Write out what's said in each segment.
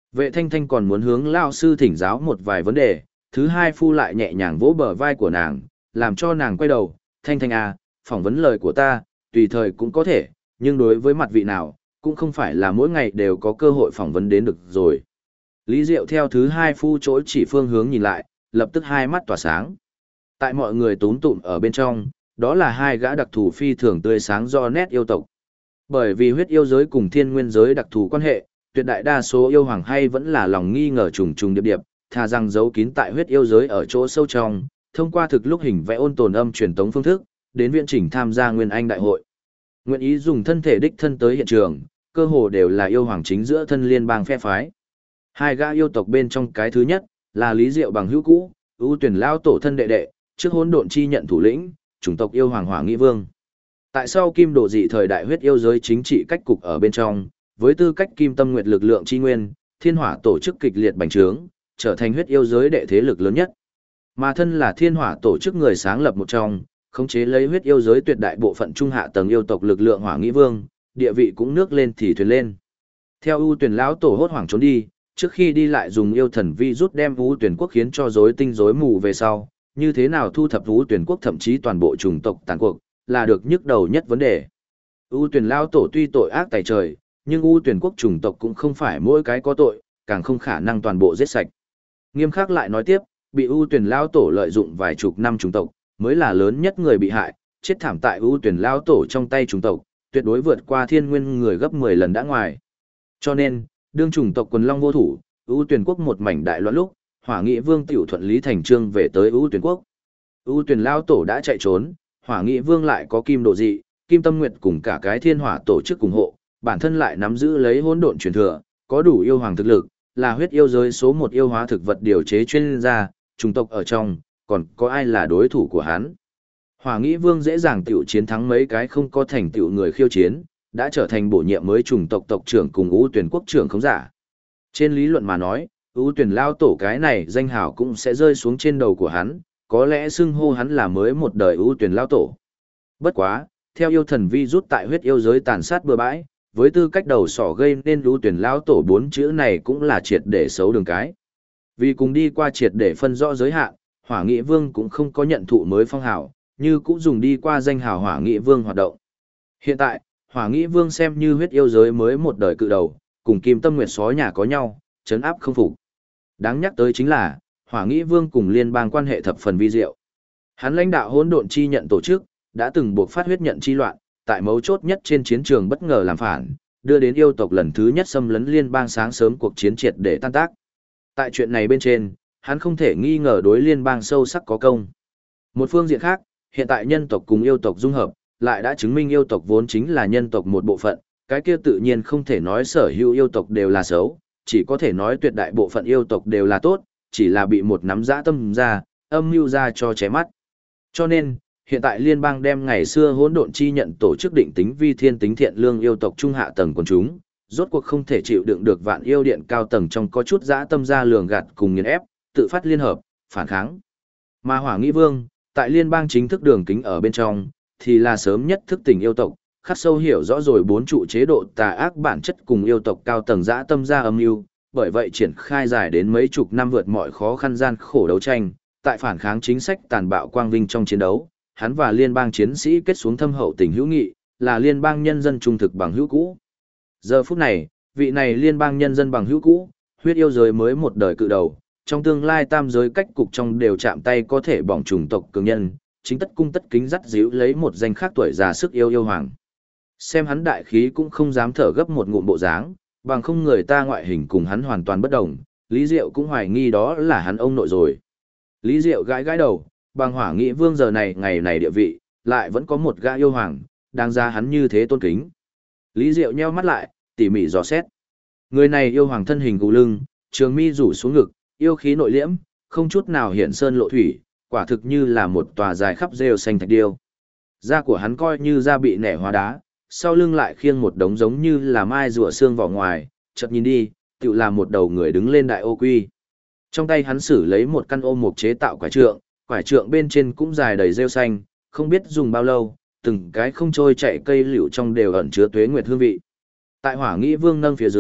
Vệ Thanh Thanh còn muốn hướng lao sư thỉnh giáo một vài vấn đề, thứ hai phu lại nhẹ nhàng vỗ bờ vai của nàng, làm cho nàng quay đầu, Thanh Thanh à, phỏng vấn lời của ta, tùy thời cũng có thể, nhưng đối với mặt vị nào, cũng không phải là mỗi ngày đều có cơ hội phỏng vấn đến được rồi. Lý Diệu theo thứ hai phu chỗ chỉ phương hướng nhìn lại, lập tức hai mắt tỏa sáng. Tại mọi người túm tụm ở bên trong, đó là hai gã đặc thù phi thường tươi sáng do nét yêu tộc. Bởi vì huyết yêu giới cùng thiên nguyên giới đặc thù quan hệ, tuyệt đại đa số yêu hoàng hay vẫn là lòng nghi ngờ trùng trùng điệp điệp, thà rằng giấu kín tại huyết yêu giới ở chỗ sâu trong, thông qua thực lúc hình vẽ ôn tồn âm truyền tống phương thức, đến viện chỉnh tham gia Nguyên Anh đại hội. Nguyện ý dùng thân thể đích thân tới hiện trường, cơ hồ đều là yêu hoàng chính giữa thân liên bang phe phái. Hai gã yêu tộc bên trong cái thứ nhất là Lý Diệu bằng hữu cũ, ưu tuyển lao tổ thân đệ đệ, trước hỗn độn chi nhận thủ lĩnh, chủng tộc yêu hoàng Hỏa Nghị Vương. Tại sau kim đồ dị thời đại huyết yêu giới chính trị cách cục ở bên trong, với tư cách kim tâm nguyệt lực lượng chi nguyên, thiên hỏa tổ chức kịch liệt bành trướng, trở thành huyết yêu giới đệ thế lực lớn nhất. Mà thân là thiên hỏa tổ chức người sáng lập một trong, khống chế lấy huyết yêu giới tuyệt đại bộ phận trung hạ tầng yêu tộc lực lượng Hỏa Nghị Vương, địa vị cũng nước lên thì thuyền lên. Theo ưu tuyển lão tổ hốt hoảng trốn đi, trước khi đi lại dùng yêu thần vi rút đem ưu tuyển quốc khiến cho rối tinh rối mù về sau, như thế nào thu thập ưu tuyển quốc thậm chí toàn bộ chủng tộc tàn cuộc, là được nhức đầu nhất vấn đề. Ưu tuyển lão tổ tuy tội ác tày trời, nhưng ưu tuyển quốc chủng tộc cũng không phải mỗi cái có tội, càng không khả năng toàn bộ giết sạch. Nghiêm khắc lại nói tiếp, bị ưu tuyển lão tổ lợi dụng vài chục năm chủng tộc, mới là lớn nhất người bị hại, chết thảm tại ưu tuyển lão tổ trong tay chủng tộc, tuyệt đối vượt qua thiên nguyên người gấp 10 lần đã ngoài. Cho nên, đương chủng tộc quần long vô thủ, ưu tuyển quốc một mảnh đại loạn lúc, Hỏa Nghị Vương tiểu thuận lý thành trương về tới ưu tuyển quốc. Ưu tuyển lão tổ đã chạy trốn, Hỏa Nghị Vương lại có kim độ dị, kim tâm nguyệt cùng cả cái thiên hỏa tổ chức ủng hộ, bản thân lại nắm giữ lấy hỗn độn truyền thừa, có đủ yêu hoàng thực lực, là huyết yêu giới số một yêu hóa thực vật điều chế chuyên gia, chủng tộc ở trong, còn có ai là đối thủ của hắn. Hỏa Nghị Vương dễ dàng tiểu chiến thắng mấy cái không có thành tựu người khiêu chiến, đã trở thành bổ nhiệm mới chủng tộc tộc trưởng cùng ưu tuyển quốc trưởng không giả. Trên lý luận mà nói, ưu tuyển lao tổ cái này danh hào cũng sẽ rơi xuống trên đầu của hắn, có lẽ xưng hô hắn là mới một đời ưu tuyển lao tổ. Bất quá, theo yêu thần vi rút tại huyết yêu giới tàn sát bừa bãi, với tư cách đầu sỏ gây nên ưu tuyển lao tổ 4 chữ này cũng là triệt để xấu đường cái. Vì cùng đi qua triệt để phân rõ giới hạn, Hỏa Nghị Vương cũng không có nhận thụ mới phong hào, như cũng dùng đi qua danh hào Hỏa Nghị Vương hoạt động. Hiện tại, Hỏa Nghị Vương xem như huyết yêu giới mới một đời cự đầu, cùng Kim Tâm Nguyệt xó nhà có nhau, chấn áp không phục. Đáng nhắc tới chính là, Hỏa Nghị Vương cùng liên bang quan hệ thập phần vi diệu. Hắn lãnh đạo hỗn độn chi nhận tổ chức, đã từng buộc phát huyết nhận chi loạn, tại mấu chốt nhất trên chiến trường bất ngờ làm phản, đưa đến yêu tộc lần thứ nhất xâm lấn liên bang sáng sớm cuộc chiến triệt để tan tác. Tại chuyện này bên trên, hắn không thể nghi ngờ đối liên bang sâu sắc có công. Một phương diện khác, hiện tại nhân tộc cùng yêu tộc dung hợp, lại đã chứng minh yêu tộc vốn chính là nhân tộc một bộ phận, cái kia tự nhiên không thể nói sở hữu yêu tộc đều là xấu, chỉ có thể nói tuyệt đại bộ phận yêu tộc đều là tốt, chỉ là bị một nắm dã tâm ra, âm mưu ra cho ché mắt. Cho nên, hiện tại liên bang đem ngày xưa hỗn độn chi nhận tổ chức định tính vi thiên tính thiện lương yêu tộc trung hạ tầng quần chúng, rốt cuộc không thể chịu đựng được vạn yêu điện cao tầng trong có chút dã tâm ra lường gạt cùng nghiền ép, tự phát liên hợp, phản kháng. Mà Hỏa Nghị Vương, tại liên bang chính thức đường kính ở bên trong, thì là sớm nhất thức tỉnh yêu tộc, khắc sâu hiểu rõ rồi 4 trụ chế độ tà ác bản chất cùng yêu tộc cao tầng dã tâm ra âm mưu, bởi vậy triển khai dài đến mấy chục năm vượt mọi khó khăn gian khổ đấu tranh, tại phản kháng chính sách tàn bạo quang vinh trong chiến đấu, hắn và liên bang chiến sĩ kết xuống thâm hậu tình hữu nghị, là liên bang nhân dân trung thực bằng hữu cũ. Giờ phút này, vị này liên bang nhân dân bằng hữu cũ, huyết yêu giới mới một đời cự đầu, trong tương lai tam giới cách cục trong đều chạm tay có thể bỏng chủng tộc cường nhân, chính tất cung tất kính dắt díu lấy một danh khác tuổi già sức yêu yêu hoàng. Xem hắn đại khí cũng không dám thở gấp một ngụm bộ dáng, bằng không người ta ngoại hình cùng hắn hoàn toàn bất đồng, Lý Diệu cũng hoài nghi đó là hắn ông nội rồi. Lý Diệu gãi gãi đầu, bằng Hỏa Nghị Vương giờ này ngày này địa vị, lại vẫn có một gã yêu hoàng, đáng ra hắn như thế tôn kính. Lý Diệu nheo mắt lại, tỉ mỉ dò xét. Người này yêu hoàng thân hình gù lưng, trường mi rủ xuống ngực, yêu khí nội liễm, không chút nào hiện sơn lộ thủy, quả thực như là một tòa dài khắp rêu xanh thạch điêu. Da của hắn coi như da bị nẻ hóa đá, sau lưng lại khiêng một đống giống như là mai rùa xương vỏ ngoài, chợt nhìn đi, tựu là một đầu người đứng lên đại ô quy. Trong tay hắn sử lấy một căn ô mục chế tạo quải trượng bên trên cũng dài đầy rêu xanh, không biết dùng bao lâu, từng cái không trôi chạy cây liễu trong đều ẩn chứa tuế nguyệt hương vị. Tại Hỏa Nghị Vương nâng phía dưới,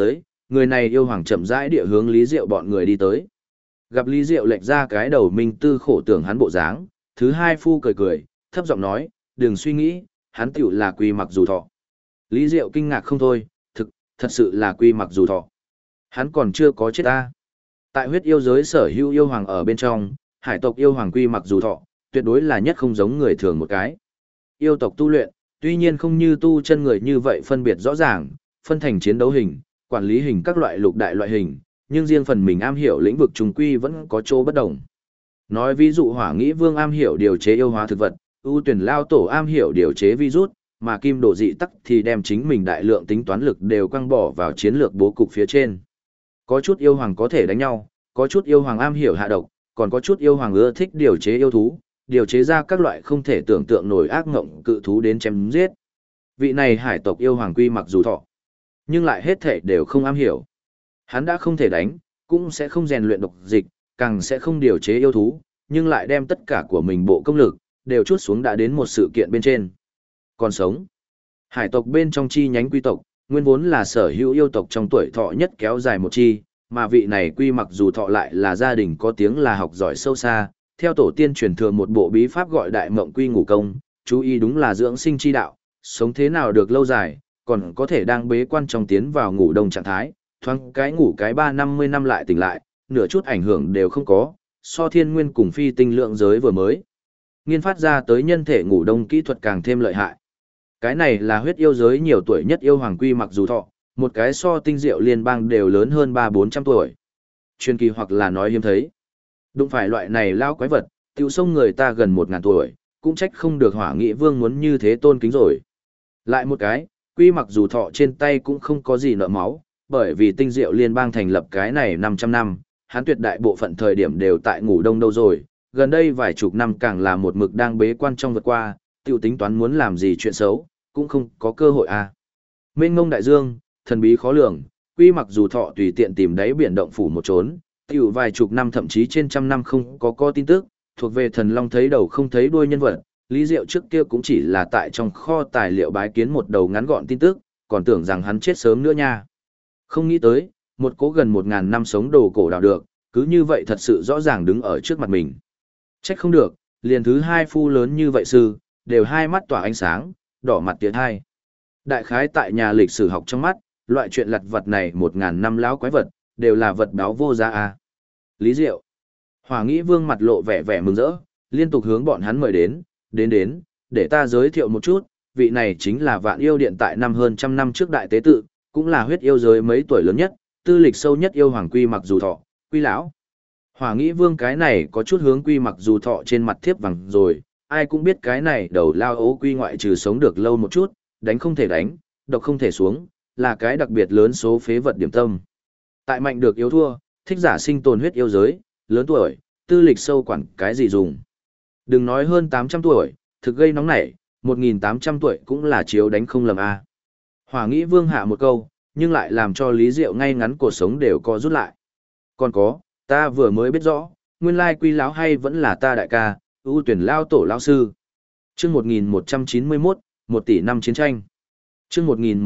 Người này yêu hoàng chậm rãi địa hướng Lý Diệu bọn người đi tới. Gặp Lý Diệu lệch ra cái đầu Minh Tư khổ tưởng hắn bộ dáng, thứ hai phu cười cười, thấp giọng nói, đừng suy nghĩ, hắn tiểu là Quy Mặc Dù Thọ. Lý Diệu kinh ngạc không thôi, thật sự là Quy Mặc Dù Thọ. Hắn còn chưa có chết ta. Tại huyết yêu giới sở hữu yêu hoàng ở bên trong, hải tộc yêu hoàng Quy Mặc Dù Thọ, tuyệt đối là nhất không giống người thường một cái. Yêu tộc tu luyện, tuy nhiên không như tu chân người như vậy phân biệt rõ ràng, phân thành chiến đấu hình, quản lý hình các loại lục đại loại hình, nhưng riêng phần mình am hiểu lĩnh vực trùng quy vẫn có chỗ bất đồng. Nói ví dụ Hỏa Nghĩ Vương am hiểu điều chế yêu hóa thực vật, ưu tuyển lao tổ am hiểu điều chế virus, mà kim đồ dị tắc thì đem chính mình đại lượng tính toán lực đều quăng bỏ vào chiến lược bố cục phía trên. Có chút yêu hoàng có thể đánh nhau, có chút yêu hoàng am hiểu hạ độc, còn có chút yêu hoàng ưa thích điều chế yêu thú, điều chế ra các loại không thể tưởng tượng nổi ác ngộng cự thú đến chém giết. Vị này hải tộc yêu hoàng Quy Mặc Dù Thọ, nhưng lại hết thể đều không am hiểu. Hắn đã không thể đánh, cũng sẽ không rèn luyện độc dịch, càng sẽ không điều chế yêu thú, nhưng lại đem tất cả của mình bộ công lực, đều chút xuống đã đến một sự kiện bên trên. Còn sống. Hải tộc bên trong chi nhánh quy tộc, nguyên vốn là sở hữu yêu tộc trong tuổi thọ nhất kéo dài một chi, mà vị này Quy Mặc Dù Thọ lại là gia đình có tiếng là học giỏi sâu xa, theo tổ tiên truyền thừa một bộ bí pháp gọi Đại Mộng Quy Ngủ Công, chú ý đúng là dưỡng sinh chi đạo, sống thế nào được lâu dài, còn có thể đang bế quan trong tiến vào ngủ đông trạng thái, thoáng cái ngủ cái 3-50 năm lại tỉnh lại, nửa chút ảnh hưởng đều không có, so thiên nguyên cùng phi tinh lượng giới vừa mới. Nghiên phát ra tới nhân thể ngủ đông kỹ thuật càng thêm lợi hại. Cái này là huyết yêu giới nhiều tuổi nhất yêu hoàng Quy Mặc Dù Thọ, một cái so tinh diệu liên bang đều lớn hơn 300-400 tuổi. Truyền kỳ hoặc là nói hiếm thấy. Đụng phải loại này lao quái vật, tiêu sông người ta gần 1000 tuổi, cũng trách không được Hỏa Nghị Vương muốn như thế tôn kính rồi. Lại một cái, Quy Mặc Dù Thọ trên tay cũng không có gì nợ máu, bởi vì tinh diệu liên bang thành lập cái này 500 năm, hắn tuyệt đại bộ phận thời điểm đều tại ngủ đông đâu rồi, gần đây vài chục năm càng là một mực đang bế quan trong vượt qua, tiêu tính toán muốn làm gì chuyện xấu, cũng không có cơ hội à. Mênh mông đại dương, thần bí khó lường, Quy Mặc Dù Thọ tùy tiện tìm đáy biển động phủ một trốn, tiêu vài chục năm thậm chí trên trăm năm không có tin tức, thuộc về thần long thấy đầu không thấy đuôi nhân vật. Lý Diệu trước kia cũng chỉ là tại trong kho tài liệu bái kiến một đầu ngắn gọn tin tức, còn tưởng rằng hắn chết sớm nữa nha. Không nghĩ tới, một cố gần 1000 năm sống đồ cổ đào được, cứ như vậy thật sự rõ ràng đứng ở trước mặt mình. Trách không được, liền thứ hai phu lớn như vậy sư, đều hai mắt tỏa ánh sáng, đỏ mặt tiến hai. Đại khái tại nhà lịch sử học trong mắt, loại chuyện lặt vặt này 1000 năm lão quái vật, đều là vật báo vô giá à. Lý Diệu. Hỏa Nghĩ Vương mặt lộ vẻ vẻ mừng rỡ, liên tục hướng bọn hắn mời đến, để ta giới thiệu một chút, vị này chính là Vạn Yêu Điện tại năm hơn trăm năm trước đại tế tự, cũng là huyết yêu giới mấy tuổi lớn nhất, tư lịch sâu nhất yêu hoàng Quy Mặc Dù Thọ, Quy lão. Hỏa Nghĩ Vương cái này có chút hướng Quy Mặc Dù Thọ trên mặt thiếp vàng rồi, ai cũng biết cái này đầu lao ố quy ngoại trừ sống được lâu một chút, đánh không thể đánh, độc không thể xuống, là cái đặc biệt lớn số phế vật điểm tâm. Tại mạnh được yếu thua, thích giả sinh tồn huyết yêu giới, lớn tuổi, tư lịch sâu quản cái gì dùng. Đừng nói hơn 800 tuổi, thực gây nóng nảy, 1800 tuổi cũng là chiếu đánh không lầm a. Hỏa Nghĩ Vương hạ một câu, nhưng lại làm cho Lý Diệu ngay ngắn cuộc sống đều có rút lại. Còn có, ta vừa mới biết rõ, nguyên lai Quy lão hay vẫn là ta đại ca, ưu tuyển lao tổ lao sư. Chương 1191, 1 tỷ năm chiến tranh. Chương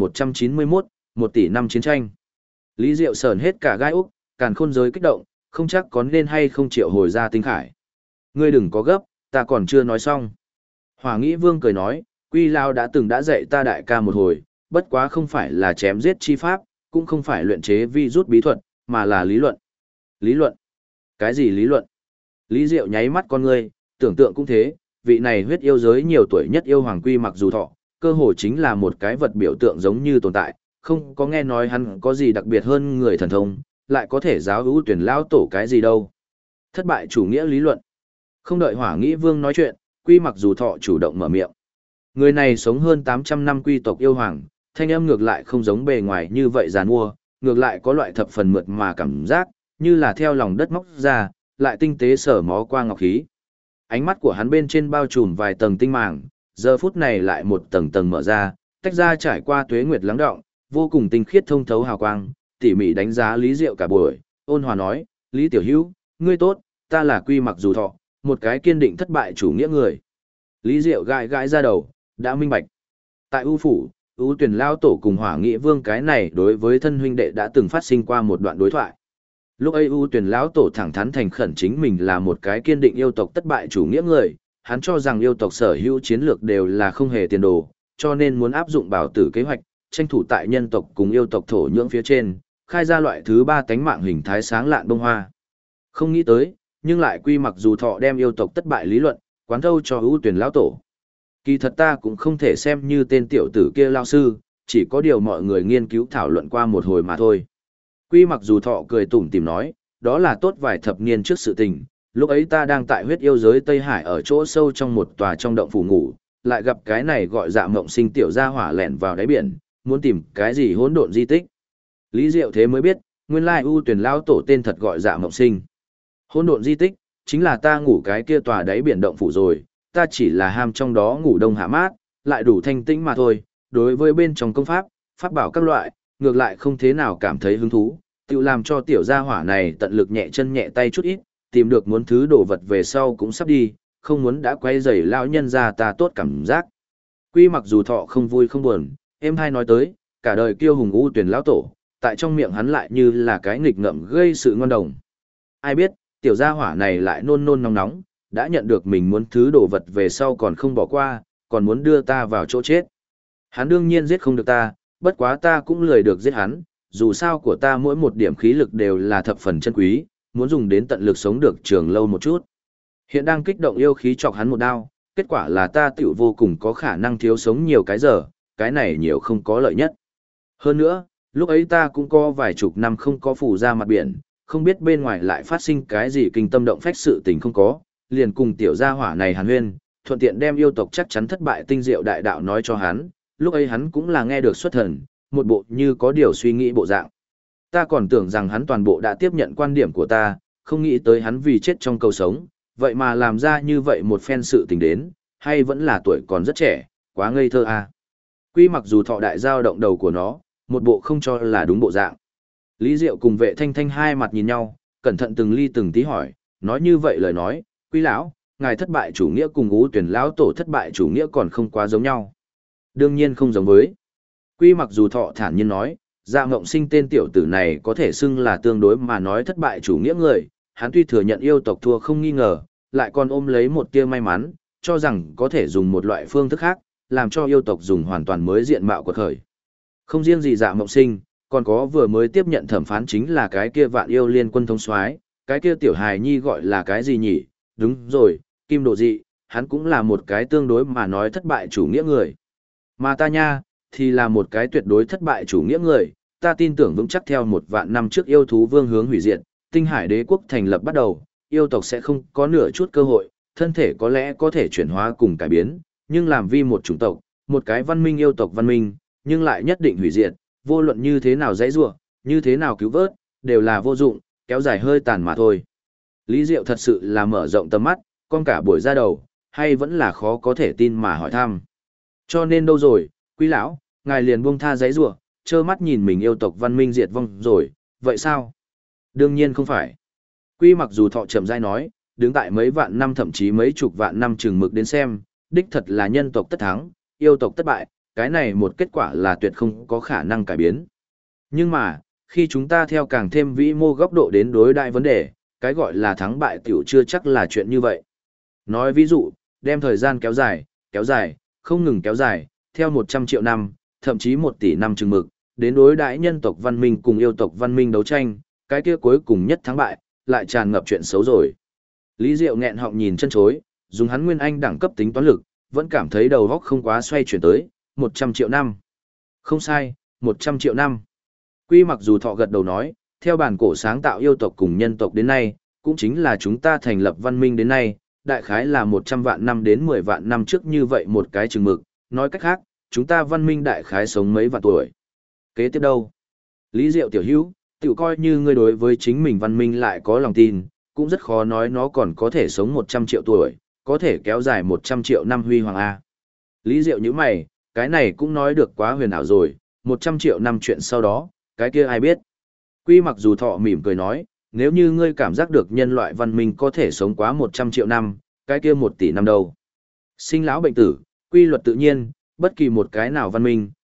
1191, 1 tỷ năm chiến tranh. Lý Diệu sờn hết cả gai úc, càn khôn giới kích động, không chắc có nên hay không triệu hồi ra tinh khải. Ngươi đừng có gấp, ta còn chưa nói xong. Hỏa Nghĩ Vương cười nói, Quy lão đã dạy ta đại ca một hồi, bất quá không phải là chém giết chi pháp, cũng không phải luyện chế vi rút bí thuật, mà là lý luận. Lý luận? Cái gì lý luận? Lý Diệu nháy mắt con ngươi, tưởng tượng cũng thế, vị này huyết yêu giới nhiều tuổi nhất yêu hoàng Quy Mặc Dù Thọ, cơ hồ chính là một cái vật biểu tượng giống như tồn tại, không có nghe nói hắn có gì đặc biệt hơn người thần thông, lại có thể giáo ưu tuyển lao tổ cái gì đâu. Thất bại chủ nghĩa lý luận. Không đợi Hỏa Nghĩ Vương nói chuyện, Quy Mặc Dù Thọ chủ động mở miệng. Người này sống hơn 800 năm quy tộc yêu hoàng, thanh âm ngược lại không giống bề ngoài như vậy giàn mua, ngược lại có loại thập phần mượt mà cảm giác, như là theo lòng đất móc ra, lại tinh tế sở mó qua ngọc khí. Ánh mắt của hắn bên trên bao trùm vài tầng tinh màng, giờ phút này lại một tầng tầng mở ra, tách ra trải qua tuế nguyệt lắng đọng, vô cùng tinh khiết thông thấu hào quang, tỉ mỉ đánh giá Lý Diệu cả buổi, ôn hòa nói, Lý Tiểu Hữu, ngươi tốt, ta là Quy Mặc Dù Thọ, một cái kiên định thất bại chủ nghĩa người. Lý Diệu gãi gãi ra đầu, đã minh bạch. Tại ưu phủ, ưu tuyển lao tổ cùng hỏa nghị vương cái này đối với thân huynh đệ đã từng phát sinh qua một đoạn đối thoại. Lúc ấy ưu tuyển lão tổ thẳng thắn thành khẩn chính mình là một cái kiên định yêu tộc tất bại chủ nghĩa người, hắn cho rằng yêu tộc sở hữu chiến lược đều là không hề tiền đồ, cho nên muốn áp dụng bảo tử kế hoạch, tranh thủ tại nhân tộc cùng yêu tộc thổ nhưỡng phía trên, khai ra loại thứ ba tánh mạng hình thái sáng lạn bông hoa. Không nghĩ tới, nhưng lại quy mặc dù thọ đem yêu tộc tất bại lý luận, quán thâu cho ưu tuyển lão tổ. Kỳ thật ta cũng không thể xem như tên tiểu tử kia lao sư, chỉ có điều mọi người nghiên cứu thảo luận qua một hồi mà thôi. Quy mặc dù thọ cười tủm tỉm nói, đó là tốt vài thập niên trước sự tình, lúc ấy ta đang tại huyết yêu giới Tây Hải ở chỗ sâu trong một tòa trong động phủ ngủ, lại gặp cái này gọi dạ mộng sinh tiểu gia hỏa lẻn vào đáy biển, muốn tìm cái gì hỗn độn di tích. Lý Diệu thế mới biết, nguyên lai ưu tuyển lao tổ tên thật gọi dạ mộng sinh. Hỗn độn di tích, chính là ta ngủ cái kia tòa đáy biển động phủ rồi, ta chỉ là ham trong đó ngủ đông hạ mát, lại đủ thanh tĩnh mà thôi, đối với bên trong công pháp, pháp bảo các loại, ngược lại không thế nào cảm thấy hứng thú, tự làm cho tiểu gia hỏa này tận lực nhẹ chân nhẹ tay chút ít, tìm được muốn thứ đồ vật về sau cũng sắp đi, không muốn đã quay rầy lão nhân ra ta tốt cảm giác. Quy mặc dù thọ không vui không buồn, em hai nói tới, cả đời kiêu hùng u tuyển lão tổ, tại trong miệng hắn lại như là cái nghịch ngợm gây sự ngon đồng. Ai biết, tiểu gia hỏa này lại nôn nôn nóng nóng, đã nhận được mình muốn thứ đồ vật về sau còn không bỏ qua, còn muốn đưa ta vào chỗ chết. Hắn đương nhiên giết không được ta, bất quá ta cũng lười được giết hắn, dù sao của ta mỗi một điểm khí lực đều là thập phần chân quý, muốn dùng đến tận lực sống được trường lâu một chút. Hiện đang kích động yêu khí chọc hắn một đao, kết quả là ta tiểu vô cùng có khả năng thiếu sống nhiều cái giờ, cái này nhiều không có lợi nhất. Hơn nữa, lúc ấy ta cũng có vài chục năm không có phủ ra mặt biển, không biết bên ngoài lại phát sinh cái gì kinh tâm động phách sự tình không có, liền cùng tiểu gia hỏa này hàn huyên, thuận tiện đem yêu tộc chắc chắn thất bại tinh diệu đại đạo nói cho hắn, lúc ấy hắn cũng là nghe được xuất thần, một bộ như có điều suy nghĩ bộ dạng. Ta còn tưởng rằng hắn toàn bộ đã tiếp nhận quan điểm của ta, không nghĩ tới hắn vì chết trong cầu sống, vậy mà làm ra như vậy một phen sự tình đến, hay vẫn là tuổi còn rất trẻ, quá ngây thơ à. Quy mặc dù thọ đại giao động đầu của nó, một bộ không cho là đúng bộ dạng. Lý Diệu cùng Vệ Thanh Thanh hai mặt nhìn nhau, cẩn thận từng ly từng tí hỏi, nói như vậy lời nói, Quy lão, ngài thất bại chủ nghĩa cùng Ú Tuyển lão tổ thất bại chủ nghĩa còn không quá giống nhau. Đương nhiên không giống với. Quy mặc dù thọ thản nhiên nói, Dạ Ngộng Sinh tên tiểu tử này có thể xưng là tương đối mà nói thất bại chủ nghĩa người, hắn tuy thừa nhận yêu tộc thua không nghi ngờ, lại còn ôm lấy một tia may mắn, cho rằng có thể dùng một loại phương thức khác, làm cho yêu tộc dùng hoàn toàn mới diện mạo quật khởi. Không riêng gì Dạ Ngộng Sinh, còn có vừa mới tiếp nhận thẩm phán chính là cái kia Vạn Yêu Liên Quân thống soái, cái kia tiểu hài nhi gọi là cái gì nhỉ? Đúng rồi, Kim Độ Dị, hắn cũng là một cái tương đối mà nói thất bại chủ nghĩa người. Mà ta nha, thì là một cái tuyệt đối thất bại chủ nghĩa người, ta tin tưởng vững chắc theo 1.000 năm trước yêu thú vương hướng hủy diệt, Tinh Hải Đế quốc thành lập bắt đầu, yêu tộc sẽ không có nửa chút cơ hội, thân thể có lẽ có thể chuyển hóa cùng cải biến, nhưng làm vi một chủng tộc, một cái văn minh yêu tộc văn minh, nhưng lại nhất định hủy diệt, vô luận như thế nào dãy rủa, như thế nào cứu vớt, đều là vô dụng, kéo dài hơi tàn mà thôi. Lý Diệu thật sự là mở rộng tầm mắt, con cả buổi ra đầu, hay vẫn là khó có thể tin mà hỏi thăm. Cho nên đâu rồi, Quý lão, ngài liền buông tha dãy rủa, trơ mắt nhìn mình yêu tộc văn minh diệt vong rồi, vậy sao? Đương nhiên không phải. Quy mặc dù thọ chậm rãi nói, đứng tại mấy vạn năm thậm chí mấy chục vạn năm chừng mực đến xem, đích thật là nhân tộc tất thắng, yêu tộc thất bại, cái này một kết quả là tuyệt không có khả năng cải biến. Nhưng mà, khi chúng ta theo càng thêm vĩ mô góc độ đến đối đại vấn đề, cái gọi là thắng bại tiểu chưa chắc là chuyện như vậy. Nói ví dụ, đem thời gian kéo dài, không ngừng kéo dài, theo 100 triệu năm, thậm chí 1 tỷ năm chừng mực, đến đối đãi nhân tộc văn minh cùng yêu tộc văn minh đấu tranh, cái kia cuối cùng nhất thắng bại, lại tràn ngập chuyện xấu rồi. Lý Diệu nghẹn họng nhìn chân chối, dùng hắn nguyên anh đẳng cấp tính toán lực, vẫn cảm thấy đầu óc không quá xoay chuyển tới, 100 triệu năm. Không sai, 100 triệu năm. Quy mặc dù thọ gật đầu nói, theo bản cổ sáng tạo yêu tộc cùng nhân tộc đến nay, cũng chính là chúng ta thành lập văn minh đến nay, đại khái là 100 vạn năm đến 10 vạn năm trước như vậy một cái chừng mực, nói cách khác, chúng ta văn minh đại khái sống mấy vạn tuổi. Kế tiếp đâu? Lý Diệu tiểu hữu, tiểu coi như ngươi đối với chính mình văn minh lại có lòng tin, cũng rất khó nói nó còn có thể sống 100 triệu tuổi, có thể kéo dài 100 triệu năm huy hoàng A. Lý Diệu như mày, cái này cũng nói được quá huyền ảo rồi, 100 triệu năm chuyện sau đó, cái kia ai biết. Quy mặc dù thọ mỉm cười nói, nếu như ngươi cảm giác được nhân loại văn minh có thể sống quá 100 triệu năm, cái kia 1 tỷ năm đâu. Sinh lão bệnh tử, quy luật tự nhiên, bất kỳ một cái nào văn minh,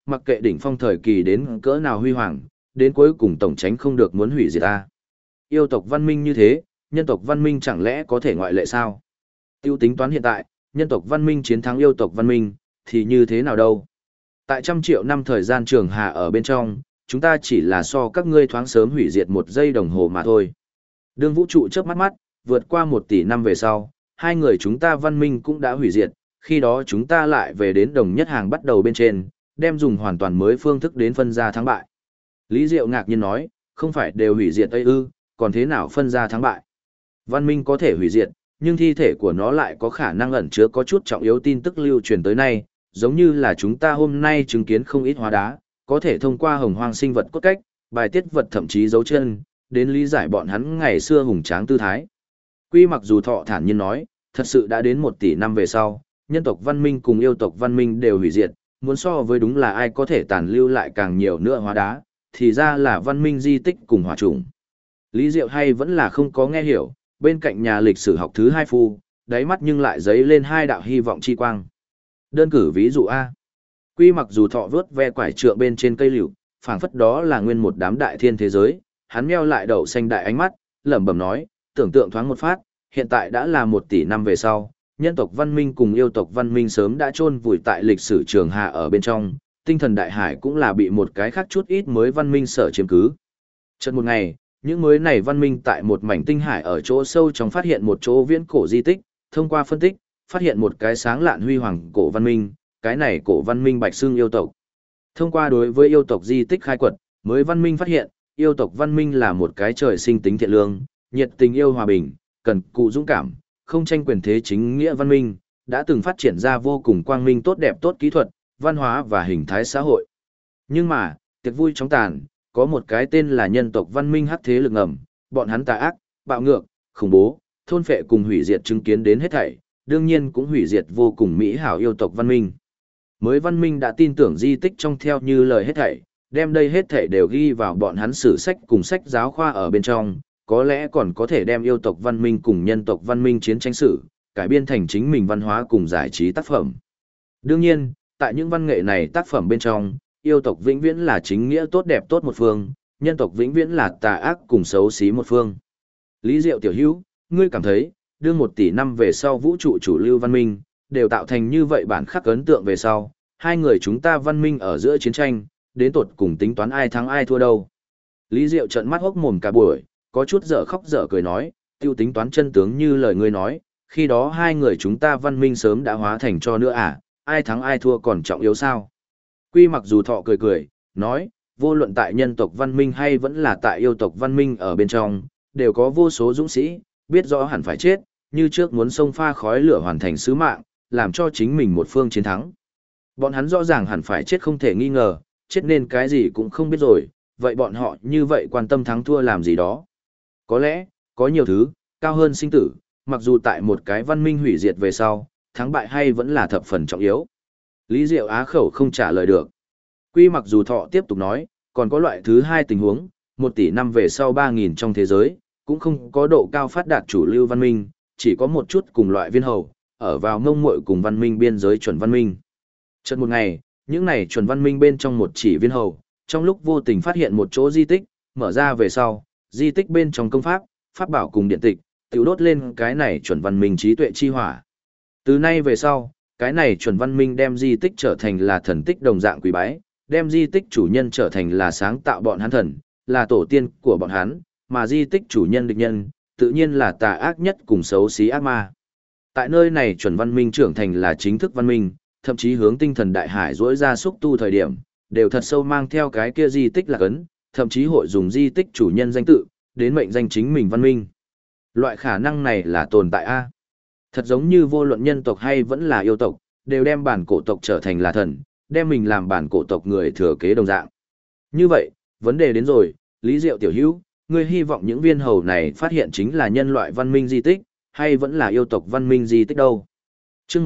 mặc kệ đỉnh phong thời kỳ đến cỡ nào huy hoàng, đến cuối cùng tổng tránh không được muốn hủy diệt ta. Yêu tộc văn minh như thế, nhân tộc văn minh chẳng lẽ có thể ngoại lệ sao? Tiêu tính toán hiện tại, nhân tộc văn minh chiến thắng yêu tộc văn minh, thì như thế nào đâu? Tại trăm triệu năm thời gian trường hà ở bên trong, chúng ta chỉ là so các ngươi thoáng sớm hủy diệt 1 giây đồng hồ mà thôi. Đương vũ trụ chớp mắt, vượt qua 1 tỷ năm về sau, hai người chúng ta văn minh cũng đã hủy diệt, khi đó chúng ta lại về đến đồng nhất hàng bắt đầu bên trên, đem dùng hoàn toàn mới phương thức đến phân ra thắng bại. Lý Diệu ngạc nhiên nói, không phải đều hủy diệt Tây ư, còn thế nào phân ra thắng bại? Văn minh có thể hủy diệt, nhưng thi thể của nó lại có khả năng ẩn chứa có chút trọng yếu tin tức lưu truyền tới nay, giống như là chúng ta hôm nay chứng kiến không ít hóa đá, có thể thông qua hồng hoang sinh vật cốt cách, bài tiết vật thậm chí dấu chân, đến lý giải bọn hắn ngày xưa hùng tráng tư thái. Quy Mặc Dù Thọ thản nhiên nói, thật sự đã đến 1 tỷ năm về sau, nhân tộc văn minh cùng yêu tộc văn minh đều hủy diệt, muốn so với đúng là ai có thể tàn lưu lại càng nhiều nữa hóa đá, thì ra là văn minh di tích cùng hỏa chủng. Lý Diệu hay vẫn là không có nghe hiểu, bên cạnh nhà lịch sử học thứ hai phu, đáy mắt nhưng lại giấy lên hai đạo hy vọng chi quang. Đơn cử ví dụ A. Quy Mặc Dù Thọ vớt ve quải trượng bên trên cây liễu, phảng phất đó là nguyên một đám đại thiên thế giới, hắn meo lại đậu xanh đại ánh mắt, lẩm bẩm nói, tưởng tượng thoáng một phát, hiện tại đã là 1 tỷ năm về sau, nhân tộc văn minh cùng yêu tộc văn minh sớm đã chôn vùi tại lịch sử trường hà ở bên trong, tinh thần đại hải cũng là bị một cái khác chút ít mới văn minh sở chiếm cứ. Chợt một ngày, những mới này văn minh tại một mảnh tinh hải ở chỗ sâu trong phát hiện một chỗ viễn cổ di tích, thông qua phân tích, phát hiện một cái sáng lạn huy hoàng cổ văn minh, cái này cổ văn minh bạch xương yêu tộc. Thông qua đối với yêu tộc di tích khai quật, mới văn minh phát hiện, yêu tộc văn minh là một cái trời sinh tính thiện lương, nhiệt tình yêu hòa bình, cần cù dũng cảm, không tranh quyền thế chính nghĩa văn minh, đã từng phát triển ra vô cùng quang minh tốt đẹp tốt kỹ thuật, văn hóa và hình thái xã hội. Nhưng mà, tiệc vui chóng tàn, có một cái tên là nhân tộc văn minh hắc thế lực ngầm, bọn hắn tà ác, bạo ngược, khủng bố, thôn phệ cùng hủy diệt chứng kiến đến hết thảy, đương nhiên cũng hủy diệt vô cùng mỹ hảo yêu tộc văn minh. Mới văn minh đã tin tưởng di tích trong theo như lời hết thảy, đem đây hết thảy đều ghi vào bọn hắn sử sách cùng sách giáo khoa ở bên trong, có lẽ còn có thể đem yêu tộc văn minh cùng nhân tộc văn minh chiến tranh sử, cải biên thành chính mình văn hóa cùng giải trí tác phẩm. Đương nhiên, tại những văn nghệ này tác phẩm bên trong, yêu tộc vĩnh viễn là chính nghĩa tốt đẹp tốt một phương, nhân tộc vĩnh viễn là tà ác cùng xấu xí một phương. Lý Diệu tiểu hữu, ngươi cảm thấy, đương 1 tỷ năm về sau vũ trụ chủ lưu văn minh, đều tạo thành như vậy bản khắc ấn tượng về sau, hai người chúng ta văn minh ở giữa chiến tranh, đến tột cùng tính toán ai thắng ai thua đâu. Lý Diệu trợn mắt hốc mồm cả buổi, có chút dở khóc dở cười nói, tiêu tính toán chân tướng như lời ngươi nói, khi đó hai người chúng ta văn minh sớm đã hóa thành cho nữa à, ai thắng ai thua còn trọng yếu sao. Quy Mặc Dù Thọ cười cười, nói, vô luận tại nhân tộc văn minh hay vẫn là tại yêu tộc văn minh ở bên trong, đều có vô số dũng sĩ, biết rõ hẳn phải chết, như trước muốn xông pha khói lửa hoàn thành sứ mạng, làm cho chính mình một phương chiến thắng. Bọn hắn rõ ràng hẳn phải chết không thể nghi ngờ, chết nên cái gì cũng không biết rồi, vậy bọn họ như vậy quan tâm thắng thua làm gì đó. Có lẽ, có nhiều thứ, cao hơn sinh tử, mặc dù tại một cái văn minh hủy diệt về sau, thắng bại hay vẫn là thập phần trọng yếu. Lý Diệu á khẩu không trả lời được. Quy Mặc Dù Thọ tiếp tục nói, còn có loại thứ hai tình huống, 1 tỷ năm về sau 3.000 trong thế giới, cũng không có độ cao phát đạt chủ lưu văn minh, chỉ có một chút cùng loại viên hầu, ở vào mông muội cùng văn minh biên giới chuẩn văn minh. Chợt một ngày, những này chuẩn văn minh bên trong một chỉ viên hầu, trong lúc vô tình phát hiện một chỗ di tích, mở ra về sau, di tích bên trong công pháp, pháp bảo cùng điện tịch, tiểu đốt lên cái này chuẩn văn minh trí tuệ chi hỏa. Từ nay về sau, cái này chuẩn văn minh đem di tích trở thành là thần tích đồng dạng quý bái, đem di tích chủ nhân trở thành là sáng tạo bọn hắn thần, là tổ tiên của bọn hắn, mà di tích chủ nhân địch nhân, tự nhiên là tà ác nhất cùng xấu xí ác ma. Tại nơi này chuẩn văn minh trưởng thành là chính thức văn minh, thậm chí hướng tinh thần đại hải rỗi ra xúc tu thời điểm, đều thật sâu mang theo cái kia di tích là cấn, thậm chí hội dùng di tích chủ nhân danh tự, đến mệnh danh chính mình văn minh. Loại khả năng này là tồn tại A. Thật giống như vô luận nhân tộc hay vẫn là yêu tộc, đều đem bản cổ tộc trở thành là thần, đem mình làm bản cổ tộc người thừa kế đồng dạng. Như vậy, vấn đề đến rồi, Lý Diệu tiểu hữu, ngươi hy vọng những viên hầu này phát hiện chính là nhân loại văn minh di tích, hay vẫn là yêu tộc văn minh di tích đâu? Chương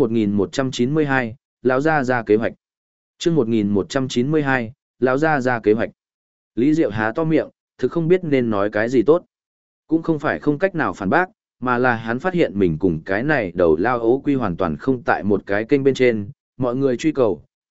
1192, lão gia ra kế hoạch. Chương 1192, lão gia ra kế hoạch. Lý Diệu há to miệng, thực không biết nên nói cái gì tốt. Cũng không phải không cách nào phản bác, mà là hắn phát hiện mình cùng cái này đầu lao ấu quy hoàn toàn không tại một cái kênh bên trên, mọi người truy cầu,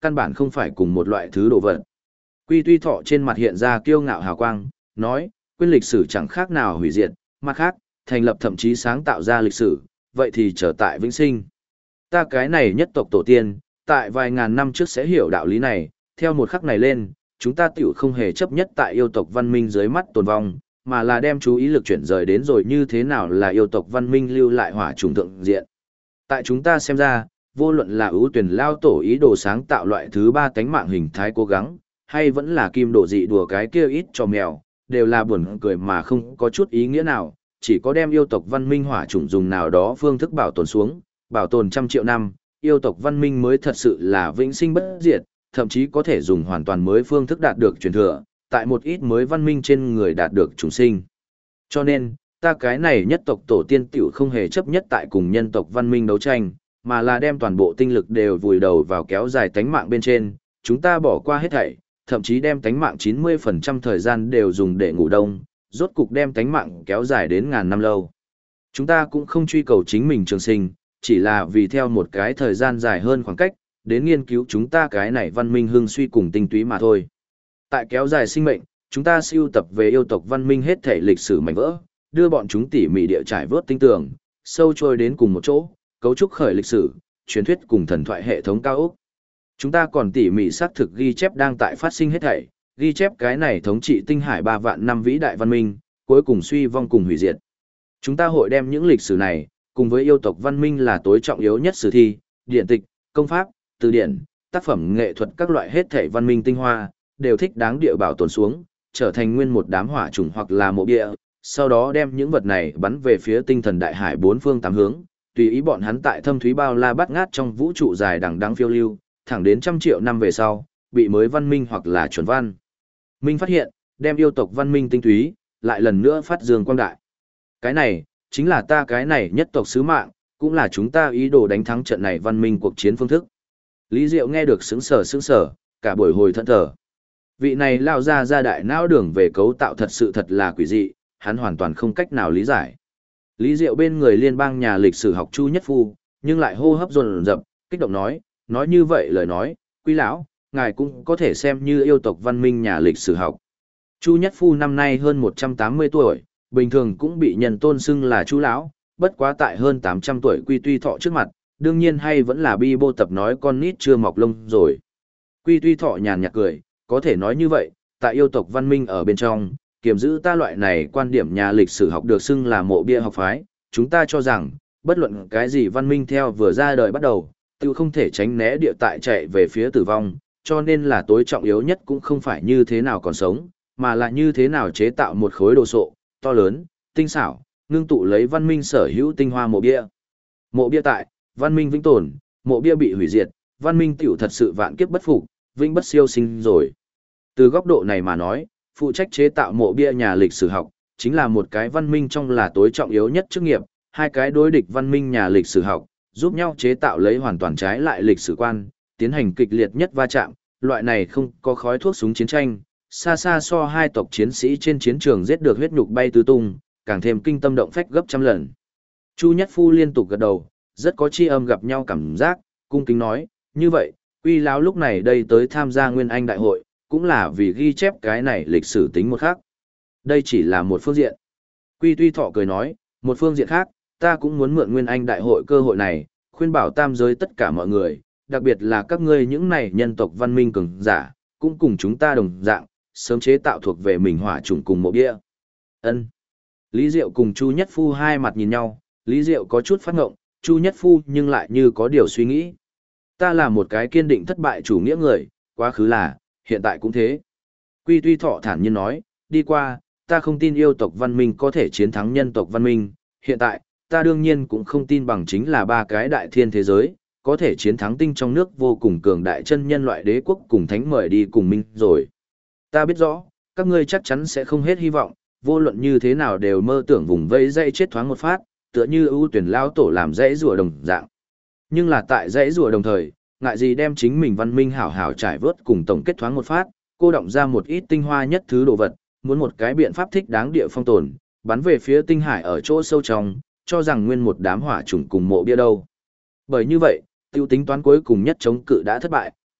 căn bản không phải cùng một loại thứ đồ vật. Quy Tuy Thọ trên mặt hiện ra kiêu ngạo hào quang, nói, quên lịch sử chẳng khác nào hủy diệt, mặt khác, thành lập thậm chí sáng tạo ra lịch sử, vậy thì trở tại vĩnh sinh. Ta cái này nhất tộc tổ tiên, tại vài ngàn năm trước sẽ hiểu đạo lý này, theo một khắc này lên, chúng ta tiểu không hề chấp nhất tại yêu tộc văn minh dưới mắt tồn vong, mà là đem chú ý lực chuyển rời đến rồi như thế nào là yêu tộc văn minh lưu lại hỏa trùng thượng diện. Tại chúng ta xem ra, vô luận là ưu tuyển lao tổ ý đồ sáng tạo loại thứ ba tánh mạng hình thái cố gắng, hay vẫn là kim đồ dị đùa cái kia ít cho mèo, đều là buồn cười mà không có chút ý nghĩa nào, chỉ có đem yêu tộc văn minh hỏa chủng dùng nào đó phương thức bảo tồn xuống, bảo tồn trăm triệu năm, yêu tộc văn minh mới thật sự là vĩnh sinh bất diệt, thậm chí có thể dùng hoàn toàn mới phương thức đạt được truyền thừa, tại một ít mới văn minh trên người đạt được chúng sinh. Cho nên, ta cái này nhất tộc tổ tiên tiểu không hề chấp nhất tại cùng nhân tộc văn minh đấu tranh, mà là đem toàn bộ tinh lực đều vùi đầu vào kéo dài tánh mạng bên trên, chúng ta bỏ qua hết thảy, thậm chí đem tánh mạng 90% thời gian đều dùng để ngủ đông, rốt cục đem tánh mạng kéo dài đến ngàn năm lâu. Chúng ta cũng không truy cầu chính mình trường sinh, chỉ là vì theo một cái thời gian dài hơn khoảng cách, đến nghiên cứu chúng ta cái này văn minh hưng suy cùng tinh túy mà thôi. Tại kéo dài sinh mệnh, chúng ta siêu tập về yêu tộc văn minh hết thể lịch sử mảnh vỡ, đưa bọn chúng tỉ mỉ địa trải vớt tinh tường, sâu trôi đến cùng một chỗ, cấu trúc khởi lịch sử, truyền thuyết cùng thần thoại hệ thống cao ốc. Chúng ta còn tỉ mỉ xác thực ghi chép đang tại phát sinh hết thảy, ghi chép cái này thống trị tinh hải 3 vạn năm vĩ đại văn minh, cuối cùng suy vong cùng hủy diệt. Chúng ta hội đem những lịch sử này, cùng với yêu tộc văn minh là tối trọng yếu nhất sử thi, điển tịch, công pháp, từ điển, tác phẩm nghệ thuật các loại hết thảy văn minh tinh hoa, đều thích đáng địa bảo tồn xuống, trở thành nguyên một đám hỏa chủng hoặc là mộ địa, sau đó đem những vật này bắn về phía tinh thần đại hải bốn phương tám hướng, tùy ý bọn hắn tại thâm thúy bao la bát ngát trong vũ trụ dài đằng đẵng phiêu lưu, thẳng đến trăm triệu năm về sau, bị mới văn minh hoặc là chuẩn văn minh phát hiện, đem yêu tộc văn minh tinh túy, lại lần nữa phát dương quang đại. Cái này, chính là ta cái này nhất tộc sứ mạng, cũng là chúng ta ý đồ đánh thắng trận này văn minh cuộc chiến phương thức. Lý Diệu nghe được sững sờ, cả buổi hồi thẫn thờ. Vị này lao ra đại não đường về cấu tạo thật sự thật là quỷ dị, hắn hoàn toàn không cách nào lý giải. Lý Diệu bên người liên bang nhà lịch sử học Chu Nhất Phu, nhưng lại hô hấp dồn dập, kích động nói như vậy lời nói, quý lão, ngài cũng có thể xem như yêu tộc văn minh nhà lịch sử học. Chu Nhất Phu năm nay hơn 180 tuổi, bình thường cũng bị nhân tôn xưng là Chu lão, bất quá tại hơn 800 tuổi Quy Tuy Thọ trước mặt, đương nhiên hay vẫn là bi bô tập nói con nít chưa mọc lông rồi. Quy Tuy Thọ nhàn nhạt cười, có thể nói như vậy, tại yêu tộc văn minh ở bên trong, kiểm giữ ta loại này quan điểm nhà lịch sử học được xưng là mộ bia học phái, chúng ta cho rằng, bất luận cái gì văn minh theo vừa ra đời bắt đầu, tự không thể tránh né địa tại chạy về phía tử vong, cho nên là tối trọng yếu nhất cũng không phải như thế nào còn sống, mà là như thế nào chế tạo một khối đồ sộ, to lớn, tinh xảo, ngưng tụ lấy văn minh sở hữu tinh hoa mộ bia. Mộ bia tại, văn minh vĩnh tồn, mộ bia bị hủy diệt, văn minh tiểu thật sự vạn kiếp bất phục, vĩnh bất siêu sinh rồi. Từ góc độ này mà nói, phụ trách chế tạo mộ bia nhà lịch sử học, chính là một cái văn minh trong là tối trọng yếu nhất chức nghiệp, hai cái đối địch văn minh nhà lịch sử học, giúp nhau chế tạo lấy hoàn toàn trái lại lịch sử quan, tiến hành kịch liệt nhất va chạm, loại này không có khói thuốc súng chiến tranh, xa xa so hai tộc chiến sĩ trên chiến trường giết được huyết nhục bay tứ tung, càng thêm kinh tâm động phách gấp trăm lần. Chu Nhất Phu liên tục gật đầu, rất có tri âm gặp nhau cảm giác, cung kính nói, như vậy, Quy lão lúc này đây tới tham gia Nguyên Anh đại hội, cũng là vì ghi chép cái này lịch sử tính một khác. Đây chỉ là một phương diện. Quy Tuy Thọ cười nói, một phương diện khác, ta cũng muốn mượn Nguyên Anh đại hội cơ hội này, khuyên bảo tam giới tất cả mọi người, đặc biệt là các ngươi những này nhân tộc văn minh cường giả, cũng cùng chúng ta đồng dạng, sớm chế tạo thuộc về mình hỏa chủng cùng mộ bia. Ân. Lý Diệu cùng Chu Nhất Phu hai mặt nhìn nhau, Lý Diệu có chút phát ngộng, Chu Nhất Phu nhưng lại như có điều suy nghĩ. Ta là một cái kiên định thất bại chủ nghĩa người, quá khứ là, hiện tại cũng thế. Quy Tuy Thọ thản nhiên nói, đi qua, ta không tin yêu tộc văn minh có thể chiến thắng nhân tộc văn minh, hiện tại, ta đương nhiên cũng không tin bằng chính là ba cái đại thiên thế giới, có thể chiến thắng tinh trong nước vô cùng cường đại chân nhân loại đế quốc cùng thánh mời đi cùng minh rồi. Ta biết rõ, các ngươi chắc chắn sẽ không hết hy vọng, vô luận như thế nào đều mơ tưởng vùng vây dãy chết thoáng một phát, tựa như ưu tuyển lao tổ làm dãy rùa đồng dạng. Nhưng là tại dãy rùa đồng thời, ngại gì đem chính mình văn minh hảo hảo trải vớt cùng tổng kết thoáng một phát, cô động ra một ít tinh hoa nhất thứ đồ vật, muốn một cái biện pháp thích đáng địa phong tồn, bắn về phía tinh hải ở chỗ sâu trong, cho rằng nguyên một đám hỏa chủng cùng mộ bia đâu. Bởi như vậy, tiêu tính toán cuối cùng nhất chống cự đã thất bại,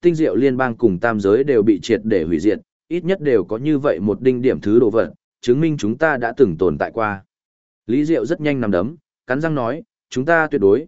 tinh diệu liên bang cùng tam giới đều bị triệt để hủy diệt, ít nhất đều có như vậy một đinh điểm thứ đồ vật, chứng minh chúng ta đã từng tồn tại qua. Lý Diệu rất nhanh nằm đấm, cắn răng nói, chúng ta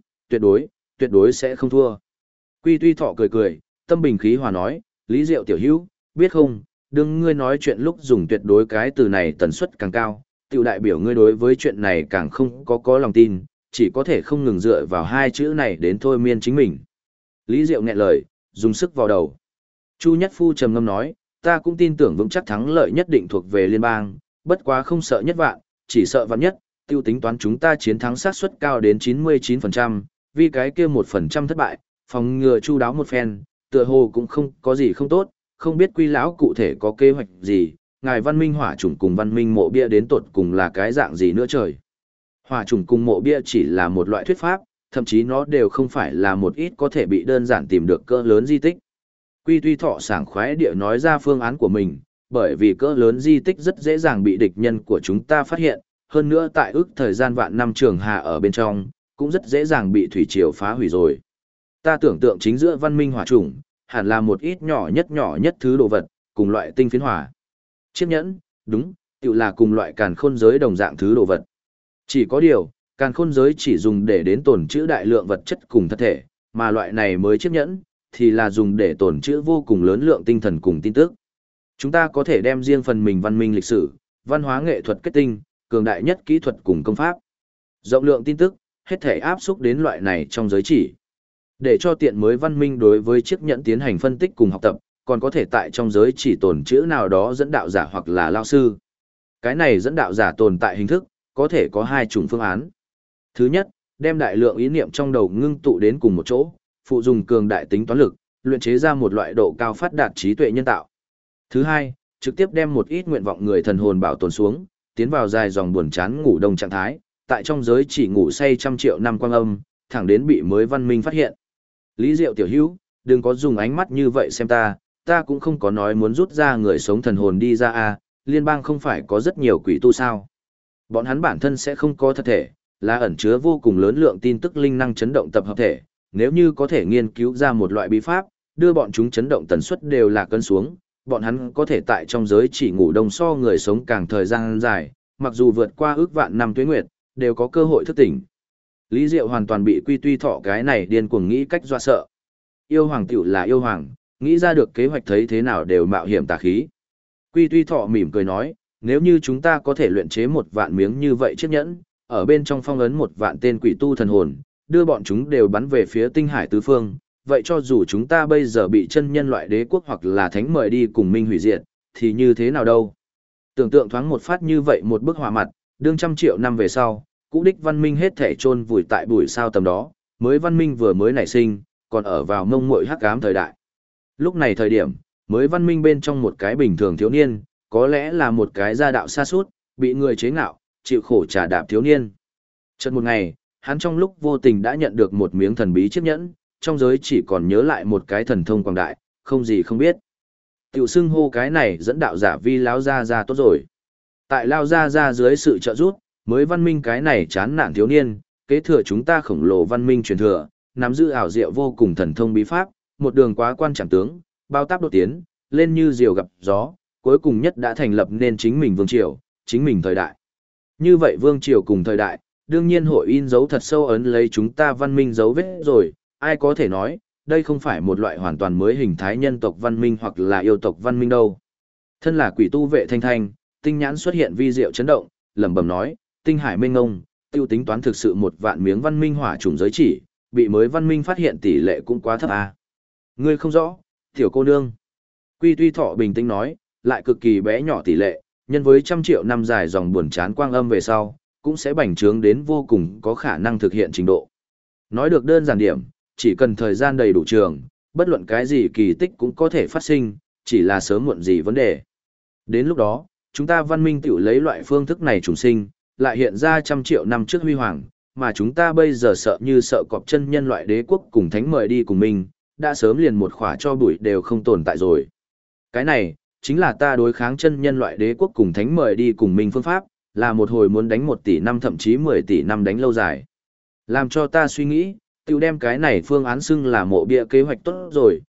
tuyệt đối sẽ không thua. Quy Tuy Thọ cười cười, tâm bình khí hòa nói, Lý Diệu tiểu hữu, biết không, đừng ngươi nói chuyện lúc dùng tuyệt đối cái từ này tần suất càng cao, tiểu đại biểu ngươi đối với chuyện này càng không có lòng tin, chỉ có thể không ngừng dựa vào hai chữ này đến thôi miên chính mình. Lý Diệu nghẹn lời, dùng sức vào đầu. Chu Nhất Phu trầm ngâm nói, ta cũng tin tưởng vững chắc thắng lợi nhất định thuộc về liên bang, bất quá không sợ nhất vạn, chỉ sợ vạn nhất, tiêu tính toán chúng ta chiến thắng xác suất cao đến 99%, vì cái kia 1% thất bại, phòng ngừa chu đáo một phen, tựa hồ cũng không có gì không tốt, không biết Quy lão cụ thể có kế hoạch gì, ngài Văn Minh Hỏa Chủng cùng Văn Minh Mộ Bia đến tột cùng là cái dạng gì nữa trời. Hỏa Chủng cùng Mộ Bia chỉ là một loại thuyết pháp, thậm chí nó đều không phải là một ít có thể bị đơn giản tìm được cỡ lớn di tích. Quy Tuy Thọ sảng khoái địa nói ra phương án của mình, bởi vì cỡ lớn di tích rất dễ dàng bị địch nhân của chúng ta phát hiện, hơn nữa tại ước thời gian vạn năm trường hà ở bên trong, cũng rất dễ dàng bị thủy triều phá hủy rồi. Ta tưởng tượng chính giữa Văn Minh Hỏa Chủng, hẳn là một ít nhỏ nhất thứ đồ vật, cùng loại tinh phiến hỏa. Chiếc nhẫn, đúng, tự là cùng loại càn khôn giới đồng dạng thứ đồ vật. Chỉ có điều, càn khôn giới chỉ dùng để đến tồn trữ đại lượng vật chất cùng thân thể, mà loại này mới chiếc nhẫn, thì là dùng để tồn trữ vô cùng lớn lượng tinh thần cùng tin tức. Chúng ta có thể đem riêng phần mình văn minh lịch sử, văn hóa nghệ thuật kết tinh, cường đại nhất kỹ thuật cùng công pháp. Rộng lượng tin tức, hết thể áp xúc đến loại này trong giới chỉ. Để cho tiện mới văn minh đối với chiếc nhẫn tiến hành phân tích cùng học tập, còn có thể tại trong giới chỉ tồn chữ nào đó dẫn đạo giả hoặc là lao sư. Cái này dẫn đạo giả tồn tại hình thức, có thể có hai chủng phương án. Thứ nhất, đem đại lượng ý niệm trong đầu ngưng tụ đến cùng một chỗ, phụ dùng cường đại tính toán lực, luyện chế ra một loại độ cao phát đạt trí tuệ nhân tạo. Thứ hai, trực tiếp đem một ít nguyện vọng người thần hồn bảo tồn xuống, tiến vào dài dòng buồn chán ngủ đông trạng thái, tại trong giới chỉ ngủ say trăm triệu năm quang âm, thẳng đến bị mới văn minh phát hiện. Lý Diệu tiểu hữu, đừng có dùng ánh mắt như vậy xem ta cũng không có nói muốn rút ra người sống thần hồn đi ra à, liên bang không phải có rất nhiều quỷ tu sao. Bọn hắn bản thân sẽ không có thật thể, là ẩn chứa vô cùng lớn lượng tin tức linh năng chấn động tập hợp thể, nếu như có thể nghiên cứu ra một loại bí pháp, đưa bọn chúng chấn động tần suất đều là cân xuống, bọn hắn có thể tại trong giới chỉ ngủ đông so người sống càng thời gian dài, mặc dù vượt qua ước vạn năm tuế nguyệt, đều có cơ hội thức tỉnh. Lý Diệu hoàn toàn bị Quy Tuy Thọ cái này điên cuồng nghĩ cách dọa sợ. Yêu hoàng tiểu là yêu hoàng, nghĩ ra được kế hoạch thấy thế nào đều mạo hiểm tà khí. Quy Tuy Thọ mỉm cười nói, nếu như chúng ta có thể luyện chế 1.000 miếng như vậy chiếc nhẫn, ở bên trong phong ấn 1.000 tên quỷ tu thần hồn, đưa bọn chúng đều bắn về phía tinh hải tứ phương, vậy cho dù chúng ta bây giờ bị chân nhân loại đế quốc hoặc là thánh mời đi cùng minh hủy diệt, thì như thế nào đâu? Tưởng tượng thoáng một phát như vậy một bức họa mặt, đương trăm triệu năm về sau, cũ đích văn minh hết thể chôn vùi tại bụi sao tầm đó, mới văn minh vừa mới nảy sinh, còn ở vào mông muội hắc ám thời đại. Lúc này thời điểm, mới văn minh bên trong một cái bình thường thiếu niên, có lẽ là một cái gia đạo sa sút, bị người chế ngạo, chịu khổ trả đạp thiếu niên. Chợt một ngày, hắn trong lúc vô tình đã nhận được một miếng thần bí chiếc nhẫn, trong giới chỉ còn nhớ lại một cái thần thông quảng đại, không gì không biết. Tiểu xưng hô cái này dẫn đạo giả vi lão gia tốt rồi. Tại lao gia dưới sự trợ giúp, mới văn minh cái này chán nản thiếu niên, kế thừa chúng ta khổng lồ văn minh truyền thừa, nắm giữ ảo diệu vô cùng thần thông bí pháp, một đường quá quan trọng tướng, bao táp đột tiến, lên như diều gặp gió, cuối cùng nhất đã thành lập nên chính mình vương triều, chính mình thời đại. Như vậy vương triều cùng thời đại, đương nhiên hội in dấu thật sâu ấn lấy chúng ta văn minh dấu vết rồi, ai có thể nói, đây không phải một loại hoàn toàn mới hình thái nhân tộc văn minh hoặc là yêu tộc văn minh đâu. Thân là quỷ tu Vệ Thanh Thanh, tinh nhãn xuất hiện vi diệu chấn động, lẩm bẩm nói, tinh hải mênh ngông, tiêu tính toán thực sự 1.000 miếng văn minh hỏa chủng giới chỉ, bị mới văn minh phát hiện tỷ lệ cũng quá thấp à. Ngươi không rõ, tiểu cô nương. Quy Tuy Thọ bình tĩnh nói, lại cực kỳ bé nhỏ tỷ lệ, nhân với trăm triệu năm dài dòng buồn chán quang âm về sau, cũng sẽ bành trướng đến vô cùng có khả năng thực hiện trình độ. Nói được đơn giản điểm, chỉ cần thời gian đầy đủ trường, bất luận cái gì kỳ tích cũng có thể phát sinh, chỉ là sớm muộn gì vấn đề. Đến lúc đó, chúng ta văn minh tiểu lấy loại phương thức này trùng sinh, lại hiện ra trăm triệu năm trước huy hoàng, mà chúng ta bây giờ sợ như sợ cọp chân nhân loại đế quốc cùng thánh mời đi cùng mình, đã sớm liền một khỏa cho bụi đều không tồn tại rồi. Cái này, chính là ta đối kháng chân nhân loại đế quốc cùng thánh mời đi cùng mình phương pháp, là một hồi muốn đánh 1 tỷ năm thậm chí 10 tỷ năm đánh lâu dài. Làm cho ta suy nghĩ, tiểu đem cái này phương án xưng là mộ bia kế hoạch tốt rồi,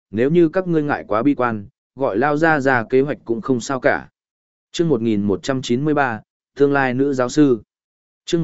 nếu như các ngươi ngại quá bi quan, gọi Lao ra kế hoạch cũng không sao cả. Chương 1193, tương lai nữ giáo sư. Chương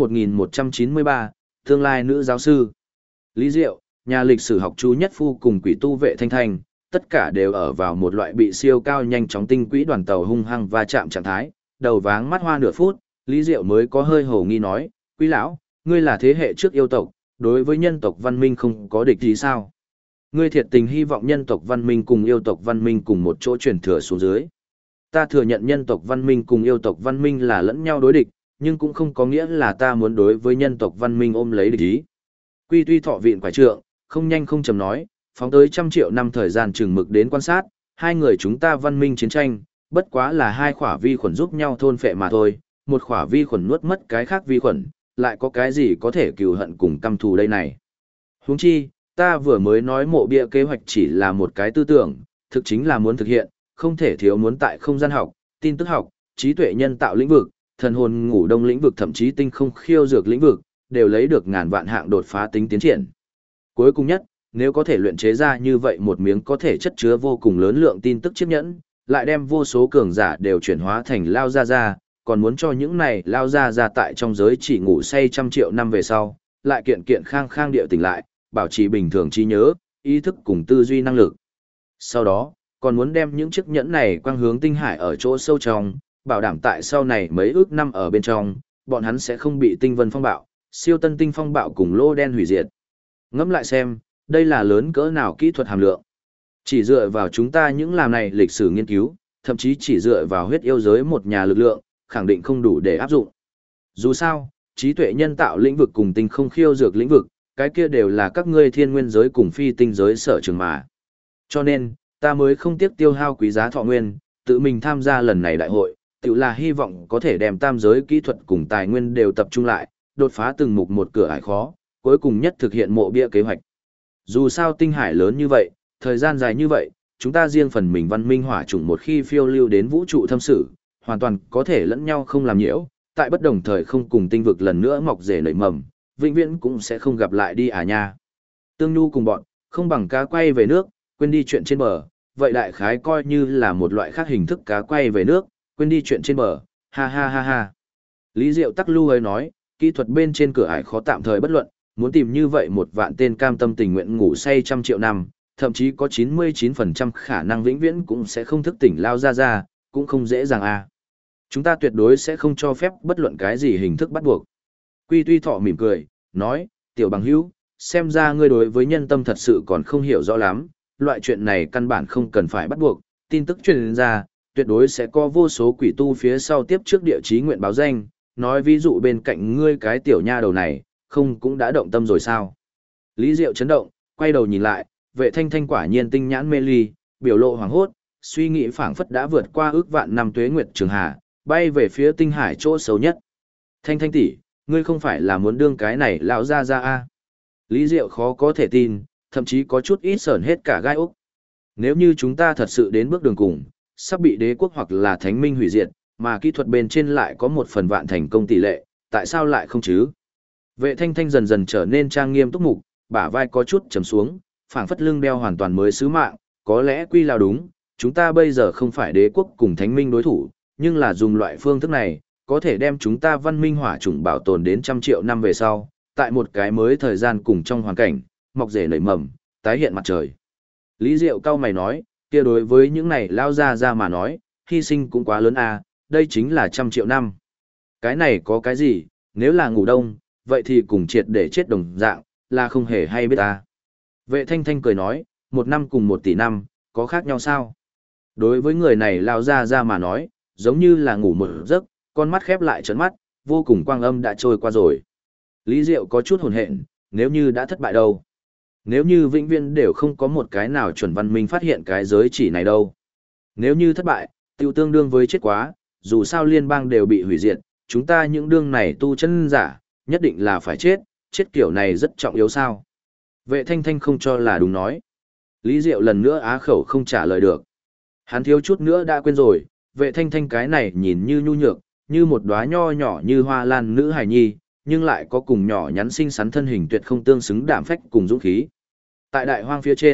1193, tương lai nữ giáo sư. Lý Diệu, nhà lịch sử học Chu Nhất Phu cùng quỷ tu vệ Thanh Thanh, tất cả đều ở vào một loại bị siêu cao nhanh chóng tinh quỹ đoàn tàu hung hăng va chạm trạng thái, đầu váng mắt hoa nửa phút, Lý Diệu mới có hơi hồ nghi nói, quý lão, ngươi là thế hệ trước yêu tộc, đối với nhân tộc văn minh không có địch gì sao? Ngươi thiệt tình hy vọng nhân tộc văn minh cùng yêu tộc văn minh cùng một chỗ truyền thừa xuống dưới. Ta thừa nhận nhân tộc văn minh cùng yêu tộc văn minh là lẫn nhau đối địch, nhưng cũng không có nghĩa là ta muốn đối với nhân tộc văn minh ôm lấy địch ý. Quy Tuy Thọ viện quải trượng, không nhanh không chậm nói, phóng tới 100 triệu năm thời gian chừng mực đến quan sát, hai người chúng ta văn minh chiến tranh, bất quá là hai khỏa vi khuẩn giúp nhau thôn phệ mà thôi, một khỏa vi khuẩn nuốt mất cái khác vi khuẩn, lại có cái gì có thể cừu hận cùng căm thù đây này. Huống chi, ta vừa mới nói mộ bia kế hoạch chỉ là một cái tư tưởng, thực chính là muốn thực hiện, không thể thiếu muốn tại không gian học, tin tức học, trí tuệ nhân tạo lĩnh vực, thần hồn ngủ đông lĩnh vực thậm chí tinh không khiêu dược lĩnh vực, đều lấy được ngàn vạn hạng đột phá tính tiến triển. Cuối cùng nhất, nếu có thể luyện chế ra như vậy một miếng có thể chất chứa vô cùng lớn lượng tin tức chiếc nhẫn, lại đem vô số cường giả đều chuyển hóa thành lao ra, còn muốn cho những này lao ra tại trong giới chỉ ngủ say 100 triệu năm về sau, lại kiện kiện khang khang điệu tỉnh lại, bảo trì bình thường trí nhớ, ý thức cùng tư duy năng lực. Sau đó, còn muốn đem những chiếc nhẫn này quang hướng tinh hải ở chỗ sâu trong, bảo đảm tại sau này mấy ước năm ở bên trong, bọn hắn sẽ không bị tinh vân phong bạo, siêu tân tinh phong bạo cùng lô đen hủy diệt. Ngẫm lại xem, đây là lớn cỡ nào kỹ thuật hàm lượng. Chỉ dựa vào chúng ta những làm này lịch sử nghiên cứu, thậm chí chỉ dựa vào huyết yêu giới một nhà lực lượng, khẳng định không đủ để áp dụng. Dù sao, trí tuệ nhân tạo lĩnh vực cùng tinh không khiêu dược lĩnh vực, cái kia đều là các ngươi thiên nguyên giới cùng phi tinh giới sở trường mà. Cho nên, ta mới không tiếc tiêu hao quý giá thọ nguyên, tự mình tham gia lần này đại hội, tự là hy vọng có thể đem tam giới kỹ thuật cùng tài nguyên đều tập trung lại, đột phá từng mục một cửa ải khó, cuối cùng nhất thực hiện mộ bia kế hoạch. Dù sao tinh hải lớn như vậy, thời gian dài như vậy, chúng ta riêng phần mình văn minh hỏa chủng một khi phiêu lưu đến vũ trụ thâm sử, hoàn toàn có thể lẫn nhau không làm nhiễu, tại bất đồng thời không cùng tinh vực lần nữa mọc rể nảy mầm, vĩnh viễn cũng sẽ không gặp lại đi à nha. Tương Nhu cùng bọn, không bằng cá quay về nước, quên đi chuyện trên bờ, vậy đại khái coi như là một loại khác hình thức cá quay về nước, quên đi chuyện trên bờ, ha ha ha ha. Lý Diệu Tắc Lưu ấy nói, kỹ thuật bên trên cửa ải khó tạm thời bất luận, muốn tìm như vậy một vạn tên cam tâm tình nguyện ngủ say 100 triệu năm, thậm chí có 99% khả năng vĩnh viễn cũng sẽ không thức tỉnh lao ra, cũng không dễ dàng à. Chúng ta tuyệt đối sẽ không cho phép bất luận cái gì hình thức bắt buộc. Quy Tuy Thọ mỉm cười, nói, tiểu bằng hữu, xem ra ngươi đối với nhân tâm thật sự còn không hiểu rõ lắm, loại chuyện này căn bản không cần phải bắt buộc, tin tức truyền ra, tuyệt đối sẽ có vô số quỷ tu phía sau tiếp trước địa chí nguyện báo danh, nói ví dụ bên cạnh ngươi cái tiểu nha đầu này, không cũng đã động tâm rồi sao? Lý Diệu chấn động, quay đầu nhìn lại, vệ Thanh Thanh quả nhiên tinh nhãn mê ly, biểu lộ hoảng hốt, suy nghĩ phảng phất đã vượt qua ước vạn năm tuế nguyệt trường hà, bay về phía tinh hải chỗ xấu nhất. Thanh Thanh tỷ, ngươi không phải là muốn đương cái này lão ra a? Lý Diệu khó có thể tin, thậm chí có chút ít sởn hết cả gai ốc. Nếu như chúng ta thật sự đến bước đường cùng, sắp bị đế quốc hoặc là thánh minh hủy diệt, mà kỹ thuật bên trên lại có một phần vạn thành công tỷ lệ, tại sao lại không chứ? Vệ Thanh Thanh dần dần trở nên trang nghiêm túc mục, bả vai có chút trầm xuống, phảng phất lưng đeo hoàn toàn mới sứ mạng, có lẽ quy lao đúng, chúng ta bây giờ không phải đế quốc cùng thánh minh đối thủ, nhưng là dùng loại phương thức này, có thể đem chúng ta văn minh hỏa chủng bảo tồn đến 100 triệu năm về sau, tại một cái mới thời gian cùng trong hoàn cảnh, mọc rể nảy mầm, tái hiện mặt trời. Lý Diệu cao mày nói, kia đối với những này lao ra mà nói, hy sinh cũng quá lớn à, đây chính là 100 triệu năm. Cái này có cái gì, nếu là ngủ đông, vậy thì cùng triệt để chết đồng dạng, là không hề hay biết ta. Vệ Thanh Thanh cười nói, 1 năm cùng 1 tỷ năm, có khác nhau sao? Đối với người này lao ra mà nói, giống như là ngủ một giấc, con mắt khép lại trấn mắt, vô cùng quang âm đã trôi qua rồi. Lý Diệu có chút hồn hện, nếu như đã thất bại đâu? Nếu như vĩnh viễn đều không có một cái nào chuẩn văn minh phát hiện cái giới chỉ này đâu? Nếu như thất bại, tiêu tương đương với chết quá, dù sao liên bang đều bị hủy diệt, chúng ta những đương này tu chân giả, nhất định là phải chết, chết kiểu này rất trọng yếu sao? Vệ Thanh Thanh không cho là đúng nói. Lý Diệu lần nữa á khẩu không trả lời được. Hắn thiếu chút nữa đã quên rồi, vệ Thanh Thanh cái này nhìn như nhu nhược, như một đóa nho nhỏ như hoa lan nữ hài nhi, nhưng lại có cùng nhỏ nhắn xinh xắn thân hình tuyệt không tương xứng đảm phách cùng dũng khí. Tại đại hoang phía trên,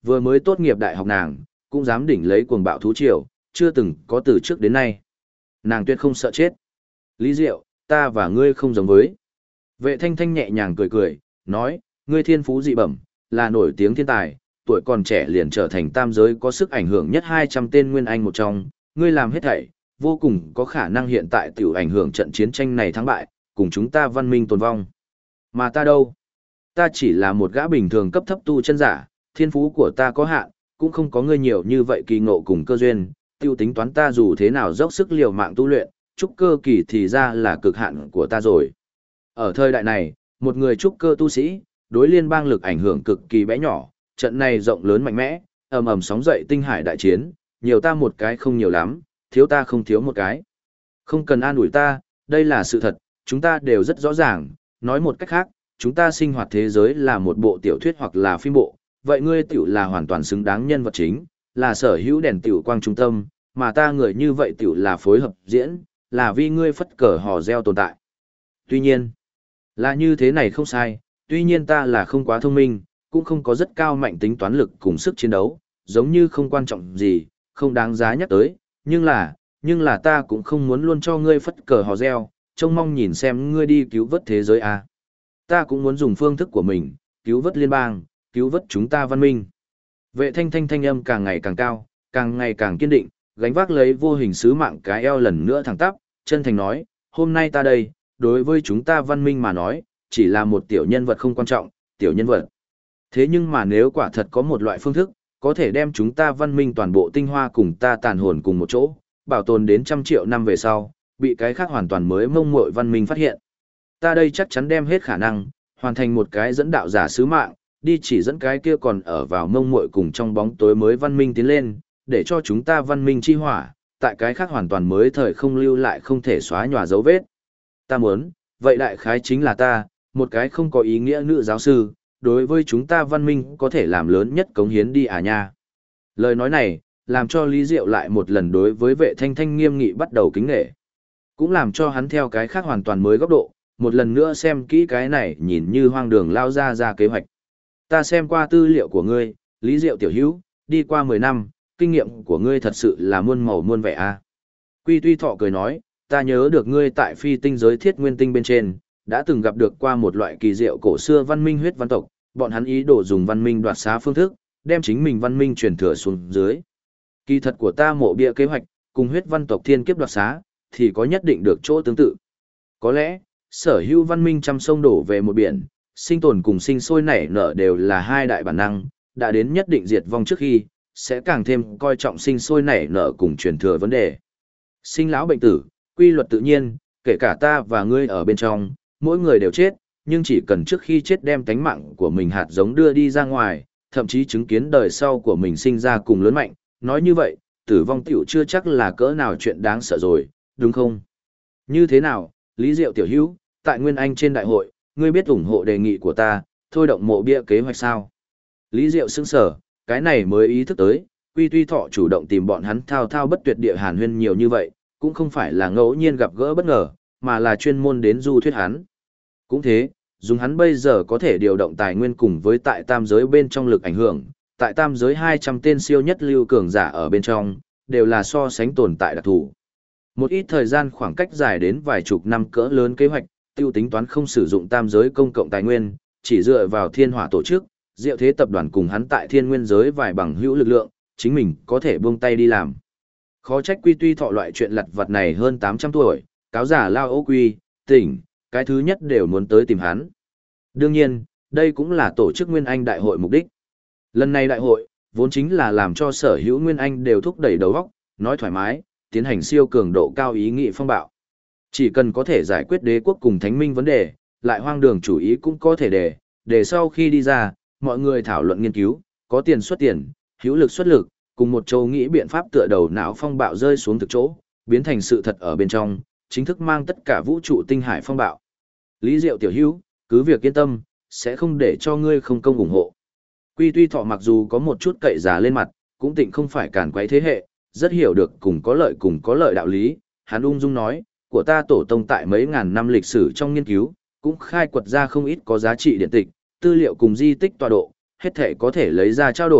Vừa mới tốt nghiệp đại học nàng, cũng dám đỉnh lấy cuồng bạo thú triều, chưa từng có từ trước đến nay. Nàng tuyệt không sợ chết. Lý Diệu, ta và ngươi không giống với. Vệ Thanh Thanh nhẹ nhàng cười cười, nói, ngươi thiên phú dị bẩm, là nổi tiếng thiên tài, tuổi còn trẻ liền trở thành tam giới có sức ảnh hưởng nhất 200 tên nguyên anh một trong, ngươi làm hết thảy, vô cùng có khả năng hiện tại tiểu ảnh hưởng trận chiến tranh này thắng bại, cùng chúng ta văn minh tồn vong. Mà ta đâu? Ta chỉ là một gã bình thường cấp thấp tu chân giả, thiên phú của ta có hạn, cũng không có ngươi nhiều như vậy kỳ ngộ cùng cơ duyên, tiêu tính toán ta dù thế nào dốc sức liều mạng tu luyện, trúc cơ kỳ thì ra là cực hạn của ta rồi. Ở thời đại này, một người trúc cơ tu sĩ, đối liên bang lực ảnh hưởng cực kỳ bé nhỏ, trận này rộng lớn mạnh mẽ, ầm ầm sóng dậy tinh hải đại chiến, nhiều ta một cái không nhiều lắm, thiếu ta không thiếu một cái. Không cần an ủi ta, đây là sự thật, chúng ta đều rất rõ ràng, nói một cách khác, chúng ta sinh hoạt thế giới là một bộ tiểu thuyết hoặc là phim bộ, vậy ngươi tiểu là hoàn toàn xứng đáng nhân vật chính, là sở hữu đèn tiểu quang trung tâm, mà ta người như vậy tiểu là phối hợp diễn, là vì ngươi phất cờ hò reo tồn tại. Tuy nhiên, là như thế này không sai, tuy nhiên ta là không quá thông minh, cũng không có rất cao mạnh tính toán lực cùng sức chiến đấu, giống như không quan trọng gì, không đáng giá nhắc tới, nhưng là ta cũng không muốn luôn cho ngươi phất cờ hò reo, trông mong nhìn xem ngươi đi cứu vớt thế giới à. Ta cũng muốn dùng phương thức của mình, cứu vớt liên bang, cứu vớt chúng ta văn minh. Vệ Thanh Thanh thanh âm càng ngày càng cao, càng ngày càng kiên định, gánh vác lấy vô hình sứ mạng cái eo lần nữa thẳng tắp, chân thành nói, hôm nay ta đây, đối với chúng ta văn minh mà nói, chỉ là một tiểu nhân vật không quan trọng, tiểu nhân vật. Thế nhưng mà nếu quả thật có một loại phương thức, có thể đem chúng ta văn minh toàn bộ tinh hoa cùng ta tàn hồn cùng một chỗ, bảo tồn đến 100 triệu năm về sau, bị cái khác hoàn toàn mới mông muội văn minh phát hiện. Ta đây chắc chắn đem hết khả năng, hoàn thành một cái dẫn đạo giả sứ mạng, đi chỉ dẫn cái kia còn ở vào mông muội cùng trong bóng tối mới văn minh tiến lên, để cho chúng ta văn minh chi hỏa, tại cái khác hoàn toàn mới thời không lưu lại không thể xóa nhòa dấu vết. Ta muốn, vậy đại khái chính là ta, một cái không có ý nghĩa nữ giáo sư, đối với chúng ta văn minh có thể làm lớn nhất cống hiến đi à nha. Lời nói này, làm cho Lý Diệu lại một lần đối với Vệ Thanh Thanh nghiêm nghị bắt đầu kính nể. Cũng làm cho hắn theo cái khác hoàn toàn mới góc độ, một lần nữa xem kỹ cái này nhìn như hoang đường lao ra kế hoạch. Ta xem qua tư liệu của ngươi, Lý Diệu tiểu hữu, đi qua 10 năm, kinh nghiệm của ngươi thật sự là muôn màu muôn vẻ a. Quy Tuy Thọ cười nói, ta nhớ được ngươi tại phi tinh giới thiết nguyên tinh bên trên, đã từng gặp được qua một loại kỳ diệu cổ xưa văn minh huyết văn tộc, bọn hắn ý đồ dùng văn minh đoạt xá phương thức, đem chính mình văn minh truyền thừa xuống dưới. Kỳ thật của ta mộ bia kế hoạch, cùng huyết văn tộc thiên kiếp đoạt xá, thì có nhất định được chỗ tương tự. Có lẽ, sở hữu văn minh trăm sông đổ về một biển, sinh tồn cùng sinh sôi nảy nở đều là hai đại bản năng, đã đến nhất định diệt vong trước khi, sẽ càng thêm coi trọng sinh sôi nảy nở cùng truyền thừa vấn đề. Sinh lão bệnh tử, quy luật tự nhiên, kể cả ta và ngươi ở bên trong, mỗi người đều chết, nhưng chỉ cần trước khi chết đem tánh mạng của mình hạt giống đưa đi ra ngoài, thậm chí chứng kiến đời sau của mình sinh ra cùng lớn mạnh, nói như vậy, tử vong tiểu chưa chắc là cỡ nào chuyện đáng sợ rồi, đúng không? Như thế nào, Lý Diệu tiểu hữu, tại Nguyên Anh trên đại hội, ngươi biết ủng hộ đề nghị của ta, thôi động mộ bia kế hoạch sao? Lý Diệu sững sờ, cái này mới ý thức tới, Quy Tuy Thọ chủ động tìm bọn hắn thao thao bất tuyệt địa hàn huyên nhiều như vậy, cũng không phải là ngẫu nhiên gặp gỡ bất ngờ, mà là chuyên môn đến du thuyết hắn. Cũng thế, dùng hắn bây giờ có thể điều động tài nguyên cùng với tại tam giới bên trong lực ảnh hưởng, tại tam giới 200 tên siêu nhất lưu cường giả ở bên trong, đều là so sánh tồn tại đặc thù. Một ít thời gian khoảng cách dài đến vài chục năm cỡ lớn kế hoạch, tiêu tính toán không sử dụng tam giới công cộng tài nguyên, chỉ dựa vào thiên hỏa tổ chức, diệu thế tập đoàn cùng hắn tại thiên nguyên giới vài bằng hữu lực lượng, chính mình có thể buông tay đi làm. Khó trách Quy Tuy Thọ loại chuyện lặt vặt này hơn 800 tuổi, cáo giả lao ố quy, tỉnh, cái thứ nhất đều muốn tới tìm hắn. Đương nhiên, đây cũng là tổ chức Nguyên Anh đại hội mục đích. Lần này đại hội, vốn chính là làm cho sở hữu Nguyên Anh đều thúc đẩy đầu óc, nói thoải mái, tiến hành siêu cường độ cao ý nghị phong bạo. Chỉ cần có thể giải quyết đế quốc cùng thánh minh vấn đề, lại hoang đường chủ ý cũng có thể để sau khi đi ra, mọi người thảo luận nghiên cứu, có tiền xuất tiền, hữu lực xuất lực, cùng một châu nghĩ biện pháp tựa đầu não phong bạo rơi xuống thực chỗ, biến thành sự thật ở bên trong, chính thức mang tất cả vũ trụ tinh hải phong bạo. Lý Diệu tiểu hữu, cứ việc yên tâm, sẽ không để cho ngươi không công ủng hộ. Quy Tuy Thọ mặc dù có một chút cậy già lên mặt, cũng tịnh không phải cản quấy thế hệ, rất hiểu được cùng có lợi đạo lý, hắn ung dung nói, của ta tổ tông tại mấy ngàn năm lịch sử trong nghiên cứu, cũng khai quật ra không ít có giá trị điện tịch, tư liệu cùng di tích tọa độ, hết thể có thể lấy ra trao đổi,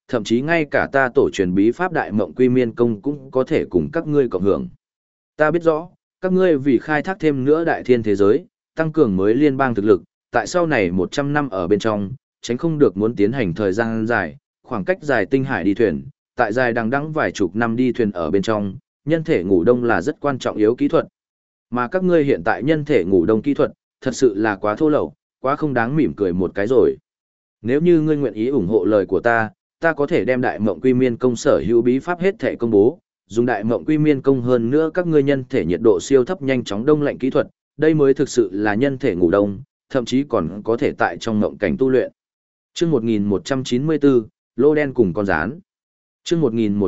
thậm chí ngay cả ta tổ truyền bí pháp Đại Mộng Quy Miên Công cũng có thể cùng các ngươi cộng hưởng. Ta biết rõ, các ngươi vì khai thác thêm nữa đại thiên thế giới, tăng cường mới liên bang thực lực, tại sau này 100 năm ở bên trong, tránh không được muốn tiến hành thời gian dài, khoảng cách dài tinh hải đi thuyền, tại dài đằng đẵng vài chục năm đi thuyền ở bên trong, nhân thể ngủ đông là rất quan trọng yếu kỹ thuật. Mà các ngươi hiện tại nhân thể ngủ đông kỹ thuật, thật sự là quá thô lậu, quá không đáng mỉm cười một cái rồi. Nếu như ngươi nguyện ý ủng hộ lời của ta có thể đem Đại Mộng Quy Miên Công sở hữu bí pháp hết thể công bố, dùng Đại Mộng Quy Miên Công hơn nữa các ngươi nhân thể nhiệt độ siêu thấp nhanh chóng đông lạnh kỹ thuật, đây mới thực sự là nhân thể ngủ đông, thậm chí còn có thể tại trong mộng cảnh tu luyện. Chương 1194, lô đen cùng con rán. Chương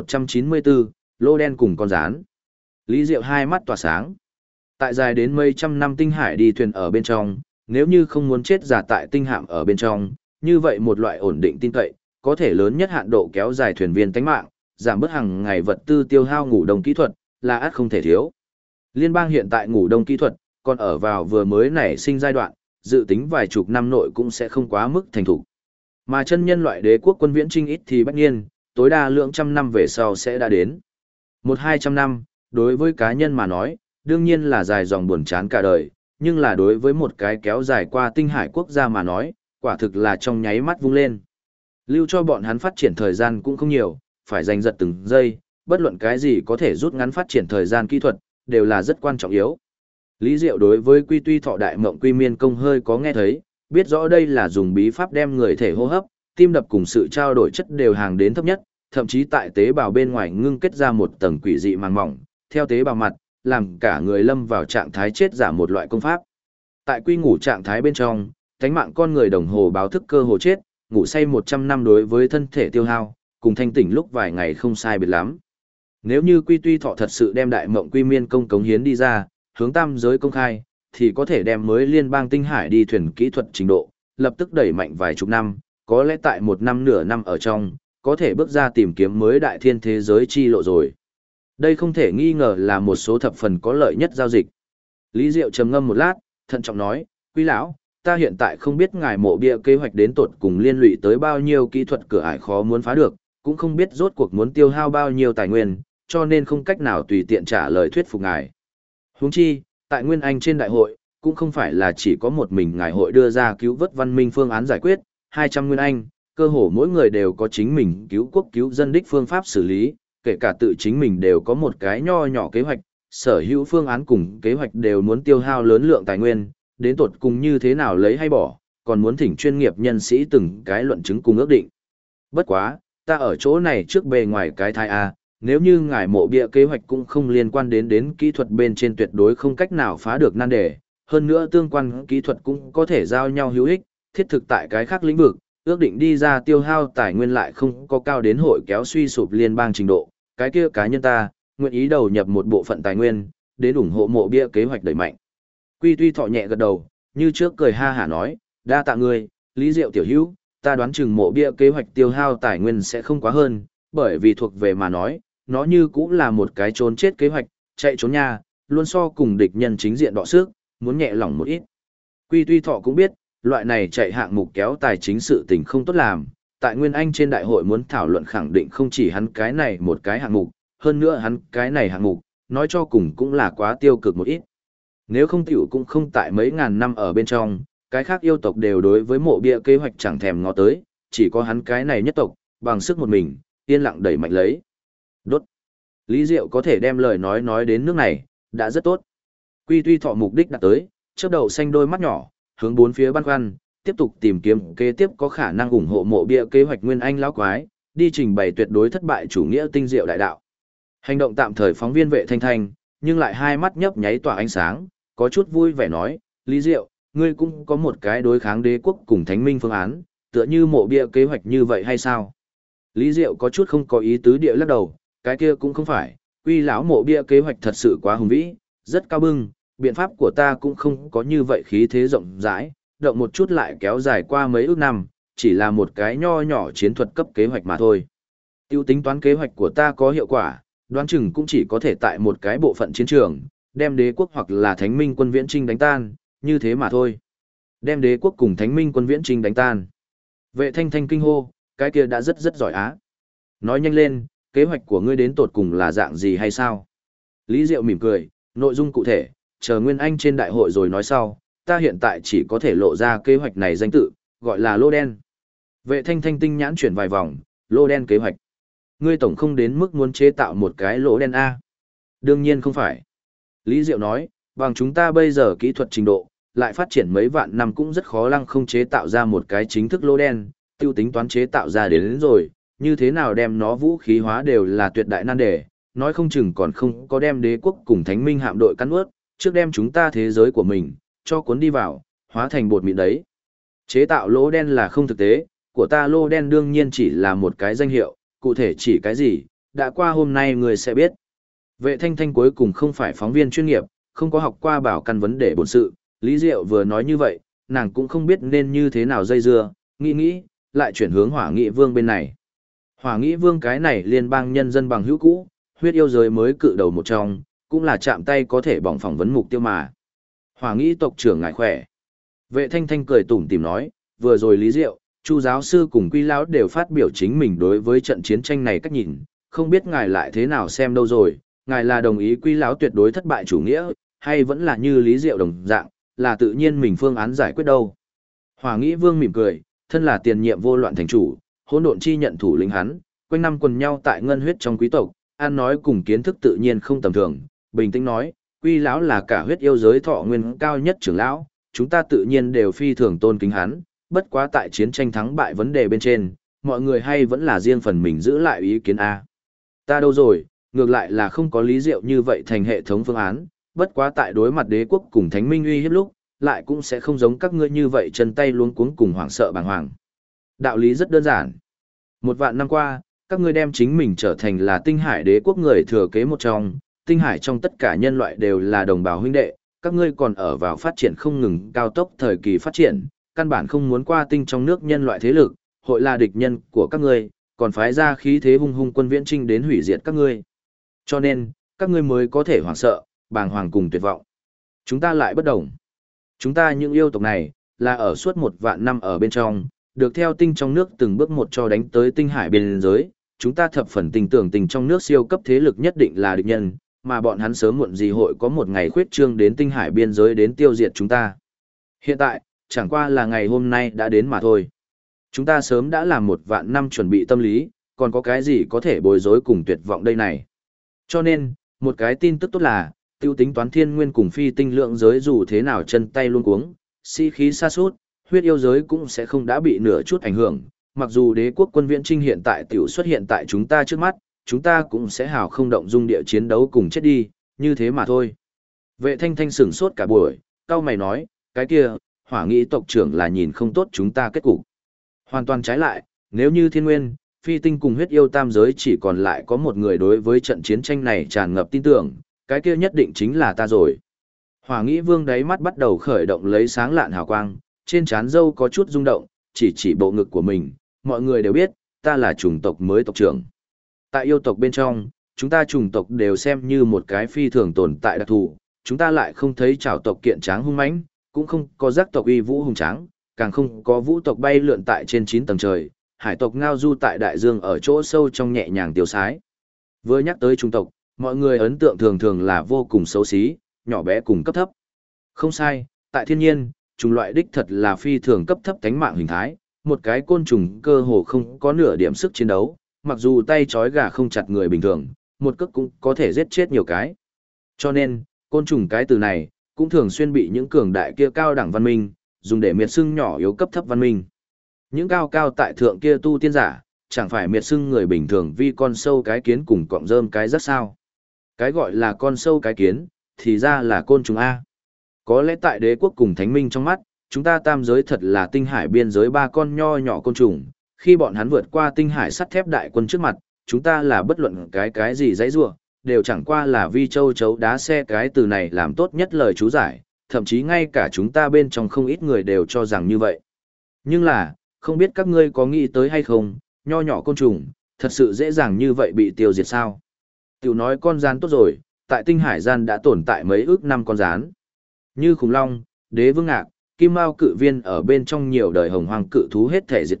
1194, lô đen cùng con rán. Lý Diệu hai mắt tỏa sáng. Tại dài đến mấy trăm năm tinh hải đi thuyền ở bên trong, nếu như không muốn chết giả tại tinh hạm ở bên trong, như vậy một loại ổn định tin cậy, có thể lớn nhất hạn độ kéo dài thuyền viên tánh mạng, giảm bớt hàng ngày vật tư tiêu hao ngủ đông kỹ thuật, là ắt không thể thiếu. Liên bang hiện tại ngủ đông kỹ thuật, còn ở vào vừa mới nảy sinh giai đoạn, dự tính vài chục năm nội cũng sẽ không quá mức thành thủ. Mà chân nhân loại đế quốc quân viễn trinh ít thì bất nhiên, tối đa lượng trăm năm về sau sẽ đã đến. 100-200 năm, đối với cá nhân mà nói, đương nhiên là dài dòng buồn chán cả đời, nhưng là đối với một cái kéo dài qua tinh hải quốc gia mà nói, quả thực là trong nháy mắt vung lên. Lưu cho bọn hắn phát triển thời gian cũng không nhiều, phải giành giật từng giây, bất luận cái gì có thể rút ngắn phát triển thời gian kỹ thuật, đều là rất quan trọng yếu. Lý Diệu đối với Quy Tuy Thọ Đại Mộng Quy Miên Công hơi có nghe thấy, biết rõ đây là dùng bí pháp đem người thể hô hấp, tim đập cùng sự trao đổi chất đều hàng đến thấp nhất, thậm chí tại tế bào bên ngoài ngưng kết ra một tầng quỷ dị màng mỏng, theo tế bào mặt, làm cả người lâm vào trạng thái chết giả một loại công pháp. Tại quy ngủ trạng thái bên trong, tánh mạng con người đồng hồ báo thức cơ hồ chết, ngủ say 100 năm đối với thân thể tiêu hao, cùng thanh tỉnh lúc vài ngày không sai biệt lắm. Nếu như Quy Tuy Thọ thật sự đem Đại Mộng Quy Miên Công cống hiến đi ra, hướng tam giới công khai, thì có thể đem mới liên bang tinh hải đi thuyền kỹ thuật trình độ, lập tức đẩy mạnh vài chục năm, có lẽ tại một năm nửa năm ở trong, có thể bước ra tìm kiếm mới đại thiên thế giới chi lộ rồi. Đây không thể nghi ngờ là một số thập phần có lợi nhất giao dịch. Lý Diệu trầm ngâm một lát, thận trọng nói, Quý lão, ta hiện tại không biết ngài mộ bia kế hoạch đến tột cùng liên lụy tới bao nhiêu kỹ thuật cửa ải khó muốn phá được, cũng không biết rốt cuộc muốn tiêu hao bao nhiêu tài nguyên, cho nên không cách nào tùy tiện trả lời thuyết phục ngài. Huống chi, tại Nguyên Anh trên đại hội, cũng không phải là chỉ có một mình ngài hội đưa ra cứu vớt văn minh phương án giải quyết, 200 Nguyên Anh, cơ hồ mỗi người đều có chính mình cứu quốc cứu dân đích phương pháp xử lý, kể cả tự chính mình đều có một cái nho nhỏ kế hoạch, sở hữu phương án cùng kế hoạch đều muốn tiêu hao lớn lượng tài nguyên, đến tột cùng như thế nào lấy hay bỏ, còn muốn thỉnh chuyên nghiệp nhân sĩ từng cái luận chứng cùng ước định. Bất quá, ta ở chỗ này trước bề ngoài cái thai A, nếu như ngài mộ bia kế hoạch cũng không liên quan đến kỹ thuật bên trên tuyệt đối không cách nào phá được nan đề, hơn nữa tương quan kỹ thuật cũng có thể giao nhau hữu ích, thiết thực tại cái khác lĩnh vực, ước định đi ra tiêu hao tài nguyên lại không có cao đến hội kéo suy sụp liên bang trình độ, cái kia cá nhân ta, nguyện ý đầu nhập một bộ phận tài nguyên, đến ủng hộ mộ bia kế hoạch đẩy mạnh. Quy Tuy Thọ nhẹ gật đầu, như trước cười ha hả nói, đa tạ ngươi, Lý Diệu tiểu hữu, ta đoán chừng mộ bia kế hoạch tiêu hao tài nguyên sẽ không quá hơn, bởi vì thuộc về mà nói, nó như cũng là một cái trốn chết kế hoạch, chạy trốn nha, luôn so cùng địch nhân chính diện đọ sức, muốn nhẹ lòng một ít. Quy Tuy Thọ cũng biết, loại này chạy hạng mục kéo tài chính sự tình không tốt làm, tại Nguyên Anh trên đại hội muốn thảo luận khẳng định không chỉ hắn cái này một cái hạng mục, hơn nữa hắn cái này hạng mục, nói cho cùng cũng là quá tiêu cực một ít. Nếu không tiểu cũng không tại mấy ngàn năm ở bên trong, cái khác yêu tộc đều đối với mộ bia kế hoạch chẳng thèm ngó tới, chỉ có hắn cái này nhất tộc, bằng sức một mình, yên lặng đẩy mạnh lấy. Đốt. Lý Diệu có thể đem lời nói đến nước này, đã rất tốt. Quy Tuy Thọ mục đích đã tới, chớp đầu xanh đôi mắt nhỏ, hướng bốn phía băn khoăn, tiếp tục tìm kiếm kế tiếp có khả năng ủng hộ mộ bia kế hoạch Nguyên Anh lão quái, đi trình bày tuyệt đối thất bại chủ nghĩa tinh diệu đại đạo. Hành động tạm thời phóng viên Vệ Thanh Thanh, nhưng lại hai mắt nhấp nháy tỏa ánh sáng, có chút vui vẻ nói, Lý Diệu, ngươi cũng có một cái đối kháng đế quốc cùng thánh minh phương án, tựa như mộ bia kế hoạch như vậy hay sao? Lý Diệu có chút không có ý tứ địa lắc đầu, cái kia cũng không phải, Quy lão mộ bia kế hoạch thật sự quá hùng vĩ, rất cao bưng, biện pháp của ta cũng không có như vậy khí thế rộng rãi, động một chút lại kéo dài qua mấy ước năm, chỉ là một cái nho nhỏ chiến thuật cấp kế hoạch mà thôi. Tiêu tính toán kế hoạch của ta có hiệu quả, đoán chừng cũng chỉ có thể tại một cái bộ phận chiến trường, đem đế quốc hoặc là thánh minh quân viễn trinh đánh tan, như thế mà thôi. Đem đế quốc cùng thánh minh quân viễn trinh đánh tan. Vệ Thanh Thanh kinh hô, cái kia đã rất giỏi á. Nói nhanh lên, kế hoạch của ngươi đến tột cùng là dạng gì hay sao? Lý Diệu mỉm cười, nội dung cụ thể, chờ Nguyên Anh trên đại hội rồi nói sau, ta hiện tại chỉ có thể lộ ra kế hoạch này danh tự, gọi là lô đen. Vệ Thanh Thanh tinh nhãn chuyển vài vòng, lô đen kế hoạch. Ngươi tổng không đến mức muốn chế tạo một cái lỗ đen A. Đương nhiên không phải. Lý Diệu nói, bằng chúng ta bây giờ kỹ thuật trình độ, lại phát triển mấy vạn năm cũng rất khó lăng không chế tạo ra một cái chính thức lỗ đen, tiêu tính toán chế tạo ra đến rồi, như thế nào đem nó vũ khí hóa đều là tuyệt đại nan đề, nói không chừng còn không có đem đế quốc cùng thánh minh hạm đội cắn ướt, trước đem chúng ta thế giới của mình, cho cuốn đi vào, hóa thành bột mịn đấy. Chế tạo lỗ đen là không thực tế, của ta lỗ đen đương nhiên chỉ là một cái danh hiệu, cụ thể chỉ cái gì, đã qua hôm nay người sẽ biết. Vệ Thanh Thanh cuối cùng không phải phóng viên chuyên nghiệp, không có học qua bảo căn vấn đề bổn sự, Lý Diệu vừa nói như vậy, nàng cũng không biết nên như thế nào dây dưa, nghĩ, lại chuyển hướng Hỏa Nghị Vương bên này. Hỏa Nghị Vương cái này liên bang nhân dân bằng hữu cũ, huyết yêu giới mới cự đầu một trong, cũng là chạm tay có thể bỏng phỏng vấn mục tiêu mà. Hỏa Nghị tộc trưởng ngài khỏe. Vệ Thanh Thanh cười tủm tỉm nói, vừa rồi Lý Diệu, Chu giáo sư cùng Quy lão đều phát biểu chính mình đối với trận chiến tranh này cách nhìn, không biết ngài lại thế nào xem đâu rồi, ngài là đồng ý Quy lão tuyệt đối thất bại chủ nghĩa, hay vẫn là như Lý Diệu đồng dạng, là tự nhiên mình phương án giải quyết đâu. Hỏa Nghị Vương mỉm cười, thân là tiền nhiệm vô loạn thành chủ, hỗn độn chi nhận thủ lĩnh hắn, quanh năm quần nhau tại ngân huyết trong quý tộc, ăn nói cùng kiến thức tự nhiên không tầm thường, bình tĩnh nói, Quy lão là cả huyết yêu giới thọ nguyên cao nhất trưởng lão, chúng ta tự nhiên đều phi thường tôn kính hắn, bất quá tại chiến tranh thắng bại vấn đề bên trên, mọi người hay vẫn là riêng phần mình giữ lại ý kiến A. Ta đâu rồi, ngược lại là không có Lý Diệu như vậy thành hệ thống phương án, bất quá tại đối mặt đế quốc cùng thánh minh uy hiếp lúc, lại cũng sẽ không giống các ngươi như vậy chân tay luống cuống cùng hoảng sợ bàng hoàng. Đạo lý rất đơn giản. 1 vạn năm qua, các ngươi đem chính mình trở thành là tinh hải đế quốc người thừa kế một trong, tinh hải trong tất cả nhân loại đều là đồng bào huynh đệ, các ngươi còn ở vào phát triển không ngừng cao tốc thời kỳ phát triển, căn bản không muốn qua tinh trong nước nhân loại thế lực, hội là địch nhân của các ngươi, còn phái ra khí thế hung hung quân viễn trinh đến hủy diệt các ngươi. Cho nên, các ngươi mới có thể hoảng sợ, bàng hoàng cùng tuyệt vọng. Chúng ta lại bất đồng. Chúng ta những yêu tộc này, là ở suốt 1 vạn năm ở bên trong, được theo tinh trong nước từng bước một cho đánh tới tinh hải biên giới, chúng ta thập phần tin tưởng tình trong nước siêu cấp thế lực nhất định là địch nhân, mà bọn hắn sớm muộn gì hội có một ngày khuyết trương đến tinh hải biên giới đến tiêu diệt chúng ta. Hiện tại, chẳng qua là ngày hôm nay đã đến mà thôi. Chúng ta sớm đã làm 1 vạn năm chuẩn bị tâm lý, còn có cái gì có thể bối rối cùng tuyệt vọng đây này. Cho nên, một cái tin tức tốt là, tiêu tính toán thiên nguyên cùng phi tinh lượng giới dù thế nào chân tay luôn cuống, khí sa sút, huyết yêu giới cũng sẽ không đã bị nửa chút ảnh hưởng, mặc dù đế quốc quân viễn trinh hiện tại tiểu xuất hiện tại chúng ta trước mắt, chúng ta cũng sẽ hào không động dung địa chiến đấu cùng chết đi, như thế mà thôi. Vệ Thanh Thanh sửng sốt cả buổi, cao mày nói, cái kia, Hỏa Nghị tộc trưởng là nhìn không tốt chúng ta kết cục. Hoàn toàn trái lại, nếu như thiên nguyên, phi tinh cùng huyết yêu tam giới chỉ còn lại có một người đối với trận chiến tranh này tràn ngập tin tưởng, cái kia nhất định chính là ta rồi. Hỏa Nghị Vương đáy mắt bắt đầu khởi động lấy sáng lạn hào quang, trên trán râu có chút rung động, chỉ bộ ngực của mình, mọi người đều biết, ta là chủng tộc mới tộc trưởng. Tại yêu tộc bên trong, chúng ta chủng tộc đều xem như một cái phi thường tồn tại đặc thù, chúng ta lại không thấy trảo tộc kiện tráng hung mãnh, cũng không có giác tộc uy vũ hùng tráng, càng không có vũ tộc bay lượn tại trên 9 tầng trời, hải tộc ngao du tại đại dương ở chỗ sâu trong nhẹ nhàng tiêu sái. Vừa nhắc tới chủng tộc, mọi người ấn tượng thường thường là vô cùng xấu xí, nhỏ bé cùng cấp thấp. Không sai, tại thiên nhiên, chủng loại đích thật là phi thường cấp thấp tánh mạng hình thái, một cái côn trùng cơ hồ không có nửa điểm sức chiến đấu, mặc dù tay trói gà không chặt người bình thường, một cước cũng có thể giết chết nhiều cái. Cho nên, côn trùng cái từ này, cũng thường xuyên bị những cường đại kia cao đẳng văn minh, dùng để miệt xưng nhỏ yếu cấp thấp văn minh. Những cao cao tại thượng kia tu tiên giả, chẳng phải miệt xưng người bình thường vì con sâu cái kiến cùng cọng rơm cái rất sao. Cái gọi là con sâu cái kiến, thì ra là côn trùng A. Có lẽ tại đế quốc cùng thánh minh trong mắt, chúng ta tam giới thật là tinh hải biên giới 3 con nho nhỏ côn trùng, khi bọn hắn vượt qua tinh hải sắt thép đại quân trước mặt, chúng ta là bất luận cái gì dãy rủa, đều chẳng qua là vi châu chấu đá xe cái từ này làm tốt nhất lời chú giải, thậm chí ngay cả chúng ta bên trong không ít người đều cho rằng như vậy. Nhưng là, không biết các ngươi có nghĩ tới hay không, nho nhỏ côn trùng, thật sự dễ dàng như vậy bị tiêu diệt sao? Tiểu nói con gián tốt rồi, tại tinh hải gian đã tồn tại mấy ước năm con gián. Như khủng long, đế vương ngạc, kim mao cự viên ở bên trong nhiều đời hồng hoang cự thú hết thể diệt tuyệt,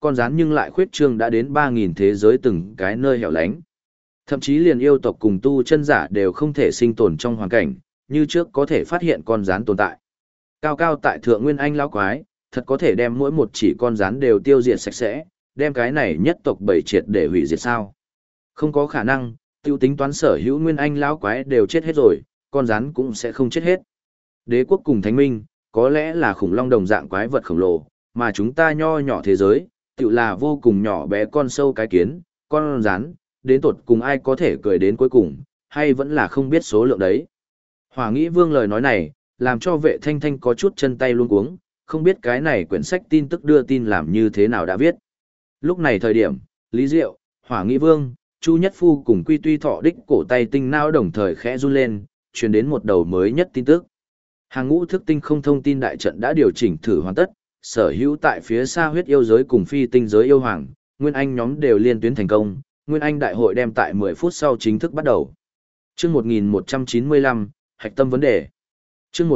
con rắn nhưng lại khuyết trương đã đến 3.000 thế giới từng cái nơi hẻo lánh. Thậm chí liền yêu tộc cùng tu chân giả đều không thể sinh tồn trong hoàn cảnh, như trước có thể phát hiện con rắn tồn tại. Cao cao tại thượng nguyên anh lão quái, thật có thể đem mỗi một chỉ con rắn đều tiêu diệt sạch sẽ, đem cái này nhất tộc bảy triệt để hủy diệt sao? Không có khả năng, tiêu tính toán sở hữu nguyên anh lão quái đều chết hết rồi, con rắn cũng sẽ không chết hết. Đế quốc cùng thánh minh, có lẽ là khủng long đồng dạng quái vật khổng lồ, mà chúng ta nho nhỏ thế giới, tự là vô cùng nhỏ bé con sâu cái kiến, con rắn, đến tột cùng ai có thể cười đến cuối cùng, hay vẫn là không biết số lượng đấy. Hỏa Nghĩ Vương lời nói này, làm cho Vệ Thanh Thanh có chút chân tay luống cuống, không biết cái này quyển sách tin tức đưa tin làm như thế nào đã viết. Lúc này thời điểm, Lý Diệu, Hỏa Nghĩ Vương, Chu Nhất Phu cùng Quy Tuy Thọ đích cổ tay tinh não đồng thời khẽ run lên, truyền đến một đầu mới nhất tin tức. Hàng ngũ thức tinh không thông tin đại trận đã điều chỉnh thử hoàn tất, sở hữu tại phía xa huyết yêu giới cùng phi tinh giới yêu hoàng, Nguyên Anh nhóm đều liên tuyến thành công, Nguyên Anh đại hội đem tại 10 phút sau chính thức bắt đầu. Chương 1195, hạch tâm vấn đề. Chương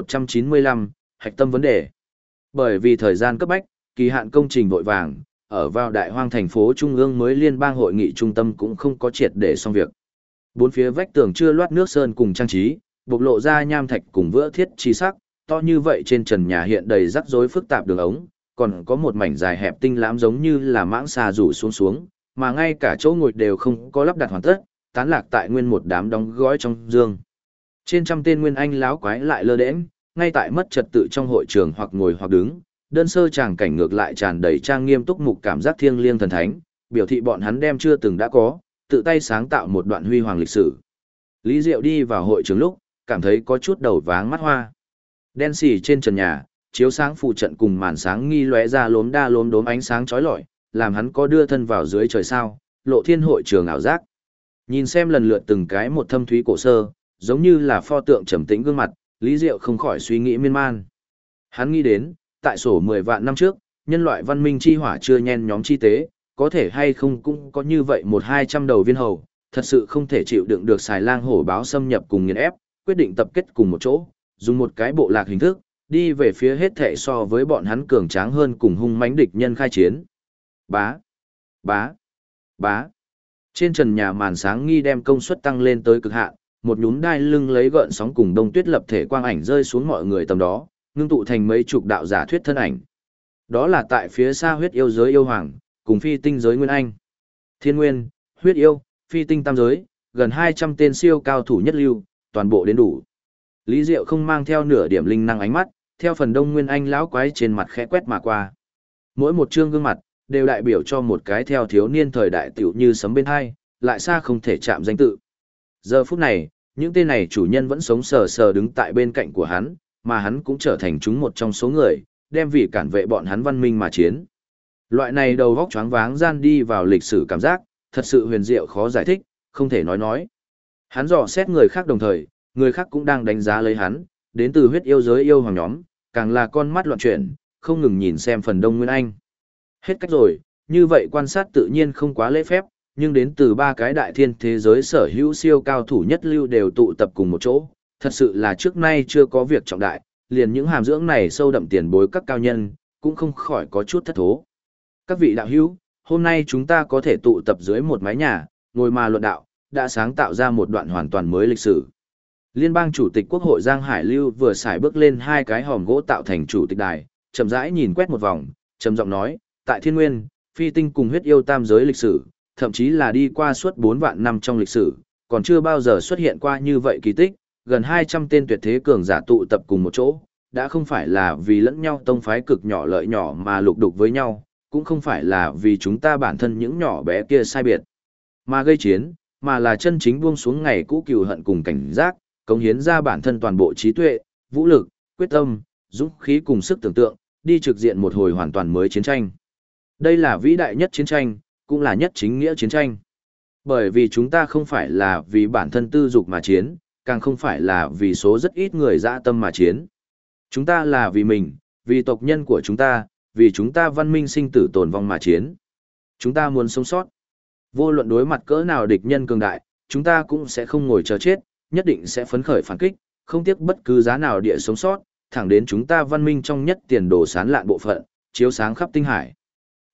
1195, hạch tâm vấn đề. Bởi vì thời gian cấp bách, kỳ hạn công trình vội vàng, ở vào đại hoang thành phố trung ương mới liên bang hội nghị trung tâm cũng không có triệt để xong việc. Bốn phía vách tường chưa loát nước sơn cùng trang trí, bộc lộ ra nham thạch cùng vữa thiết chi sắc, to như vậy trên trần nhà hiện đầy rắc rối phức tạp đường ống, còn có một mảnh dài hẹp tinh lãm giống như là mãng xà rủ xuống, mà ngay cả chỗ ngồi đều không có lắp đặt hoàn tất, tán lạc tại nguyên một đám đóng gói trong dương. Trên trăm tên nguyên anh láo quái lại lơ đễnh, ngay tại mất trật tự trong hội trường hoặc ngồi hoặc đứng, đơn sơ tràng cảnh ngược lại tràn đầy trang nghiêm túc mục cảm giác thiêng liêng thần thánh, biểu thị bọn hắn đem chưa từng đã có, tự tay sáng tạo một đoạn huy hoàng lịch sử. Lý Diệu đi vào hội trường lúc, cảm thấy có chút đầu váng mắt hoa. Đen xì trên trần nhà, chiếu sáng phụ trận cùng màn sáng nghi lóe ra lốm đa lốm đốm ánh sáng chói lọi, làm hắn có đưa thân vào dưới trời sao, lộ thiên hội trường ảo giác. Nhìn xem lần lượt từng cái một thâm thúy cổ sơ, giống như là pho tượng trầm tĩnh gương mặt, Lý Diệu không khỏi suy nghĩ miên man. Hắn nghĩ đến, tại sổ 10 vạn năm trước, nhân loại văn minh chi hỏa chưa nhen nhóm chi tế, có thể hay không cũng có như vậy 1-200 đầu viên hầu, thật sự không thể chịu đựng được xài lang hổ báo xâm nhập cùng nghiền ép, quyết định tập kết cùng một chỗ, dùng một cái bộ lạc hình thức, đi về phía hết thệ so với bọn hắn cường tráng hơn cùng hung mãnh địch nhân khai chiến. Bá, bá, bá. Trên trần nhà màn sáng nghi đem công suất tăng lên tới cực hạn, một nhúm đai lưng lấy gợn sóng cùng đông tuyết lập thể quang ảnh rơi xuống mọi người tầm đó, ngưng tụ thành mấy chục đạo giả thuyết thân ảnh. Đó là tại phía xa huyết yêu giới yêu hoàng, cùng phi tinh giới nguyên anh. Thiên nguyên, huyết yêu, phi tinh tam giới, gần 200 tên siêu cao thủ nhất lưu, toàn bộ đến đủ. Lý Diệu không mang theo nửa điểm linh năng ánh mắt, theo phần đông nguyên anh lão quái trên mặt khẽ quét mà qua. Mỗi một trương gương mặt, đều đại biểu cho một cái theo thiếu niên thời đại tiểu như sấm bên hai, lại xa không thể chạm danh tự. Giờ phút này, những tên này chủ nhân vẫn sống sờ sờ đứng tại bên cạnh của hắn, mà hắn cũng trở thành chúng một trong số người, đem vì cản vệ bọn hắn văn minh mà chiến. Loại này đầu vóc choáng váng gian đi vào lịch sử cảm giác, thật sự huyền diệu khó giải thích, không thể nói. Hắn dò xét người khác đồng thời, người khác cũng đang đánh giá lấy hắn, đến từ huyết yêu giới yêu hoàng nhóm, càng là con mắt loạn chuyển, không ngừng nhìn xem phần đông nguyên anh. Hết cách rồi, như vậy quan sát tự nhiên không quá lễ phép, nhưng đến từ ba cái đại thiên thế giới sở hữu siêu cao thủ nhất lưu đều tụ tập cùng một chỗ, thật sự là trước nay chưa có việc trọng đại, liền những hàm dưỡng này sâu đậm tiền bối các cao nhân, cũng không khỏi có chút thất thố. Các vị đạo hữu, hôm nay chúng ta có thể tụ tập dưới một mái nhà, ngồi mà luận đạo, đã sáng tạo ra một đoạn hoàn toàn mới lịch sử. Liên bang chủ tịch quốc hội Giang Hải Lưu vừa xài bước lên hai cái hòm gỗ tạo thành chủ tịch đài, chậm rãi nhìn quét một vòng, trầm giọng nói, tại thiên nguyên, phi tinh cùng huyết yêu tam giới lịch sử, thậm chí là đi qua suốt 4 vạn năm trong lịch sử, còn chưa bao giờ xuất hiện qua như vậy kỳ tích, gần 200 tên tuyệt thế cường giả tụ tập cùng một chỗ, đã không phải là vì lẫn nhau tông phái cực nhỏ lợi nhỏ mà lục đục với nhau, cũng không phải là vì chúng ta bản thân những nhỏ bé kia sai biệt, mà gây chiến, mà là chân chính buông xuống ngày cũ cừu hận cùng cảnh giác, cống hiến ra bản thân toàn bộ trí tuệ, vũ lực, quyết tâm, dũng khí cùng sức tưởng tượng, đi trực diện một hồi hoàn toàn mới chiến tranh. Đây là vĩ đại nhất chiến tranh, cũng là nhất chính nghĩa chiến tranh. Bởi vì chúng ta không phải là vì bản thân tư dục mà chiến, càng không phải là vì số rất ít người dã tâm mà chiến. Chúng ta là vì mình, vì tộc nhân của chúng ta, vì chúng ta văn minh sinh tử tồn vong mà chiến. Chúng ta muốn sống sót. Vô luận đối mặt cỡ nào địch nhân cường đại, chúng ta cũng sẽ không ngồi chờ chết, nhất định sẽ phấn khởi phản kích, không tiếc bất cứ giá nào địa sống sót, thẳng đến chúng ta văn minh trong nhất tiền đồ sán lạn bộ phận, chiếu sáng khắp tinh hải.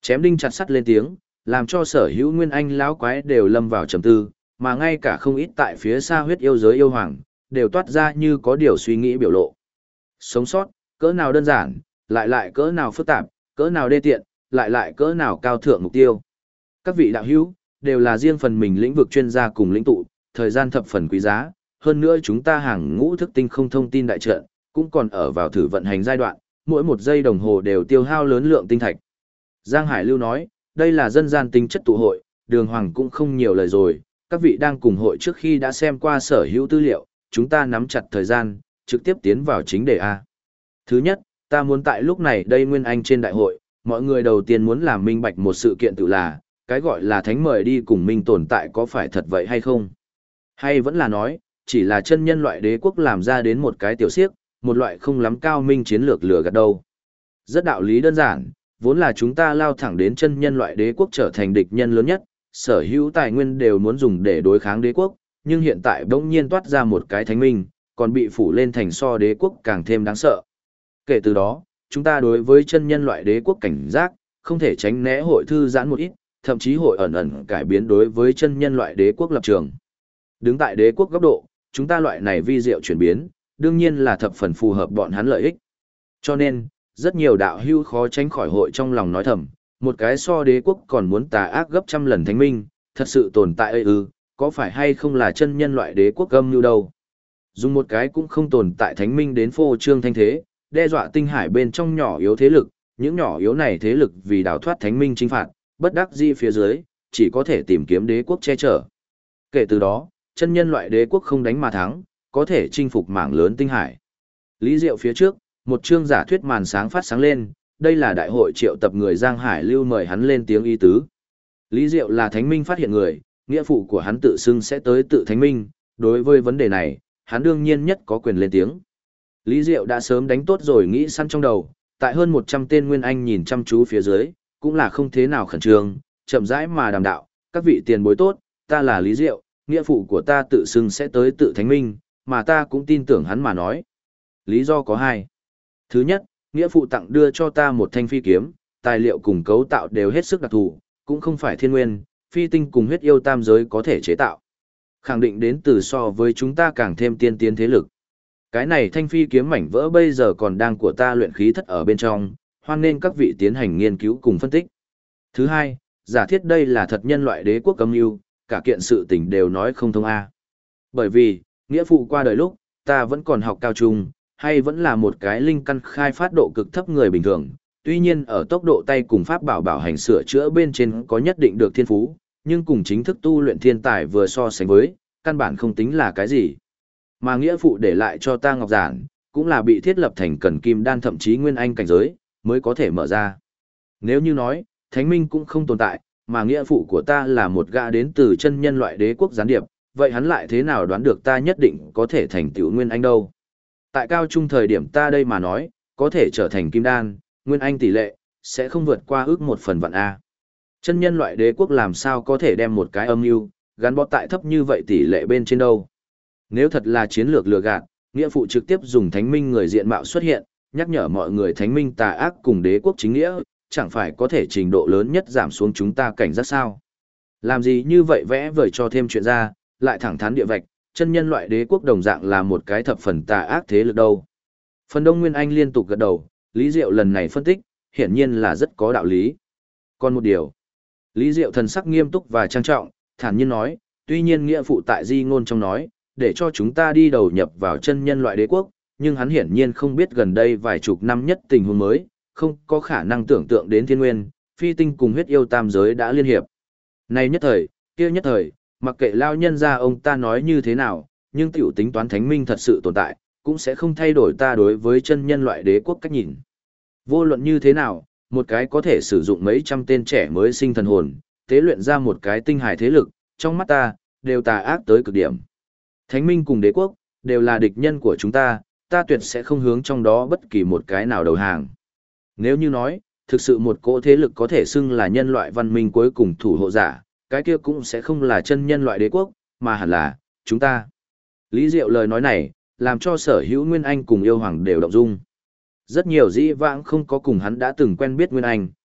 Chém đinh chặt sắt lên tiếng, làm cho sở hữu nguyên anh lão quái đều lâm vào trầm tư, mà ngay cả không ít tại phía xa huyết yêu giới yêu hoàng, đều toát ra như có điều suy nghĩ biểu lộ. Sống sót, cỡ nào đơn giản, lại cỡ nào phức tạp, cỡ nào đê tiện, lại cỡ nào cao thượng mục tiêu. Các vị đạo hữu, đều là riêng phần mình lĩnh vực chuyên gia cùng lĩnh tụ, thời gian thập phần quý giá, hơn nữa chúng ta hàng ngũ thức tinh không thông tin đại trận, cũng còn ở vào thử vận hành giai đoạn, mỗi một giây đồng hồ đều tiêu hao lớn lượng tinh thạch. Giang Hải Lưu nói, đây là dân gian tính chất tụ hội, Đường Hoàng cũng không nhiều lời rồi, các vị đang cùng hội trước khi đã xem qua sở hữu tư liệu, chúng ta nắm chặt thời gian, trực tiếp tiến vào chính đề A. Thứ nhất, ta muốn tại lúc này đây Nguyên Anh trên đại hội, mọi người đầu tiên muốn làm minh bạch một sự kiện tự là, cái gọi là thánh mời đi cùng minh tồn tại có phải thật vậy hay không? Hay vẫn là nói, chỉ là chân nhân loại đế quốc làm ra đến một cái tiểu siếc, một loại không lắm cao minh chiến lược lừa gạt đâu. Rất đạo lý đơn giản, vốn là chúng ta lao thẳng đến chân nhân loại đế quốc trở thành địch nhân lớn nhất, sở hữu tài nguyên đều muốn dùng để đối kháng đế quốc, nhưng hiện tại bỗng nhiên toát ra một cái thánh minh, còn bị phủ lên thành so đế quốc càng thêm đáng sợ. Kể từ đó, chúng ta đối với chân nhân loại đế quốc cảnh giác, không thể tránh né hội thư giãn một ít, thậm chí hội ẩn ẩn cải biến đối với chân nhân loại đế quốc lập trường. Đứng tại đế quốc góc độ, chúng ta loại này vi diệu chuyển biến, đương nhiên là thập phần phù hợp bọn hắn lợi ích. Cho nên, rất nhiều đạo hưu khó tránh khỏi hội trong lòng nói thầm, một cái so đế quốc còn muốn tà ác gấp trăm lần thánh minh, thật sự tồn tại ư, có phải hay không là chân nhân loại đế quốc âm như đâu. Dùng một cái cũng không tồn tại thánh minh đến phô trương thanh thế, đe dọa tinh hải bên trong nhỏ yếu thế lực, những nhỏ yếu này thế lực vì đào thoát thánh minh chinh phạt, bất đắc dĩ phía dưới, chỉ có thể tìm kiếm đế quốc che chở. Kể từ đó, chân nhân loại đế quốc không đánh mà thắng, có thể chinh phục mảng lớn tinh hải. Lý Diệu phía trước, một chương giả thuyết màn sáng phát sáng lên, đây là đại hội triệu tập người Giang Hải Lưu mời hắn lên tiếng ý tứ. Lý Diệu là thánh minh phát hiện người, nghĩa phụ của hắn tự xưng sẽ tới tự thánh minh, đối với vấn đề này, hắn đương nhiên nhất có quyền lên tiếng. Lý Diệu đã sớm đánh tốt rồi nghĩ săn trong đầu, tại hơn 100 tên nguyên anh nhìn chăm chú phía dưới, cũng là không thế nào khẩn trương, chậm rãi mà đàm đạo, các vị tiền bối tốt, ta là Lý Diệu, nghĩa phụ của ta tự xưng sẽ tới tự thánh minh, mà ta cũng tin tưởng hắn mà nói. Lý do có hai. Thứ nhất, nghĩa phụ tặng đưa cho ta một thanh phi kiếm, tài liệu cùng cấu tạo đều hết sức đặc thù, cũng không phải thiên nguyên, phi tinh cùng huyết yêu tam giới có thể chế tạo. Khẳng định đến từ so với chúng ta càng thêm tiên tiến thế lực. Cái này thanh phi kiếm mảnh vỡ bây giờ còn đang của ta luyện khí thất ở bên trong, hoan nên các vị tiến hành nghiên cứu cùng phân tích. Thứ hai, giả thiết đây là thật nhân loại đế quốc âm mưu, cả kiện sự tình đều nói không thông a. Bởi vì, nghĩa phụ qua đời lúc, ta vẫn còn học cao trung, hay vẫn là một cái linh căn khai phát độ cực thấp người bình thường, tuy nhiên ở tốc độ tay cùng pháp bảo hành sửa chữa bên trên có nhất định được thiên phú, nhưng cùng chính thức tu luyện thiên tài vừa so sánh với, căn bản không tính là cái gì. Mà nghĩa phụ để lại cho ta ngọc giản, cũng là bị thiết lập thành cần kim đan thậm chí nguyên anh cảnh giới, mới có thể mở ra. Nếu như nói, thánh minh cũng không tồn tại, mà nghĩa phụ của ta là một gã đến từ chân nhân loại đế quốc gián điệp, vậy hắn lại thế nào đoán được ta nhất định có thể thành tựu nguyên anh đâu? Tại cao trung thời điểm ta đây mà nói, có thể trở thành kim đan, nguyên anh tỷ lệ, sẽ không vượt qua ước 1/1 A. Chân nhân loại đế quốc làm sao có thể đem một cái âm mưu gắn bó tại thấp như vậy tỷ lệ bên trên đâu? Nếu thật là chiến lược lừa gạt, nghĩa phụ trực tiếp dùng thánh minh người diện mạo xuất hiện, nhắc nhở mọi người thánh minh tà ác cùng đế quốc chính nghĩa, chẳng phải có thể trình độ lớn nhất giảm xuống chúng ta cảnh giác sao? Làm gì như vậy vẽ vời cho thêm chuyện ra, lại thẳng thắn địa vạch, chân nhân loại đế quốc đồng dạng là một cái thập phần tà ác thế lực đâu. Phần Đông Nguyên Anh liên tục gật đầu, Lý Diệu lần này phân tích, hiển nhiên là rất có đạo lý. Còn một điều, Lý Diệu thần sắc nghiêm túc và trang trọng, thản nhiên nói, tuy nhiên nghĩa phụ tại di ngôn trong nói, để cho chúng ta đi đầu nhập vào chân nhân loại đế quốc, nhưng hắn hiển nhiên không biết gần đây vài chục năm nhất tình huống mới, không có khả năng tưởng tượng đến thiên nguyên, phi tinh cùng huyết yêu tam giới đã liên hiệp. Này nhất thời, kia nhất thời, mặc kệ lao nhân ra ông ta nói như thế nào, nhưng tiểu tính toán thánh minh thật sự tồn tại, cũng sẽ không thay đổi ta đối với chân nhân loại đế quốc cách nhìn. Vô luận như thế nào, một cái có thể sử dụng mấy trăm tên trẻ mới sinh thần hồn, tế luyện ra một cái tinh hải thế lực, trong mắt ta, đều tà ác tới cực điểm. Thánh minh cùng đế quốc, đều là địch nhân của chúng ta, ta tuyệt sẽ không hướng trong đó bất kỳ một cái nào đầu hàng. Nếu như nói, thực sự một cỗ thế lực có thể xưng là nhân loại văn minh cuối cùng thủ hộ giả, cái kia cũng sẽ không là chân nhân loại đế quốc, mà hẳn là, chúng ta. Lý Diệu lời nói này, làm cho sở hữu Nguyên Anh cùng yêu hoàng đều động dung. Rất nhiều dĩ vãng không có cùng hắn đã từng quen biết Nguyên Anh,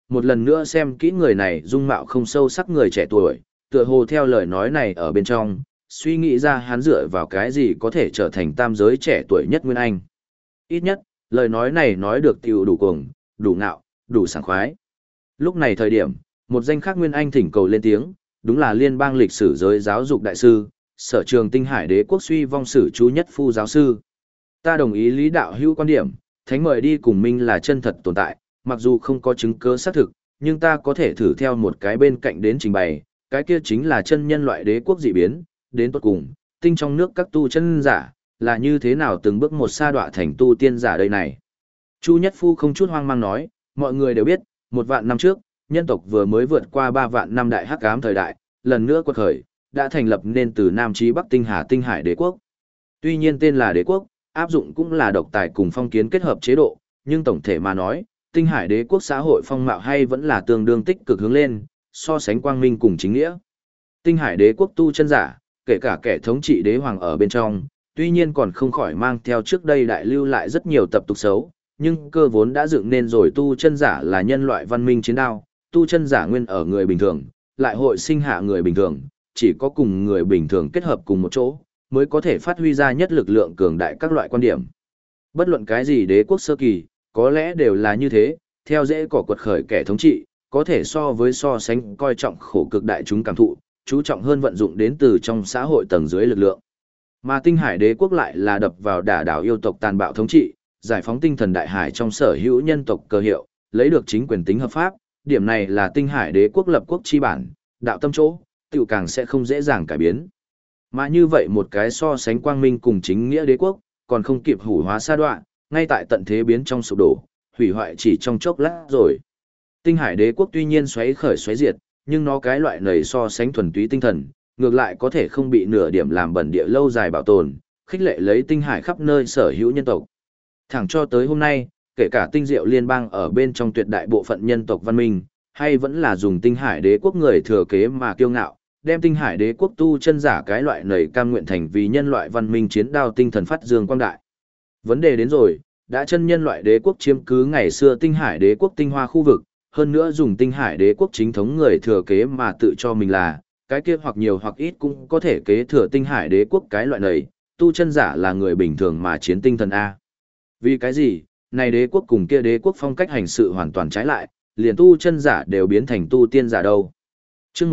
một lần nữa xem kỹ người này dung mạo không sâu sắc người trẻ tuổi, tựa hồ theo lời nói này ở bên trong, suy nghĩ ra hắn dựa vào cái gì có thể trở thành tam giới trẻ tuổi nhất Nguyên Anh. Ít nhất, lời nói này nói được tiểu đủ cuồng, đủ ngạo, đủ sảng khoái. Lúc này thời điểm, một danh khác Nguyên Anh thỉnh cầu lên tiếng, đúng là liên bang lịch sử giới giáo dục đại sư, Sở Trường Tinh Hải Đế quốc suy vong sử chú nhất phu giáo sư. Ta đồng ý Lý đạo hữu quan điểm, thánh mời đi cùng minh là chân thật tồn tại, mặc dù không có chứng cứ xác thực, nhưng ta có thể thử theo một cái bên cạnh đến trình bày, cái kia chính là chân nhân loại đế quốc dị biến, đến tốt cùng, tinh trong nước các tu chân giả, là như thế nào từng bước một sa đọa thành tu tiên giả đây này. Chu Nhất Phu không chút hoang mang nói, mọi người đều biết, 1.000 năm trước, nhân tộc vừa mới vượt qua 3.000 năm đại hắc ám thời đại, lần nữa quật khởi, đã thành lập nên từ Nam chí Bắc Tinh Hà Tinh Hải Đế quốc. Tuy nhiên tên là đế quốc, áp dụng cũng là độc tài cùng phong kiến kết hợp chế độ, nhưng tổng thể mà nói, Tinh Hải Đế quốc xã hội phong mạo hay vẫn là tương đương tích cực hướng lên, so sánh quang minh cùng chính nghĩa. Tinh Hải Đế quốc tu chân giả, kể cả kẻ thống trị đế hoàng ở bên trong, tuy nhiên còn không khỏi mang theo trước đây đại lưu lại rất nhiều tập tục xấu, nhưng cơ vốn đã dựng nên rồi tu chân giả là nhân loại văn minh chiến đao, tu chân giả nguyên ở người bình thường, lại hội sinh hạ người bình thường, chỉ có cùng người bình thường kết hợp cùng một chỗ, mới có thể phát huy ra nhất lực lượng cường đại các loại quan điểm. Bất luận cái gì đế quốc sơ kỳ, có lẽ đều là như thế, theo dễ cỏ quật khởi kẻ thống trị, có thể so sánh coi trọng khổ cực đại chúng cảm thụ, chú trọng hơn vận dụng đến từ trong xã hội tầng dưới lực lượng. Mà Tinh Hải Đế quốc lại là đập vào đả đảo yêu tộc tàn bạo thống trị, giải phóng tinh thần đại hải trong sở hữu nhân tộc cơ hiệu, lấy được chính quyền tính hợp pháp, điểm này là Tinh Hải Đế quốc lập quốc chi bản, đạo tâm chỗ, tiểu càng sẽ không dễ dàng cải biến. Mà như vậy một cái so sánh quang minh cùng chính nghĩa đế quốc, còn không kịp hủ hóa sa đoạn, ngay tại tận thế biến trong sụp đổ, hủy hoại chỉ trong chốc lát rồi. Tinh Hải Đế quốc tuy nhiên xoáy khởi xoáy diệt, nhưng nó cái loại nầy so sánh thuần túy tinh thần, ngược lại có thể không bị nửa điểm làm bẩn địa lâu dài bảo tồn, khích lệ lấy Tinh Hải khắp nơi sở hữu nhân tộc. Thẳng cho tới hôm nay, kể cả Tinh Diệu liên bang ở bên trong tuyệt đại bộ phận nhân tộc văn minh, hay vẫn là dùng Tinh Hải Đế quốc người thừa kế mà kiêu ngạo, đem Tinh Hải Đế quốc tu chân giả cái loại nầy cam nguyện thành vì nhân loại văn minh chiến đao tinh thần phát dương quang đại. Vấn đề đến rồi, đã chân nhân loại đế quốc chiếm cứ ngày xưa Tinh Hải Đế quốc tinh hoa khu vực, hơn nữa dùng Tinh Hải Đế quốc chính thống người thừa kế mà tự cho mình là, cái kia hoặc nhiều hoặc ít cũng có thể kế thừa Tinh Hải Đế quốc cái loại này, tu chân giả là người bình thường mà chiến tinh thần A. Vì cái gì, này đế quốc cùng kia đế quốc phong cách hành sự hoàn toàn trái lại, liền tu chân giả đều biến thành tu tiên giả đâu. Chương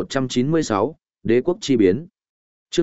1196, Đế quốc chi biến. Chương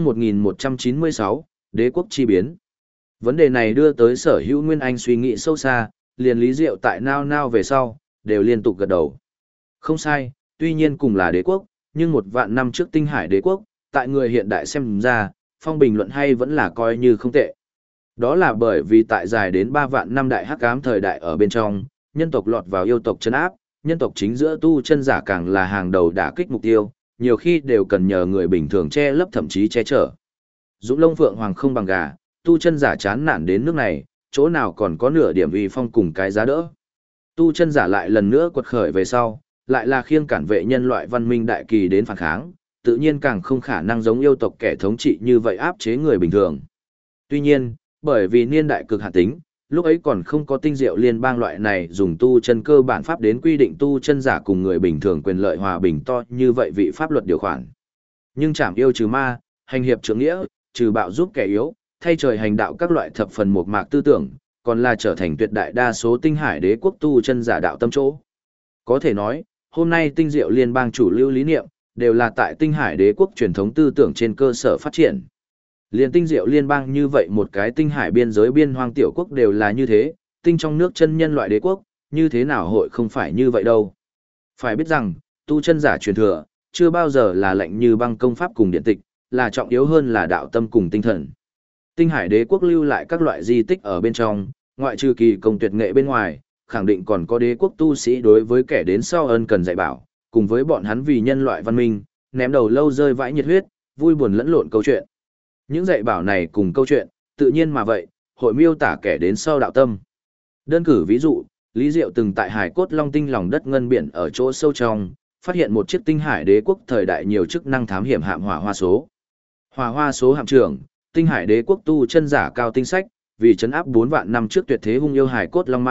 1196, Đế quốc chi biến. Vấn đề này đưa tới Sở Hữu Nguyên Anh suy nghĩ sâu xa, liền lý diệu tại nao về sau, đều liên tục gật đầu. Không sai, tuy nhiên cùng là đế quốc, nhưng 1.000 năm trước Tinh Hải Đế quốc, tại người hiện đại xem ra, phong bình luận hay vẫn là coi như không tệ. Đó là bởi vì tại dài đến 3.000 năm đại hắc ám thời đại ở bên trong, nhân tộc lọt vào yêu tộc trấn áp, nhân tộc chính giữa tu chân giả càng là hàng đầu đả kích mục tiêu, nhiều khi đều cần nhờ người bình thường che lấp thậm chí che chở. Dũng lông phượng hoàng không bằng gà, tu chân giả chán nản đến nước này, chỗ nào còn có nửa điểm uy phong cùng cái giá đỡ. Tu chân giả lại lần nữa quật khởi về sau, lại là khiêng cản vệ nhân loại văn minh đại kỳ đến phản kháng, tự nhiên càng không khả năng giống yêu tộc kẻ thống trị như vậy áp chế người bình thường. Tuy nhiên, bởi vì niên đại cực hạn tính, lúc ấy còn không có tinh diệu liên bang loại này dùng tu chân cơ bản pháp đến quy định tu chân giả cùng người bình thường quyền lợi hòa bình to như vậy vị pháp luật điều khoản. Nhưng trảm yêu trừ ma, hành hiệp trượng nghĩa, trừ bạo giúp kẻ yếu, thay trời hành đạo các loại thập phần một mạc tư tưởng, còn là trở thành tuyệt đại đa số Tinh Hải Đế quốc tu chân giả đạo tâm chỗ. Có thể nói, hôm nay tinh diệu liên bang chủ lưu lý niệm, đều là tại Tinh Hải Đế quốc truyền thống tư tưởng trên cơ sở phát triển. Liên tinh diệu liên bang như vậy một cái tinh hải biên giới biên hoang tiểu quốc đều là như thế, tinh trong nước chân nhân loại đế quốc, như thế nào hội không phải như vậy đâu. Phải biết rằng, tu chân giả truyền thừa, chưa bao giờ là lệnh như băng công pháp cùng điện tịch, là trọng yếu hơn là đạo tâm cùng tinh thần. Tinh hải đế quốc lưu lại các loại di tích ở bên trong, ngoại trừ kỳ công tuyệt nghệ bên ngoài, khẳng định còn có đế quốc tu sĩ đối với kẻ đến sau ân cần dạy bảo, cùng với bọn hắn vì nhân loại văn minh, ném đầu lâu rơi vãi nhiệt huyết, vui buồn lẫn lộn câu chuyện. Những dạy bảo này cùng câu chuyện, tự nhiên mà vậy, hội miêu tả kẻ đến sau đạo tâm. Đơn cử ví dụ, Lý Diệu từng tại hải cốt long tinh lòng đất ngân biển ở chỗ sâu trong, phát hiện một chiếc tinh hải đế quốc thời đại nhiều chức năng thám hiểm hạm hỏa hoa số. Hỏa hoa số hạm trưởng, tinh hải đế quốc tu chân giả cao tinh sách, vì trấn áp 4 vạn năm trước tuyệt thế hung yêu hải cốt long ma,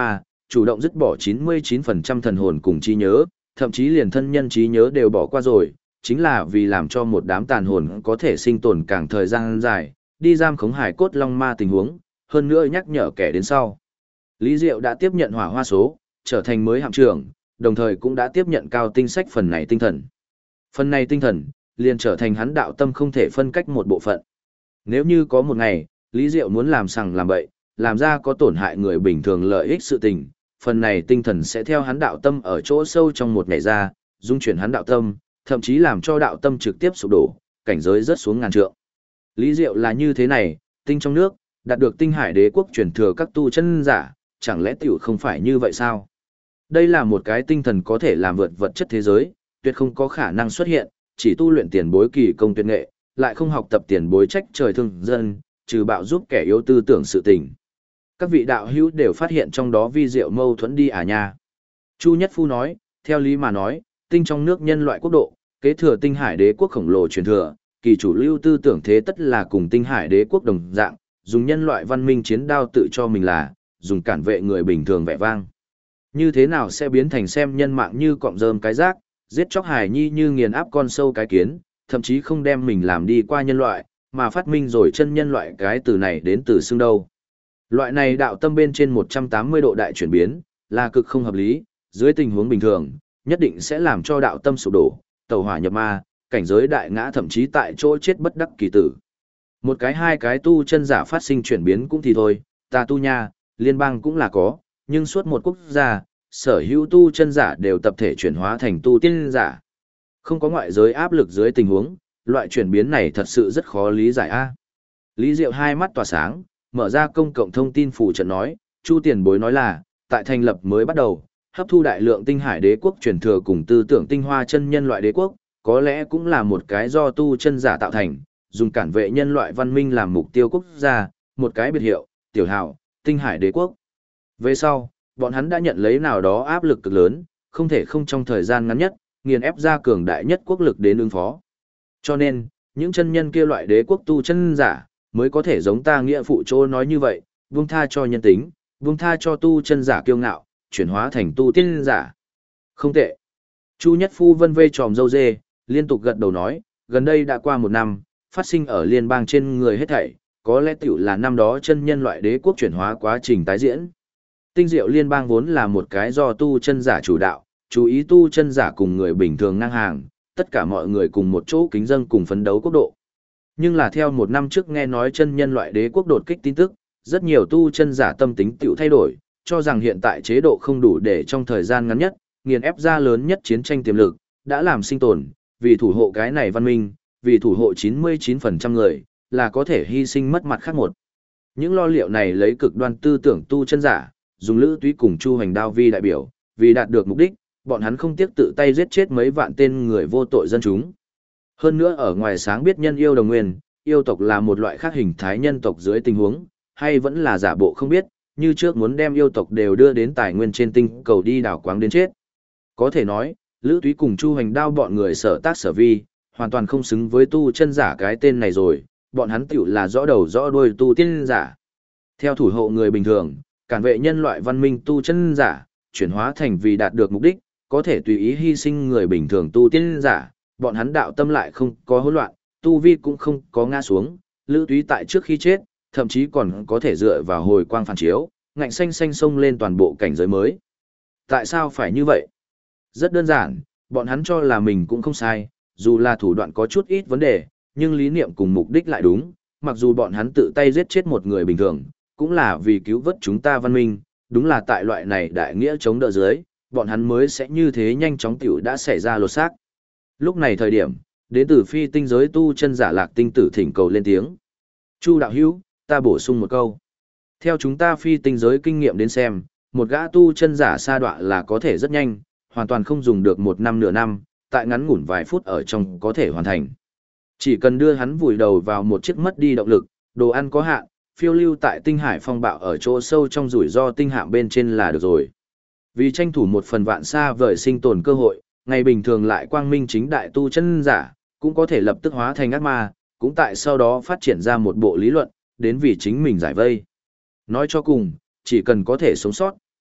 chủ động dứt bỏ 99% thần hồn cùng trí nhớ, thậm chí liền thân nhân trí nhớ đều bỏ qua rồi, chính là vì làm cho một đám tàn hồn có thể sinh tồn càng thời gian dài, đi giam khống hải cốt long ma tình huống, hơn nữa nhắc nhở kẻ đến sau. Lý Diệu đã tiếp nhận hỏa hoa số, trở thành mới hạm trưởng, đồng thời cũng đã tiếp nhận cao tinh sách phần này tinh thần. Phần này tinh thần, liền trở thành hắn đạo tâm không thể phân cách một bộ phận. Nếu như có một ngày, Lý Diệu muốn làm sằng làm bậy, làm ra có tổn hại người bình thường lợi ích sự tình, phần này tinh thần sẽ theo hắn đạo tâm ở chỗ sâu trong một ngày ra, dung chuyển hắn đạo tâm, thậm chí làm cho đạo tâm trực tiếp sụp đổ, cảnh giới rớt xuống ngàn trượng. Lý Diệu là như thế này, tinh trong nước, đạt được tinh hải đế quốc truyền thừa các tu chân giả, chẳng lẽ tiểu không phải như vậy sao? Đây là một cái tinh thần có thể làm vượt vật chất thế giới, tuyệt không có khả năng xuất hiện, chỉ tu luyện tiền bối kỳ công tuyệt nghệ, lại không học tập tiền bối trách trời thương dân, trừ bạo giúp kẻ yếu tư tưởng sự tình. Các vị đạo hữu đều phát hiện trong đó vi diệu mâu thuẫn đi à nha. Chu Nhất Phu nói, theo lý mà nói, tinh trong nước nhân loại quốc độ, kế thừa tinh hải đế quốc khổng lồ truyền thừa, kỳ chủ lưu tư tưởng thế tất là cùng tinh hải đế quốc đồng dạng, dùng nhân loại văn minh chiến đao tự cho mình là, dùng cản vệ người bình thường vẻ vang. Như thế nào sẽ biến thành xem nhân mạng như cọng rơm cái rác, giết chóc hài nhi như nghiền áp con sâu cái kiến, thậm chí không đem mình làm đi qua nhân loại, mà phát minh rồi chân nhân loại cái từ này đến từ xương đâu. Loại này đạo tâm bên trên 180 độ đại chuyển biến, là cực không hợp lý, dưới tình huống bình thường, nhất định sẽ làm cho đạo tâm sụp đổ, tẩu hỏa nhập ma, cảnh giới đại ngã thậm chí tại chỗ chết bất đắc kỳ tử. Một cái hai cái tu chân giả phát sinh chuyển biến cũng thì thôi, ta tu nha, liên bang cũng là có, nhưng suốt một quốc gia, sở hữu tu chân giả đều tập thể chuyển hóa thành tu tiên giả. Không có ngoại giới áp lực dưới tình huống, loại chuyển biến này thật sự rất khó lý giải a. Lý Diệu hai mắt tỏa sáng, mở ra công cộng thông tin phủ trận nói, Chu tiền bối nói là, tại thành lập mới bắt đầu, hấp thu đại lượng tinh hải đế quốc truyền thừa cùng tư tưởng tinh hoa chân nhân loại đế quốc, có lẽ cũng là một cái do tu chân giả tạo thành, dùng cản vệ nhân loại văn minh làm mục tiêu quốc gia, một cái biệt hiệu, tiểu hào, tinh hải đế quốc. Về sau, bọn hắn đã nhận lấy nào đó áp lực cực lớn, không thể không trong thời gian ngắn nhất, nghiền ép ra cường đại nhất quốc lực đến ứng phó. Cho nên, những chân nhân kia loại đế quốc tu chân giả, mới có thể giống ta nghĩa phụ chỗ nói như vậy, buông tha cho nhân tính, buông tha cho tu chân giả kiêu ngạo, chuyển hóa thành tu tiên giả. Không tệ. Chu Nhất Phu vân vê tròm dâu dê, liên tục gật đầu nói, gần đây đã qua một năm, phát sinh ở liên bang trên người hết thảy, có lẽ tiểu là năm đó chân nhân loại đế quốc chuyển hóa quá trình tái diễn. Tinh diệu liên bang vốn là một cái do tu chân giả chủ đạo, chú ý tu chân giả cùng người bình thường ngang hàng, tất cả mọi người cùng một chỗ kính dâng cùng phấn đấu quốc độ. Nhưng là theo một năm trước nghe nói chân nhân loại đế quốc đột kích tin tức, rất nhiều tu chân giả tâm tính tiểu thay đổi, cho rằng hiện tại chế độ không đủ để trong thời gian ngắn nhất, nghiền ép ra lớn nhất chiến tranh tiềm lực, đã làm sinh tồn, vì thủ hộ cái này văn minh, vì thủ hộ 99% người, là có thể hy sinh mất mặt khác một. Những lo liệu này lấy cực đoan tư tưởng tu chân giả, dùng Lữ Túy cùng Chu Hành Đao vi đại biểu, vì đạt được mục đích, bọn hắn không tiếc tự tay giết chết mấy vạn tên người vô tội dân chúng. Hơn nữa ở ngoài sáng biết nhân yêu đồng nguyên, yêu tộc là một loại khác hình thái nhân tộc dưới tình huống, hay vẫn là giả bộ không biết, như trước muốn đem yêu tộc đều đưa đến tài nguyên trên tinh cầu đi đảo quáng đến chết. Có thể nói, Lữ Túy cùng Chu Hành Đao bọn người sở tác sở vi, hoàn toàn không xứng với tu chân giả cái tên này rồi, bọn hắn tiểu là rõ đầu rõ đuôi tu tiên giả. Theo thủ hộ người bình thường, cản vệ nhân loại văn minh tu chân giả, chuyển hóa thành vì đạt được mục đích, có thể tùy ý hy sinh người bình thường tu tiên giả, bọn hắn đạo tâm lại không có hỗn loạn, tu vi cũng không có ngã xuống, Lữ Túy tại trước khi chết, thậm chí còn có thể dựa vào hồi quang phản chiếu, ngạnh xanh xanh xông lên toàn bộ cảnh giới mới. Tại sao phải như vậy? Rất đơn giản, bọn hắn cho là mình cũng không sai, dù là thủ đoạn có chút ít vấn đề, nhưng lý niệm cùng mục đích lại đúng, mặc dù bọn hắn tự tay giết chết một người bình thường, cũng là vì cứu vớt chúng ta văn minh, đúng là tại loại này đại nghĩa chống đỡ dưới, bọn hắn mới sẽ như thế nhanh chóng tiểu đã xảy ra lột xác. Lúc này thời điểm, đến từ phi tinh giới tu chân giả Lạc Tinh Tử thỉnh cầu lên tiếng. Chu đạo hữu, ta bổ sung một câu. Theo chúng ta phi tinh giới kinh nghiệm đến xem, một gã tu chân giả sa đọa là có thể rất nhanh, hoàn toàn không dùng được một năm nửa năm, tại ngắn ngủn vài phút ở trong có thể hoàn thành. Chỉ cần đưa hắn vùi đầu vào một chiếc mất đi động lực, đồ ăn có hạn, phiêu lưu tại tinh hải phong bạo ở chỗ sâu trong rủi ro tinh hạm bên trên là được rồi. Vì tranh thủ một phần vạn xa vời sinh tồn cơ hội, ngày bình thường lại quang minh chính đại tu chân giả, cũng có thể lập tức hóa thành ác ma, cũng tại sau đó phát triển ra một bộ lý luận, đến vì chính mình giải vây. Nói cho cùng, chỉ cần có thể sống sót,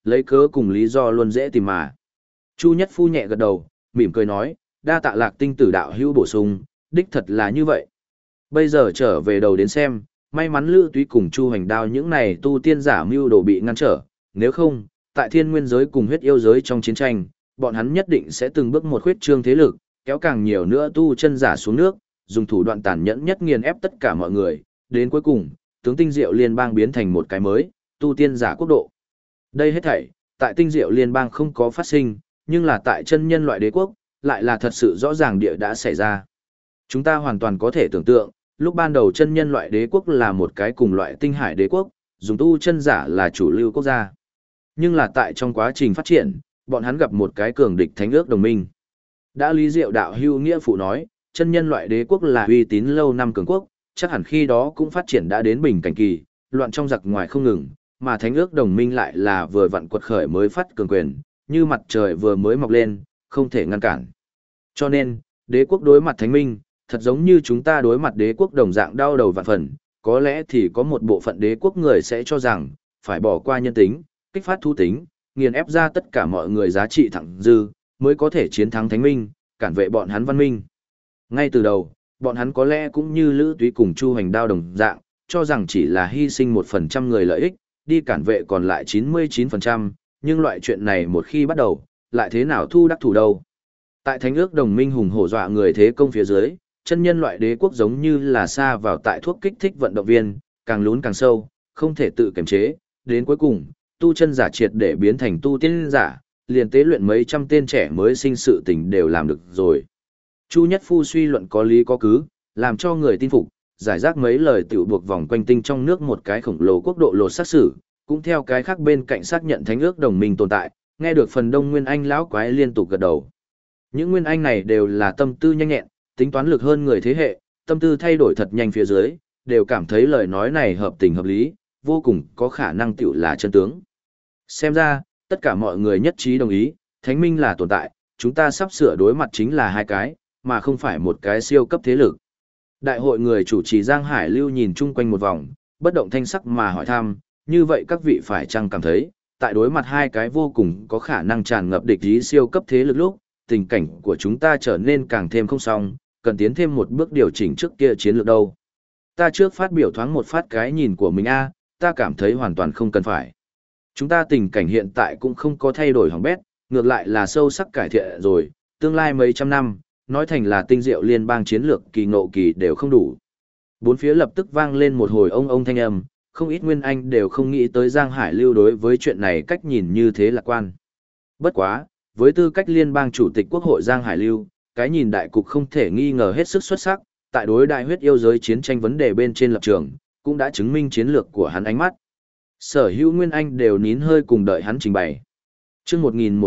lấy cớ cùng lý do luôn dễ tìm mà. Chu Nhất Phu nhẹ gật đầu, mỉm cười nói, đa tạ Lạc Tinh tử đạo hữu bổ sung, đích thật là như vậy. Bây giờ trở về đầu đến xem, may mắn Lữ Túy cùng Chu Hoành Đao những này tu tiên giả mưu đồ bị ngăn trở, nếu không, tại thiên nguyên giới cùng huyết yêu giới trong chiến tranh, bọn hắn nhất định sẽ từng bước một khuyết trương thế lực, kéo càng nhiều nữa tu chân giả xuống nước, dùng thủ đoạn tàn nhẫn nhất nghiền ép tất cả mọi người, đến cuối cùng, tướng Tinh Diệu Liên bang biến thành một cái mới, tu tiên giả quốc độ. Đây hết thảy, tại Tinh Diệu Liên bang không có phát sinh, nhưng là tại chân nhân loại đế quốc, lại là thật sự rõ ràng địa đã xảy ra. Chúng ta hoàn toàn có thể tưởng tượng, lúc ban đầu chân nhân loại đế quốc là một cái cùng loại tinh hải đế quốc, dùng tu chân giả là chủ lưu quốc gia. Nhưng là tại trong quá trình phát triển, bọn hắn gặp một cái cường địch thánh ước đồng minh. Đã Lý Diệu đạo hưu nghĩa phụ nói, chân nhân loại đế quốc là uy tín lâu năm cường quốc, chắc hẳn khi đó cũng phát triển đã đến bình cảnh kỳ, loạn trong giặc ngoài không ngừng, mà thánh ước đồng minh lại là vừa vặn quật khởi mới phát cường quyền, như mặt trời vừa mới mọc lên, không thể ngăn cản. Cho nên, đế quốc đối mặt thánh minh, thật giống như chúng ta đối mặt đế quốc đồng dạng đau đầu vạn phần, có lẽ thì có một bộ phận đế quốc người sẽ cho rằng, phải bỏ qua nhân tính, kích phát thú tính, nghiền ép ra tất cả mọi người giá trị thẳng dư, mới có thể chiến thắng thánh minh, cản vệ bọn hắn văn minh. Ngay từ đầu, bọn hắn có lẽ cũng như Lữ Túy cùng Chu Hoành Đao đồng dạng, cho rằng chỉ là hy sinh 1% người lợi ích, đi cản vệ còn lại 99%, nhưng loại chuyện này một khi bắt đầu, lại thế nào thu đắc thủ đâu. Tại thánh ước đồng minh hùng hổ dọa người thế công phía dưới, chân nhân loại đế quốc giống như là sa vào tại thuốc kích thích vận động viên, càng lún càng sâu, không thể tự kiềm chế, đến cuối cùng, tu chân giả triệt để biến thành tu tiên giả, liền tế luyện mấy trăm tên trẻ mới sinh sự tình đều làm được rồi. Chu Nhất Phu suy luận có lý có cứ, làm cho người tin phục, giải rác mấy lời tiểu buộc vòng quanh tinh trong nước một cái khổng lồ quốc độ lột xác xử, cũng theo cái khác bên cạnh xác nhận thánh ước đồng minh tồn tại, nghe được phần đông Nguyên Anh lão quái liên tục gật đầu. Những Nguyên Anh này đều là tâm tư nhanh nhẹn, tính toán lực hơn người thế hệ, tâm tư thay đổi thật nhanh phía dưới, đều cảm thấy lời nói này hợp tình hợp lý, vô cùng có khả năng tiểu là chân tướng. Xem ra, tất cả mọi người nhất trí đồng ý, thánh minh là tồn tại, chúng ta sắp sửa đối mặt chính là hai cái, mà không phải một cái siêu cấp thế lực. Đại hội người chủ trì Giang Hải Lưu nhìn chung quanh một vòng, bất động thanh sắc mà hỏi thăm, như vậy các vị phải chăng cảm thấy, tại đối mặt hai cái vô cùng có khả năng tràn ngập địch ý siêu cấp thế lực lúc, tình cảnh của chúng ta trở nên càng thêm không xong, cần tiến thêm một bước điều chỉnh trước kia chiến lược đâu. Ta trước phát biểu thoáng một phát cái nhìn của mình ta cảm thấy hoàn toàn không cần phải. Chúng ta tình cảnh hiện tại cũng không có thay đổi hỏng bét, ngược lại là sâu sắc cải thiện rồi, tương lai mấy trăm năm, nói thành là tinh diệu liên bang chiến lược kỳ ngộ kỳ đều không đủ. Bốn phía lập tức vang lên một hồi ông thanh âm, không ít Nguyên Anh đều không nghĩ tới Giang Hải Lưu đối với chuyện này cách nhìn như thế lạc quan. Bất quá, với tư cách liên bang chủ tịch quốc hội Giang Hải Lưu, cái nhìn đại cục không thể nghi ngờ hết sức xuất sắc, tại đối đại huyết yêu giới chiến tranh vấn đề bên trên lập trường, cũng đã chứng minh chiến lược của hắn ánh mắt. Sở hữu Nguyên Anh đều nín hơi cùng đợi hắn trình bày. Chương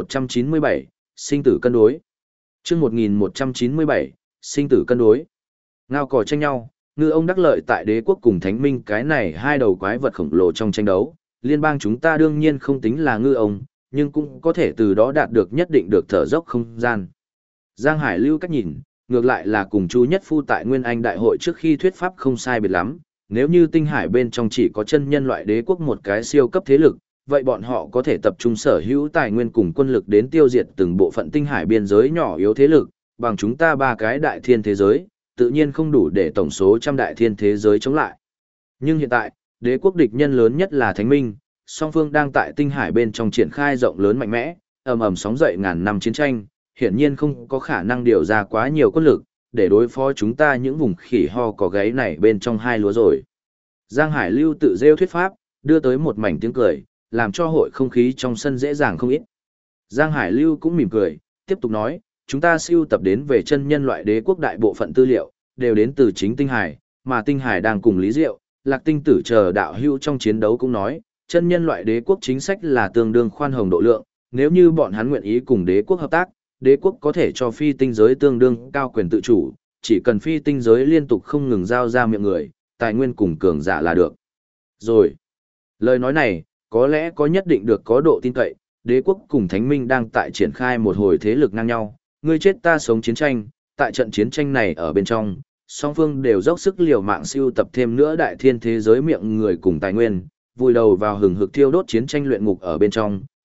1197, sinh tử cân đối. Chương 1197, sinh tử cân đối. Ngao cò tranh nhau, ngư ông đắc lợi tại đế quốc cùng thánh minh cái này hai đầu quái vật khổng lồ trong tranh đấu. Liên bang chúng ta đương nhiên không tính là ngư ông, nhưng cũng có thể từ đó đạt được nhất định được thở dốc không gian. Giang Hải Lưu cách nhìn, ngược lại là cùng Chu Nhất Phu tại Nguyên Anh Đại hội trước khi thuyết pháp không sai biệt lắm. Nếu như tinh hải bên trong chỉ có chân nhân loại đế quốc một cái siêu cấp thế lực, vậy bọn họ có thể tập trung sở hữu tài nguyên cùng quân lực đến tiêu diệt từng bộ phận tinh hải biên giới nhỏ yếu thế lực, bằng chúng ta ba cái đại thiên thế giới, tự nhiên không đủ để tổng số trăm đại thiên thế giới chống lại. Nhưng hiện tại, đế quốc địch nhân lớn nhất là Thánh Minh, song phương đang tại tinh hải bên trong triển khai rộng lớn mạnh mẽ, ầm ầm sóng dậy ngàn năm chiến tranh, hiển nhiên không có khả năng điều ra quá nhiều quân lực, để đối phó chúng ta những vùng khỉ ho có gáy này bên trong hai lúa rồi. Giang Hải Lưu tự rêu thuyết pháp, đưa tới một mảnh tiếng cười, làm cho hội không khí trong sân dễ dàng không ít. Giang Hải Lưu cũng mỉm cười, tiếp tục nói, chúng ta siêu tập đến về chân nhân loại đế quốc đại bộ phận tư liệu, đều đến từ chính tinh hải, mà tinh hải đang cùng Lý Diệu, Lạc Tinh Tử chờ đạo hữu trong chiến đấu cũng nói, chân nhân loại đế quốc chính sách là tương đương khoan hồng độ lượng, nếu như bọn hắn nguyện ý cùng đế quốc hợp tác, đế quốc có thể cho phi tinh giới tương đương cao quyền tự chủ, chỉ cần phi tinh giới liên tục không ngừng giao ra miệng người, tài nguyên cùng cường giả là được. Rồi, lời nói này, có lẽ có nhất định được có độ tin cậy, đế quốc cùng thánh minh đang tại triển khai một hồi thế lực ngang nhau, ngươi chết ta sống chiến tranh, tại trận chiến tranh này ở bên trong, song phương đều dốc sức liều mạng siêu tập thêm nữa đại thiên thế giới miệng người cùng tài nguyên, vùi đầu vào hừng hực thiêu đốt chiến tranh luyện ngục ở bên trong,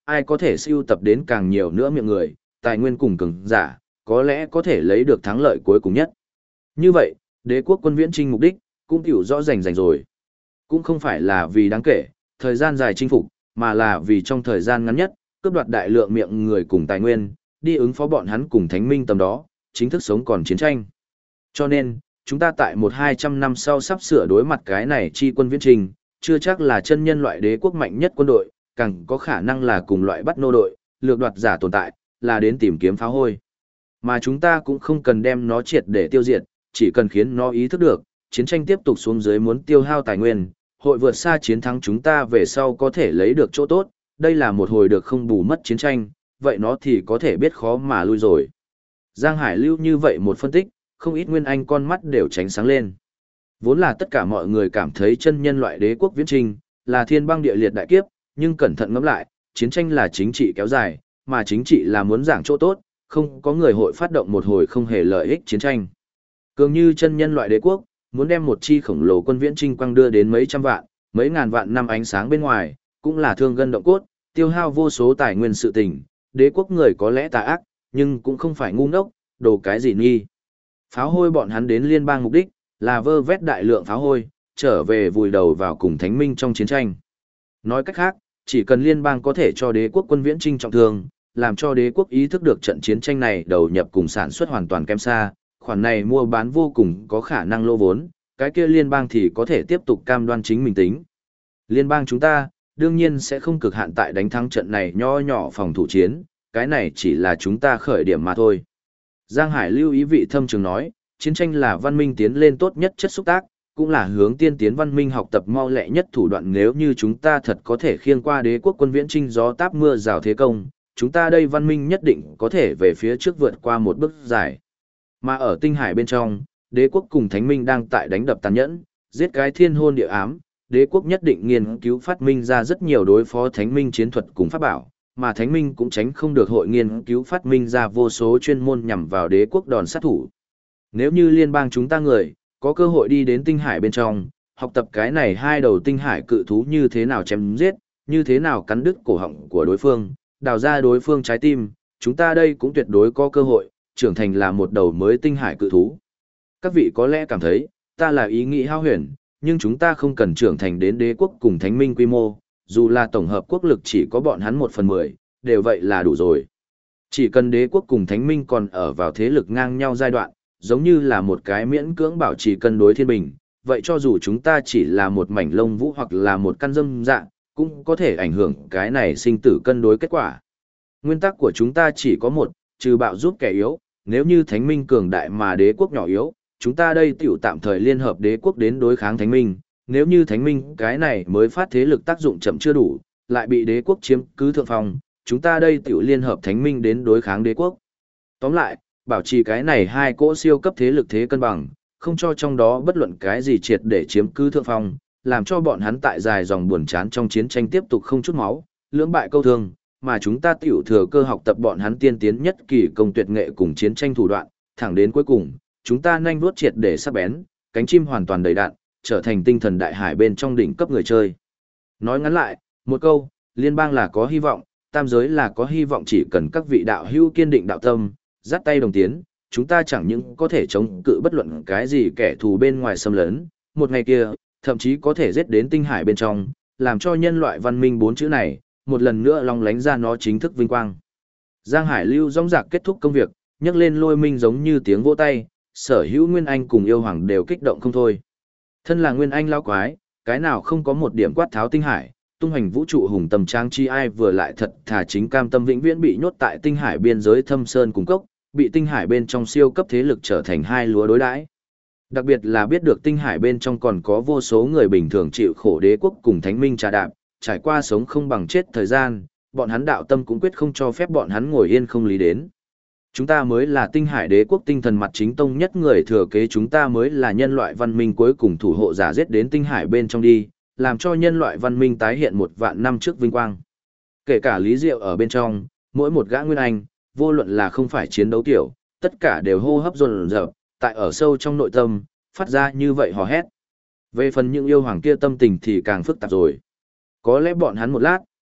ai có thể sưu tập đến càng nhiều nữa miệng người, tài nguyên cùng cường giả, có lẽ có thể lấy được thắng lợi cuối cùng nhất. Như vậy, đế quốc quân viễn chinh mục đích, cũng hiểu rõ rành rành rồi. Cũng không phải là vì đáng kể, thời gian dài chinh phục, mà là vì trong thời gian ngắn nhất, cướp đoạt đại lượng miệng người cùng tài nguyên, đi ứng phó bọn hắn cùng thánh minh tầm đó, chính thức sống còn chiến tranh. Cho nên, chúng ta tại 1-200 năm sau sắp sửa đối mặt cái này chi quân viễn trình, chưa chắc là chân nhân loại đế quốc mạnh nhất quân đội, càng có khả năng là cùng loại bắt nô đội, lược đoạt giả tồn tại, là đến tìm kiếm phá hôi. Mà chúng ta cũng không cần đem nó triệt để tiêu diệt, chỉ cần khiến nó ý thức được, chiến tranh tiếp tục xuống dưới muốn tiêu hao tài nguyên, hội vượt xa chiến thắng chúng ta về sau có thể lấy được chỗ tốt, đây là một hồi được không bù mất chiến tranh, vậy nó thì có thể biết khó mà lui rồi. Giang Hải lưu như vậy một phân tích, không ít nguyên anh con mắt đều tránh sáng lên. Vốn là tất cả mọi người cảm thấy chân nhân loại đế quốc viễn trình, là thiên băng địa liệt đại kiếp, nhưng cẩn thận ngẫm lại, chiến tranh là chính trị kéo dài, mà chính trị là muốn giảng chỗ tốt, không có người hội phát động một hồi không hề lợi ích chiến tranh. Cường như chân nhân loại đế quốc, muốn đem một chi khổng lồ quân viễn trinh quăng đưa đến mấy trăm vạn, mấy ngàn vạn năm ánh sáng bên ngoài, cũng là thương gân động cốt, tiêu hao vô số tài nguyên sự tình, đế quốc người có lẽ tà ác, nhưng cũng không phải ngu ngốc, đồ cái gì nghi. Pháo hôi bọn hắn đến liên bang mục đích, là vơ vét đại lượng pháo hôi, trở về vùi đầu vào cùng thánh minh trong chiến tranh. Nói cách khác, chỉ cần liên bang có thể cho đế quốc quân viễn trinh trọng thương, làm cho đế quốc ý thức được trận chiến tranh này đầu nhập cùng sản xuất hoàn toàn kém xa, khoản này mua bán vô cùng có khả năng lỗ vốn, cái kia liên bang thì có thể tiếp tục cam đoan chính mình tính. Liên bang chúng ta, đương nhiên sẽ không cực hạn tại đánh thắng trận này nho nhỏ phòng thủ chiến, cái này chỉ là chúng ta khởi điểm mà thôi. Giang Hải lưu ý vị thâm trường nói, chiến tranh là văn minh tiến lên tốt nhất chất xúc tác, cũng là hướng tiên tiến văn minh học tập mau lẹ nhất thủ đoạn. Nếu như chúng ta thật có thể khiêng qua đế quốc quân viễn trinh gió táp mưa rào thế công, chúng ta đây văn minh nhất định có thể về phía trước vượt qua một bước dài. Mà ở tinh hải bên trong, đế quốc cùng thánh minh đang tại đánh đập tàn nhẫn, giết cái thiên hôn địa ám, đế quốc nhất định nghiên cứu phát minh ra rất nhiều đối phó thánh minh chiến thuật cùng pháp bảo, mà thánh minh cũng tránh không được hội nghiên cứu phát minh ra vô số chuyên môn nhằm vào đế quốc đòn sát thủ. Nếu như liên bang chúng ta người, có cơ hội đi đến tinh hải bên trong, học tập cái này hai đầu tinh hải cự thú như thế nào chém giết, như thế nào cắn đứt cổ họng của đối phương, đào ra đối phương trái tim, chúng ta đây cũng tuyệt đối có cơ hội, trưởng thành là một đầu mới tinh hải cự thú. Các vị có lẽ cảm thấy, ta là ý nghĩ hao huyền, nhưng chúng ta không cần trưởng thành đến đế quốc cùng thánh minh quy mô, dù là tổng hợp quốc lực chỉ có bọn hắn 1/10, đều vậy là đủ rồi. Chỉ cần đế quốc cùng thánh minh còn ở vào thế lực ngang nhau giai đoạn, giống như là một cái miễn cưỡng bảo trì cân đối thiên bình, vậy cho dù chúng ta chỉ là một mảnh lông vũ hoặc là một căn dâm dạng, cũng có thể ảnh hưởng cái này sinh tử cân đối kết quả. Nguyên tắc của chúng ta chỉ có một, trừ bạo giúp kẻ yếu, nếu như thánh minh cường đại mà đế quốc nhỏ yếu, chúng ta đây tiểu tạm thời liên hợp đế quốc đến đối kháng thánh minh, nếu như thánh minh cái này mới phát thế lực tác dụng chậm chưa đủ, lại bị đế quốc chiếm cứ thượng phong, chúng ta đây tiểu liên hợp thánh minh đến đối kháng đế quốc. Tóm lại, bảo trì cái này hai cỗ siêu cấp thế lực thế cân bằng, không cho trong đó bất luận cái gì triệt để chiếm cứ thượng phong, làm cho bọn hắn tại dài dòng buồn chán trong chiến tranh tiếp tục không chút máu, lưỡng bại câu thương, mà chúng ta tiểu thừa cơ học tập bọn hắn tiên tiến nhất kỳ công tuyệt nghệ cùng chiến tranh thủ đoạn, thẳng đến cuối cùng, chúng ta nhanh vuốt triệt để sắc bén, cánh chim hoàn toàn đầy đạn, trở thành tinh thần đại hải bên trong đỉnh cấp người chơi. Nói ngắn lại, một câu, liên bang là có hy vọng, tam giới là có hy vọng, chỉ cần các vị đạo hữu kiên định đạo tâm, dắt tay đồng tiến, chúng ta chẳng những có thể chống cự bất luận cái gì kẻ thù bên ngoài xâm lấn, một ngày kia, thậm chí có thể giết đến tinh hải bên trong, làm cho nhân loại văn minh 4 chữ này, một lần nữa long lánh ra nó chính thức vinh quang. Giang Hải lưu rong rạc kết thúc công việc, nhấc lên lôi minh giống như tiếng vỗ tay, sở hữu Nguyên Anh cùng yêu hoàng đều kích động không thôi. Thân là Nguyên Anh lao quái, cái nào không có một điểm quát tháo tinh hải, tung hành vũ trụ hùng tầm trang chi ai vừa lại thật thà chính cam tâm vĩnh viễn bị nhốt tại tinh hải biên giới thâm sơn cùng cốc, bị tinh hải bên trong siêu cấp thế lực trở thành hai lúa đối đãi. Đặc biệt là biết được tinh hải bên trong còn có vô số người bình thường chịu khổ đế quốc cùng thánh minh trà đạp, trải qua sống không bằng chết thời gian, bọn hắn đạo tâm cũng quyết không cho phép bọn hắn ngồi yên không lý đến. Chúng ta mới là tinh hải đế quốc tinh thần mặt chính tông nhất người thừa kế, chúng ta mới là nhân loại văn minh cuối cùng thủ hộ giả giết đến tinh hải bên trong đi, làm cho nhân loại văn minh tái hiện 1.000 năm trước vinh quang. Kể cả Lý Diệu ở bên trong, mỗi một gã Nguyên Anh, vô luận là không phải chiến đấu tiểu, tất cả đều hô hấp dồn dập, tại ở sâu trong nội tâm, phát ra như vậy hò hét. Về phần những yêu hoàng kia tâm tình thì càng phức tạp rồi. Có lẽ bọn hắn một lát,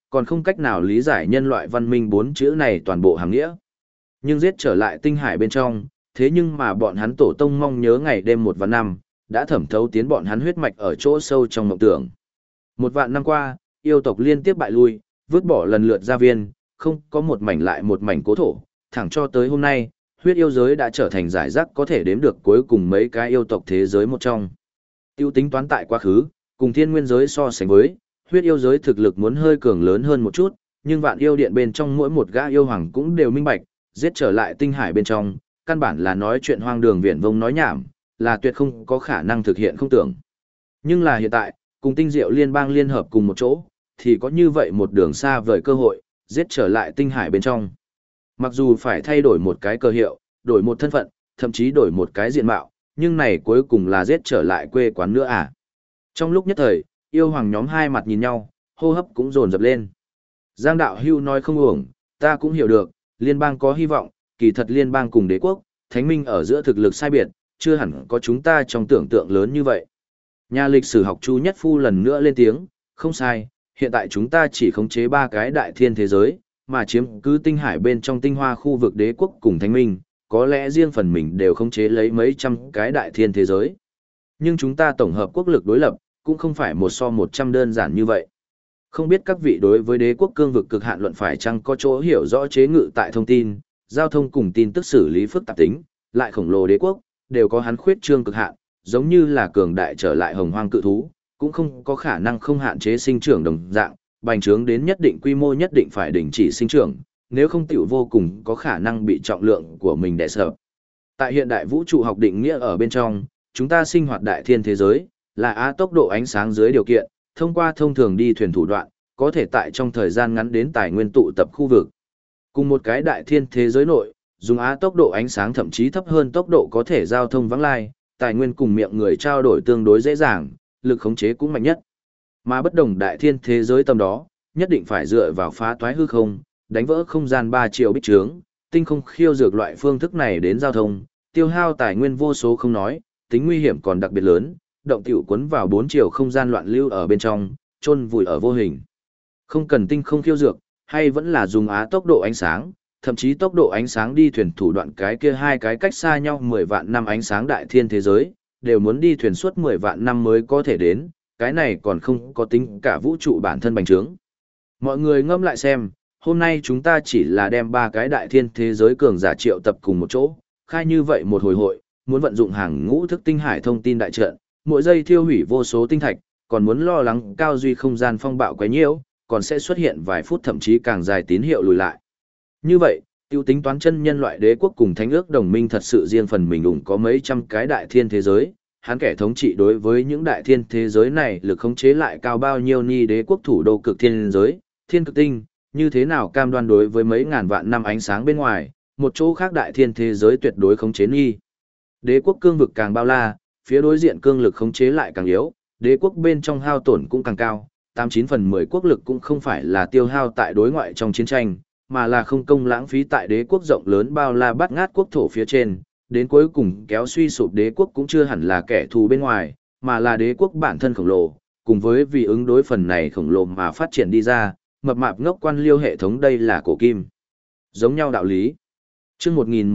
còn không cách nào lý giải nhân loại văn minh bốn chữ này toàn bộ hàm nghĩa. Nhưng giết trở lại tinh hải bên trong, thế nhưng mà bọn hắn tổ tông mong nhớ ngày đêm 1 vạn năm, đã thẩm thấu tiến bọn hắn huyết mạch ở chỗ sâu trong mộng tưởng. 1 vạn năm qua, yêu tộc liên tiếp bại lui, vứt bỏ lần lượt gia viên, không có một mảnh lại một mảnh cố thổ, thẳng cho tới hôm nay, huyết yêu giới đã trở thành giải rác có thể đếm được cuối cùng mấy cái yêu tộc thế giới một trong. Tiêu tính toán tại quá khứ, cùng thiên nguyên giới so sánh với, huyết yêu giới thực lực muốn hơi cường lớn hơn một chút, nhưng vạn yêu điện bên trong mỗi một gã yêu hoàng cũng đều minh bạch, giết trở lại tinh hải bên trong, căn bản là nói chuyện hoang đường viển vông nói nhảm, là tuyệt không có khả năng thực hiện không tưởng. Nhưng là hiện tại, cùng tinh diệu liên bang liên hợp cùng một chỗ, thì có như vậy một đường xa vời cơ hội, giết trở lại tinh hải bên trong. Mặc dù phải thay đổi một cái cơ hiệu, đổi một thân phận, thậm chí đổi một cái diện mạo, nhưng này cuối cùng là giết trở lại quê quán nữa à. Trong lúc nhất thời, yêu hoàng nhóm hai mặt nhìn nhau, hô hấp cũng dồn dập lên. Giang đạo hưu nói không uổng, ta cũng hiểu được, liên bang có hy vọng, kỳ thật liên bang cùng đế quốc, thánh minh ở giữa thực lực sai biệt, chưa hẳn có chúng ta trong tưởng tượng lớn như vậy. Nhà lịch sử học Chu Nhất Phu lần nữa lên tiếng, không sai, hiện tại chúng ta chỉ khống chế 3 cái đại thiên thế giới, mà chiếm cứ tinh hải bên trong tinh hoa khu vực đế quốc cùng thánh minh, có lẽ riêng phần mình đều khống chế lấy mấy trăm cái đại thiên thế giới. Nhưng chúng ta tổng hợp quốc lực đối lập, cũng không phải 1 so 100 đơn giản như vậy. Không biết các vị đối với đế quốc cương vực cực hạn luận phải chăng có chỗ hiểu rõ chế ngự tại thông tin, giao thông cùng tin tức xử lý phức tạp tính, lại khổng lồ đế quốc, đều có hắn khuyết trương cực hạn, giống như là cường đại trở lại hồng hoang cự thú, cũng không có khả năng không hạn chế sinh trưởng đồng dạng, bành trướng đến nhất định quy mô nhất định phải đình chỉ sinh trưởng, nếu không tiểu vô cùng có khả năng bị trọng lượng của mình đè sập. Tại hiện đại vũ trụ học định nghĩa ở bên trong, chúng ta sinh hoạt đại thiên thế giới, là á tốc độ ánh sáng dưới điều kiện, thông qua thông thường đi thuyền thủ đoạn, có thể tại trong thời gian ngắn đến tài nguyên tụ tập khu vực. Cùng một cái đại thiên thế giới nội, dùng á tốc độ ánh sáng thậm chí thấp hơn tốc độ có thể giao thông vắng lai, tài nguyên cùng miệng người trao đổi tương đối dễ dàng, lực khống chế cũng mạnh nhất. Mà bất đồng đại thiên thế giới tầm đó, nhất định phải dựa vào phá toái hư không, đánh vỡ không gian 3 triệu bích trướng, tinh không khiêu dược loại phương thức này đến giao thông, tiêu hao tài nguyên vô số không nói, tính nguy hiểm còn đặc biệt lớn, động tiểu cuốn vào 4 triệu không gian loạn lưu ở bên trong, chôn vùi ở vô hình. Không cần tinh không khiêu dược, hay vẫn là dùng á tốc độ ánh sáng, thậm chí tốc độ ánh sáng đi thuyền thủ đoạn cái kia hai cái cách xa nhau 10 vạn năm ánh sáng đại thiên thế giới, đều muốn đi thuyền suốt 10 vạn năm mới có thể đến, cái này còn không có tính cả vũ trụ bản thân bành trướng. Mọi người ngẫm lại xem, hôm nay chúng ta chỉ là đem 3 cái đại thiên thế giới cường giả triệu tập cùng một chỗ, khai như vậy một hồi hội, muốn vận dụng hàng ngũ thức tinh hải thông tin đại trận, mỗi giây thiêu hủy vô số tinh thạch, còn muốn lo lắng cao duy không gian phong bạo quấy nhiễu, còn sẽ xuất hiện vài phút thậm chí càng dài tín hiệu lùi lại. Như vậy, tiêu tính toán chân nhân loại đế quốc cùng thánh ước đồng minh thật sự riêng phần mình ủng có mấy trăm cái đại thiên thế giới, hắn kẻ thống trị đối với những đại thiên thế giới này lực khống chế lại cao bao nhiêu ni đế quốc thủ đô cực thiên giới, thiên cực tinh, như thế nào cam đoan đối với mấy ngàn vạn năm ánh sáng bên ngoài, một chỗ khác đại thiên thế giới tuyệt đối khống chế ni. Đế quốc cương vực càng bao la, phía đối diện cương lực khống chế lại càng yếu, đế quốc bên trong hao tổn cũng càng cao, 89/10 quốc lực cũng không phải là tiêu hao tại đối ngoại trong chiến tranh, mà là không công lãng phí tại đế quốc rộng lớn bao la bát ngát quốc thổ phía trên, đến cuối cùng kéo suy sụp đế quốc cũng chưa hẳn là kẻ thù bên ngoài, mà là đế quốc bản thân khổng lồ, cùng với vì ứng đối phần này khổng lồ mà phát triển đi ra, mập mạp ngốc quan liêu hệ thống đây là cổ kim. Giống nhau đạo lý. Chương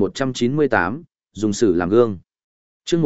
1198, dùng sử làm gương. Chương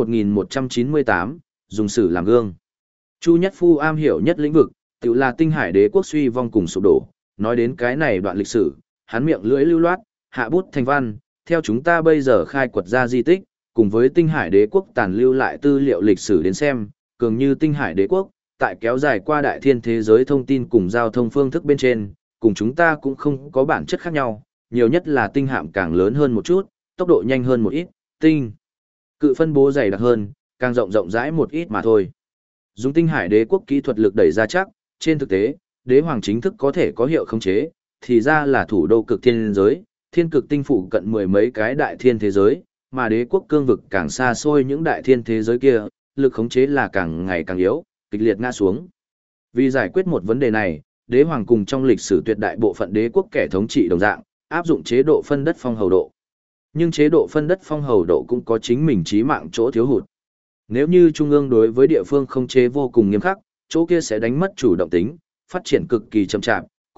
1198, dùng sử làm gương. Chu Nhất Phu am hiểu nhất lĩnh vực, tự là tinh hải đế quốc suy vong cùng sụp đổ, nói đến cái này đoạn lịch sử, hắn miệng lưỡi lưu loát, hạ bút thành văn, theo chúng ta bây giờ khai quật ra di tích, cùng với tinh hải đế quốc tàn lưu lại tư liệu lịch sử đến xem, cường như tinh hải đế quốc, tại kéo dài qua đại thiên thế giới thông tin cùng giao thông phương thức bên trên, cùng chúng ta cũng không có bản chất khác nhau, nhiều nhất là tinh hạm càng lớn hơn một chút, tốc độ nhanh hơn một ít, tinh cự phân bố dày đặc hơn, càng rộng rộng rãi một ít mà thôi. Dùng tinh hải đế quốc kỹ thuật lực đẩy ra chắc, trên thực tế, đế hoàng chính thức có thể có hiệu khống chế, thì ra là thủ đô cực thiên giới, thiên cực tinh phụ cận 10 mấy cái đại thiên thế giới, mà đế quốc cương vực càng xa xôi những đại thiên thế giới kia, lực khống chế là càng ngày càng yếu, kịch liệt ngã xuống. Vì giải quyết một vấn đề này, đế hoàng cùng trong lịch sử tuyệt đại bộ phận đế quốc kẻ thống trị đồng dạng, áp dụng chế độ phân đất phong hầu độ. Nhưng chế độ phân đất phong hầu độ cũng có chính mình chí mạng chỗ thiếu hụt. Nếu như trung ương đối với địa phương không chế vô cùng nghiêm khắc, chỗ kia sẽ đánh mất chủ động tính, phát triển cực kỳ chậm chạp,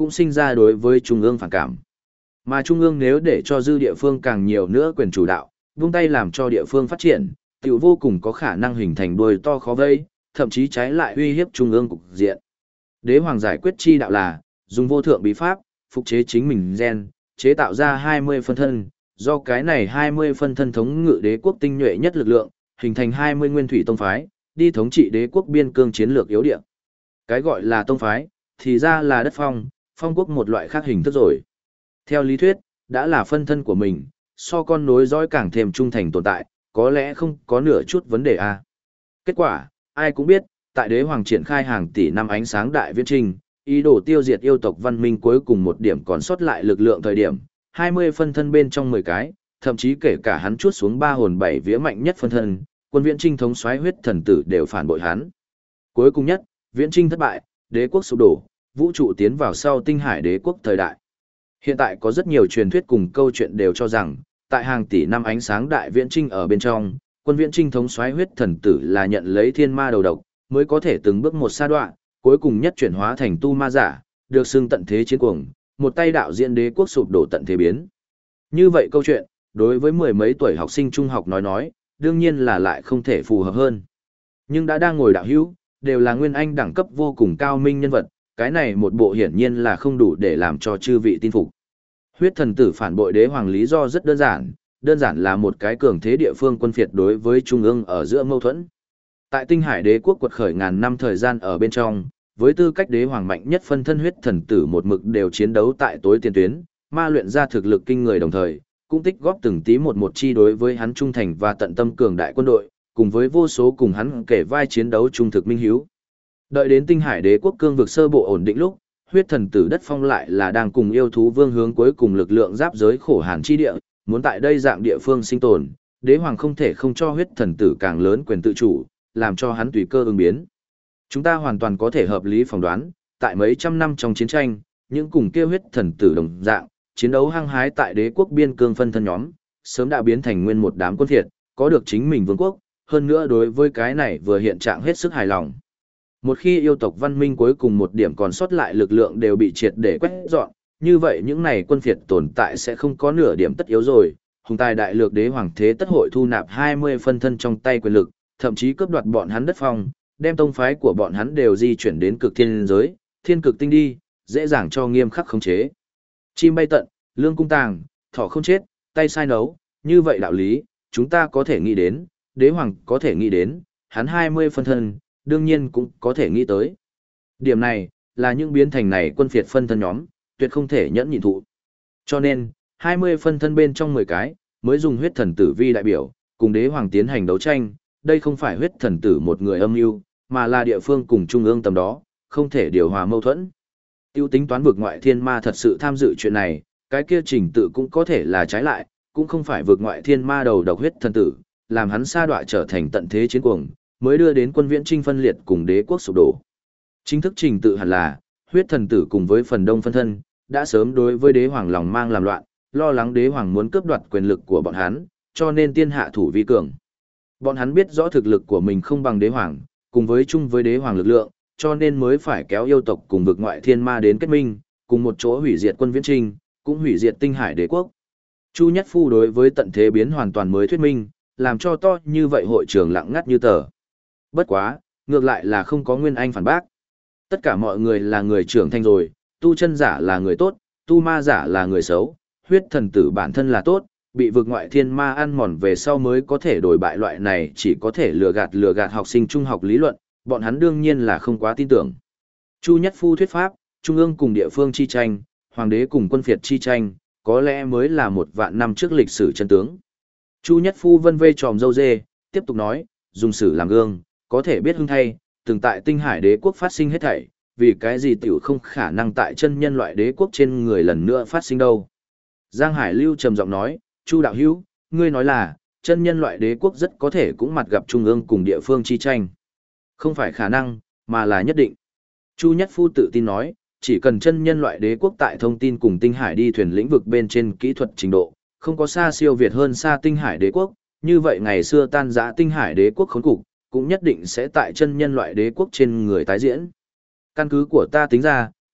cũng sinh ra đối với Trung ương phản cảm. Mà Trung ương nếu để cho dư địa phương càng nhiều nữa quyền chủ đạo, vung tay làm cho địa phương phát triển, tiểu vô cùng có khả năng hình thành đuôi to khó vây, thậm chí trái lại uy hiếp Trung ương cục diện. Đế hoàng giải quyết chi đạo là, dùng vô thượng bí pháp, phục chế chính mình gen, chế tạo ra 20 phân thân, do cái này 20 phân thân thống ngự đế quốc tinh nhuệ nhất lực lượng, hình thành 20 nguyên thủy tông phái, đi thống trị đế quốc biên cương chiến lược yếu địa. Cái gọi là tông phái, thì ra là đất phong, phong quốc một loại khác hình thức rồi. Theo lý thuyết, đã là phân thân của mình, so con nối dõi càng thêm trung thành tồn tại, có lẽ không có nửa chút vấn đề a. Kết quả, ai cũng biết, tại đế hoàng triển khai hàng tỷ năm ánh sáng đại viễn trinh, ý đồ tiêu diệt yêu tộc văn minh cuối cùng một điểm còn sót lại lực lượng thời điểm, 20 phân thân bên trong 10 cái, thậm chí kể cả hắn chuốt xuống 3 hồn 7 vía mạnh nhất phân thân, quân viễn trinh thống soái huyết thần tử đều phản bội hắn. Cuối cùng nhất, viễn trinh thất bại, đế quốc sụp đổ, vũ trụ tiến vào sau tinh hải đế quốc thời đại. Hiện tại có rất nhiều truyền thuyết cùng câu chuyện đều cho rằng, tại hàng tỷ năm ánh sáng đại viễn trinh ở bên trong, quân viễn trinh thống soái huyết thần tử là nhận lấy thiên ma đầu độc, mới có thể từng bước một sa đoạn, cuối cùng nhất chuyển hóa thành tu ma giả, được xưng tận thế chiến cuồng, một tay đạo diễn đế quốc sụp đổ tận thế biến. Như vậy câu chuyện, đối với mười mấy tuổi học sinh trung học nói, đương nhiên là lại không thể phù hợp hơn. Nhưng đã đang ngồi đạo hữu, đều là nguyên anh đẳng cấp vô cùng cao minh nhân vật, cái này một bộ hiển nhiên là không đủ để làm cho chư vị tin phục. Huyết thần tử phản bội đế hoàng lý do rất đơn giản là một cái cường thế địa phương quân phiệt đối với trung ương ở giữa mâu thuẫn. Tại tinh hải đế quốc quật khởi ngàn năm thời gian ở bên trong, với tư cách đế hoàng mạnh nhất phân thân huyết thần tử một mực đều chiến đấu tại tối tiền tuyến, ma luyện ra thực lực kinh người đồng thời, cũng tích góp từng tí một chi đối với hắn trung thành và tận tâm cường đại quân đội, cùng với vô số cùng hắn kể vai chiến đấu trung thực minh hiếu. Đợi đến tinh hải đế quốc cương vực sơ bộ ổn định lúc, huyết thần tử đất phong lại là đang cùng yêu thú vương hướng cuối cùng lực lượng giáp giới khổ hàn chi địa, muốn tại đây dạng địa phương sinh tồn, đế hoàng không thể không cho huyết thần tử càng lớn quyền tự chủ, làm cho hắn tùy cơ ứng biến. Chúng ta hoàn toàn có thể hợp lý phỏng đoán, tại mấy trăm năm trong chiến tranh, những cùng kia huyết thần tử đồng dạng, chiến đấu hăng hái tại đế quốc biên cương phân thân nhóm, sớm đã biến thành nguyên một đám quân thiệt, có được chính mình vương quốc, hơn nữa đối với cái này vừa hiện trạng hết sức hài lòng. Một khi yêu tộc văn minh cuối cùng một điểm còn sót lại lực lượng đều bị triệt để quét dọn, như vậy những này quân phiệt tồn tại sẽ không có nửa điểm tất yếu rồi. Hùng tài đại lược đế hoàng thế tất hội thu nạp 20 phân thân trong tay quyền lực, thậm chí cướp đoạt bọn hắn đất phong, đem tông phái của bọn hắn đều di chuyển đến cực thiên giới, thiên cực tinh đi, dễ dàng cho nghiêm khắc khống chế. Chim bay tận, lương cung tàng, thỏ không chết, tay sai nấu, như vậy đạo lý, chúng ta có thể nghĩ đến, đế hoàng có thể nghĩ đến, hắn 20 phân thân, đương nhiên cũng có thể nghĩ tới. Điểm này, là những biến thành này quân phiệt phân thân nhóm, tuyệt không thể nhẫn nhịn thụ. Cho nên, 20 phân thân bên trong 10 cái, mới dùng huyết thần tử vi đại biểu, cùng đế hoàng tiến hành đấu tranh, đây không phải huyết thần tử một người âm mưu, mà là địa phương cùng trung ương tầm đó, không thể điều hòa mâu thuẫn. Tiêu tính toán vực ngoại thiên ma thật sự tham dự chuyện này, cái kia trình tự cũng có thể là trái lại, cũng không phải vực ngoại thiên ma đầu độc huyết thần tử, làm hắn sa đọa trở thành tận thế chiến cuồng, mới đưa đến quân viễn trinh phân liệt cùng đế quốc sụp đổ. Chính thức trình tự hẳn là, huyết thần tử cùng với phần đông phân thân, đã sớm đối với đế hoàng lòng mang làm loạn, lo lắng đế hoàng muốn cướp đoạt quyền lực của bọn hắn, cho nên tiên hạ thủ vi cường. Bọn hắn biết rõ thực lực của mình không bằng đế hoàng, cùng với chung với đế hoàng lực lượng, cho nên mới phải kéo yêu tộc cùng vực ngoại thiên ma đến kết minh, cùng một chỗ hủy diệt quân viễn trinh, cũng hủy diệt tinh hải đế quốc. Chu Nhất Phu đối với tận thế biến hoàn toàn mới thuyết minh, làm cho to như vậy hội trường lặng ngắt như tờ. Bất quá, ngược lại là không có Nguyên Anh phản bác. Tất cả mọi người là người trưởng thành rồi, tu chân giả là người tốt, tu ma giả là người xấu, huyết thần tử bản thân là tốt, bị vực ngoại thiên ma ăn mòn về sau mới có thể đổi bại loại này chỉ có thể lừa gạt học sinh trung học lý luận, bọn hắn đương nhiên là không quá tin tưởng. Chu Nhất Phu thuyết pháp, trung ương cùng địa phương chi tranh, hoàng đế cùng quân phiệt chi tranh, có lẽ mới là 1.000 năm trước lịch sử chân tướng. Chu Nhất Phu vân vê tròm dâu dê, tiếp tục nói, dùng sử làm gương, có thể biết hưng thay, từng tại tinh hải đế quốc phát sinh hết thảy, vì cái gì tiểu không khả năng tại chân nhân loại đế quốc trên người lần nữa phát sinh đâu. Giang Hải Lưu trầm giọng nói, Chu đạo hữu, ngươi nói là, chân nhân loại đế quốc rất có thể cũng mặt gặp trung ương cùng địa phương chi tranh. Không phải khả năng, mà là nhất định. Chu Nhất Phu tự tin nói, chỉ cần chân nhân loại đế quốc tại thông tin cùng tinh hải đi thuyền lĩnh vực bên trên kỹ thuật trình độ, không có xa siêu việt hơn xa tinh hải đế quốc, như vậy ngày xưa tan rã tinh hải đế quốc khốn cục, cũng nhất định sẽ tại chân nhân loại đế quốc trên người tái diễn. Căn cứ của ta tính ra,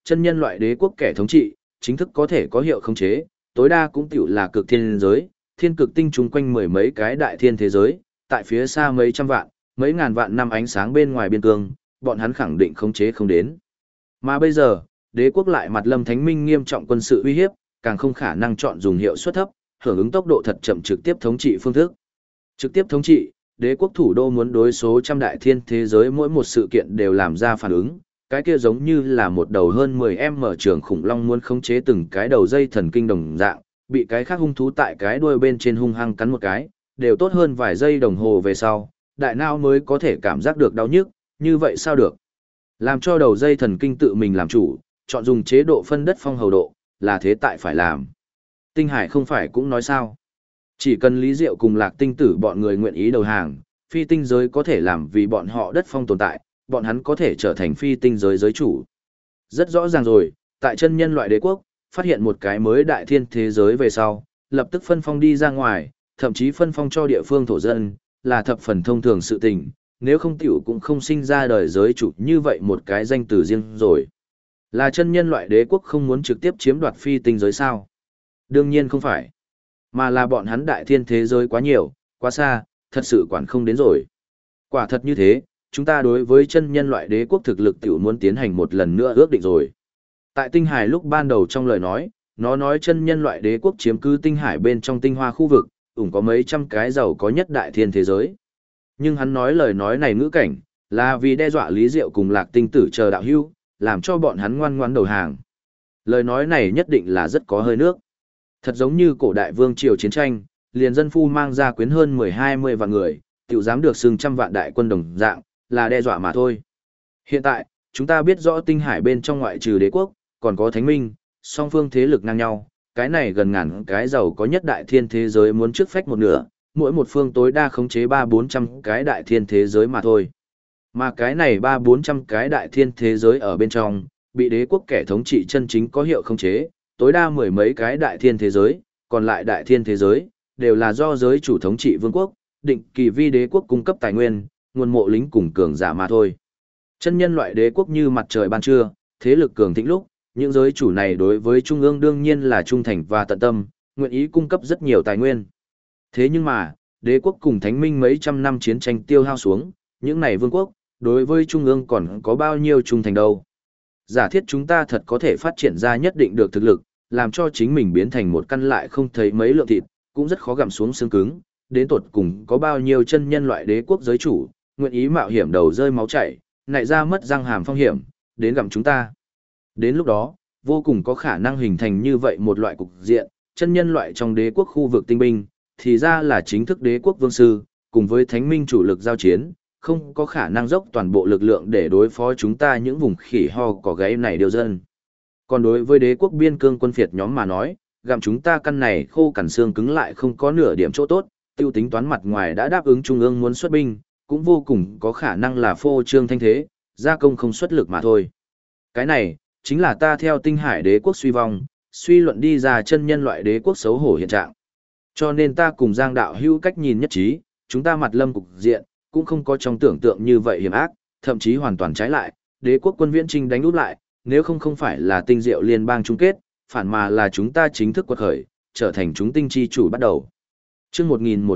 chân nhân loại đế quốc kẻ thống trị, chính thức có thể có hiệu khống chế, tối đa cũng tiểu là cực thiên giới, thiên cực tinh chung quanh mười mấy cái đại thiên thế giới, tại phía xa mấy trăm vạn, mấy ngàn vạn năm ánh sáng bên ngoài biên cương, bọn hắn khẳng định khống chế không đến. Mà bây giờ, đế quốc lại mặt lâm thánh minh nghiêm trọng quân sự uy hiếp, càng không khả năng chọn dùng hiệu suất thấp, hưởng ứng tốc độ thật chậm trực tiếp thống trị phương thức. Trực tiếp thống trị, đế quốc thủ đô muốn đối số trăm đại thiên thế giới mỗi một sự kiện đều làm ra phản ứng, cái kia giống như là một đầu hơn 10m trường khủng long muốn khống chế từng cái đầu dây thần kinh đồng dạng, bị cái khác hung thú tại cái đuôi bên trên hung hăng cắn một cái, đều tốt hơn vài giây đồng hồ về sau, đại não mới có thể cảm giác được đau nhức, như vậy sao được? Làm cho đầu dây thần kinh tự mình làm chủ, chọn dùng chế độ phân đất phong hầu độ, là thế tại phải làm. Tinh Hải không phải cũng nói sao? Chỉ cần Lý Diệu cùng Lạc Tinh Tử bọn người nguyện ý đầu hàng, phi tinh giới có thể làm vì bọn họ đất phong tồn tại, bọn hắn có thể trở thành phi tinh giới giới chủ. Rất rõ ràng rồi, tại chân nhân loại đế quốc, phát hiện một cái mới đại thiên thế giới về sau, lập tức phân phong đi ra ngoài, thậm chí phân phong cho địa phương thổ dân, là thập phần thông thường sự tình, nếu không tiểu cũng không sinh ra đời giới chủ như vậy một cái danh từ riêng rồi. Là chân nhân loại đế quốc không muốn trực tiếp chiếm đoạt phi tinh giới sao? Đương nhiên không phải. Mà là bọn hắn đại thiên thế giới quá nhiều, quá xa, thật sự quản không đến rồi. Quả thật như thế, chúng ta đối với chân nhân loại đế quốc thực lực tiểu muốn tiến hành một lần nữa ước định rồi. Tại Tinh Hải lúc ban đầu trong lời nói, nó nói chân nhân loại đế quốc chiếm cứ Tinh Hải bên trong tinh hoa khu vực, có mấy trăm cái giàu có nhất đại thiên thế giới. Nhưng hắn nói lời nói này ngữ cảnh, là vì đe dọa Lý Diệu cùng Lạc Tinh Tử chờ đạo hưu, làm cho bọn hắn ngoan ngoãn đầu hàng. Lời nói này nhất định là rất có hơi nước. Thật giống như cổ đại vương triều chiến tranh, liền dân phu mang ra quyến hơn 10-20 vạn người, tiểu dám được xưng trăm vạn đại quân đồng dạng, là đe dọa mà thôi. Hiện tại, chúng ta biết rõ Tinh Hải bên trong ngoại trừ đế quốc, còn có thánh minh, song phương thế lực ngang nhau, cái này gần ngàn cái giàu có nhất đại thiên thế giới muốn trước phách một nửa, mỗi một phương tối đa khống chế 300-400 cái đại thiên thế giới mà thôi. Mà cái này 300-400 cái đại thiên thế giới ở bên trong, bị đế quốc kẻ thống trị chân chính có hiệu khống chế, tối đa mười mấy cái đại thiên thế giới, còn lại đại thiên thế giới, đều là do giới chủ thống trị vương quốc, định kỳ vi đế quốc cung cấp tài nguyên, nguồn mộ lính cùng cường giả mà thôi. Chân nhân loại đế quốc như mặt trời ban trưa, thế lực cường thịnh lúc, những giới chủ này đối với trung ương đương nhiên là trung thành và tận tâm, nguyện ý cung cấp rất nhiều tài nguyên. Thế nhưng mà, đế quốc cùng thánh minh mấy trăm năm chiến tranh tiêu hao xuống, những này vương quốc, đối với trung ương còn có bao nhiêu trung thành đâu. Giả thiết chúng ta thật có thể phát triển ra nhất định được thực lực, làm cho chính mình biến thành một căn lại không thấy mấy lượng thịt, cũng rất khó gặm xuống xương cứng, đến tột cùng có bao nhiêu chân nhân loại đế quốc giới chủ, nguyện ý mạo hiểm đầu rơi máu chảy, nại ra mất răng hàm phong hiểm, đến gặm chúng ta. Đến lúc đó, vô cùng có khả năng hình thành như vậy một loại cục diện, chân nhân loại trong đế quốc khu vực tinh binh, thì ra là chính thức đế quốc vương sư, cùng với thánh minh chủ lực giao chiến, không có khả năng dốc toàn bộ lực lượng để đối phó chúng ta những vùng khỉ ho cỏ gáy này điều dân. Còn đối với đế quốc biên cương quân phiệt nhóm mà nói, gặm chúng ta căn này khô cằn xương cứng lại không có nửa điểm chỗ tốt, tiêu tính toán mặt ngoài đã đáp ứng trung ương muốn xuất binh, cũng vô cùng có khả năng là phô trương thanh thế, gia công không xuất lực mà thôi. Cái này, chính là ta theo Tinh Hải đế quốc suy vong, suy luận đi ra chân nhân loại đế quốc xấu hổ hiện trạng. Cho nên ta cùng Giang đạo hữu cách nhìn nhất trí, chúng ta mặt lâm cục diện, cũng không có trong tưởng tượng như vậy hiểm ác, thậm chí hoàn toàn trái lại, đế quốc quân viễn trinh đánh úp lại, nếu không phải là tinh diệu liên bang chung kết, phản mà là chúng ta chính thức quật khởi, trở thành chúng tinh chi chủ bắt đầu. Chương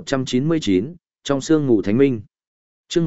1199, trong sương ngủ thánh minh. Chương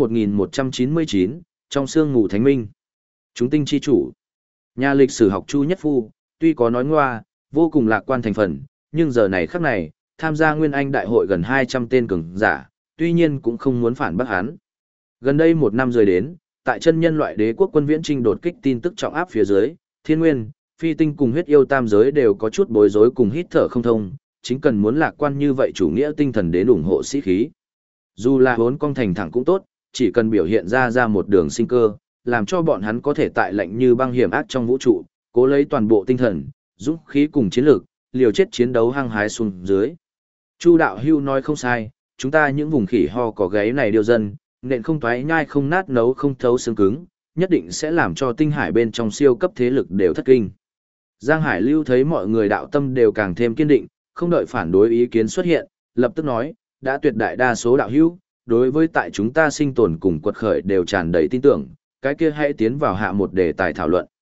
1199, trong sương ngủ thánh minh. Chúng tinh chi chủ. Nhà lịch sử học Chu Nhất Phu, tuy có nói ngoa, vô cùng lạc quan thành phần, nhưng giờ này khắc này, tham gia Nguyên Anh đại hội gần 200 tên cường giả, tuy nhiên cũng không muốn phản bác hắn. Gần đây một năm rời đến, tại chân nhân loại đế quốc quân viễn trinh đột kích tin tức trọng áp phía dưới, Thiên Nguyên, Phi Tinh cùng huyết yêu tam giới đều có chút bối rối cùng hít thở không thông, chính cần muốn lạc quan như vậy chủ nghĩa tinh thần đến ủng hộ sĩ khí. Dù là vốn cong thành thẳng cũng tốt, chỉ cần biểu hiện ra một đường sinh cơ, làm cho bọn hắn có thể tại lạnh như băng hiểm ác trong vũ trụ, cố lấy toàn bộ tinh thần, dũng khí cùng chiến lược, liều chết chiến đấu hăng hái xuống dưới. Chu đạo hưu nói không sai, chúng ta những vùng khỉ ho có gáy này điều dân, nện không thoái nhai không nát nấu không thấu xương cứng, nhất định sẽ làm cho Tinh Hải bên trong siêu cấp thế lực đều thất kinh. Giang Hải Lưu thấy mọi người đạo tâm đều càng thêm kiên định, không đợi phản đối ý kiến xuất hiện, lập tức nói, đã tuyệt đại đa số đạo hữu, đối với tại chúng ta sinh tồn cùng quật khởi đều tràn đầy tin tưởng, cái kia hãy tiến vào hạ một đề tài thảo luận.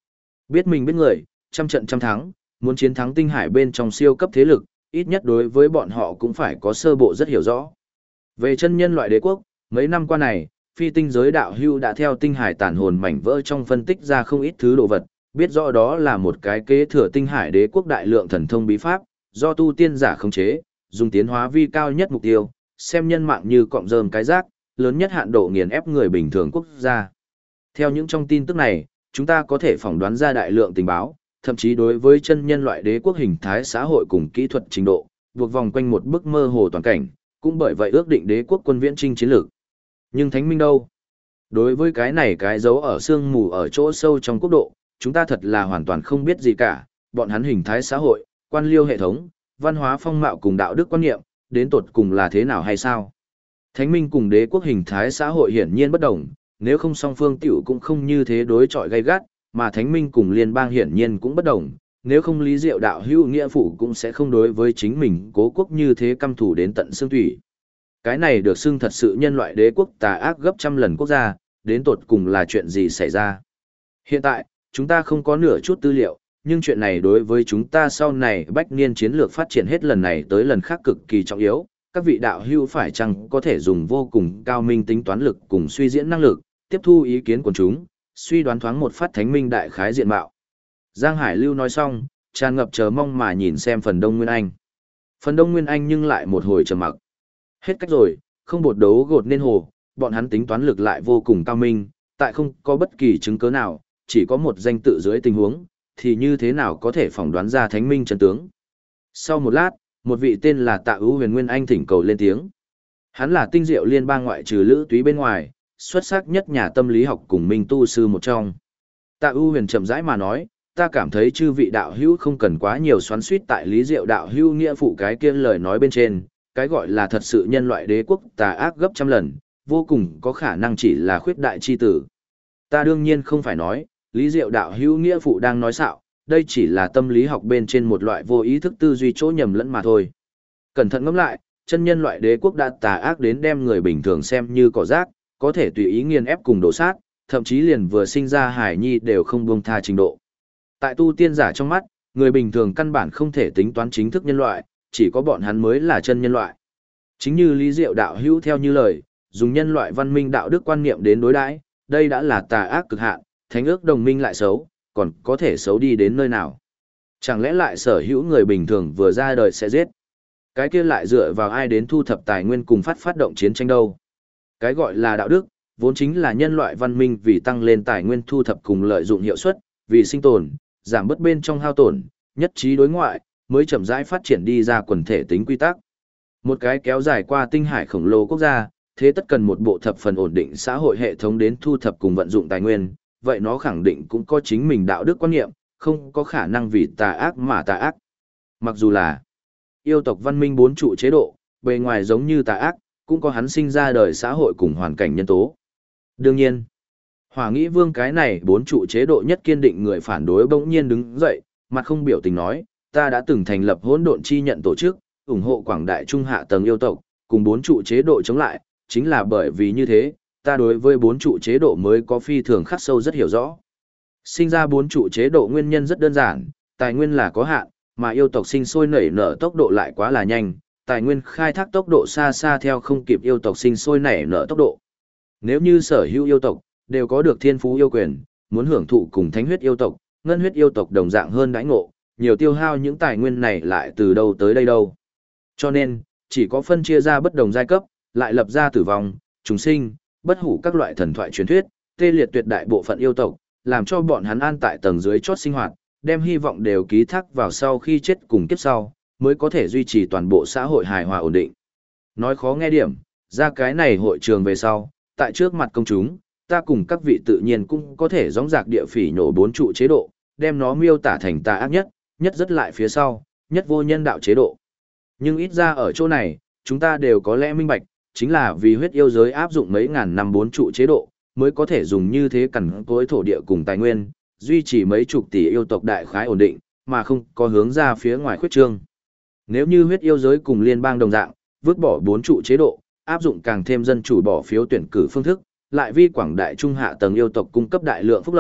Biết mình biết người, trăm trận trăm thắng, muốn chiến thắng tinh hải bên trong siêu cấp thế lực, ít nhất đối với bọn họ cũng phải có sơ bộ rất hiểu rõ. Về chân nhân loại đế quốc, mấy năm qua này, phi tinh giới đạo hưu đã theo tinh hải tản hồn mảnh vỡ trong phân tích ra không ít thứ đồ vật, biết rõ đó là một cái kế thừa tinh hải đế quốc đại lượng thần thông bí pháp, do tu tiên giả khống chế, dùng tiến hóa vi cao nhất mục tiêu, xem nhân mạng như cọng rơm cái rác, lớn nhất hạn độ nghiền ép người bình thường quốc gia. Theo những trong tin tức này, chúng ta có thể phỏng đoán ra đại lượng tình báo, thậm chí đối với chân nhân loại đế quốc hình thái xã hội cùng kỹ thuật trình độ, buộc vòng quanh một bức mơ hồ toàn cảnh, cũng bởi vậy ước định đế quốc quân viễn trinh chiến lược. Nhưng Thánh Minh đâu? Đối với cái này cái dấu ở sương mù ở chỗ sâu trong quốc độ, chúng ta thật là hoàn toàn không biết gì cả, bọn hắn hình thái xã hội, quan liêu hệ thống, văn hóa phong mạo cùng đạo đức quan niệm, đến tột cùng là thế nào hay sao? Thánh Minh cùng đế quốc hình thái xã hội hiển nhiên bất đồng, nếu không song phương tiểu cũng không như thế đối chọi gay gắt, mà Thánh Minh cùng liên bang hiển nhiên cũng bất đồng, nếu không Lý Diệu đạo hữu nghĩa phụ cũng sẽ không đối với chính mình cố quốc như thế căm thù đến tận xương thủy. Cái này được xưng thật sự nhân loại đế quốc tà ác gấp trăm lần quốc gia, đến tột cùng là chuyện gì xảy ra. Hiện tại, chúng ta không có nửa chút tư liệu, nhưng chuyện này đối với chúng ta sau này bách niên chiến lược phát triển hết lần này tới lần khác cực kỳ trọng yếu. Các vị đạo hữu phải chăng có thể dùng vô cùng cao minh tính toán lực cùng suy diễn năng lực, tiếp thu ý kiến của chúng, suy đoán thoáng một phát thánh minh đại khái diện mạo. Giang Hải Lưu nói xong, tràn ngập chờ mong mà nhìn xem phần Đông Nguyên Anh. Phần Đông Nguyên Anh nhưng lại một hồi trầm mặc. Hết cách rồi, không bột đấu gột nên hồ, bọn hắn tính toán lực lại vô cùng cao minh, tại không có bất kỳ chứng cứ nào, chỉ có một danh tự dưới tình huống, thì như thế nào có thể phỏng đoán ra thánh minh chân tướng. Sau một lát, một vị tên là Tạ Ưu Huyền Nguyên Anh thỉnh cầu lên tiếng. Hắn là tinh diệu liên bang ngoại trừ Lữ Túy bên ngoài, xuất sắc nhất nhà tâm lý học cùng minh tu sư một trong. Tạ Ưu Huyền chậm rãi mà nói, ta cảm thấy chư vị đạo hữu không cần quá nhiều xoắn xuýt tại Lý Diệu đạo hữu nghĩa phụ cái kia lời nói bên trên, cái gọi là thật sự nhân loại đế quốc tà ác gấp trăm lần, vô cùng có khả năng chỉ là khuyết đại chi tử. Ta đương nhiên không phải nói, Lý Diệu đạo hữu nghĩa phụ đang nói xạo, đây chỉ là tâm lý học bên trên một loại vô ý thức tư duy chỗ nhầm lẫn mà thôi. Cẩn thận ngẫm lại, chân nhân loại đế quốc đã tà ác đến đem người bình thường xem như cỏ rác, có thể tùy ý nghiền ép cùng đổ sát, thậm chí liền vừa sinh ra hải nhi đều không buông tha trình độ. Tại tu tiên giả trong mắt, người bình thường căn bản không thể tính toán chính thức nhân loại, chỉ có bọn hắn mới là chân nhân loại. Chính như Lý Diệu đạo hữu theo như lời, dùng nhân loại văn minh đạo đức quan niệm đến đối đãi, đây đã là tà ác cực hạn, thánh ước đồng minh lại xấu, còn có thể xấu đi đến nơi nào. Chẳng lẽ lại sở hữu người bình thường vừa ra đời sẽ giết? Cái kia lại dựa vào ai đến thu thập tài nguyên cùng phát động chiến tranh đâu? Cái gọi là đạo đức, vốn chính là nhân loại văn minh vì tăng lên tài nguyên thu thập cùng lợi dụng hiệu suất, vì sinh tồn, giảm bớt bên trong hao tổn, nhất trí đối ngoại, mới chậm rãi phát triển đi ra quần thể tính quy tắc. Một cái kéo dài qua tinh hải khổng lồ quốc gia, thế tất cần một bộ thập phần ổn định xã hội hệ thống đến thu thập cùng vận dụng tài nguyên, vậy nó khẳng định cũng có chính mình đạo đức quan niệm, không có khả năng vì tà ác mà tà ác. Mặc dù là yêu tộc văn minh bốn trụ chế độ, bề ngoài giống như tà ác, cũng có hắn sinh ra đời xã hội cùng hoàn cảnh nhân tố. Đương nhiên, Hỏa Nghĩ Vương cái này bốn trụ chế độ nhất kiên định người phản đối bỗng nhiên đứng dậy, mặt không biểu tình nói, ta đã từng thành lập hỗn độn chi nhận tổ chức, ủng hộ quảng đại trung hạ tầng yêu tộc, cùng bốn trụ chế độ chống lại, chính là bởi vì như thế, ta đối với bốn trụ chế độ mới có phi thường khắc sâu rất hiểu rõ. Sinh ra bốn trụ chế độ nguyên nhân rất đơn giản, tài nguyên là có hạn, mà yêu tộc sinh sôi nảy nở tốc độ lại quá là nhanh, tài nguyên khai thác tốc độ xa xa theo không kịp yêu tộc sinh sôi nảy nở tốc độ. Nếu như sở hữu yêu tộc đều có được thiên phú yêu quyền, muốn hưởng thụ cùng thánh huyết yêu tộc, ngân huyết yêu tộc đồng dạng hơn đãi ngộ, nhiều tiêu hao những tài nguyên này lại từ đâu tới đây đâu. Cho nên, chỉ có phân chia ra bất đồng giai cấp, lại lập ra tử vong, trùng sinh, bất hủ các loại thần thoại truyền thuyết, tê liệt tuyệt đại bộ phận yêu tộc, làm cho bọn hắn an tại tầng dưới chót sinh hoạt, đem hy vọng đều ký thác vào sau khi chết cùng kiếp sau, mới có thể duy trì toàn bộ xã hội hài hòa ổn định. Nói khó nghe điểm, ra cái này hội trường về sau, tại trước mặt công chúng, ta cùng các vị tự nhiên cũng có thể gióng giạc địa phỉ nhổ bốn trụ chế độ, đem nó miêu tả thành tà ác nhất, nhất rất lại phía sau, nhất vô nhân đạo chế độ. Nhưng ít ra ở chỗ này, chúng ta đều có lẽ minh bạch, chính là vì huyết yêu giới áp dụng mấy ngàn năm bốn trụ chế độ, mới có thể dùng như thế cằn cối thổ địa cùng tài nguyên, duy trì mấy chục tỷ yêu tộc đại khái ổn định, mà không có hướng ra phía ngoài khuyết trương. Nếu như huyết yêu giới cùng liên bang đồng dạng, vứt bỏ bốn trụ chế độ, áp dụng càng thêm dân chủ bỏ phiếu tuyển cử phương thức, lại vi quảng đại trung hạ tầng yêu tộc cung cấp đại lượng phúc lợi,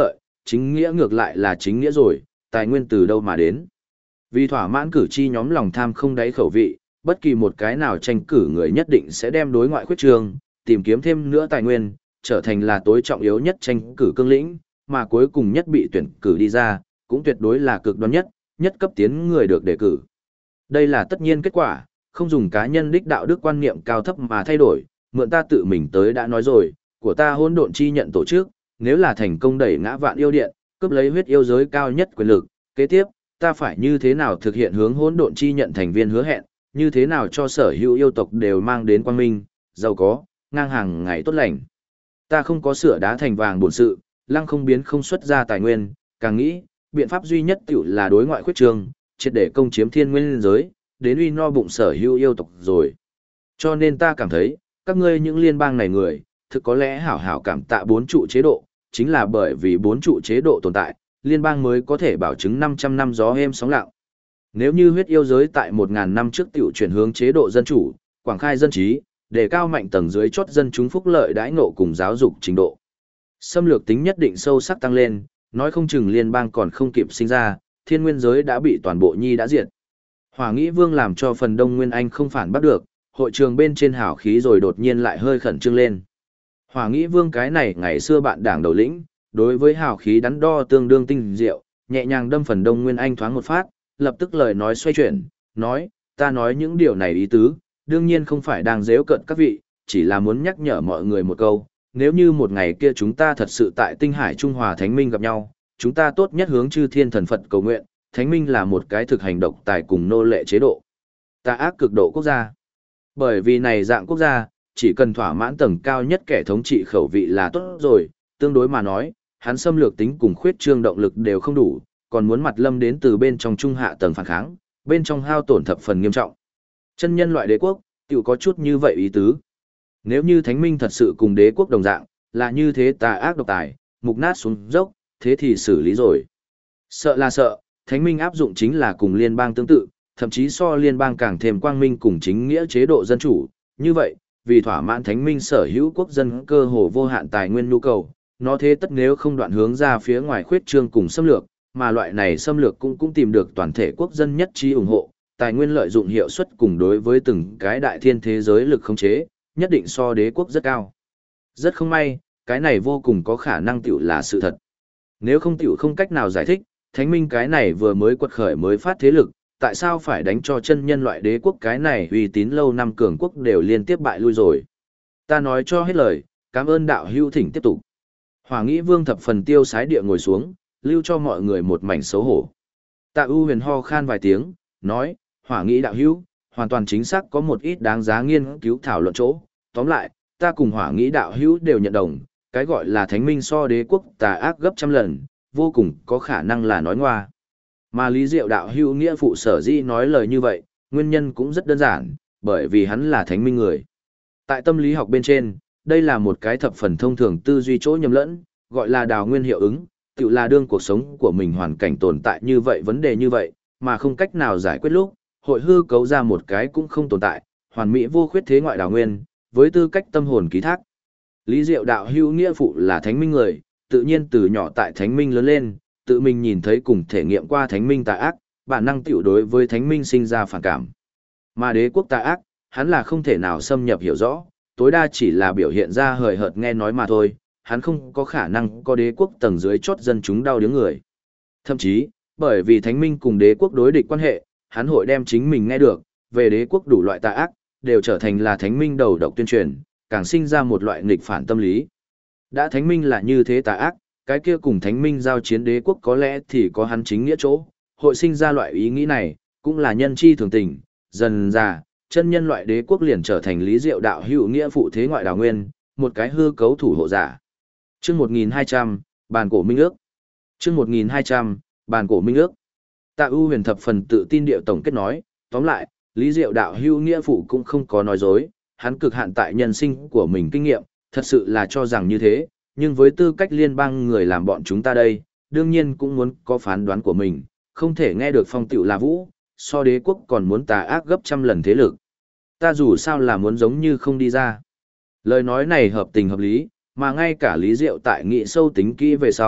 chính nghĩa ngược lại là chính nghĩa rồi, tài nguyên từ đâu mà đến. Vì thỏa mãn cử tri nhóm lòng tham không đáy khẩu vị, bất kỳ một cái nào tranh cử người nhất định sẽ đem đối ngoại khuyết trương, tìm kiếm thêm nữa tài nguyên, trở thành là tối trọng yếu nhất tranh cử cương lĩnh, mà cuối cùng nhất bị tuyển cử đi ra, cũng tuyệt đối là cực đoan nhất, nhất cấp tiến người được đề cử. Đây là tất nhiên kết quả, không dùng cá nhân đích đạo đức quan niệm cao thấp mà thay đổi, mượn ta tự mình tới đã nói rồi, của ta hỗn độn chi nhận tổ chức, nếu là thành công đẩy ngã vạn yêu điện, cướp lấy huyết yêu giới cao nhất quyền lực, kế tiếp, ta phải như thế nào thực hiện hướng hỗn độn chi nhận thành viên hứa hẹn, như thế nào cho sở hữu yêu tộc đều mang đến quang minh, giàu có, ngang hàng ngày tốt lành. Ta không có sửa đá thành vàng bổn sự, lăng không biến không xuất ra tài nguyên, càng nghĩ, biện pháp duy nhất tiểu là đối ngoại khuyết trương, triệt để công chiếm thiên nguyên giới, đến uy no bụng sở hữu yêu tộc rồi. Cho nên ta cảm thấy, các ngươi những liên bang này người, thực có lẽ hảo hảo cảm tạ bốn trụ chế độ, chính là bởi vì bốn trụ chế độ tồn tại, liên bang mới có thể bảo chứng 500 năm gió êm sóng lặng. Nếu như huyết yêu giới tại 1000 năm trước tiểu chuyển hướng chế độ dân chủ, quảng khai dân trí, đề cao mạnh tầng dưới chót dân chúng phúc lợi đãi ngộ cùng giáo dục trình độ. Xâm lược tính nhất định sâu sắc tăng lên, nói không chừng liên bang còn không kịp sinh ra, thiên nguyên giới đã bị toàn bộ nhi đã diệt. Hỏa Nghĩ Vương làm cho phần Đông Nguyên Anh không phản bắt được, hội trường bên trên hào khí rồi đột nhiên lại hơi khẩn trương lên. Hỏa Nghĩ Vương cái này ngày xưa bạn đảng đầu lĩnh, đối với hào khí đắn đo tương đương tinh diệu, nhẹ nhàng đâm phần Đông Nguyên Anh thoáng một phát, lập tức lời nói xoay chuyển, nói, ta nói những điều này ý tứ, đương nhiên không phải đang giễu cợt các vị, chỉ là muốn nhắc nhở mọi người một câu, nếu như một ngày kia chúng ta thật sự tại Tinh Hải Trung Hòa Thánh Minh gặp nhau, chúng ta tốt nhất hướng chư thiên thần Phật cầu nguyện, Thánh Minh là một cái thực hành độc tài cùng nô lệ chế độ. Tà ác cực độ quốc gia. Bởi vì này dạng quốc gia, chỉ cần thỏa mãn tầng cao nhất kẻ thống trị khẩu vị là tốt rồi, tương đối mà nói, hắn xâm lược tính cùng khuyết trương động lực đều không đủ, còn muốn mặt lâm đến từ bên trong trung hạ tầng phản kháng, bên trong hao tổn thập phần nghiêm trọng. Chân nhân loại đế quốc, tiểu có chút như vậy ý tứ. Nếu như Thánh Minh thật sự cùng đế quốc đồng dạng, là như thế tà ác độc tài, mục nát xuống dốc, thế thì xử lý rồi. Sợ là sợ, Thánh Minh áp dụng chính là cùng liên bang tương tự, thậm chí so liên bang càng thêm quang minh cùng chính nghĩa chế độ dân chủ. Như vậy, vì thỏa mãn Thánh Minh sở hữu quốc dân cơ hồ vô hạn tài nguyên nhu cầu, nó thế tất nếu không đoạn hướng ra phía ngoài khuyết trương cùng xâm lược, mà loại này xâm lược cũng tìm được toàn thể quốc dân nhất trí ủng hộ, tài nguyên lợi dụng hiệu suất cùng đối với từng cái đại thiên thế giới lực khống chế, nhất định so đế quốc rất cao. Rất không may, cái này vô cùng có khả năng tiểu là sự thật. Nếu không tiểu không cách nào giải thích, Thánh Minh cái này vừa mới quật khởi mới phát thế lực, tại sao phải đánh cho chân nhân loại đế quốc cái này uy tín lâu năm cường quốc đều liên tiếp bại lui rồi. Ta nói cho hết lời, cảm ơn đạo hữu thỉnh tiếp tục. Hỏa Nghĩ Vương thập phần tiêu sái địa ngồi xuống, lưu cho mọi người một mảnh xấu hổ. Tạ ưu huyền ho khan vài tiếng, nói, Hỏa Nghĩ đạo hữu, hoàn toàn chính xác có một ít đáng giá nghiên cứu thảo luận chỗ. Tóm lại, ta cùng Hỏa Nghĩ đạo hữu đều nhận đồng, cái gọi là Thánh Minh so đế quốc tà ác gấp trăm lần, vô cùng có khả năng là nói ngoa. Mà Lý Diệu đạo hữu nghĩa phụ sở dĩ nói lời như vậy, nguyên nhân cũng rất đơn giản, bởi vì hắn là Thánh Minh người. Tại tâm lý học bên trên, đây là một cái thập phần thông thường tư duy chỗ nhầm lẫn, gọi là đào nguyên hiệu ứng, tự là đương cuộc sống của mình hoàn cảnh tồn tại như vậy vấn đề như vậy, mà không cách nào giải quyết lúc, hội hư cấu ra một cái cũng không tồn tại, hoàn mỹ vô khuyết thế ngoại đào nguyên, với tư cách tâm hồn ký thác. Lý Diệu đạo hữu nghĩa phụ là Thánh Minh người, tự nhiên từ nhỏ tại Thánh Minh lớn lên, tự mình nhìn thấy cùng thể nghiệm qua Thánh Minh tà ác, bản năng tiểu đối với Thánh Minh sinh ra phản cảm. Mà đế quốc tà ác, hắn là không thể nào xâm nhập hiểu rõ, tối đa chỉ là biểu hiện ra hời hợt nghe nói mà thôi, hắn không có khả năng có đế quốc tầng dưới chót dân chúng đau điếng người. Thậm chí, bởi vì Thánh Minh cùng đế quốc đối địch quan hệ, hắn hội đem chính mình nghe được, về đế quốc đủ loại tà ác, đều trở thành là Thánh Minh đầu độc tuyên truyền, càng sinh ra một loại nghịch phản tâm lý. Đã Thánh Minh là như thế tà ác, cái kia cùng Thánh Minh giao chiến đế quốc có lẽ thì có hắn chính nghĩa chỗ, hội sinh ra loại ý nghĩ này, cũng là nhân chi thường tình, dần ra, chân nhân loại đế quốc liền trở thành Lý Diệu đạo hữu nghĩa phụ thế ngoại đào nguyên, một cái hư cấu thủ hộ giả. Chương 1200, bàn cổ minh ước. Chương 1200, bàn cổ minh ước. Tạ ưu huyền thập phần tự tin điệu tổng kết nói, tóm lại, Lý Diệu đạo hữu nghĩa phụ cũng không có nói dối, hắn cực hạn tại nhân sinh của mình kinh nghiệm, thật sự là cho rằng như thế, nhưng với tư cách liên bang người làm bọn chúng ta đây, đương nhiên cũng muốn có phán đoán của mình, không thể nghe được phong tựu là vũ, so đế quốc còn muốn tà ác gấp trăm lần thế lực. Ta dù sao là muốn giống như không đi ra. Lời nói này hợp tình hợp lý, mà ngay cả Lý Diệu tại nghị sâu tính kỹ về sau,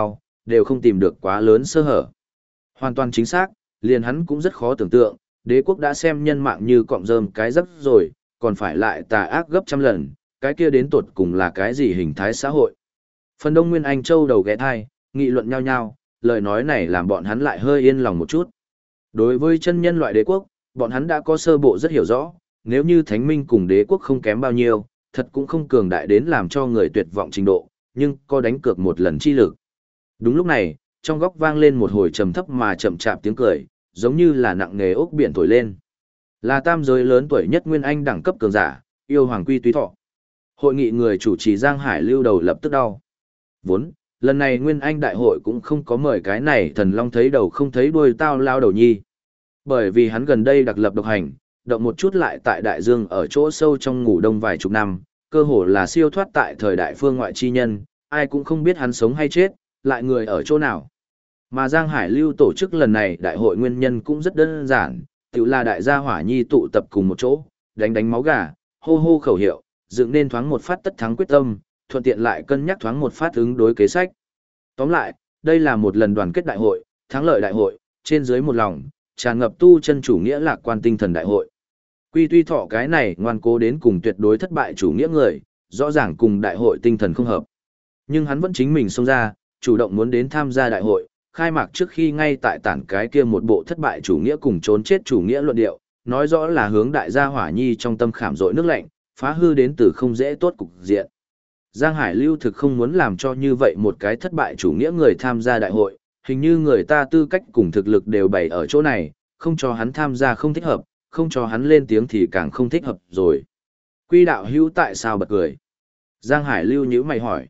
đều không tìm được quá lớn sơ hở. Hoàn toàn chính xác, liền hắn cũng rất khó tưởng tượng, đế quốc đã xem nhân mạng như cọng rơm cái rắc rồi, còn phải lại tà ác gấp trăm lần, cái kia đến tột cùng là cái gì hình thái xã hội. Phần đông Nguyên Anh Châu đầu ghé thai, nghị luận nhau nhau, lời nói này làm bọn hắn lại hơi yên lòng một chút. Đối với chân nhân loại đế quốc, bọn hắn đã có sơ bộ rất hiểu rõ, nếu như thánh minh cùng đế quốc không kém bao nhiêu, thật cũng không cường đại đến làm cho người tuyệt vọng trình độ, nhưng có đánh cược một lần chi lực. Đúng lúc này, trong góc vang lên một hồi trầm thấp mà chậm chạp tiếng cười, giống như là nặng nề ốc biển thổi lên. Là tam giới lớn tuổi nhất Nguyên Anh đẳng cấp cường giả, yêu hoàng Quy Túy Thọ. Hội nghị người chủ trì Giang Hải Lưu đầu lập tức đau. Vốn, lần này Nguyên Anh đại hội cũng không có mời cái này thần long thấy đầu không thấy đuôi tao lao đầu nhi. Bởi vì hắn gần đây đặc lập độc hành, động một chút lại tại đại dương ở chỗ sâu trong ngủ đông vài chục năm, cơ hồ là siêu thoát tại thời đại phương ngoại chi nhân, ai cũng không biết hắn sống hay chết, lại người ở chỗ nào. Mà Giang Hải Lưu tổ chức lần này đại hội nguyên nhân cũng rất đơn giản, tự là đại gia hỏa nhi tụ tập cùng một chỗ, đánh đánh máu gà, hô hô khẩu hiệu, dựng nên thoáng một phát tất thắng quyết tâm, thuận tiện lại cân nhắc thoáng một phát ứng đối kế sách. Tóm lại, đây là một lần đoàn kết đại hội, thắng lợi đại hội, trên dưới một lòng, tràn ngập tu chân chủ nghĩa lạc quan tinh thần đại hội. Quy Tuy Thọ cái này ngoan cố đến cùng tuyệt đối thất bại chủ nghĩa người, rõ ràng cùng đại hội tinh thần không hợp. Nhưng hắn vẫn chính mình xông ra, chủ động muốn đến tham gia đại hội, khai mạc trước khi ngay tại tản cái kia một bộ thất bại chủ nghĩa cùng trốn chết chủ nghĩa luận điệu, nói rõ là hướng đại gia hỏa nhi trong tâm khảm rội nước lạnh, phá hư đến từ không dễ tốt cục diện. Giang Hải Lưu thực không muốn làm cho như vậy một cái thất bại chủ nghĩa người tham gia đại hội, hình như người ta tư cách cùng thực lực đều bày ở chỗ này, không cho hắn tham gia không thích hợp, không cho hắn lên tiếng thì càng không thích hợp rồi. Quy đạo hữu tại sao bật cười? Giang Hải Lưu nhíu mày hỏi.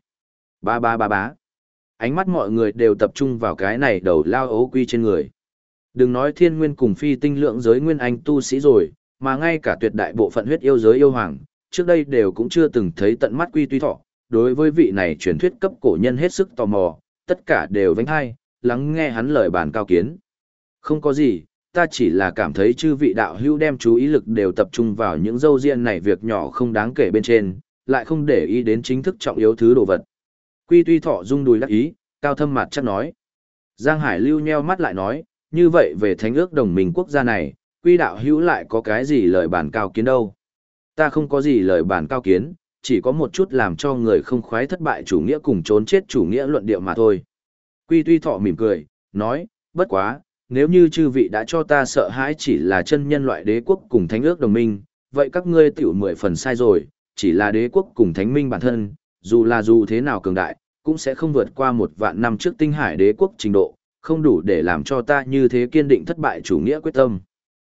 Bá. Ánh mắt mọi người đều tập trung vào cái này đầu lao ấu quy trên người. Đừng nói thiên nguyên cùng phi tinh lượng giới nguyên anh tu sĩ rồi, mà ngay cả tuyệt đại bộ phận huyết yêu giới yêu hoàng, trước đây đều cũng chưa từng thấy tận mắt Quy Tuy Thọ. Đối với vị này truyền thuyết cấp cổ nhân hết sức tò mò, tất cả đều vánh hai, lắng nghe hắn lời bàn cao kiến. Không có gì, ta chỉ là cảm thấy chư vị đạo hữu đem chú ý lực đều tập trung vào những dâu riêng này việc nhỏ không đáng kể bên trên, lại không để ý đến chính thức trọng yếu thứ đồ vật. Quy Tuy Thọ rung đùi đắc ý, cao thâm mặt chắc nói. Giang Hải Lưu nheo mắt lại nói, như vậy về thánh ước đồng minh quốc gia này, Quy đạo hữu lại có cái gì lời bàn cao kiến đâu. Ta không có gì lời bàn cao kiến, chỉ có một chút làm cho người không khoái thất bại chủ nghĩa cùng trốn chết chủ nghĩa luận điệu mà thôi. Quy Tuy Thọ mỉm cười, nói, bất quá, nếu như chư vị đã cho ta sợ hãi chỉ là chân nhân loại đế quốc cùng thánh ước đồng minh, vậy các ngươi tiểu 10 phần sai rồi, chỉ là đế quốc cùng thánh minh bản thân, dù thế nào cường đại, cũng sẽ không vượt qua 1.000 năm trước tinh hải đế quốc trình độ, không đủ để làm cho ta như thế kiên định thất bại chủ nghĩa quyết tâm.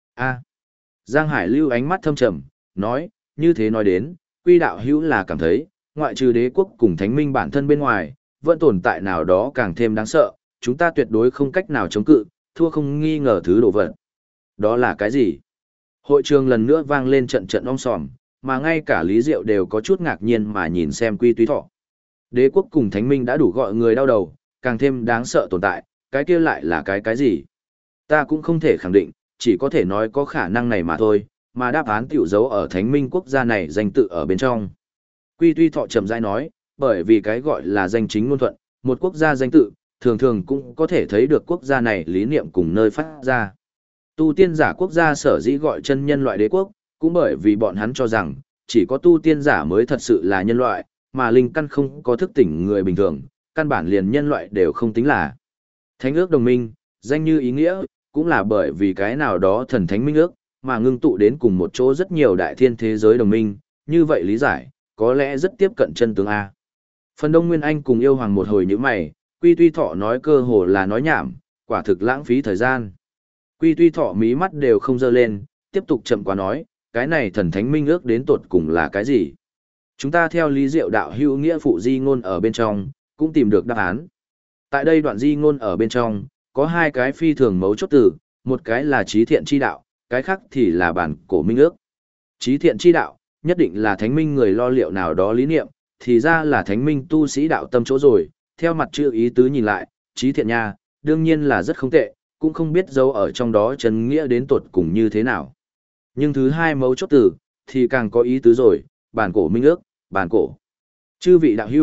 Giang Hải Lưu ánh mắt thâm trầm, nói, như thế nói đến, Quy đạo hữu là cảm thấy, ngoại trừ đế quốc cùng thánh minh bản thân bên ngoài, vẫn tồn tại nào đó càng thêm đáng sợ, chúng ta tuyệt đối không cách nào chống cự, thua không nghi ngờ thứ đồ vật. Đó là cái gì? Hội trường lần nữa vang lên trận trận ong sòm, mà ngay cả Lý Diệu đều có chút ngạc nhiên mà nhìn xem Quy Túy Thọ. Đế quốc cùng thánh minh đã đủ gọi người đau đầu, càng thêm đáng sợ tồn tại, cái kia lại là cái gì? Ta cũng không thể khẳng định, chỉ có thể nói có khả năng này mà thôi, mà đáp án tiểu dấu ở thánh minh quốc gia này danh tự ở bên trong. Quy Tuy Thọ trầm rãi nói, bởi vì cái gọi là danh chính ngôn thuận, một quốc gia danh tự, thường thường cũng có thể thấy được quốc gia này lý niệm cùng nơi phát ra. Tu tiên giả quốc gia sở dĩ gọi chân nhân loại đế quốc, cũng bởi vì bọn hắn cho rằng, chỉ có tu tiên giả mới thật sự là nhân loại, mà linh căn không có thức tỉnh người bình thường, căn bản liền nhân loại đều không tính là. Thánh ước đồng minh, danh như ý nghĩa, cũng là bởi vì cái nào đó thần thánh minh ước, mà ngưng tụ đến cùng một chỗ rất nhiều đại thiên thế giới đồng minh, như vậy lý giải, có lẽ rất tiếp cận chân tướng A. Phần Đông Nguyên Anh cùng yêu hoàng một hồi như mày, Quy Tuy Thọ nói cơ hồ là nói nhảm, quả thực lãng phí thời gian. Quy Tuy Thọ mí mắt đều không dơ lên, tiếp tục chậm quá nói, cái này thần thánh minh ước đến tột cùng là cái gì? Chúng ta theo Lý Diệu đạo hữu nghĩa phụ di ngôn ở bên trong, cũng tìm được đáp án. Tại đây đoạn di ngôn ở bên trong, có hai cái phi thường mấu chốt từ, một cái là trí thiện chi đạo, cái khác thì là bản cổ minh ước. Trí thiện chi đạo, nhất định là thánh minh người lo liệu nào đó lý niệm, thì ra là thánh minh tu sĩ đạo tâm chỗ rồi, theo mặt chữ ý tứ nhìn lại, trí thiện nha, đương nhiên là rất không tệ, cũng không biết dấu ở trong đó chân nghĩa đến tột cùng như thế nào. Nhưng thứ hai mấu chốt từ, thì càng có ý tứ rồi, bản cổ minh ước, bản cổ. Chư vị đạo hữu,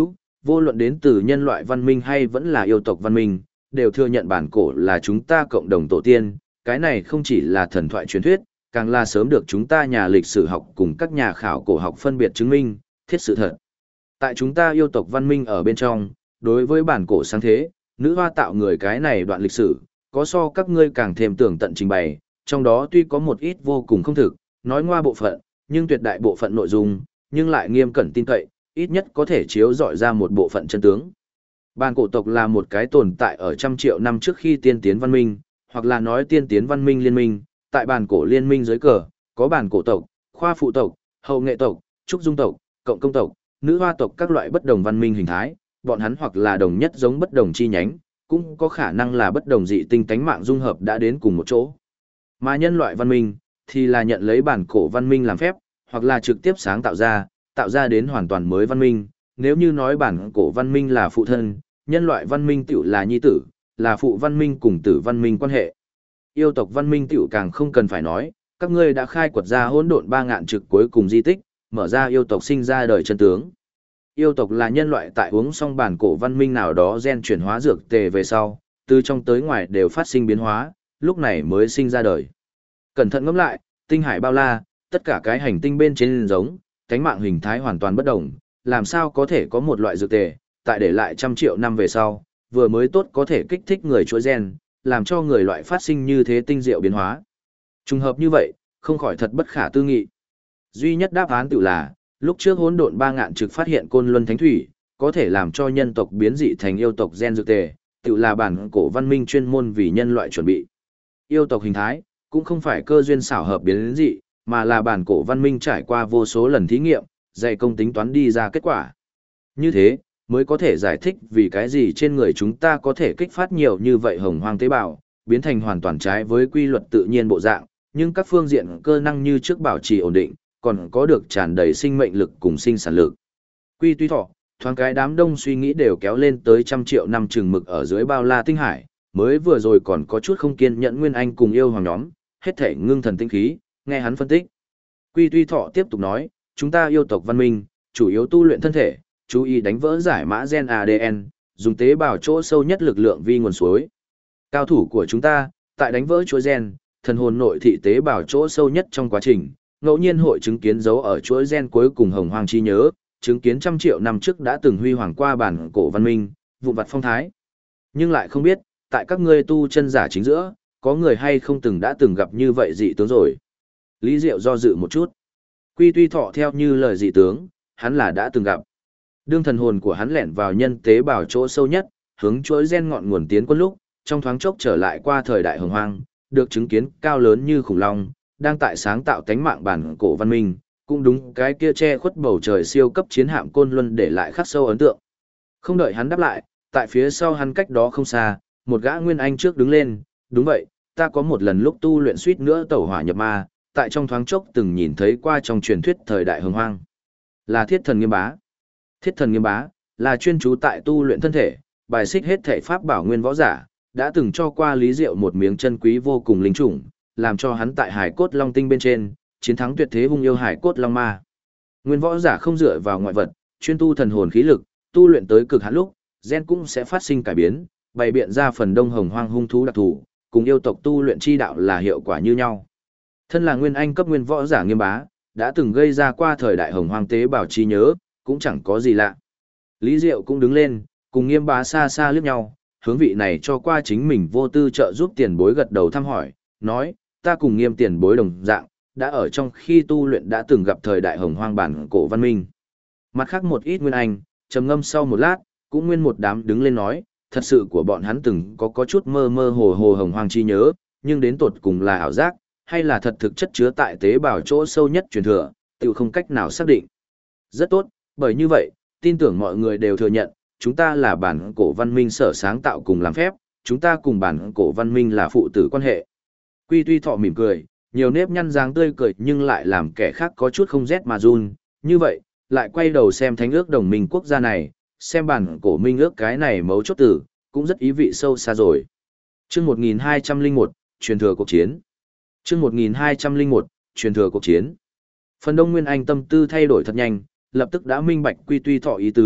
vô luận đến từ nhân loại văn minh hay vẫn là yêu tộc văn minh, đều thừa nhận bản cổ là chúng ta cộng đồng tổ tiên, cái này không chỉ là thần thoại truyền thuyết, càng là sớm được chúng ta nhà lịch sử học cùng các nhà khảo cổ học phân biệt chứng minh, thiết sự thật. Tại chúng ta yêu tộc văn minh ở bên trong, đối với bản cổ sáng thế, nữ hoa tạo người cái này đoạn lịch sử, có so các ngươi càng thêm tưởng tận trình bày, trong đó tuy có một ít vô cùng không thực, nói ngoa bộ phận, nhưng tuyệt đại bộ phận nội dung, nhưng lại nghiêm cẩn tin cậy, ít nhất có thể chiếu dọi ra một bộ phận chân tướng. Bản cổ tộc là một cái tồn tại ở trăm triệu năm trước khi tiên tiến văn minh, hoặc là nói tiên tiến văn minh liên minh, tại bản cổ liên minh dưới cờ, có bản cổ tộc, khoa phụ tộc, hậu nghệ tộc, trúc dung tộc, cộng công tộc, nữ hoa tộc các loại bất đồng văn minh hình thái, bọn hắn hoặc là đồng nhất giống bất đồng chi nhánh, cũng có khả năng là bất đồng dị tinh tánh mạng dung hợp đã đến cùng một chỗ. Mà nhân loại văn minh, thì là nhận lấy bản cổ văn minh làm phép, hoặc là trực tiếp sáng tạo ra đến hoàn toàn mới văn minh. Nếu như nói bản cổ văn minh là phụ thân, nhân loại văn minh tiểu là nhi tử, là phụ văn minh cùng tử văn minh quan hệ. Yêu tộc văn minh tiểu càng không cần phải nói, các ngươi đã khai quật ra hỗn độn 3.000 trực cuối cùng di tích, mở ra yêu tộc sinh ra đời chân tướng. Yêu tộc là nhân loại tại uống xong bản cổ văn minh nào đó gen chuyển hóa dược tề về sau, từ trong tới ngoài đều phát sinh biến hóa, lúc này mới sinh ra đời. Cẩn thận ngẫm lại, tinh hải bao la, tất cả cái hành tinh bên trên giống, cánh mạng hình thái hoàn toàn bất đồng, làm sao có thể có một loại dược tề, tại để lại trăm triệu năm về sau, vừa mới tốt có thể kích thích người chuỗi gen, làm cho người loại phát sinh như thế tinh diệu biến hóa. Trùng hợp như vậy, không khỏi thật bất khả tư nghị. Duy nhất đáp án tự là, lúc trước hỗn độn 3.000 trực phát hiện côn luân thánh thủy, có thể làm cho nhân tộc biến dị thành yêu tộc gen dược tề, tự là bản cổ văn minh chuyên môn vì nhân loại chuẩn bị. Yêu tộc hình thái, cũng không phải cơ duyên xảo hợp biến dị, mà là bản cổ văn minh trải qua vô số lần thí nghiệm, dày công tính toán đi ra kết quả. Như thế, mới có thể giải thích vì cái gì trên người chúng ta có thể kích phát nhiều như vậy hồng hoang tế bào, biến thành hoàn toàn trái với quy luật tự nhiên bộ dạng, nhưng các phương diện cơ năng như trước bảo trì ổn định, còn có được tràn đầy sinh mệnh lực cùng sinh sản lực. Quy tuy thọ, thoáng cái đám đông suy nghĩ đều kéo lên tới trăm triệu năm chừng mực ở dưới bao la tinh hải, mới vừa rồi còn có chút không kiên nhẫn Nguyên Anh cùng yêu hoàng nhóm, hết thể ngưng thần tinh khí, nghe hắn phân tích. Quy tuy thọ tiếp tục nói, chúng ta yêu tộc văn minh, chủ yếu tu luyện thân thể, chú ý đánh vỡ giải mã gen ADN, dùng tế bào chỗ sâu nhất lực lượng vi nguồn suối. Cao thủ của chúng ta, tại đánh vỡ chuỗi gen, thần hồn nội thị tế bào chỗ sâu nhất trong quá trình, ngẫu nhiên hội chứng kiến dấu ở chuỗi gen cuối cùng hồng hoàng chi nhớ, chứng kiến trăm triệu năm trước đã từng huy hoàng qua bản cổ văn minh, vụn vặt phong thái. Nhưng lại không biết, tại các ngươi tu chân giả chính giữa, có người hay không đã từng gặp như vậy dị tướng rồi. Lý Diệu do dự một chút. Quy tuy thọ theo như lời dị tướng, hắn là đã từng gặp. Đương thần hồn của hắn lẻn vào nhân tế bào chỗ sâu nhất, hướng chuỗi gen ngọn nguồn tiến quân lúc, trong thoáng chốc trở lại qua thời đại hồng hoang, được chứng kiến cao lớn như khủng long, đang tại sáng tạo tánh mạng bản cổ văn minh, cũng đúng cái kia che khuất bầu trời siêu cấp chiến hạm côn luân để lại khắc sâu ấn tượng. Không đợi hắn đáp lại, tại phía sau hắn cách đó không xa, một gã nguyên anh trước đứng lên, đúng vậy, ta có một lần lúc tu luyện suýt nữa tẩu hỏa nhập ma, tại trong thoáng chốc từng nhìn thấy qua trong truyền thuyết thời đại hồng hoang. Là Thiết Thần Nghiêm Bá. Thiết Thần Nghiêm Bá là chuyên chú tại tu luyện thân thể, bài xích hết thể pháp bảo nguyên võ giả, đã từng cho qua Lý Diệu một miếng chân quý vô cùng linh chủng, làm cho hắn tại Hải Cốt Long Tinh bên trên chiến thắng tuyệt thế hung yêu Hải Cốt Long Ma. Nguyên võ giả không dựa vào ngoại vật, chuyên tu thần hồn khí lực, tu luyện tới cực hạn lúc, gen cũng sẽ phát sinh cải biến, bày biện ra phần đông hồng hoang hung thú đặc thù, cùng yêu tộc tu luyện chi đạo là hiệu quả như nhau. Thân là nguyên anh cấp nguyên võ giả Nghiêm Bá, đã từng gây ra qua thời đại hồng hoang tế bào chi nhớ, cũng chẳng có gì lạ. Lý Diệu cũng đứng lên, cùng Nghiêm Bá xa xa liếc nhau, hướng vị này cho qua chính mình vô tư trợ giúp tiền bối gật đầu thăm hỏi, nói, ta cùng Nghiêm tiền bối đồng dạng, đã ở trong khi tu luyện đã từng gặp thời đại hồng hoang bản cổ văn minh. Mặt khác một ít nguyên anh, trầm ngâm sau một lát, cũng nguyên một đám đứng lên nói, thật sự của bọn hắn từng có chút mơ mơ hồ hồ hồng hoang chi nhớ, nhưng đến tột cùng là ảo giác, hay là thật thực chất chứa tại tế bào chỗ sâu nhất truyền thừa, tự không cách nào xác định. Rất tốt, bởi như vậy, tin tưởng mọi người đều thừa nhận, chúng ta là bản cổ văn minh sở sáng tạo cùng làm phép, chúng ta cùng bản cổ văn minh là phụ tử quan hệ. Quy tuy thọ mỉm cười, nhiều nếp nhăn dáng tươi cười nhưng lại làm kẻ khác có chút không rét mà run, như vậy, lại quay đầu xem thánh ước đồng minh quốc gia này, xem bản cổ minh ước cái này mấu chốt tử, cũng rất ý vị sâu xa rồi. Chương 1201, truyền thừa cuộc chiến. Chương 1201, truyền thừa cuộc chiến. Phần đông nguyên anh tâm tư thay đổi thật nhanh, lập tức đã minh bạch quy tuy thọ ý tứ,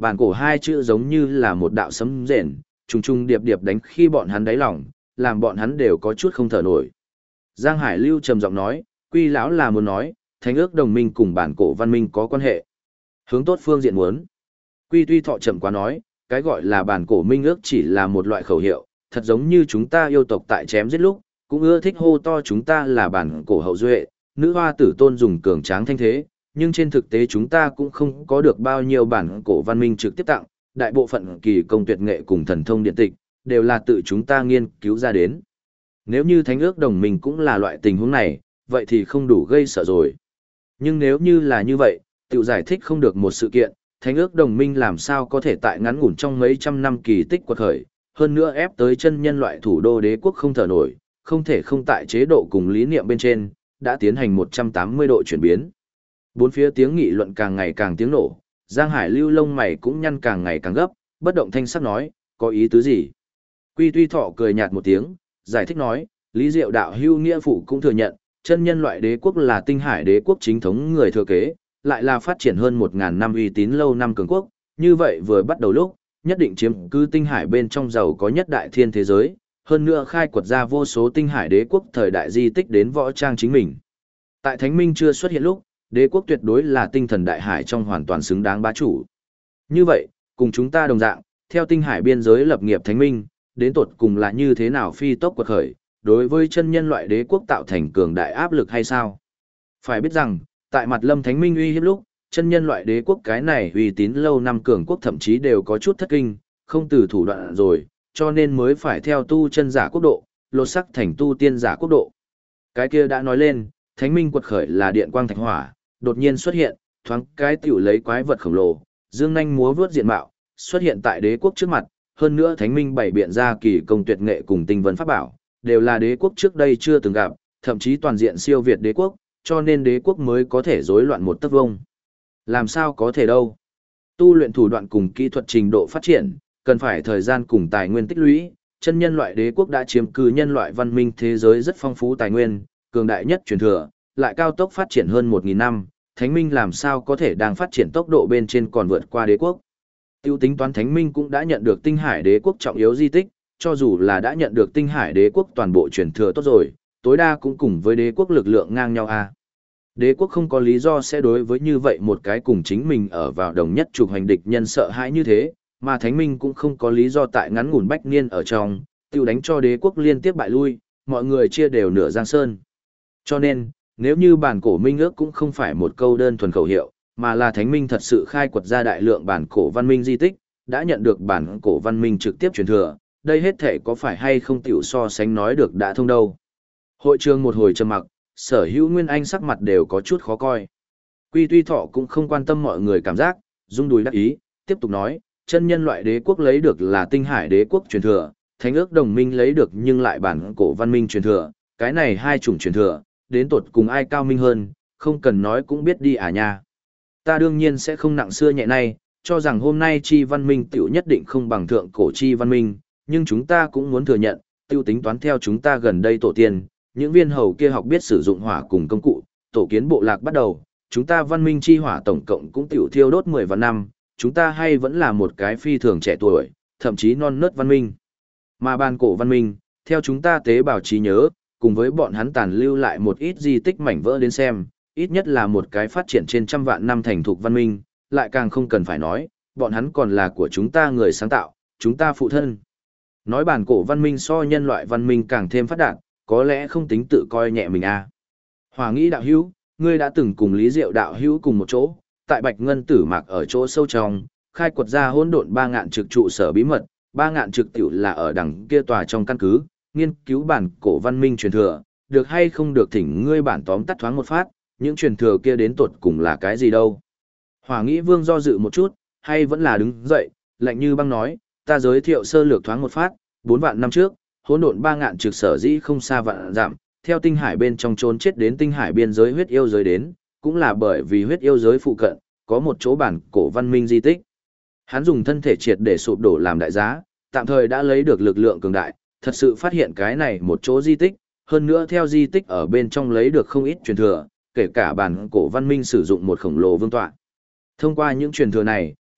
bản cổ hai chữ giống như là một đạo sấm rền, trùng trùng điệp điệp đánh khi bọn hắn đáy lòng, làm bọn hắn đều có chút không thở nổi. Giang Hải Lưu trầm giọng nói, Quy lão là muốn nói, thánh ước đồng minh cùng bản cổ văn minh có quan hệ. Hướng tốt phương diện muốn. Quy Tuy Thọ chậm quá nói, cái gọi là bản cổ minh ước chỉ là một loại khẩu hiệu, thật giống như chúng ta yêu tộc tại chém giết lúc, cũng ưa thích hô to chúng ta là bản cổ hậu duệ, nữ hoa tử tôn dùng cường tráng thanh thế, nhưng trên thực tế chúng ta cũng không có được bao nhiêu bản cổ văn minh trực tiếp tặng, đại bộ phận kỳ công tuyệt nghệ cùng thần thông điện tịch, đều là tự chúng ta nghiên cứu ra đến. Nếu như thánh ước đồng minh cũng là loại tình huống này, vậy thì không đủ gây sợ rồi. Nhưng nếu như là như vậy, tự giải thích không được một sự kiện, thánh ước đồng minh làm sao có thể tại ngắn ngủn trong mấy trăm năm kỳ tích quật khởi, hơn nữa ép tới chân nhân loại thủ đô đế quốc không thở nổi, không thể không tại chế độ cùng lý niệm bên trên, đã tiến hành 180 độ chuyển biến. Bốn phía tiếng nghị luận càng ngày càng tiếng nổ, Giang Hải Lưu lông mày cũng nhăn càng ngày càng gấp, bất động thanh sắc nói, có ý tứ gì? Quy Tuy Thọ cười nhạt một tiếng, giải thích nói, Lý Diệu đạo hưu nghĩa phụ cũng thừa nhận, chân nhân loại đế quốc là tinh hải đế quốc chính thống người thừa kế, lại là phát triển hơn 1000 năm uy tín lâu năm cường quốc, như vậy vừa bắt đầu lúc, nhất định chiếm cứ tinh hải bên trong giàu có nhất đại thiên thế giới, hơn nữa khai quật ra vô số tinh hải đế quốc thời đại di tích đến võ trang chính mình. Tại Thánh Minh chưa xuất hiện lúc, đế quốc tuyệt đối là tinh thần đại hải trong hoàn toàn xứng đáng bá chủ. Như vậy, cùng chúng ta đồng dạng, theo tinh hải biên giới lập nghiệp Thánh Minh, đến tột cùng là như thế nào phi tốc quật khởi, đối với chân nhân loại đế quốc tạo thành cường đại áp lực hay sao? Phải biết rằng, tại mặt Lâm Thánh Minh uy hiếp lúc, chân nhân loại đế quốc cái này uy tín lâu năm cường quốc thậm chí đều có chút thất kinh, không từ thủ đoạn rồi, cho nên mới phải theo tu chân giả quốc độ, lột sắc thành tu tiên giả quốc độ. Cái kia đã nói lên, Thánh Minh quật khởi là điện quang thạch hỏa, đột nhiên xuất hiện, thoáng cái tiểu lấy quái vật khổng lồ, dương nhanh múa vướt diện mạo, xuất hiện tại đế quốc trước mặt, hơn nữa Thánh Minh bày biện ra kỳ công tuyệt nghệ cùng tinh vấn pháp bảo, đều là đế quốc trước đây chưa từng gặp, thậm chí toàn diện siêu việt đế quốc, cho nên đế quốc mới có thể rối loạn một tấc vông. Làm sao có thể đâu? Tu luyện thủ đoạn cùng kỹ thuật trình độ phát triển, cần phải thời gian cùng tài nguyên tích lũy, chân nhân loại đế quốc đã chiếm cứ nhân loại văn minh thế giới rất phong phú tài nguyên, cường đại nhất truyền thừa, lại cao tốc phát triển hơn 1000 năm, Thánh Minh làm sao có thể đang phát triển tốc độ bên trên còn vượt qua đế quốc. Tiêu tính toán Thánh Minh cũng đã nhận được tinh hải đế quốc trọng yếu di tích, cho dù là đã nhận được tinh hải đế quốc toàn bộ truyền thừa tốt rồi, tối đa cũng cùng với đế quốc lực lượng ngang nhau a. Đế quốc không có lý do sẽ đối với như vậy một cái cùng chính mình ở vào đồng nhất trục hành địch nhân sợ hãi như thế, mà Thánh Minh cũng không có lý do tại ngắn ngủn bách niên ở trong, tiêu đánh cho đế quốc liên tiếp bại lui, mọi người chia đều nửa giang sơn. Cho nên, nếu như bản cổ minh ước cũng không phải một câu đơn thuần khẩu hiệu, mà là Thánh Minh thật sự khai quật ra đại lượng bản cổ văn minh di tích, đã nhận được bản cổ văn minh trực tiếp truyền thừa, đây hết thể có phải hay không tiểu so sánh nói được đã thông đâu. Hội trường một hồi trầm mặc, Sở Hữu Nguyên Anh sắc mặt đều có chút khó coi. Quy Tuy Thọ cũng không quan tâm mọi người cảm giác, rung đùi đắc ý, tiếp tục nói, chân nhân loại đế quốc lấy được là tinh hải đế quốc truyền thừa, thánh ước đồng minh lấy được nhưng lại bản cổ văn minh truyền thừa, cái này hai chủng truyền thừa, đến tột cùng ai cao minh hơn, không cần nói cũng biết đi à nha. Ta đương nhiên sẽ không nặng xưa nhẹ nay, cho rằng hôm nay chi văn minh tiểu nhất định không bằng thượng cổ chi văn minh, nhưng chúng ta cũng muốn thừa nhận, tiêu tính toán theo chúng ta gần đây tổ tiên, những viên hầu kia học biết sử dụng hỏa cùng công cụ, tổ kiến bộ lạc bắt đầu, chúng ta văn minh chi hỏa tổng cộng cũng tiểu thiêu đốt 10 vạn năm, chúng ta hay vẫn là một cái phi thường trẻ tuổi, thậm chí non nớt văn minh. Mà bàn cổ văn minh, theo chúng ta tế bào trí nhớ, cùng với bọn hắn tàn lưu lại một ít di tích mảnh vỡ đến xem, ít nhất là một cái phát triển trên trăm vạn năm thành thục văn minh, lại càng không cần phải nói, bọn hắn còn là của chúng ta người sáng tạo, chúng ta phụ thân. Nói bản cổ văn minh so nhân loại văn minh càng thêm phát đạt, có lẽ không tính tự coi nhẹ mình à. Hòa nghĩ đạo hữu, ngươi đã từng cùng Lý Diệu đạo hữu cùng một chỗ, tại Bạch Ngân Tử Mạc ở chỗ sâu trong, khai quật ra hỗn độn 3.000 trực trụ sở bí mật, 3.000 trực tiểu là ở đằng kia tòa trong căn cứ, nghiên cứu bản cổ văn minh truyền thừa, được hay không được thỉnh ngươi bản tóm tắt thoáng một phát, những truyền thừa kia đến tột cùng là cái gì đâu. Hòa nghĩ vương do dự một chút, hay vẫn là đứng dậy, lạnh như băng nói, ta giới thiệu sơ lược thoáng một phát, 4 vạn năm trước, hỗn độn 3.000 trực sở dĩ không xa vạn dặm, theo tinh hải bên trong trốn chết đến tinh hải biên giới huyết yêu giới đến, cũng là bởi vì huyết yêu giới phụ cận, có một chỗ bản cổ văn minh di tích. Hắn dùng thân thể triệt để sụp đổ làm đại giá, tạm thời đã lấy được lực lượng cường đại, thật sự phát hiện cái này một chỗ di tích, hơn nữa theo di tích ở bên trong lấy được không ít truyền thừa, kể cả bản cổ văn minh sử dụng một khổng lồ vương tọa. Thông qua những truyền thừa này,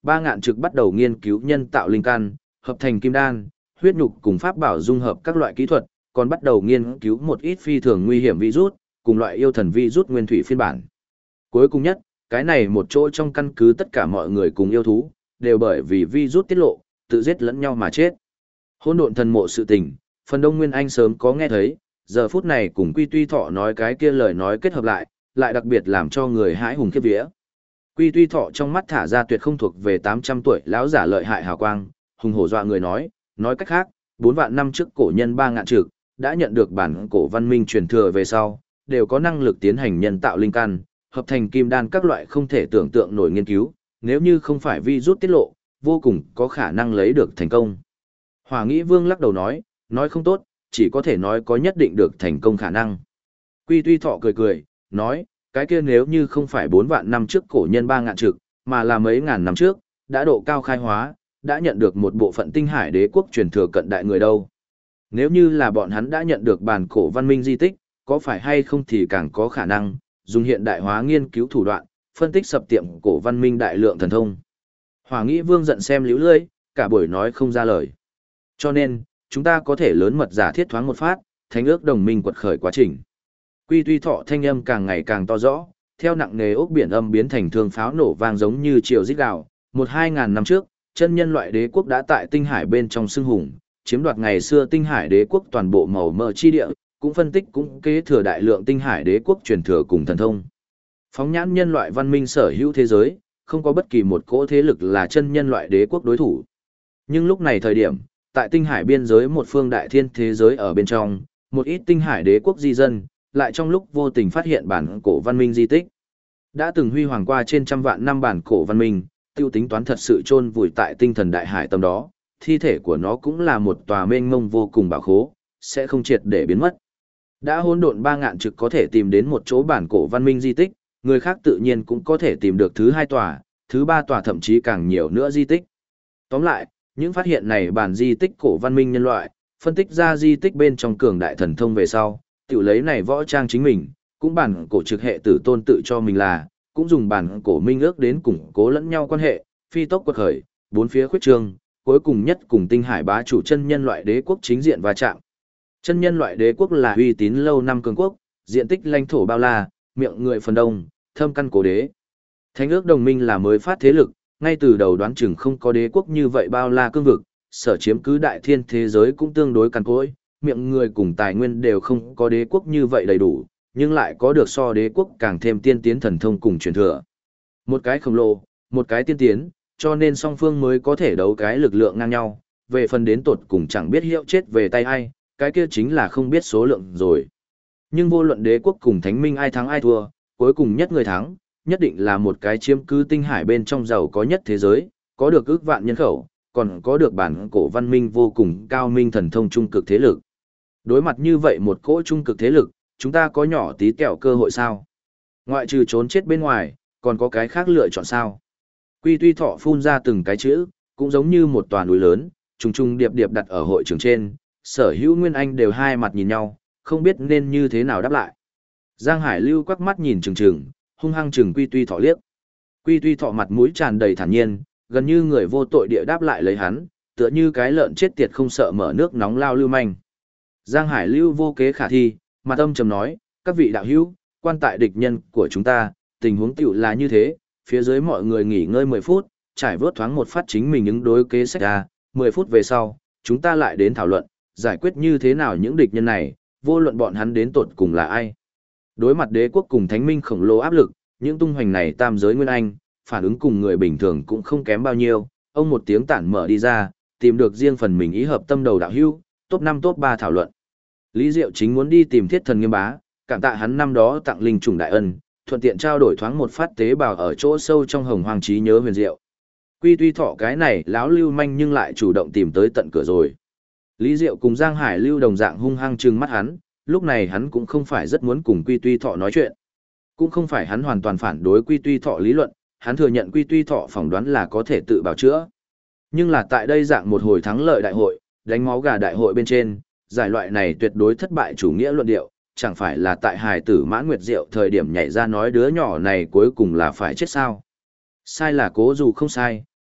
Ba ngạn trực bắt đầu nghiên cứu nhân tạo linh căn, hợp thành kim đan, huyết nhục cùng pháp bảo dung hợp các loại kỹ thuật, còn bắt đầu nghiên cứu một ít phi thường nguy hiểm virus, cùng loại yêu thần virus nguyên thủy phiên bản. Cuối cùng nhất, cái này một chỗ trong căn cứ tất cả mọi người cùng yêu thú, đều bởi vì virus tiết lộ, tự giết lẫn nhau mà chết. Hỗn độn thần mộ sự tình, phần Đông Nguyên Anh sớm có nghe thấy, giờ phút này cùng Quy Tuy Thọ nói cái kia lời nói kết hợp lại đặc biệt làm cho người hãi hùng khiếp vía. Quy Tuy Thọ trong mắt thả ra tuyệt không thuộc về 800 tuổi lão giả lợi hại hào quang, hùng hổ dọa người nói cách khác, 4 vạn năm trước cổ nhân ba ngạn trực, đã nhận được bản cổ văn minh truyền thừa về sau, đều có năng lực tiến hành nhân tạo linh căn, hợp thành kim đan các loại không thể tưởng tượng nổi nghiên cứu, nếu như không phải virus tiết lộ, vô cùng có khả năng lấy được thành công. Hỏa Nghĩ Vương lắc đầu nói không tốt, chỉ có thể nói có nhất định được thành công khả năng. Quy Tuy Thọ cười, nói, cái kia nếu như không phải 4 vạn năm trước cổ nhân ba ngạn trực, mà là mấy ngàn năm trước, đã độ cao khai hóa, đã nhận được một bộ phận tinh hải đế quốc truyền thừa cận đại người đâu. Nếu như là bọn hắn đã nhận được bản cổ văn minh di tích, có phải hay không thì càng có khả năng, dùng hiện đại hóa nghiên cứu thủ đoạn, phân tích sập tiệm cổ văn minh đại lượng thần thông. Hỏa Nghĩ Vương giận xem liễu lưỡi, cả buổi nói không ra lời. Cho nên, chúng ta có thể lớn mật giả thiết thoáng một phát, thánh ước đồng minh quật khởi quá trình. Quy Tuy Thọ thanh âm càng ngày càng to rõ, theo nặng nề ốc biển âm biến thành thương pháo nổ vang giống như triều rít gào. 1-2 ngàn năm trước, chân nhân loại đế quốc đã tại tinh hải bên trong xưng hùng, chiếm đoạt ngày xưa tinh hải đế quốc toàn bộ màu mỡ chi địa, cũng phân tích cũng kế thừa đại lượng tinh hải đế quốc truyền thừa cùng thần thông. Phóng nhãn nhân loại văn minh sở hữu thế giới, không có bất kỳ một cỗ thế lực là chân nhân loại đế quốc đối thủ. Nhưng lúc này thời điểm, tại tinh hải biên giới một phương đại thiên thế giới ở bên trong, một ít tinh hải đế quốc di dân, lại trong lúc vô tình phát hiện bản cổ văn minh di tích. Đã từng huy hoàng qua trên trăm vạn năm bản cổ văn minh, tiêu tính toán thật sự chôn vùi tại tinh thần đại hải tầm đó, thi thể của nó cũng là một tòa mênh mông vô cùng bảo khố, sẽ không triệt để biến mất. Đã hỗn độn ba ngạn trực có thể tìm đến một chỗ bản cổ văn minh di tích, người khác tự nhiên cũng có thể tìm được thứ 2 tòa, thứ 3 tòa thậm chí càng nhiều nữa di tích. Tóm lại, những phát hiện này bản di tích cổ văn minh nhân loại, phân tích ra di tích bên trong cường đại thần thông về sau, tiểu lấy này võ trang chính mình, cũng bản cổ trực hệ tử tôn tự cho mình là, cũng dùng bản cổ minh ước đến củng cố lẫn nhau quan hệ, phi tốc quật khởi, bốn phía khuyết trương, cuối cùng nhất cùng tinh hải bá chủ chân nhân loại đế quốc chính diện va chạm. Chân nhân loại đế quốc là uy tín lâu năm cường quốc, diện tích lãnh thổ bao la, miệng người phần đông, thâm căn cố đế. Thánh ước đồng minh là mới phát thế lực, ngay từ đầu đoán chừng không có đế quốc như vậy bao la cương vực, sở chiếm cứ đại thiên thế giới cũng tương đối cằn cỗi, miệng người cùng tài nguyên đều không có đế quốc như vậy đầy đủ, nhưng lại có được so đế quốc càng thêm tiên tiến thần thông cùng truyền thừa. Một cái khổng lồ, một cái tiên tiến, cho nên song phương mới có thể đấu cái lực lượng ngang nhau, về phần đến tột cùng chẳng biết hiệu chết về tay ai, cái kia chính là không biết số lượng rồi. Nhưng vô luận đế quốc cùng thánh minh ai thắng ai thua, cuối cùng nhất người thắng, nhất định là một cái chiếm cứ tinh hải bên trong giàu có nhất thế giới, có được ước vạn nhân khẩu, còn có được bản cổ văn minh vô cùng cao minh thần thông trung cực thế lực. Đối mặt như vậy một cỗ trung cực thế lực, chúng ta có nhỏ tí kẹo cơ hội sao? Ngoại trừ trốn chết bên ngoài, còn có cái khác lựa chọn sao? Quy Tuy Thọ phun ra từng cái chữ, cũng giống như một tòa núi lớn, trùng trùng điệp điệp đặt ở hội trường trên, sở hữu Nguyên Anh đều hai mặt nhìn nhau, không biết nên như thế nào đáp lại. Giang Hải Lưu quắc mắt nhìn trừng trừng, hung hăng trừng Quy Tuy Thọ liếc. Quy Tuy Thọ mặt mũi tràn đầy thản nhiên, gần như người vô tội địa đáp lại lấy hắn, tựa như cái lợn chết tiệt không sợ mở nước nóng lao lưu manh. Giang Hải Lưu vô kế khả thi, mặt âm trầm nói, các vị đạo hữu, quan tại địch nhân của chúng ta, tình huống tiểu là như thế, phía dưới mọi người nghỉ ngơi 10 phút, trải vớt thoáng một phát chính mình ứng đối kế sách ra, 10 phút về sau, chúng ta lại đến thảo luận, giải quyết như thế nào những địch nhân này, vô luận bọn hắn đến tột cùng là ai. Đối mặt đế quốc cùng thánh minh khổng lồ áp lực, những tung hoành này tam giới nguyên anh, phản ứng cùng người bình thường cũng không kém bao nhiêu, ông một tiếng tản mở đi ra, tìm được riêng phần mình ý hợp tâm đầu đạo hữu, top 5 top 3 thảo luận. Lý Diệu chính muốn đi tìm Thiết Thần Nghiêm Bá, cảm tạ hắn năm đó tặng linh trùng đại ân, thuận tiện trao đổi thoáng một phát tế bào ở chỗ sâu trong hồng hoàng trí nhớ huyền diệu. Quy Tuy Thọ cái này láo lưu manh nhưng lại chủ động tìm tới tận cửa rồi. Lý Diệu cùng Giang Hải Lưu đồng dạng hung hăng trừng mắt hắn, lúc này hắn cũng không phải rất muốn cùng Quy Tuy Thọ nói chuyện. Cũng không phải hắn hoàn toàn phản đối Quy Tuy Thọ lý luận, hắn thừa nhận Quy Tuy Thọ phỏng đoán là có thể tự bào chữa. Nhưng là tại đây dạng một hồi thắng lợi đại hội, đánh máu gà đại hội bên trên, giải loại này tuyệt đối thất bại chủ nghĩa luận điệu, chẳng phải là tại hài tử Mãn Nguyệt Diệu thời điểm nhảy ra nói đứa nhỏ này cuối cùng là phải chết sao. Sai là cố dù không sai,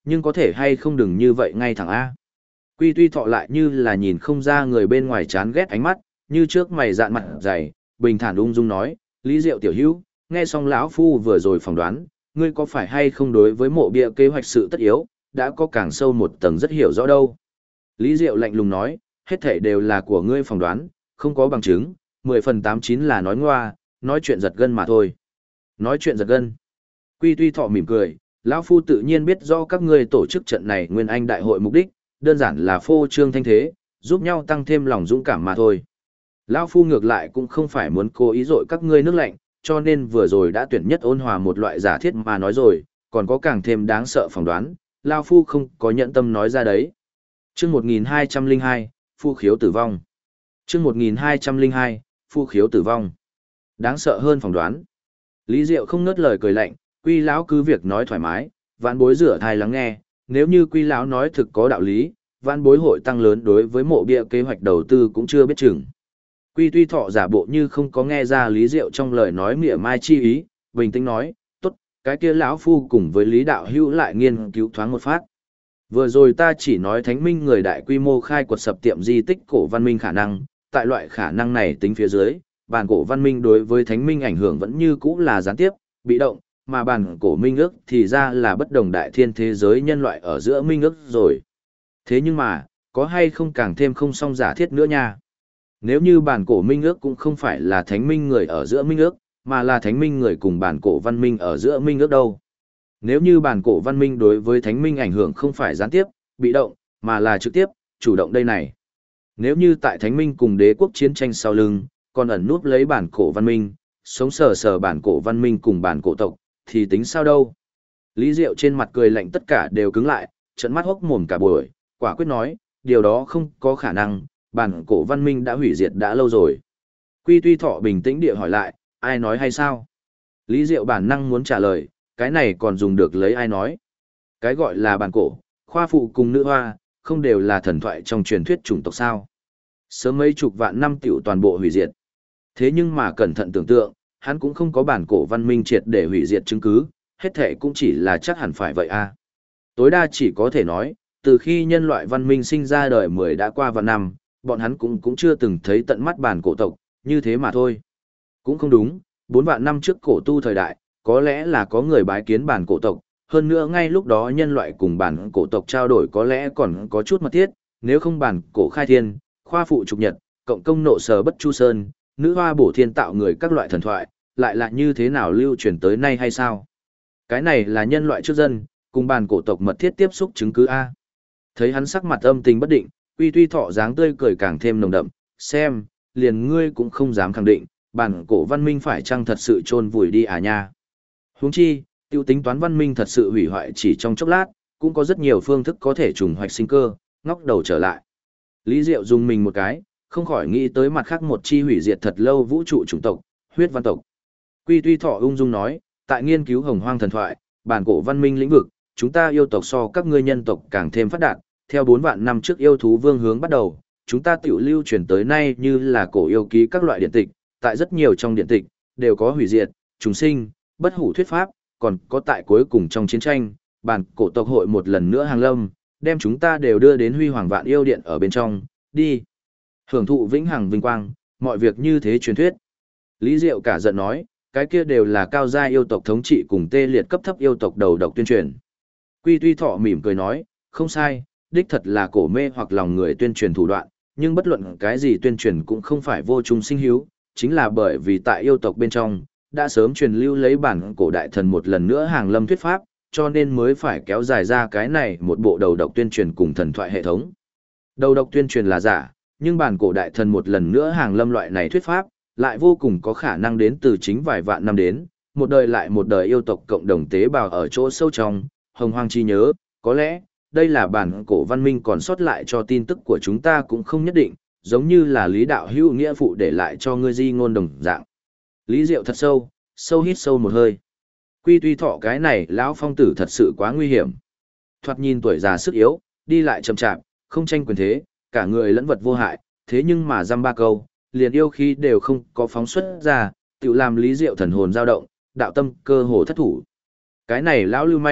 nhưng có thể hay không đừng như vậy ngay thẳng A. Quy Tuy Thọ lại như là nhìn không ra người bên ngoài chán ghét ánh mắt, như trước mày dạn mặt dày, bình thản ung dung nói, Lý Diệu tiểu hữu, nghe xong lão phu vừa rồi phỏng đoán, ngươi có phải hay không đối với mộ bia kế hoạch sự tất yếu, đã có càng sâu một tầng rất hiểu rõ đâu. Lý Diệu lạnh lùng nói, hết thảy đều là của ngươi phỏng đoán, không có bằng chứng, 10 phần 89 là nói ngoa, nói chuyện giật gân mà thôi. Nói chuyện giật gân. Quy Tuy Thọ mỉm cười, lão phu tự nhiên biết rõ các ngươi tổ chức trận này Nguyên Anh đại hội mục đích, đơn giản là phô trương thanh thế, giúp nhau tăng thêm lòng dũng cảm mà thôi. Lão phu ngược lại cũng không phải muốn cố ý dội các ngươi nước lạnh, cho nên vừa rồi đã tuyển nhất ôn hòa một loại giả thiết mà nói rồi, còn có càng thêm đáng sợ phỏng đoán, lão phu không có nhẫn tâm nói ra đấy. Chương 1202, phu khiếu tử vong. Chương 1202, phu khiếu tử vong. Đáng sợ hơn phỏng đoán. Lý Diệu không ngớt lời cười lạnh, Quy lão cứ việc nói thoải mái, vạn bối rửa thai lắng nghe, nếu như Quy lão nói thực có đạo lý, vạn bối hội tăng lớn đối với mộ bia kế hoạch đầu tư cũng chưa biết chừng. Quy Tuy Thọ giả bộ như không có nghe ra Lý Diệu trong lời nói mỉa mai chi ý, bình tĩnh nói, tốt, cái kia lão phu cùng với Lý đạo hữu lại nghiên cứu thoáng một phát. Vừa rồi ta chỉ nói thánh minh người đại quy mô khai quật sập tiệm di tích cổ văn minh khả năng, tại loại khả năng này tính phía dưới, bản cổ văn minh đối với thánh minh ảnh hưởng vẫn như cũ là gián tiếp, bị động, mà bản cổ minh ước thì ra là bất đồng đại thiên thế giới nhân loại ở giữa minh ước rồi. Thế nhưng mà, có hay không càng thêm không song giả thiết nữa nha. Nếu như bản cổ minh ước cũng không phải là thánh minh người ở giữa minh ước, mà là thánh minh người cùng bản cổ văn minh ở giữa minh ước đâu. Nếu như bản cổ văn minh đối với thánh minh ảnh hưởng không phải gián tiếp, bị động, mà là trực tiếp, chủ động đây này. Nếu như tại thánh minh cùng đế quốc chiến tranh sau lưng, còn ẩn núp lấy bản cổ văn minh, sống sờ sờ bản cổ văn minh cùng bản cổ tộc, thì tính sao đâu. Lý Diệu trên mặt cười lạnh tất cả đều cứng lại, trợn mắt hốc mồm cả buổi, quả quyết nói, điều đó không có khả năng, bản cổ văn minh đã hủy diệt đã lâu rồi. Quy Tuy Thọ bình tĩnh địa hỏi lại, ai nói hay sao? Lý Diệu bản năng muốn trả lời, cái này còn dùng được lấy ai nói? Cái gọi là bản cổ, khoa phụ cùng nữ hoa, không đều là thần thoại trong truyền thuyết chủng tộc sao? Sớm mấy chục vạn năm tiểu toàn bộ hủy diệt. Thế nhưng mà cẩn thận tưởng tượng, hắn cũng không có bản cổ văn minh triệt để hủy diệt chứng cứ, hết thể cũng chỉ là chắc hẳn phải vậy à. Tối đa chỉ có thể nói, từ khi nhân loại văn minh sinh ra đời 10 đã qua vạn năm, bọn hắn cũng chưa từng thấy tận mắt bản cổ tộc, như thế mà thôi. Cũng không đúng, 4 vạn năm trước cổ tu thời đại, có lẽ là có người bái kiến bản cổ tộc, hơn nữa ngay lúc đó nhân loại cùng bản cổ tộc trao đổi có lẽ còn có chút mật thiết, nếu không bản cổ khai thiên, khoa phụ trục nhật, cộng công nộ sở bất chu sơn, nữ hoa bổ thiên tạo người các loại thần thoại, lại là như thế nào lưu truyền tới nay hay sao? Cái này là nhân loại trước dân, cùng bản cổ tộc mật thiết tiếp xúc chứng cứ A. Thấy hắn sắc mặt âm tình bất định, Quy Tuy Thọ dáng tươi cười càng thêm nồng đậm, xem, liền ngươi cũng không dám khẳng định, bản cổ văn minh phải chăng thật sự chôn vùi đi à nha. Huống chi, tiêu tính toán văn minh thật sự hủy hoại chỉ trong chốc lát, cũng có rất nhiều phương thức có thể trùng hoạch sinh cơ, ngóc đầu trở lại. Lý Diệu dùng mình một cái, không khỏi nghĩ tới mặt khác một chi hủy diệt thật lâu vũ trụ chủng tộc, huyết văn tộc. Quy Tuy Thọ ung dung nói, tại nghiên cứu hồng hoang thần thoại, bản cổ văn minh lĩnh vực, chúng ta yêu tộc so các ngươi nhân tộc càng thêm phát đạt, theo 4 vạn năm trước yêu thú vương hướng bắt đầu, chúng ta tiểu lưu truyền tới nay như là cổ yêu ký các loại điện tịch, tại rất nhiều trong điện tịch, đều có hủy diệt, trùng sinh, bất hủ thuyết pháp, còn có tại cuối cùng trong chiến tranh, bản cổ tộc hội một lần nữa hàng lâm, đem chúng ta đều đưa đến huy hoàng vạn yêu điện ở bên trong, đi. Hưởng thụ vĩnh hằng vinh quang, mọi việc như thế truyền thuyết. Lý Diệu cả giận nói, cái kia đều là cao gia yêu tộc thống trị cùng tê liệt cấp thấp yêu tộc đầu độc tuyên truyền. Quy Tuy Thọ mỉm cười nói, không sai, đích thật là cổ mê hoặc lòng người tuyên truyền thủ đoạn, nhưng bất luận cái gì tuyên truyền cũng không phải vô trung sinh hiếu, chính là bởi vì tại yêu tộc bên trong, đã sớm truyền lưu lấy bản cổ đại thần một lần nữa hàng lâm thuyết pháp, cho nên mới phải kéo dài ra cái này một bộ đầu độc tuyên truyền cùng thần thoại hệ thống. Đầu độc tuyên truyền là giả, nhưng bản cổ đại thần một lần nữa hàng lâm loại này thuyết pháp, lại vô cùng có khả năng đến từ chính vài vạn năm đến, một đời lại một đời yêu tộc cộng đồng tế bào ở chỗ sâu trong, hồng hoang chi nhớ, có lẽ, đây là bản cổ văn minh còn sót lại cho tin tức của chúng ta cũng không nhất định, giống như là Lý đạo hữu nghĩa phụ để lại cho ngươi di ngôn đồng dạng. Lý Diệu thật sâu, sâu hít sâu một hơi. Quy Tuy Thọ cái này lão phong tử thật sự quá nguy hiểm. Thoạt nhìn tuổi già sức yếu, đi lại chậm chạp, không tranh quyền thế, cả người lẫn vật vô hại, thế nhưng mà dăm ba câu, liền yêu khí đều không có phóng xuất ra, tự làm Lý Diệu thần hồn dao động, đạo tâm cơ hồ thất thủ. Cái này lão lưu manh,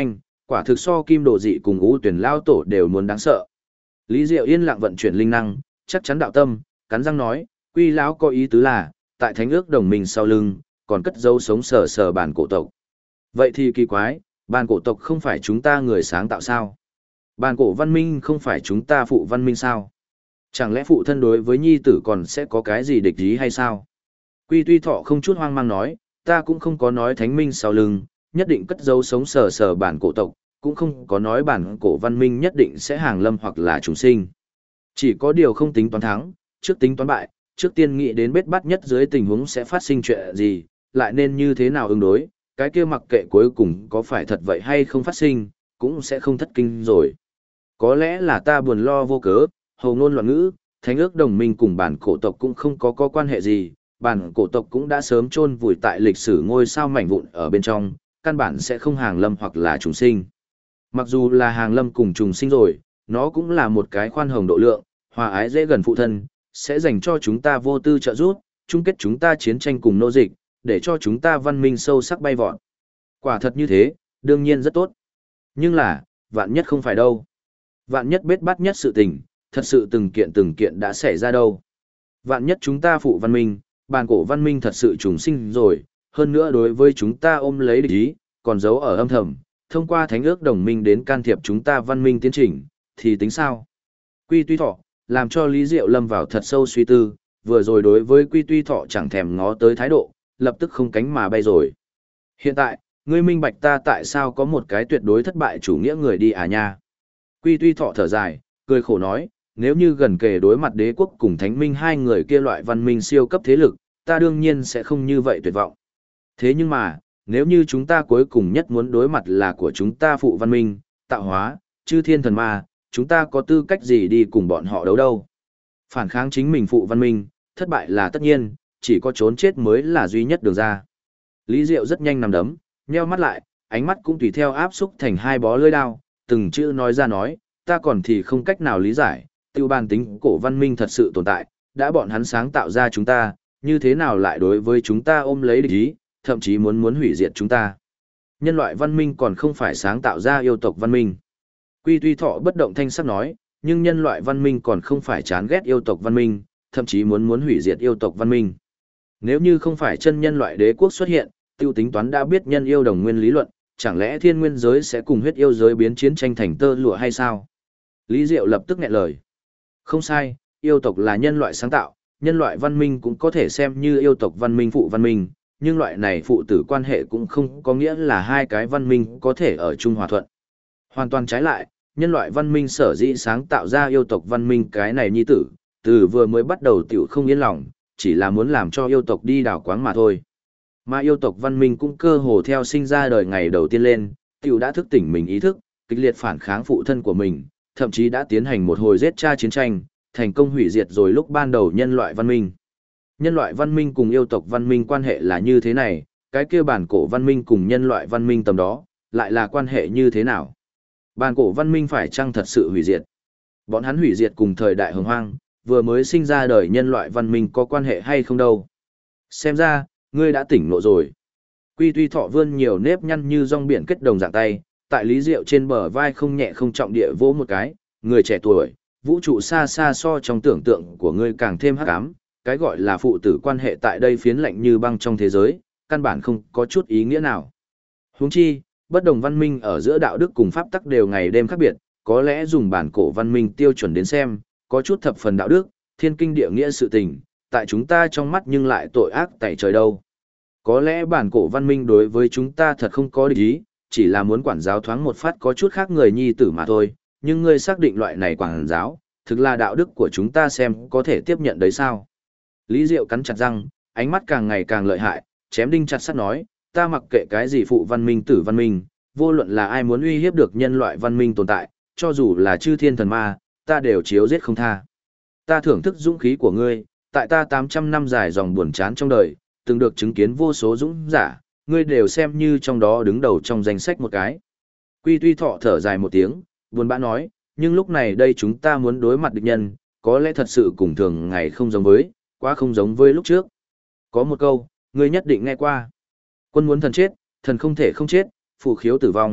quả thực so Kim Đồ Dị cùng Ngũ Tuyển Lao Tổ đều muốn đáng sợ. Lý Diệu yên lặng vận chuyển linh năng, chắc chắn đạo tâm, cắn răng nói, Quy lão có ý tứ là, tại thánh ước đồng minh sau lưng, còn cất dấu sống sờ sờ bản cổ tộc. Vậy thì kỳ quái, bản cổ tộc không phải chúng ta người sáng tạo sao? Bản cổ văn minh không phải chúng ta phụ văn minh sao? Chẳng lẽ phụ thân đối với nhi tử còn sẽ có cái gì địch ý hay sao? Quy Tuy Thọ không chút hoang mang nói, ta cũng không có nói thánh minh sau lưng, nhất định cất dấu sống sờ sờ bản cổ tộc, cũng không có nói bản cổ văn minh nhất định sẽ hàng lâm hoặc là trùng sinh. Chỉ có điều không tính toán thắng, trước tính toán bại, trước tiên nghĩ đến bết bắt nhất dưới tình huống sẽ phát sinh chuyện gì, lại nên như thế nào ứng đối, cái kia mặc kệ cuối cùng có phải thật vậy hay không phát sinh, cũng sẽ không thất kinh rồi. Có lẽ là ta buồn lo vô cớ, hầu ngôn loạn ngữ, thánh ước đồng minh cùng bản cổ tộc cũng không có quan hệ gì, bản cổ tộc cũng đã sớm chôn vùi tại lịch sử ngôi sao mảnh vụn ở bên trong, căn bản sẽ không hàng lâm hoặc là trùng sinh. Mặc dù là hàng lâm cùng trùng sinh rồi, nó cũng là một cái khoan hồng độ lượng, hòa ái dễ gần phụ thân, sẽ dành cho chúng ta vô tư trợ giúp, chung kết chúng ta chiến tranh cùng nô dịch, để cho chúng ta văn minh sâu sắc bay vọt. Quả thật như thế, đương nhiên rất tốt. Nhưng là, vạn nhất không phải đâu. Vạn nhất bết bắt nhất sự tình, thật sự từng kiện đã xảy ra đâu. Vạn nhất chúng ta phụ văn minh, bản cổ văn minh thật sự trùng sinh rồi, hơn nữa đối với chúng ta ôm lấy địch ý, còn giấu ở âm thầm, thông qua thánh ước đồng minh đến can thiệp chúng ta văn minh tiến trình, thì tính sao? Quy Tuy Thọ, làm cho Lý Diệu lâm vào thật sâu suy tư, vừa rồi đối với Quy Tuy Thọ chẳng thèm ngó tới thái độ, lập tức không cánh mà bay rồi. Hiện tại, ngươi minh bạch ta tại sao có một cái tuyệt đối thất bại chủ nghĩa người đi à nha? Quy Tuy Thọ thở dài, cười khổ nói, nếu như gần kề đối mặt đế quốc cùng thánh minh hai người kia loại văn minh siêu cấp thế lực, ta đương nhiên sẽ không như vậy tuyệt vọng. Thế nhưng mà, nếu như chúng ta cuối cùng nhất muốn đối mặt là của chúng ta phụ văn minh, tạo hóa, chư thiên thần ma, chúng ta có tư cách gì đi cùng bọn họ đấu đâu. Phản kháng chính mình phụ văn minh, thất bại là tất nhiên, chỉ có trốn chết mới là duy nhất đường ra. Lý Diệu rất nhanh nằm đấm, nheo mắt lại, ánh mắt cũng tùy theo áp xúc thành hai bó lưỡi đao, từng chữ nói ra nói, ta còn thì không cách nào lý giải, tiêu bàn tính cổ văn minh thật sự tồn tại, đã bọn hắn sáng tạo ra chúng ta, như thế nào lại đối với chúng ta ôm lấy địch ý, thậm chí muốn hủy diệt chúng ta. Nhân loại văn minh còn không phải sáng tạo ra yêu tộc văn minh. Quy Tuy Thọ bất động thanh sắc nói, nhưng nhân loại văn minh còn không phải chán ghét yêu tộc văn minh, thậm chí muốn hủy diệt yêu tộc văn minh. Nếu như không phải chân nhân loại đế quốc xuất hiện, tiêu tính toán đã biết nhân yêu đồng nguyên lý luận, chẳng lẽ thiên nguyên giới sẽ cùng huyết yêu giới biến chiến tranh thành tơ lụa hay sao? Lý Diệu lập tức nghẹn lời. Không sai, yêu tộc là nhân loại sáng tạo, nhân loại văn minh cũng có thể xem như yêu tộc văn minh phụ văn minh, nhưng loại này phụ tử quan hệ cũng không có nghĩa là hai cái văn minh có thể ở chung hòa thuận. Hoàn toàn trái lại, nhân loại văn minh sở dĩ sáng tạo ra yêu tộc văn minh cái này nhi tử, từ vừa mới bắt đầu tiểu không yên lòng, chỉ là muốn làm cho yêu tộc đi đào quáng mà thôi. Mà yêu tộc văn minh cũng cơ hồ theo sinh ra đời ngày đầu tiên lên, tiểu đã thức tỉnh mình ý thức, kịch liệt phản kháng phụ thân của mình, thậm chí đã tiến hành một hồi giết cha chiến tranh, thành công hủy diệt rồi lúc ban đầu nhân loại văn minh. Nhân loại văn minh cùng yêu tộc văn minh quan hệ là như thế này, cái kia bản cổ văn minh cùng nhân loại văn minh tầm đó, lại là quan hệ như thế nào? Bản cổ văn minh phải chăng thật sự hủy diệt? Bọn hắn hủy diệt cùng thời đại hồng hoang, vừa mới sinh ra đời nhân loại văn minh có quan hệ hay không đâu? Xem ra, ngươi đã tỉnh ngộ rồi. Quy Tuy Thọ vươn nhiều nếp nhăn như rong biển kết đồng dạng tay, tại Lý Diệu trên bờ vai không nhẹ không trọng địa vỗ một cái, người trẻ tuổi, vũ trụ xa xa so trong tưởng tượng của ngươi càng thêm hắc ám, cái gọi là phụ tử quan hệ tại đây phiến lạnh như băng trong thế giới, căn bản không có chút ý nghĩa nào. Huống chi, bất đồng văn minh ở giữa đạo đức cùng pháp tắc đều ngày đêm khác biệt, có lẽ dùng bản cổ văn minh tiêu chuẩn đến xem, có chút thập phần đạo đức, thiên kinh địa nghĩa sự tình, tại chúng ta trong mắt nhưng lại tội ác tẩy trời đâu. Có lẽ bản cổ văn minh đối với chúng ta thật không có địch ý, chỉ là muốn quản giáo thoáng một phát có chút khác người nhi tử mà thôi, nhưng ngươi xác định loại này quản giáo, thực là đạo đức của chúng ta xem có thể tiếp nhận đấy sao? Lý Diệu cắn chặt răng, ánh mắt càng ngày càng lợi hại, chém đinh chặt sắt nói, ta mặc kệ cái gì phụ văn minh tử văn minh, vô luận là ai muốn uy hiếp được nhân loại văn minh tồn tại, cho dù là chư thiên thần ma, ta đều chiếu giết không tha. Ta thưởng thức dũng khí của ngươi, tại ta 800 năm dài dòng buồn chán trong đời, từng được chứng kiến vô số dũng giả, ngươi đều xem như trong đó đứng đầu trong danh sách một cái. Quy Tuy Thọ thở dài một tiếng, buồn bã nói, nhưng lúc này đây chúng ta muốn đối mặt địch nhân, có lẽ thật sự cùng thường ngày không giống với, quá không giống với lúc trước. Có một câu, ngươi nhất định nghe qua. Quân muốn thần chết, thần không thể không chết, phù khiếu tử vong,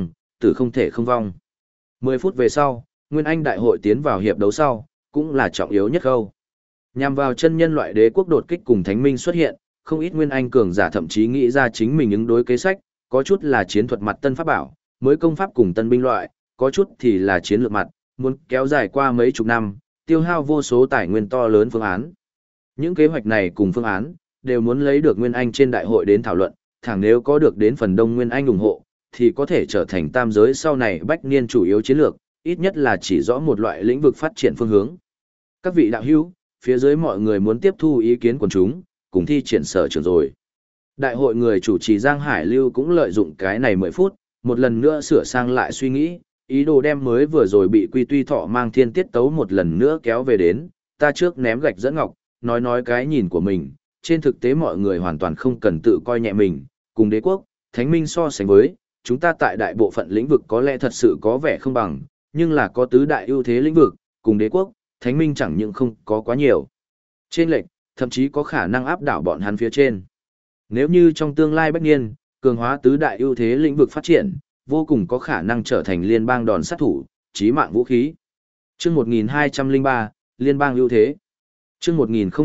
tử không thể không vong. 10 phút về sau, Nguyên Anh đại hội tiến vào hiệp đấu sau, cũng là trọng yếu nhất khâu. Nhằm vào chân nhân loại đế quốc đột kích cùng thánh minh xuất hiện, không ít Nguyên Anh cường giả thậm chí nghĩ ra chính mình ứng đối kế sách, có chút là chiến thuật mặt tân pháp bảo, mới công pháp cùng tân binh loại, có chút thì là chiến lược mặt, muốn kéo dài qua mấy chục năm, tiêu hao vô số tài nguyên to lớn phương án. Những kế hoạch này cùng phương án, đều muốn lấy được Nguyên Anh trên đại hội đến thảo luận, thẳng nếu có được đến phần đông Nguyên Anh ủng hộ, thì có thể trở thành tam giới sau này bách niên chủ yếu chiến lược, ít nhất là chỉ rõ một loại lĩnh vực phát triển phương hướng. Các vị đạo hữu, phía dưới mọi người muốn tiếp thu ý kiến của chúng, cùng thi triển sở trường rồi. Đại hội người chủ trì Giang Hải Lưu cũng lợi dụng cái này 10 phút, một lần nữa sửa sang lại suy nghĩ, ý đồ đem mới vừa rồi bị Quy Tuy Thọ mang thiên tiết tấu một lần nữa kéo về đến, ta trước ném gạch dẫn ngọc, nói cái nhìn của mình, trên thực tế mọi người hoàn toàn không cần tự coi nhẹ mình, cùng đế quốc, thánh minh so sánh với, chúng ta tại đại bộ phận lĩnh vực có lẽ thật sự có vẻ không bằng, nhưng là có tứ đại ưu thế lĩnh vực, cùng đế quốc, thánh minh chẳng những không có quá nhiều. Trên lệch, thậm chí có khả năng áp đảo bọn hắn phía trên. Nếu như trong tương lai bách niên, cường hóa tứ đại ưu thế lĩnh vực phát triển, vô cùng có khả năng trở thành liên bang đòn sát thủ, chí mạng vũ khí. Chương 1203, liên bang ưu thế. Chương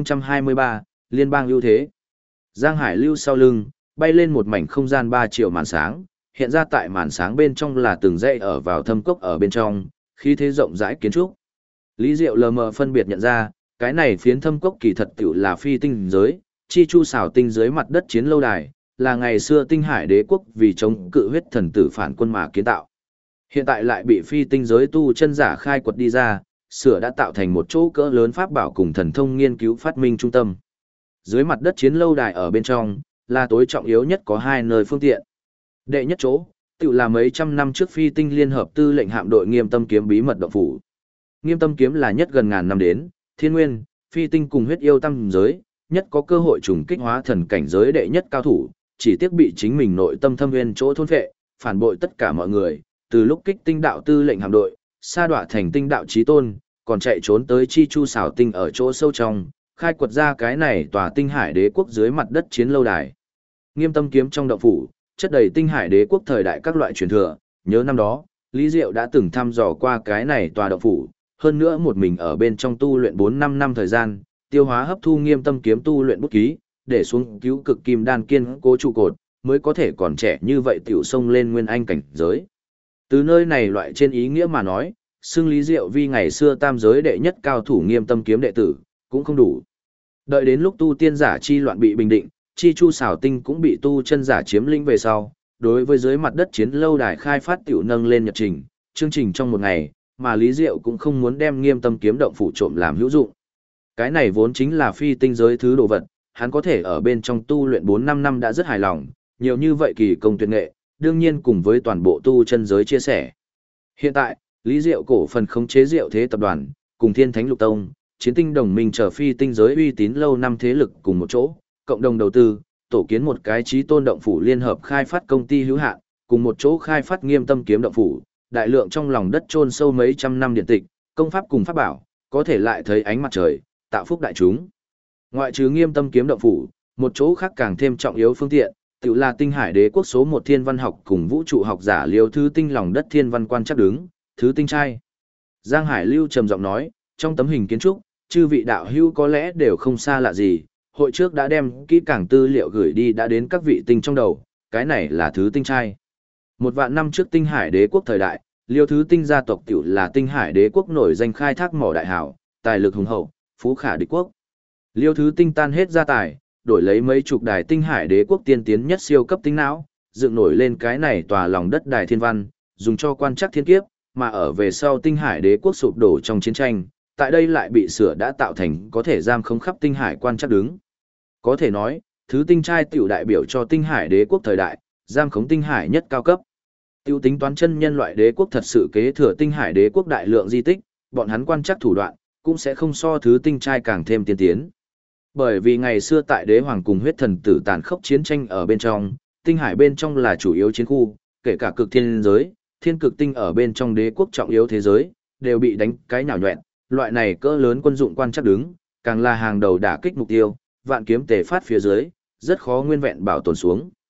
1023, liên bang ưu thế. Giang Hải Lưu sau lưng, bay lên một mảnh không gian 3 triệu màn sáng, hiện ra tại màn sáng bên trong là từng dãy ở vào thâm cốc ở bên trong, khí thế rộng rãi kiến trúc. Lý Diệu lờ mờ phân biệt nhận ra, cái này phiến thâm cốc kỳ thật tiểu là phi tinh giới, chi chu xảo tinh dưới mặt đất chiến lâu đài, là ngày xưa tinh hải đế quốc vì chống cự huyết thần tử phản quân mà kiến tạo. Hiện tại lại bị phi tinh giới tu chân giả khai quật đi ra, sửa đã tạo thành một chỗ cỡ lớn pháp bảo cùng thần thông nghiên cứu phát minh trung tâm. Dưới mặt đất chiến lâu đài ở bên trong, là tối trọng yếu nhất có 2 nơi phương tiện. Đệ nhất chỗ, tự là mấy trăm năm trước phi tinh liên hợp tư lệnh hạm đội Nghiêm Tâm Kiếm bí mật động phủ. Nghiêm Tâm Kiếm là nhất gần ngàn năm đến, thiên nguyên, phi tinh cùng huyết yêu tam giới, nhất có cơ hội trùng kích hóa thần cảnh giới đệ nhất cao thủ, chỉ tiếc bị chính mình nội tâm thâm nguyên chỗ thôn phệ, phản bội tất cả mọi người, từ lúc kích tinh đạo tư lệnh hạm đội, sa đọa thành tinh đạo chí tôn, còn chạy trốn tới chi chu xảo tinh ở chỗ sâu trong, khai quật ra cái này tòa tinh hải đế quốc dưới mặt đất chiến lâu đài. Nghiêm Tâm Kiếm trong động phủ, chất đầy tinh hải đế quốc thời đại các loại truyền thừa, nhớ năm đó, Lý Diệu đã từng thăm dò qua cái này tòa động phủ, hơn nữa một mình ở bên trong tu luyện 4-5 năm thời gian, tiêu hóa hấp thu Nghiêm Tâm Kiếm tu luyện bút ký, để xuống cứu cực kim đan kiên cố trụ cột, mới có thể còn trẻ như vậy tiểu xông lên nguyên anh cảnh giới. Từ nơi này loại trên ý nghĩa mà nói, xưng Lý Diệu vì ngày xưa tam giới đệ nhất cao thủ Nghiêm Tâm Kiếm đệ tử, cũng không đủ. Đợi đến lúc tu tiên giả chi loạn bị bình định, chi chu xảo tinh cũng bị tu chân giả chiếm lĩnh về sau, đối với dưới mặt đất chiến lâu đài khai phát tiểu nâng lên nhật trình, chương trình trong một ngày, mà Lý Diệu cũng không muốn đem Nghiêm Tâm Kiếm động phủ trộm làm hữu dụng. Cái này vốn chính là phi tinh giới thứ đồ vật, hắn có thể ở bên trong tu luyện 4-5 năm đã rất hài lòng, nhiều như vậy kỳ công tuyệt nghệ, đương nhiên cùng với toàn bộ tu chân giới chia sẻ. Hiện tại, Lý Diệu cổ phần khống chế Diệu Thế tập đoàn, cùng Thiên Thánh Lục Tông, Chiến Tinh Đồng Minh trở phi tinh giới uy tín lâu năm thế lực cùng một chỗ, cộng đồng đầu tư, tổ kiến một cái chí tôn động phủ liên hợp khai phát công ty hữu hạn, cùng một chỗ khai phát Nghiêm Tâm Kiếm động phủ, đại lượng trong lòng đất chôn sâu mấy trăm năm điện tịch, công pháp cùng pháp bảo, có thể lại thấy ánh mặt trời, tạo phúc đại chúng. Ngoại trừ Nghiêm Tâm Kiếm động phủ, một chỗ khác càng thêm trọng yếu phương tiện, tự là tinh hải đế quốc số 1 thiên văn học cùng vũ trụ học giả Liêu Thứ Tinh lòng đất thiên văn quan chắc đứng, Thứ Tinh trai. Giang Hải Lưu trầm giọng nói, trong tấm hình kiến trúc, chư vị đạo hữu có lẽ đều không xa lạ gì, hội trước đã đem kỹ càng tư liệu gửi đi đã đến các vị tinh trong đầu, cái này là Thứ Tinh trai. 1.000 năm trước tinh hải đế quốc thời đại, Liêu Thứ Tinh gia tộc tiểu là tinh hải đế quốc nổi danh khai thác mỏ đại hảo, tài lực hùng hậu, phú khả địch quốc. Liêu Thứ Tinh tan hết gia tài, đổi lấy mấy chục đài tinh hải đế quốc tiên tiến nhất siêu cấp tinh não, dựng nổi lên cái này tòa lòng đất đài thiên văn, dùng cho quan trắc thiên kiếp, mà ở về sau tinh hải đế quốc sụp đổ trong chiến tranh, tại đây lại bị sửa đã tạo thành có thể giam khống khắp tinh hải quan trắc đứng. Có thể nói, Thứ Tinh trai tiểu đại biểu cho tinh hải đế quốc thời đại, giam khống tinh hải nhất cao cấp. Tiêu tính toán chân nhân loại đế quốc thật sự kế thừa tinh hải đế quốc đại lượng di tích, bọn hắn quan trắc thủ đoạn, cũng sẽ không so Thứ Tinh trai càng thêm tiên tiến. Bởi vì ngày xưa tại đế hoàng cùng huyết thần tử tàn khốc chiến tranh ở bên trong, tinh hải bên trong là chủ yếu chiến khu, kể cả cực thiên giới, thiên cực tinh ở bên trong đế quốc trọng yếu thế giới, đều bị đánh cái nhào nhọẹn, loại này cỡ lớn quân dụng quan chắc đứng, càng là hàng đầu đả kích mục tiêu, vạn kiếm tề phát phía dưới, rất khó nguyên vẹn bảo tồn xuống.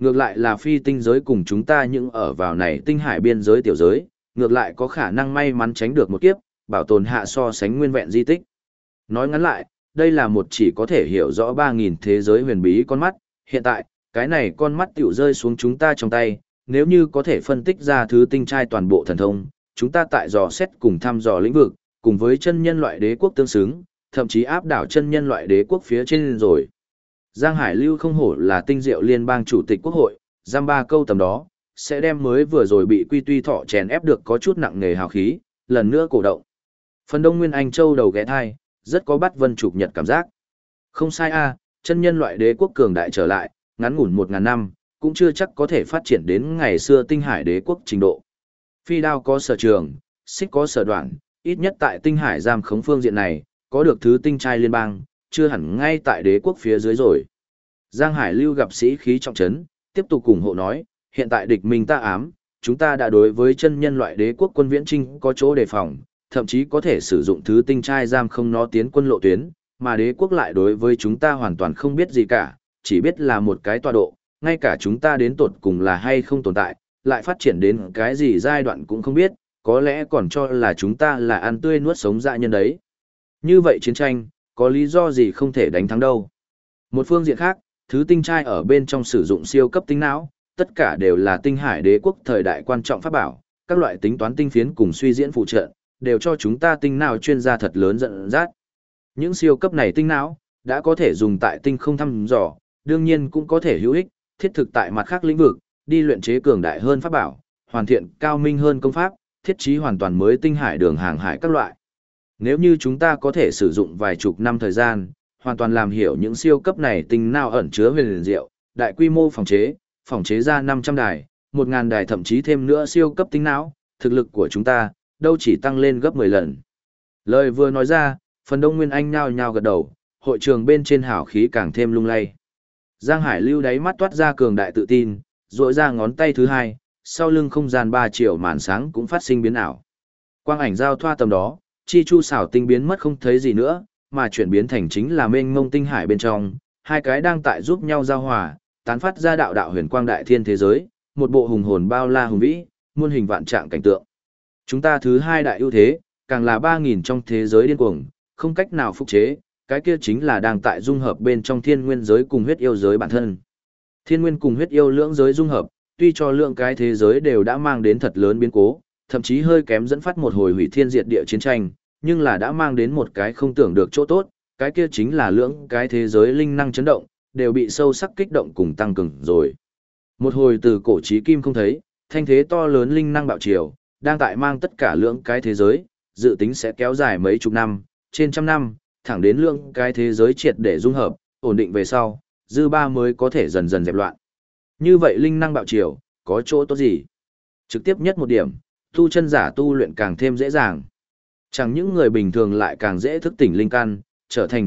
Ngược lại là phi tinh giới cùng chúng ta những ở vào này tinh hải biên giới tiểu giới, ngược lại có khả năng may mắn tránh được một kiếp, bảo tồn hạ so sánh nguyên vẹn di tích. Nói ngắn lại, đây là một chỉ có thể hiểu rõ 3.000 thế giới huyền bí con mắt, hiện tại, cái này con mắt tiểu rơi xuống chúng ta trong tay, nếu như có thể phân tích ra thứ tinh trai toàn bộ thần thông, chúng ta tại dò xét cùng thăm dò lĩnh vực, cùng với chân nhân loại đế quốc tương xứng, thậm chí áp đảo chân nhân loại đế quốc phía trên rồi. Giang Hải Lưu không hổ là tinh diệu liên bang chủ tịch quốc hội, giam ba câu tầm đó, sẽ đem mới vừa rồi bị Quy Tuy Thọ chèn ép được có chút nặng nề hào khí, lần nữa cổ động. Phần Đông Nguyên Anh Châu đầu ghé thai, rất có bắt vân chụp nhật cảm giác. Không sai a, chân nhân loại đế quốc cường đại trở lại, ngắn ngủn 1.000 năm, cũng chưa chắc có thể phát triển đến ngày xưa tinh hải đế quốc trình độ. Phi đao có sở trường, xích có sở đoạn, ít nhất tại tinh hải giam khống phương diện này, có được thứ tinh trai liên bang, chưa hẳn ngay tại đế quốc phía dưới rồi. Giang Hải Lưu gặp sĩ khí trọng trấn, tiếp tục ủng hộ nói, hiện tại địch mình ta ám, chúng ta đã đối với chân nhân loại đế quốc quân viễn trinh có chỗ đề phòng, thậm chí có thể sử dụng thứ tinh trai giam không nó tiến quân lộ tuyến, mà đế quốc lại đối với chúng ta hoàn toàn không biết gì cả, chỉ biết là một cái tọa độ, ngay cả chúng ta đến tột cùng là hay không tồn tại, lại phát triển đến cái gì giai đoạn cũng không biết, có lẽ còn cho là chúng ta là ăn tươi nuốt sống dã nhân đấy. Như vậy chiến tranh, có lý do gì không thể đánh thắng đâu. Một phương diện khác, thứ tinh trai ở bên trong sử dụng siêu cấp tinh não, tất cả đều là tinh hải đế quốc thời đại quan trọng pháp bảo, các loại tính toán tinh phiến cùng suy diễn phụ trợ, đều cho chúng ta tinh não chuyên gia thật lớn dẫn dắt. Những siêu cấp này tinh não, đã có thể dùng tại tinh không thăm dò, đương nhiên cũng có thể hữu ích, thiết thực tại mặt khác lĩnh vực, đi luyện chế cường đại hơn pháp bảo, hoàn thiện cao minh hơn công pháp, thiết trí hoàn toàn mới tinh hải đường hàng hải các loại. Nếu như chúng ta có thể sử dụng vài chục năm thời gian, hoàn toàn làm hiểu những siêu cấp này tinh nào ẩn chứa huyền diệu, đại quy mô phòng chế ra 500 đài, 1.000 đài thậm chí thêm nữa siêu cấp tinh não, thực lực của chúng ta, đâu chỉ tăng lên gấp 10 lần. Lời vừa nói ra, phần Đông Nguyên Anh nhao nhao gật đầu, hội trường bên trên hào khí càng thêm lung lay. Giang Hải Lưu đáy mắt toát ra cường đại tự tin, rỗi ra ngón tay thứ hai, sau lưng không gian 3 triệu màn sáng cũng phát sinh biến ảo. Quang ảnh giao thoa tầm đó, chi chu xảo tinh biến mất không thấy gì nữa, mà chuyển biến thành chính là mênh mông tinh hải bên trong, hai cái đang tại giúp nhau giao hòa, tán phát ra đạo đạo huyền quang đại thiên thế giới, một bộ hùng hồn bao la hùng vĩ, muôn hình vạn trạng cảnh tượng. Chúng ta thứ hai đại ưu thế, càng là 3.000 trong thế giới điên cuồng, không cách nào phục chế, cái kia chính là đang tại dung hợp bên trong thiên nguyên giới cùng huyết yêu giới bản thân. Thiên nguyên cùng huyết yêu lưỡng giới dung hợp, tuy cho lượng cái thế giới đều đã mang đến thật lớn biến cố, thậm chí hơi kém dẫn phát một hồi hủy thiên diệt địa chiến tranh, nhưng là đã mang đến một cái không tưởng được chỗ tốt, cái kia chính là lưỡng cái thế giới linh năng chấn động, đều bị sâu sắc kích động cùng tăng cường rồi. Một hồi từ cổ chí kim không thấy, thanh thế to lớn linh năng bạo triều, đang tại mang tất cả lưỡng cái thế giới, dự tính sẽ kéo dài mấy chục năm, trên trăm năm, thẳng đến lưỡng cái thế giới triệt để dung hợp, ổn định về sau, dư ba mới có thể dần dần dẹp loạn. Như vậy linh năng bạo triều, có chỗ tốt gì? Trực tiếp nhất một điểm, tu chân giả tu luyện càng thêm dễ dàng. Chẳng những người bình thường lại càng dễ thức tỉnh linh căn, trở thành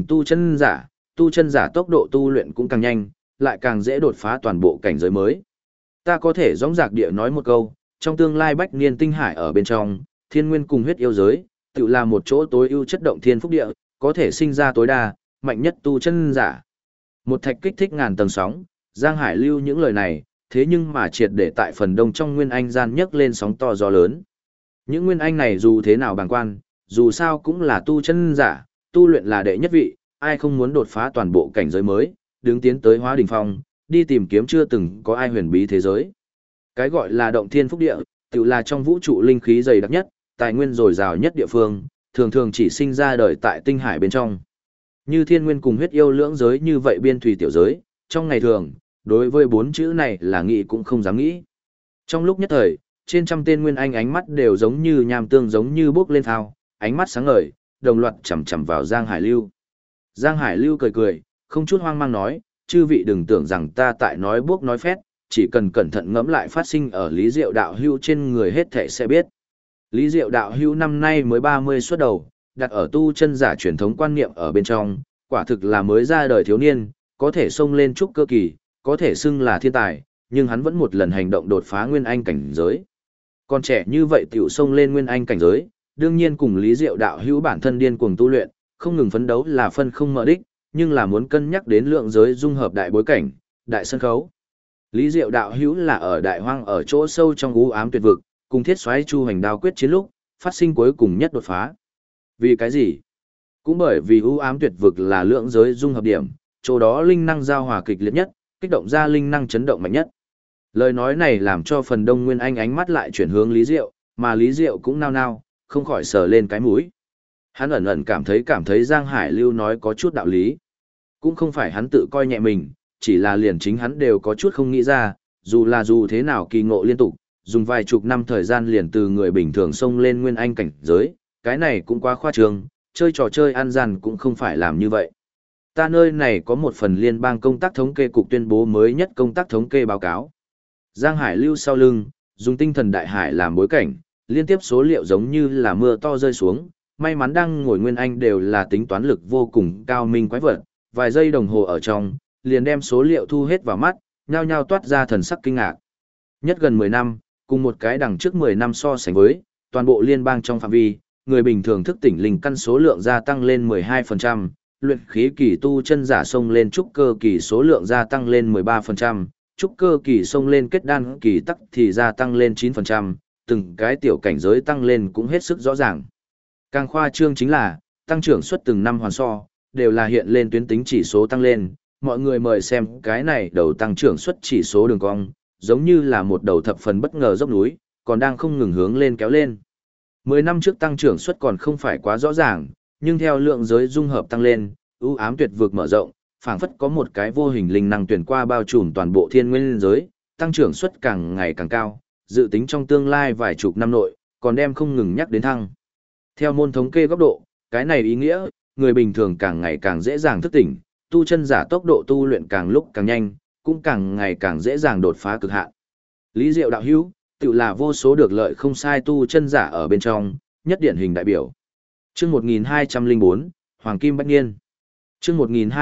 tu chân giả tốc độ tu luyện cũng càng nhanh, lại càng dễ đột phá toàn bộ cảnh giới mới. Ta có thể dõng dạc địa nói một câu, trong tương lai bách niên tinh hải ở bên trong, thiên nguyên cùng huyết yêu giới, tự là một chỗ tối ưu chất động thiên phúc địa, có thể sinh ra tối đa, mạnh nhất tu chân giả. Một thạch kích thích ngàn tầng sóng, Giang Hải lưu những lời này, thế nhưng mà triệt để tại phần đông trong Nguyên Anh gian nhấc lên sóng to gió lớn. Những Nguyên Anh này dù thế nào bàng quan, dù sao cũng là tu chân giả, tu luyện là đệ nhất vị, ai không muốn đột phá toàn bộ cảnh giới mới, đứng tiến tới hóa đỉnh phong, đi tìm kiếm chưa từng có ai huyền bí thế giới. Cái gọi là động thiên phúc địa, tự là trong vũ trụ linh khí dày đặc nhất, tài nguyên dồi dào nhất địa phương, thường thường chỉ sinh ra đời tại tinh hải bên trong. Như thiên nguyên cùng huyết yêu lưỡng giới như vậy biên thủy tiểu giới, trong ngày thường, đối với 4 chữ này là nghĩ cũng không dám nghĩ. Trong lúc nhất thời, trên trăm tên Nguyên Anh ánh mắt đều giống như nham tương giống như bốc lên thao, ánh mắt sáng ngời, đồng loạt chằm chằm vào Giang Hải Lưu. Giang Hải Lưu cười cười, không chút hoang mang nói, chư vị đừng tưởng rằng ta tại nói bốc nói phét, chỉ cần cẩn thận ngẫm lại phát sinh ở Lý Diệu đạo hữu trên người hết thảy sẽ biết. Lý Diệu đạo hữu năm nay mới 30 xuất đầu, đặt ở tu chân giả truyền thống quan niệm ở bên trong, quả thực là mới ra đời thiếu niên, có thể xông lên trúc cơ kỳ, có thể xưng là thiên tài, nhưng hắn vẫn một lần hành động đột phá Nguyên Anh cảnh giới. Còn trẻ như vậy tiểu xông lên Nguyên Anh cảnh giới, đương nhiên cùng Lý Diệu đạo hữu bản thân điên cuồng tu luyện, không ngừng phấn đấu là phân không mở đích, nhưng là muốn cân nhắc đến lượng giới dung hợp đại bối cảnh, đại sân khấu. Lý Diệu đạo hữu là ở đại hoang ở chỗ sâu trong u ám tuyệt vực, cùng thiết soái Chu Hành đao quyết chiến lúc, phát sinh cuối cùng nhất đột phá. Vì cái gì? Cũng bởi vì u ám tuyệt vực là lượng giới dung hợp điểm, chỗ đó linh năng giao hòa kịch liệt nhất, kích động ra linh năng chấn động mạnh nhất. Lời nói này làm cho phần đông Nguyên Anh ánh mắt lại chuyển hướng Lý Diệu, mà Lý Diệu cũng nao nao, không khỏi sờ lên cái mũi. Hắn ẩn ẩn cảm thấy Giang Hải Lưu nói có chút đạo lý. Cũng không phải hắn tự coi nhẹ mình, chỉ là liền chính hắn đều có chút không nghĩ ra, dù thế nào kỳ ngộ liên tục, dùng vài chục năm thời gian liền từ người bình thường xông lên Nguyên Anh cảnh giới, cái này cũng quá khoa trương, chơi trò chơi ăn gian cũng không phải làm như vậy. Ta nơi này có một phần liên bang công tác thống kê cục tuyên bố mới nhất công tác thống kê báo cáo. Giang Hải Lưu sau lưng, dùng tinh thần đại hải làm bối cảnh, liên tiếp số liệu giống như là mưa to rơi xuống, may mắn đang ngồi Nguyên Anh đều là tính toán lực vô cùng cao minh quái vật, vài giây đồng hồ ở trong, liền đem số liệu thu hết vào mắt, nhao nhao toát ra thần sắc kinh ngạc. Nhất gần 10 năm, cùng một cái đằng trước 10 năm so sánh với, toàn bộ liên bang trong phạm vi, người bình thường thức tỉnh linh căn số lượng gia tăng lên 12%, luyện khí kỳ tu chân giả xông lên trúc cơ kỳ số lượng gia tăng lên 13%, trúc cơ kỳ xông lên kết đan kỳ tắc thì gia tăng lên 9%, từng cái tiểu cảnh giới tăng lên cũng hết sức rõ ràng. Càng khoa trương chính là, tăng trưởng suất từng năm hoàn so, đều là hiện lên tuyến tính chỉ số tăng lên, mọi người mời xem cái này đầu tăng trưởng suất chỉ số đường cong, giống như là một đầu thập phần bất ngờ dốc núi, còn đang không ngừng hướng lên kéo lên. 10 năm trước tăng trưởng suất còn không phải quá rõ ràng, nhưng theo lượng giới dung hợp tăng lên, ưu ám tuyệt vực mở rộng, phảng phất có một cái vô hình linh năng tuyển qua bao trùm toàn bộ thiên nguyên giới, tăng trưởng suất càng ngày càng cao, dự tính trong tương lai vài chục năm nội, còn đem không ngừng nhắc đến thăng. Theo môn thống kê góc độ, cái này ý nghĩa, người bình thường càng ngày càng dễ dàng thức tỉnh, tu chân giả tốc độ tu luyện càng lúc càng nhanh, cũng càng ngày càng dễ dàng đột phá cực hạn. Lý Diệu đạo hữu, tự là vô số được lợi không sai tu chân giả ở bên trong, nhất điển hình đại biểu. Chương 1204, Hoàng Kim Bách Niên. Chương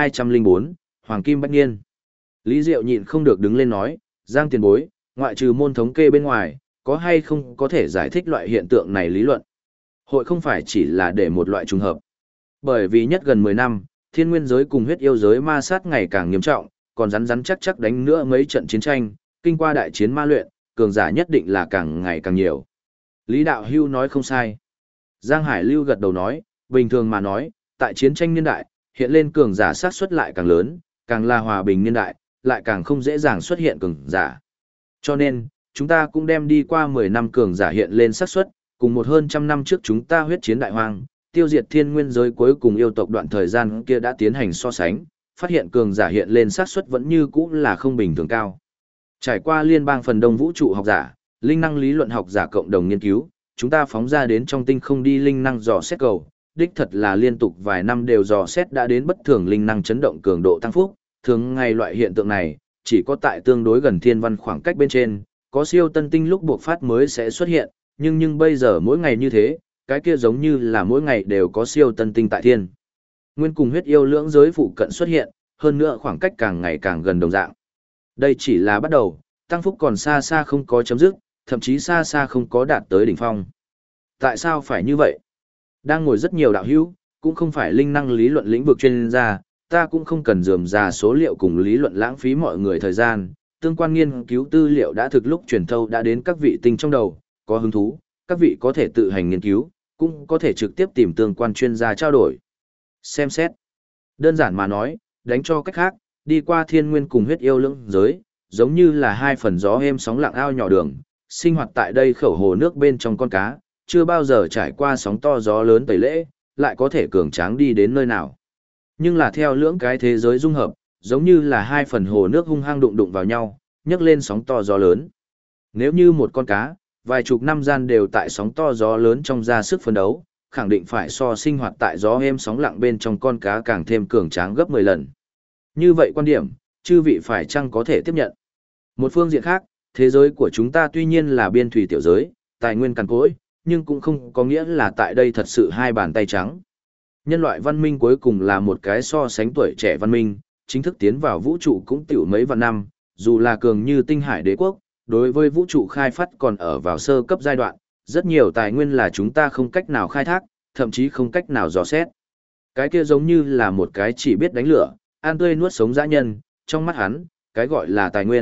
1204, Hoàng Kim Bách Niên. Lý Diệu nhịn không được đứng lên nói, Giang tiền bối, ngoại trừ môn thống kê bên ngoài, có hay không có thể giải thích loại hiện tượng này lý luận? Hội không phải chỉ là để một loại trùng hợp. Bởi vì nhất gần 10 năm, thiên nguyên giới cùng huyết yêu giới ma sát ngày càng nghiêm trọng, còn rắn chắc đánh nữa mấy trận chiến tranh, kinh qua đại chiến ma luyện, cường giả nhất định là càng ngày càng nhiều. Lý Đạo Hưu nói không sai. Giang Hải Lưu gật đầu nói, bình thường mà nói, tại chiến tranh niên đại, hiện lên cường giả sát suất lại càng lớn, càng là hòa bình niên đại, lại càng không dễ dàng xuất hiện cường giả. Cho nên, chúng ta cũng đem đi qua 10 năm cường giả hiện lên sát suất, cùng một hơn trăm năm trước chúng ta huyết chiến đại hoang, tiêu diệt thiên nguyên giới cuối cùng yêu tộc đoạn thời gian kia đã tiến hành so sánh, phát hiện cường giả hiện lên xác suất vẫn như cũ là không bình thường cao. Trải qua liên bang phần đông vũ trụ học giả, linh năng lý luận học giả cộng đồng nghiên cứu, chúng ta phóng ra đến trong tinh không đi linh năng dò xét cầu, đích thật là liên tục vài năm đều dò xét đã đến bất thường linh năng chấn động cường độ tăng phúc, thường ngày loại hiện tượng này, chỉ có tại tương đối gần thiên văn khoảng cách bên trên, có siêu tân tinh lúc buộc phát mới sẽ xuất hiện, nhưng bây giờ mỗi ngày như thế, cái kia giống như là mỗi ngày đều có siêu tân tinh tại thiên. Nguyên cùng huyết yêu lưỡng giới phụ cận xuất hiện, hơn nữa khoảng cách càng ngày càng gần đồng dạng. Đây chỉ là bắt đầu, tăng phúc còn xa xa không có chấm dứt, thậm chí xa xa không có đạt tới đỉnh phong. Tại sao phải như vậy? Đang ngồi rất nhiều đạo hữu, cũng không phải linh năng lý luận lĩnh vực chuyên gia, ta cũng không cần rườm rà số liệu cùng lý luận lãng phí mọi người thời gian, tương quan nghiên cứu tư liệu đã thực lúc truyền thâu đã đến các vị tinh trong đầu, có hứng thú, các vị có thể tự hành nghiên cứu, cũng có thể trực tiếp tìm tương quan chuyên gia trao đổi. Xem xét. Đơn giản mà nói, đánh cho cách khác, đi qua thiên nguyên cùng huyết yêu lưỡng giới, giống như là hai phần gió êm sóng lặng ao nhỏ đường, sinh hoạt tại đây khẩu hồ nước bên trong con cá, chưa bao giờ trải qua sóng to gió lớn tẩy lễ, lại có thể cường tráng đi đến nơi nào. Nhưng là theo lưỡng cái thế giới dung hợp, giống như là hai phần hồ nước hung hăng đụng vào nhau, nhấc lên sóng to gió lớn. Nếu như một con cá, vài chục năm gian đều tại sóng to gió lớn trong ra sức phấn đấu, khẳng định phải so sinh hoạt tại gió êm sóng lặng bên trong con cá càng thêm cường tráng gấp 10 lần. Như vậy quan điểm, chư vị phải chăng có thể tiếp nhận? Một phương diện khác, thế giới của chúng ta tuy nhiên là biên thủy tiểu giới, tài nguyên cằn cỗi, nhưng cũng không có nghĩa là tại đây thật sự hai bàn tay trắng. Nhân loại văn minh cuối cùng là một cái so sánh tuổi trẻ văn minh, chính thức tiến vào vũ trụ cũng tiểu mấy vạn năm, dù là cường như tinh hải đế quốc, đối với vũ trụ khai phát còn ở vào sơ cấp giai đoạn, rất nhiều tài nguyên là chúng ta không cách nào khai thác, thậm chí không cách nào dò xét. Cái kia giống như là một cái chỉ biết đánh lửa, ăn tươi nuốt sống dã nhân, trong mắt hắn, cái gọi là tài nguyên,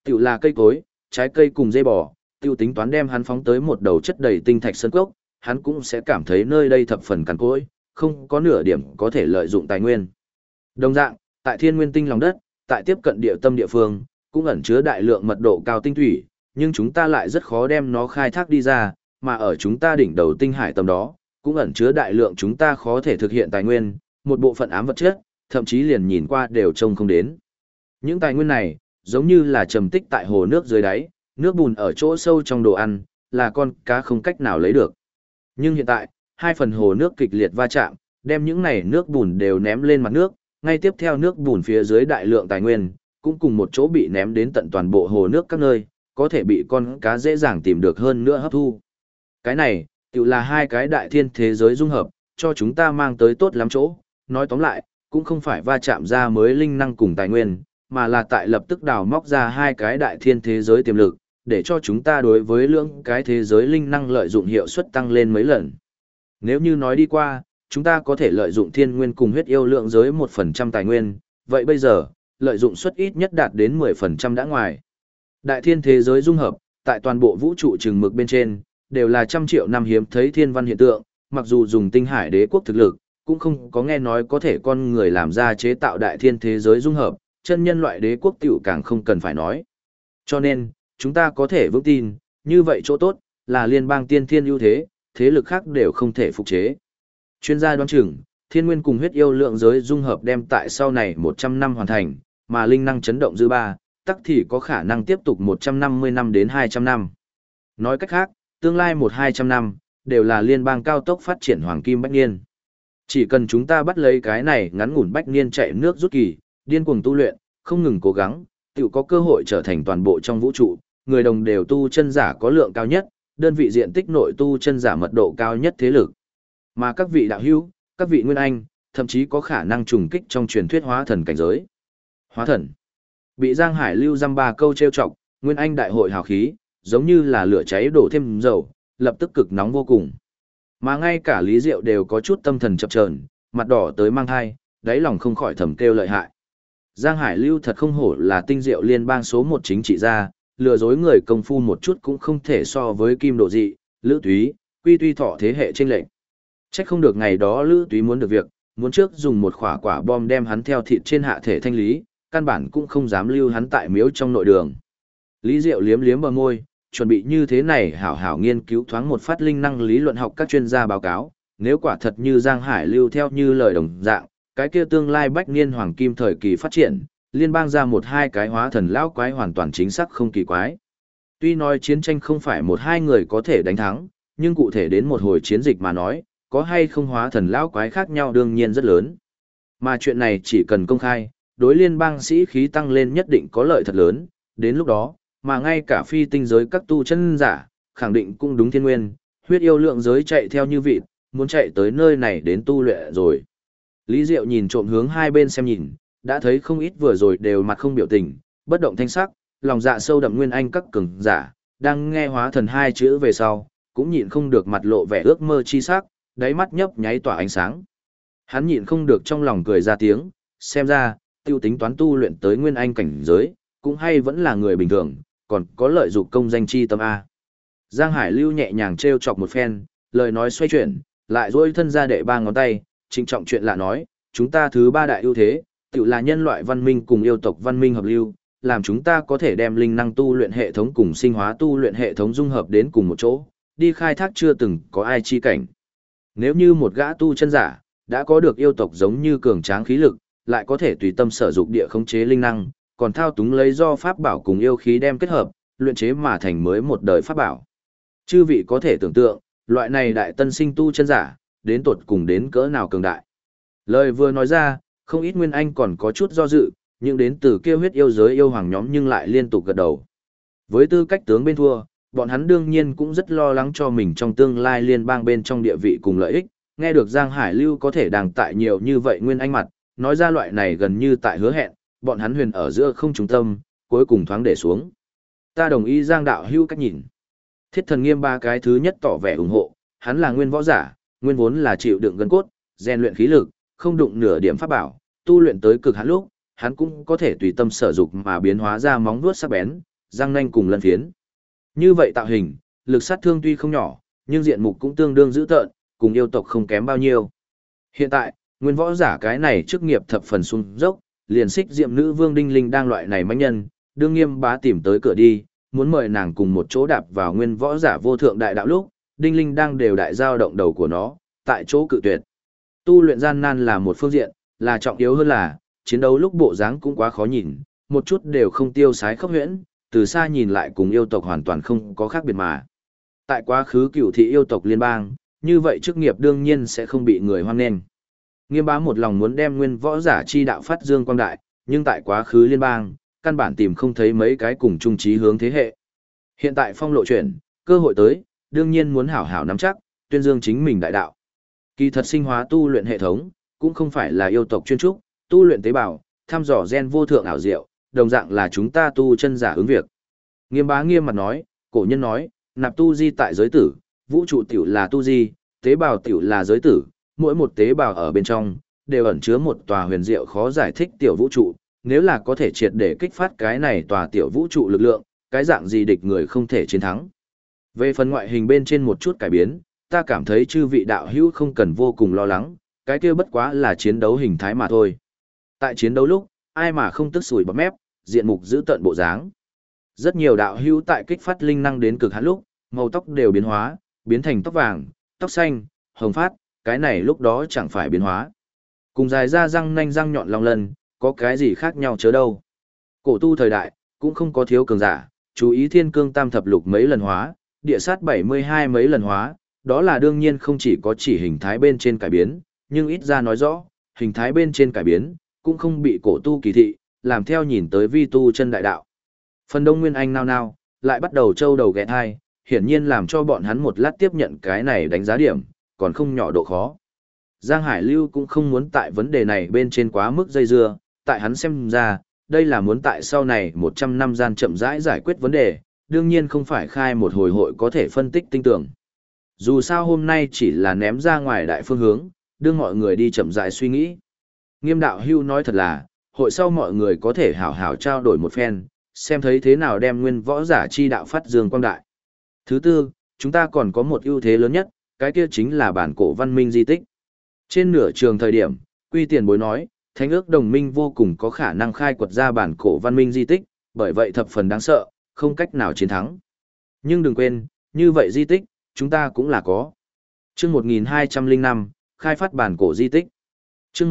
Tiểu là cây cối, trái cây cùng dây bò, tiêu tính toán đem hắn phóng tới một đầu chất đầy tinh thạch sơn cốc, hắn cũng sẽ cảm thấy nơi đây thập phần cằn cỗi, không có nửa điểm có thể lợi dụng tài nguyên. Đồng dạng, tại thiên nguyên tinh lòng đất, tại tiếp cận địa tâm địa phương, cũng ẩn chứa đại lượng mật độ cao tinh thủy, nhưng chúng ta lại rất khó đem nó khai thác đi ra, mà ở chúng ta đỉnh đầu tinh hải tầm đó, cũng ẩn chứa đại lượng chúng ta khó thể thực hiện tài nguyên, một bộ phận ám vật chất, thậm chí liền nhìn qua đều trông không đến. Những tài nguyên này, giống như là trầm tích tại hồ nước dưới đáy, nước bùn ở chỗ sâu trong đồ ăn, là con cá không cách nào lấy được. Nhưng hiện tại, hai phần hồ nước kịch liệt va chạm, đem những này nước bùn đều ném lên mặt nước, ngay tiếp theo nước bùn phía dưới đại lượng tài nguyên, cũng cùng một chỗ bị ném đến tận toàn bộ hồ nước các nơi, có thể bị con cá dễ dàng tìm được hơn nữa hấp thu. Cái này, tự là hai cái đại thiên thế giới dung hợp, cho chúng ta mang tới tốt lắm chỗ, nói tóm lại, cũng không phải va chạm ra mới linh năng cùng tài nguyên, mà là tại lập tức đào móc ra hai cái đại thiên thế giới tiềm lực, để cho chúng ta đối với lưỡng cái thế giới linh năng lợi dụng hiệu suất tăng lên mấy lần. Nếu như nói đi qua, chúng ta có thể lợi dụng thiên nguyên cùng huyết yêu lượng giới 1% tài nguyên, vậy bây giờ, lợi dụng suất ít nhất đạt đến 10% đã ngoài. Đại thiên thế giới dung hợp, tại toàn bộ vũ trụ chừng mực bên trên, đều là trăm triệu năm hiếm thấy thiên văn hiện tượng, mặc dù dùng tinh hải đế quốc thực lực, cũng không có nghe nói có thể con người làm ra chế tạo đại thiên thế giới dung hợp, chân nhân loại đế quốc tiểu càng không cần phải nói. Cho nên, chúng ta có thể vững tin, như vậy chỗ tốt, là liên bang tiên thiên ưu thế, thế lực khác đều không thể phục chế. Chuyên gia đoán chừng, thiên nguyên cùng huyết yêu lượng giới dung hợp đem tại sau này 100 năm hoàn thành, mà linh năng chấn động dư ba, tắc thì có khả năng tiếp tục 150 năm đến 200 năm. Nói cách khác, tương lai 1-200 năm, đều là liên bang cao tốc phát triển hoàng kim bách niên. Chỉ cần chúng ta bắt lấy cái này ngắn ngủn bách niên chạy nước rút kỳ, điên cuồng tu luyện, không ngừng cố gắng, tự có cơ hội trở thành toàn bộ trong vũ trụ, người đồng đều tu chân giả có lượng cao nhất, đơn vị diện tích nội tu chân giả mật độ cao nhất thế lực. Mà các vị đạo hữu, các vị nguyên anh, thậm chí có khả năng trùng kích trong truyền thuyết hóa thần cảnh giới. Hóa thần. Bị Giang Hải lưu dăm ba câu trêu chọc, nguyên anh đại hội hào khí, giống như là lửa cháy đổ thêm dầu, lập tức cực nóng vô cùng. Mà ngay cả Lý Diệu đều có chút tâm thần chập chờn, mặt đỏ tới mang thai, đáy lòng không khỏi thầm kêu lợi hại. Giang Hải lưu thật không hổ là tinh diệu liên bang số 1 chính trị gia, lừa dối người công phu một chút cũng không thể so với Kim Độ Dị, Lữ Túy, Quy Tuy Thọ thế hệ trên lệnh. Trách không được ngày đó Lữ Túy muốn được việc, muốn trước dùng một quả bom đem hắn theo thịt trên hạ thể thanh lý, căn bản cũng không dám lưu hắn tại miếu trong nội đường. Lý Diệu liếm liếm bờ môi, chuẩn bị như thế này hảo hảo nghiên cứu thoáng một phát linh năng lý luận học các chuyên gia báo cáo, nếu quả thật như Giang Hải lưu theo như lời đồng dạng, cái kia tương lai bách niên hoàng kim thời kỳ phát triển, liên bang ra 1-2 cái hóa thần lão quái hoàn toàn chính xác không kỳ quái. Tuy nói chiến tranh không phải 1-2 người có thể đánh thắng, nhưng cụ thể đến một hồi chiến dịch mà nói, có hay không hóa thần lão quái khác nhau đương nhiên rất lớn. Mà chuyện này chỉ cần công khai, đối liên bang sĩ khí tăng lên nhất định có lợi thật lớn, đến lúc đó, mà ngay cả phi tinh giới các tu chân giả, khẳng định cũng đúng thiên nguyên, huyết yêu lượng giới chạy theo như vịt, muốn chạy tới nơi này đến tu luyện rồi. Lý Diệu nhìn trộm hướng hai bên xem nhìn, đã thấy không ít vừa rồi đều mặt không biểu tình, bất động thanh sắc, lòng dạ sâu đậm nguyên anh các cường giả, đang nghe hóa thần 2 chữ về sau, cũng nhịn không được mặt lộ vẻ ước mơ chi sắc, đáy mắt nhấp nháy tỏa ánh sáng. Hắn nhịn không được trong lòng cười ra tiếng, xem ra, tiêu tính toán tu luyện tới nguyên anh cảnh giới, cũng hay vẫn là người bình thường, còn có lợi dụng công danh chi tâm A. Giang Hải lưu nhẹ nhàng trêu chọc một phen, lời nói xoay chuyển, lại duỗi thân ra đệ 3 ngón tay, trịnh trọng chuyện lạ nói, chúng ta thứ 3 đại ưu thế, tự là nhân loại văn minh cùng yêu tộc văn minh hợp lưu, làm chúng ta có thể đem linh năng tu luyện hệ thống cùng sinh hóa tu luyện hệ thống dung hợp đến cùng một chỗ, đi khai thác chưa từng có ai chi cảnh. Nếu như một gã tu chân giả, đã có được yêu tộc giống như cường tráng khí lực, lại có thể tùy tâm sở dụng địa khống chế linh năng, còn thao túng lấy do pháp bảo cùng yêu khí đem kết hợp, luyện chế mà thành mới một đời pháp bảo. Chư vị có thể tưởng tượng, loại này đại tân sinh tu chân giả, đến tột cùng đến cỡ nào cường đại. Lời vừa nói ra, không ít nguyên anh còn có chút do dự, nhưng đến từ kia huyết yêu giới yêu hoàng nhóm nhưng lại liên tục gật đầu. Với tư cách tướng bên thua, bọn hắn đương nhiên cũng rất lo lắng cho mình trong tương lai liên bang bên trong địa vị cùng lợi ích, nghe được Giang Hải Lưu có thể đàng tại nhiều như vậy nguyên anh mặt, nói ra loại này gần như tại hứa hẹn, bọn hắn huyền ở giữa không trung tâm, cuối cùng thoáng để xuống. Ta đồng ý Giang đạo hữu cách nhìn. Thiết Thần Nghiêm 3 cái thứ nhất tỏ vẻ ủng hộ, hắn là nguyên võ giả, nguyên vốn là chịu đựng gân cốt, rèn luyện khí lực, không đụng nửa điểm pháp bảo, tu luyện tới cực hạn lúc, hắn cũng có thể tùy tâm sở dục mà biến hóa ra móng vuốt sắc bén, răng nanh cùng lân phiến. Như vậy tạo hình, lực sát thương tuy không nhỏ, nhưng diện mục cũng tương đương dữ tợn, cùng yêu tộc không kém bao nhiêu. Hiện tại, nguyên võ giả cái này chức nghiệp thập phần xuống dốc, liền xích diệm nữ vương Đinh Linh đang loại này mãnh nhân, đương Nghiêm Bá tìm tới cửa đi, muốn mời nàng cùng một chỗ đạp vào nguyên võ giả vô thượng đại đạo lúc, Đinh Linh đang đều đại giao động đầu của nó, tại chỗ cự tuyệt. Tu luyện gian nan là một phương diện, là trọng yếu hơn là, chiến đấu lúc bộ dáng cũng quá khó nhìn, một chút đều không tiêu sái khốc huyễn, từ xa nhìn lại cùng yêu tộc hoàn toàn không có khác biệt mà. Tại quá khứ cựu thị yêu tộc liên bang, như vậy chức nghiệp đương nhiên sẽ không bị người hoan nghênh. Nghiêm Bá một lòng muốn đem nguyên võ giả chi đạo phát dương quang đại, nhưng tại quá khứ liên bang, căn bản tìm không thấy mấy cái cùng chung chí hướng thế hệ. Hiện tại phong lộ chuyển, cơ hội tới, đương nhiên muốn hảo hảo nắm chắc, tuyên dương chính mình đại đạo. Kỳ thật sinh hóa tu luyện hệ thống, cũng không phải là yêu tộc chuyên trúc, tu luyện tế bào, thăm dò gen vô thượng ảo diệu, đồng dạng là chúng ta tu chân giả ứng việc. Nghiêm Bá nghiêm mặt nói, cổ nhân nói, nạp tu di tại giới tử, vũ trụ tiểu là tu di, tế bào tiểu là giới tử, mỗi một tế bào ở bên trong, đều ẩn chứa một tòa huyền diệu khó giải thích tiểu vũ trụ, nếu là có thể triệt để kích phát cái này tòa tiểu vũ trụ lực lượng, cái dạng gì địch người không thể chiến thắng. Về phần ngoại hình bên trên một chút cải biến, ta cảm thấy chư vị đạo hữu không cần vô cùng lo lắng, cái kia bất quá là chiến đấu hình thái mà thôi. Tại chiến đấu lúc, ai mà không tức sủi bọt mép, diện mục giữ tận bộ dáng. Rất nhiều đạo hữu tại kích phát linh năng đến cực hạn lúc, màu tóc đều biến hóa, biến thành tóc vàng, tóc xanh, hồng phát, cái này lúc đó chẳng phải biến hóa. Cùng dài ra răng nanh răng nhọn long lân, có cái gì khác nhau chớ đâu. Cổ tu thời đại, cũng không có thiếu cường giả, chú ý thiên cương tam thập lục mấy lần hóa, địa sát 72 mấy lần hóa, đó là đương nhiên không chỉ có chỉ hình thái bên trên cải biến, nhưng ít ra nói rõ, hình thái bên trên cải biến, cũng không bị cổ tu kỳ thị, làm theo nhìn tới vi tu chân đại đạo. Phần đông nguyên anh nao, lại bắt đầu trâu đầu ghé thai, hiển nhiên làm cho bọn hắn một lát tiếp nhận cái này đánh giá điểm, còn không nhỏ độ khó. Giang Hải Lưu cũng không muốn tại vấn đề này bên trên quá mức dây dưa, tại hắn xem ra, đây là muốn tại sau này 100 năm gian chậm rãi giải quyết vấn đề, đương nhiên không phải khai một hồi hội có thể phân tích tinh tưởng. Dù sao hôm nay chỉ là ném ra ngoài đại phương hướng, đưa mọi người đi chậm rãi suy nghĩ. Nghiêm đạo hưu nói thật là, hội sau mọi người có thể hảo hảo trao đổi một phen, xem thấy thế nào đem nguyên võ giả chi đạo phát dương quang đại. Thứ tư, chúng ta còn có một ưu thế lớn nhất, cái kia chính là bản cổ văn minh di tích. Trên nửa trường thời điểm, Quy Tiền Bối nói, Thánh ước đồng minh vô cùng có khả năng khai quật ra bản cổ văn minh di tích, bởi vậy thập phần đáng sợ, không cách nào chiến thắng. Nhưng đừng quên, như vậy di tích, chúng ta cũng là có. Chương 1205, khai phát bản cổ di tích. Chương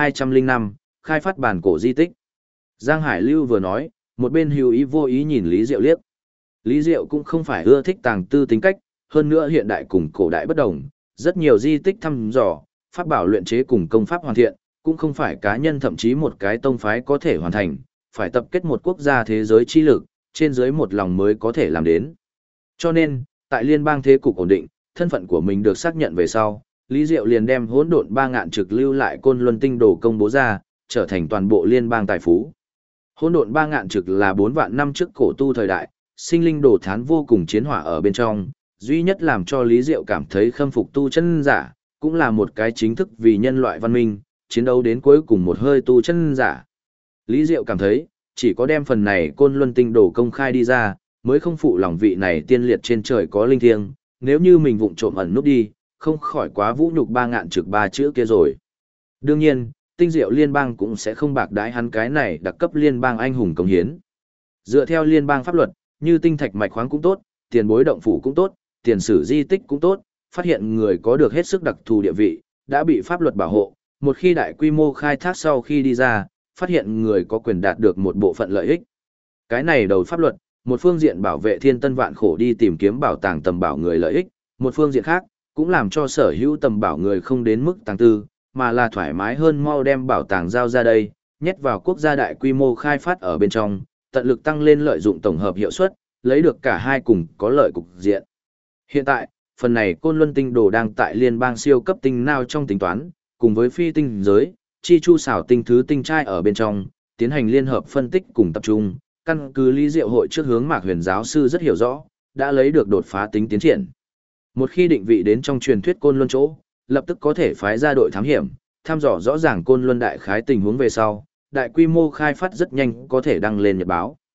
1205, khai phát bản cổ di tích. Giang Hải Lưu vừa nói, một bên hữu ý vô ý nhìn Lý Diệu liếc. Lý Diệu cũng không phải ưa thích tàng tư tính cách, hơn nữa hiện đại cùng cổ đại bất đồng, rất nhiều di tích thăm dò, pháp bảo luyện chế cùng công pháp hoàn thiện, cũng không phải cá nhân thậm chí một cái tông phái có thể hoàn thành, phải tập kết một quốc gia thế giới chi lực, trên dưới một lòng mới có thể làm đến. Cho nên, tại liên bang thế cục ổn định, thân phận của mình được xác nhận về sau, Lý Diệu liền đem hỗn độn 3 ngạn trực lưu lại côn luân tinh đồ công bố ra, trở thành toàn bộ liên bang tài phú. Hỗn độn 3 ngạn trực là 4 vạn năm trước cổ tu thời đại, sinh linh đồ thán vô cùng chiến hỏa ở bên trong, duy nhất làm cho Lý Diệu cảm thấy khâm phục tu chân giả, cũng là một cái chính thức vì nhân loại văn minh, chiến đấu đến cuối cùng một hơi tu chân giả. Lý Diệu cảm thấy, chỉ có đem phần này côn luân tinh đồ công khai đi ra, mới không phụ lòng vị này tiên liệt trên trời có linh thiêng, nếu như mình vụng trộm ẩn núp đi, không khỏi quá vũ nhục 3 ngạn trực 3 chữ kia rồi. Đương nhiên, tinh diệu liên bang cũng sẽ không bạc đãi hắn cái này đặc cấp liên bang anh hùng công hiến. Dựa theo liên bang pháp luật, như tinh thạch mạch khoáng cũng tốt, tiền bối động phủ cũng tốt, tiền sử di tích cũng tốt, phát hiện người có được hết sức đặc thù địa vị, đã bị pháp luật bảo hộ, một khi đại quy mô khai thác sau khi đi ra, phát hiện người có quyền đạt được một bộ phận lợi ích. Cái này đầu pháp luật, một phương diện bảo vệ thiên tân vạn khổ đi tìm kiếm bảo tàng tầm bảo người lợi ích, một phương diện khác, cũng làm cho sở hữu tầm bảo người không đến mức tàng tư, mà là thoải mái hơn mau đem bảo tàng giao ra đây, nhét vào quốc gia đại quy mô khai phát ở bên trong, tận lực tăng lên lợi dụng tổng hợp hiệu suất, lấy được cả hai cùng có lợi cục diện. Hiện tại, phần này côn luân tinh đồ đang tại liên bang siêu cấp tinh nào trong tính toán, cùng với phi tinh giới, chi chu xảo tinh thứ tinh trai ở bên trong, tiến hành liên hợp phân tích cùng tập trung, căn cứ Lý Diệu hội trước hướng Mạc Huyền giáo sư rất hiểu rõ, đã lấy được đột phá tính tiến triển. Một khi định vị đến trong truyền thuyết côn luân chỗ, lập tức có thể phái ra đội thám hiểm, thăm dò rõ ràng côn luân đại khái tình huống về sau, đại quy mô khai phát rất nhanh có thể đăng lên nhật báo.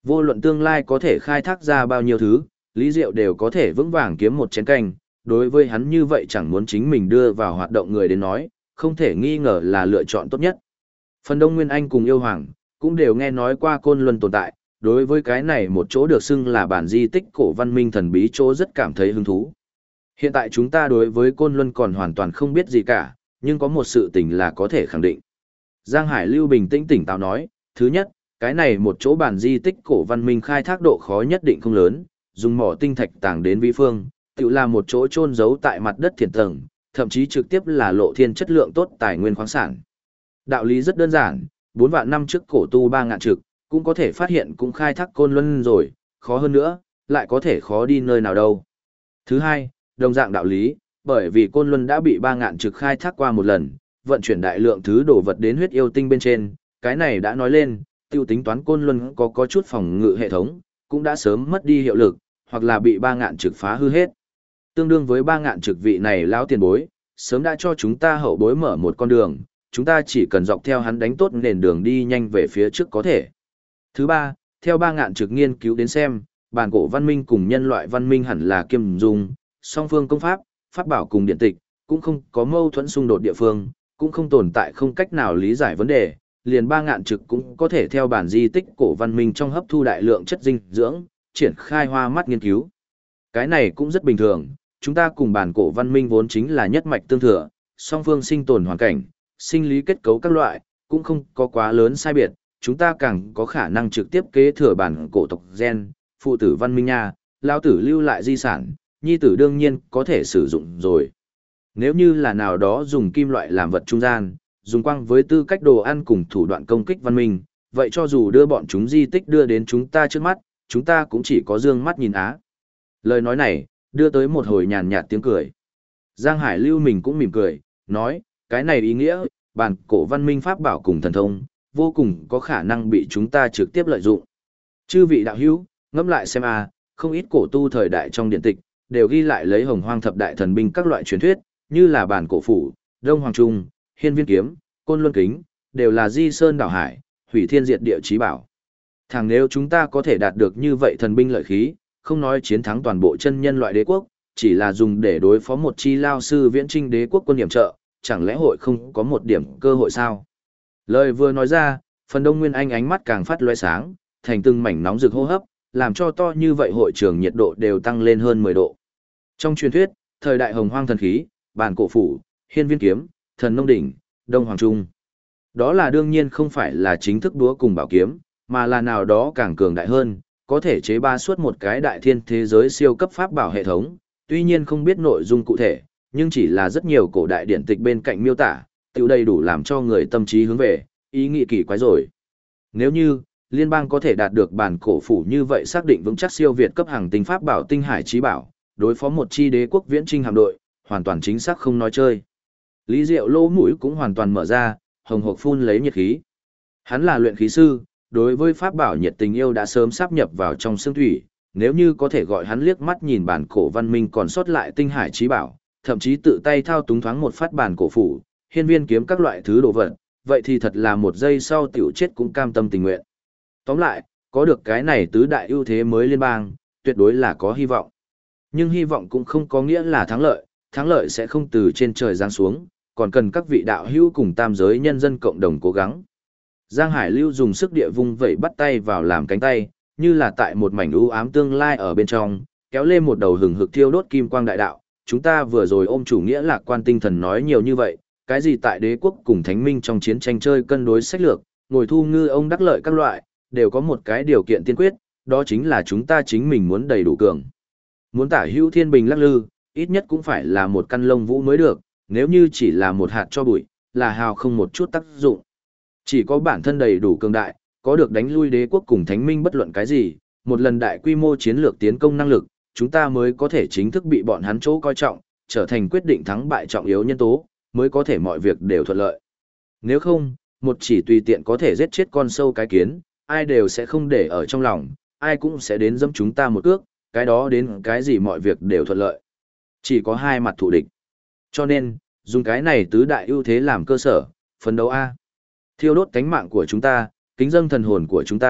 Vô luận tương lai có thể khai thác ra bao nhiêu thứ, Lý Diệu đều có thể vững vàng kiếm một chén canh, đối với hắn như vậy chẳng muốn chính mình đưa vào hoạt động người đến nói, không thể nghi ngờ là lựa chọn tốt nhất. Phần Đông Nguyên Anh cùng Yêu Hoàng, cũng đều nghe nói qua Côn Luân tồn tại, đối với cái này một chỗ được xưng là bản di tích cổ văn minh thần bí chỗ rất cảm thấy hứng thú. Hiện tại chúng ta đối với Côn Luân còn hoàn toàn không biết gì cả, nhưng có một sự tình là có thể khẳng định. Giang Hải Lưu bình tĩnh tỉnh táo nói, thứ nhất, cái này một chỗ bản di tích cổ văn minh khai thác độ khó nhất định không lớn, dùng mỏ tinh thạch tàng đến vi phương, tự là một chỗ chôn giấu tại mặt đất thiền tầng, thậm chí trực tiếp là lộ thiên chất lượng tốt tài nguyên khoáng sản. Đạo lý rất đơn giản, 4 vạn năm trước cổ tu 3 ngạn trực, cũng có thể phát hiện cũng khai thác Côn Luân rồi, khó hơn nữa, lại có thể khó đi nơi nào đâu. Thứ hai, đồng dạng đạo lý, bởi vì Côn Luân đã bị 3 ngạn trực khai thác qua một lần, vận chuyển đại lượng thứ đồ vật đến huyết yêu tinh bên trên, cái này đã nói lên, tiêu tính toán Côn Luân có chút phòng ngự hệ thống, cũng đã sớm mất đi hiệu lực, hoặc là bị 3 ngạn trực phá hư hết. Tương đương với 3 ngạn trực vị này lão tiền bối, sớm đã cho chúng ta hậu bối mở một con đường, chúng ta chỉ cần dọc theo hắn đánh tốt nền đường đi nhanh về phía trước có thể. Thứ ba, theo 3 ngạn trực nghiên cứu đến xem, bản cổ văn minh cùng nhân loại văn minh hẳn là kiêm dung, song phương công pháp, pháp bảo cùng điện tịch, cũng không có mâu thuẫn xung đột địa phương, cũng không tồn tại không cách nào lý giải vấn đề, liền 3 ngạn trực cũng có thể theo bản di tích cổ văn minh trong hấp thu đại lượng chất dinh dưỡng, triển khai hoa mắt nghiên cứu. Cái này cũng rất bình thường, chúng ta cùng bản cổ văn minh vốn chính là nhất mạch tương thừa, song phương sinh tồn hoàn cảnh, sinh lý kết cấu các loại, cũng không có quá lớn sai biệt, chúng ta càng có khả năng trực tiếp kế thừa bản cổ tộc gen, phụ tử văn minh nha, lão tử lưu lại di sản, nhi tử đương nhiên có thể sử dụng rồi. Nếu như là nào đó dùng kim loại làm vật trung gian, dùng quang với tư cách đồ ăn cùng thủ đoạn công kích văn minh, vậy cho dù đưa bọn chúng di tích đưa đến chúng ta trước mắt, chúng ta cũng chỉ có dương mắt nhìn á. Lời nói này, đưa tới một hồi nhàn nhạt tiếng cười. Giang Hải Lưu mình cũng mỉm cười, nói, cái này ý nghĩa, bản cổ văn minh pháp bảo cùng thần thông, vô cùng có khả năng bị chúng ta trực tiếp lợi dụng. Chư vị đạo hữu, ngẫm lại xem a, không ít cổ tu thời đại trong điện tịch, đều ghi lại lấy hồng hoang thập đại thần binh các loại truyền thuyết, như là bản cổ phủ, đông hoàng trung, hiên viên kiếm, côn luân kính, đều là di sơn đảo hải, hủy thiên diệt địa chí bảo. Thẳng nếu chúng ta có thể đạt được như vậy thần binh lợi khí, không nói chiến thắng toàn bộ chân nhân loại đế quốc, chỉ là dùng để đối phó một chi lao sư viễn trinh đế quốc quân điểm trợ, chẳng lẽ hội không có một điểm cơ hội sao? Lời vừa nói ra, phần Đông Nguyên Anh ánh mắt càng phát lóe sáng, thành từng mảnh nóng rực hô hấp, làm cho to như vậy hội trường nhiệt độ đều tăng lên hơn 10 độ. Trong truyền thuyết, thời đại hồng hoang thần khí, bản cổ phủ, hiên viên kiếm, thần nông đỉnh, đông hoàng trung. Đó là đương nhiên không phải là chính thức đúa cùng bảo kiếm, mà là nào đó càng cường đại hơn, có thể chế ba suốt một cái đại thiên thế giới siêu cấp pháp bảo hệ thống, tuy nhiên không biết nội dung cụ thể, nhưng chỉ là rất nhiều cổ đại điển tịch bên cạnh miêu tả, tiểu đầy đủ làm cho người tâm trí hướng về, ý nghĩ kỳ quái rồi. Nếu như, liên bang có thể đạt được bản cổ phủ như vậy xác định vững chắc siêu việt cấp hàng tinh pháp bảo tinh hải trí bảo, đối phó một chi đế quốc viễn trinh hạm đội, hoàn toàn chính xác không nói chơi. Lý Diệu lỗ mũi cũng hoàn toàn mở ra, hồng hộc phun lấy nhiệt khí. Hắn là luyện khí sư, đối với pháp bảo nhiệt tình yêu đã sớm sáp nhập vào trong xương thủy, nếu như có thể gọi hắn liếc mắt nhìn bản cổ văn minh còn sót lại tinh hải trí bảo, thậm chí tự tay thao túng thoáng một phát bản cổ phủ, hiên viên kiếm các loại thứ đồ vật, vậy thì thật là một giây sau tiểu chết cũng cam tâm tình nguyện. Tóm lại, có được cái này tứ đại ưu thế mới liên bang, tuyệt đối là có hy vọng. Nhưng hy vọng cũng không có nghĩa là thắng lợi sẽ không từ trên trời giáng xuống, còn cần các vị đạo hữu cùng tam giới nhân dân cộng đồng cố gắng. Giang Hải Lưu dùng sức địa vung vẩy bắt tay vào làm cánh tay, như là tại một mảnh u ám tương lai ở bên trong, kéo lên một đầu hừng hực thiêu đốt kim quang đại đạo. Chúng ta vừa rồi ôm chủ nghĩa lạc quan tinh thần nói nhiều như vậy, cái gì tại đế quốc cùng thánh minh trong chiến tranh chơi cân đối sách lược, ngồi thu ngư ông đắc lợi các loại, đều có một cái điều kiện tiên quyết, đó chính là chúng ta chính mình muốn đầy đủ cường. Muốn tả hữu thiên bình lắc lư, ít nhất cũng phải là một căn lông vũ mới được, nếu như chỉ là một hạt cho bụi, là hào không một chút tác dụng. Chỉ có bản thân đầy đủ cường đại, có được đánh lui đế quốc cùng thánh minh bất luận cái gì, một lần đại quy mô chiến lược tiến công năng lực, chúng ta mới có thể chính thức bị bọn hắn chỗ coi trọng, trở thành quyết định thắng bại trọng yếu nhân tố, mới có thể mọi việc đều thuận lợi. Nếu không, một chỉ tùy tiện có thể giết chết con sâu cái kiến, ai đều sẽ không để ở trong lòng, ai cũng sẽ đến dẫm chúng ta một cước, cái đó đến cái gì mọi việc đều thuận lợi. Chỉ có hai mặt thù địch. Cho nên, dùng cái này tứ đại ưu thế làm cơ sở, phấn đấu A. Thiêu đốt cánh mạng của chúng ta, kính dâng thần hồn của chúng ta,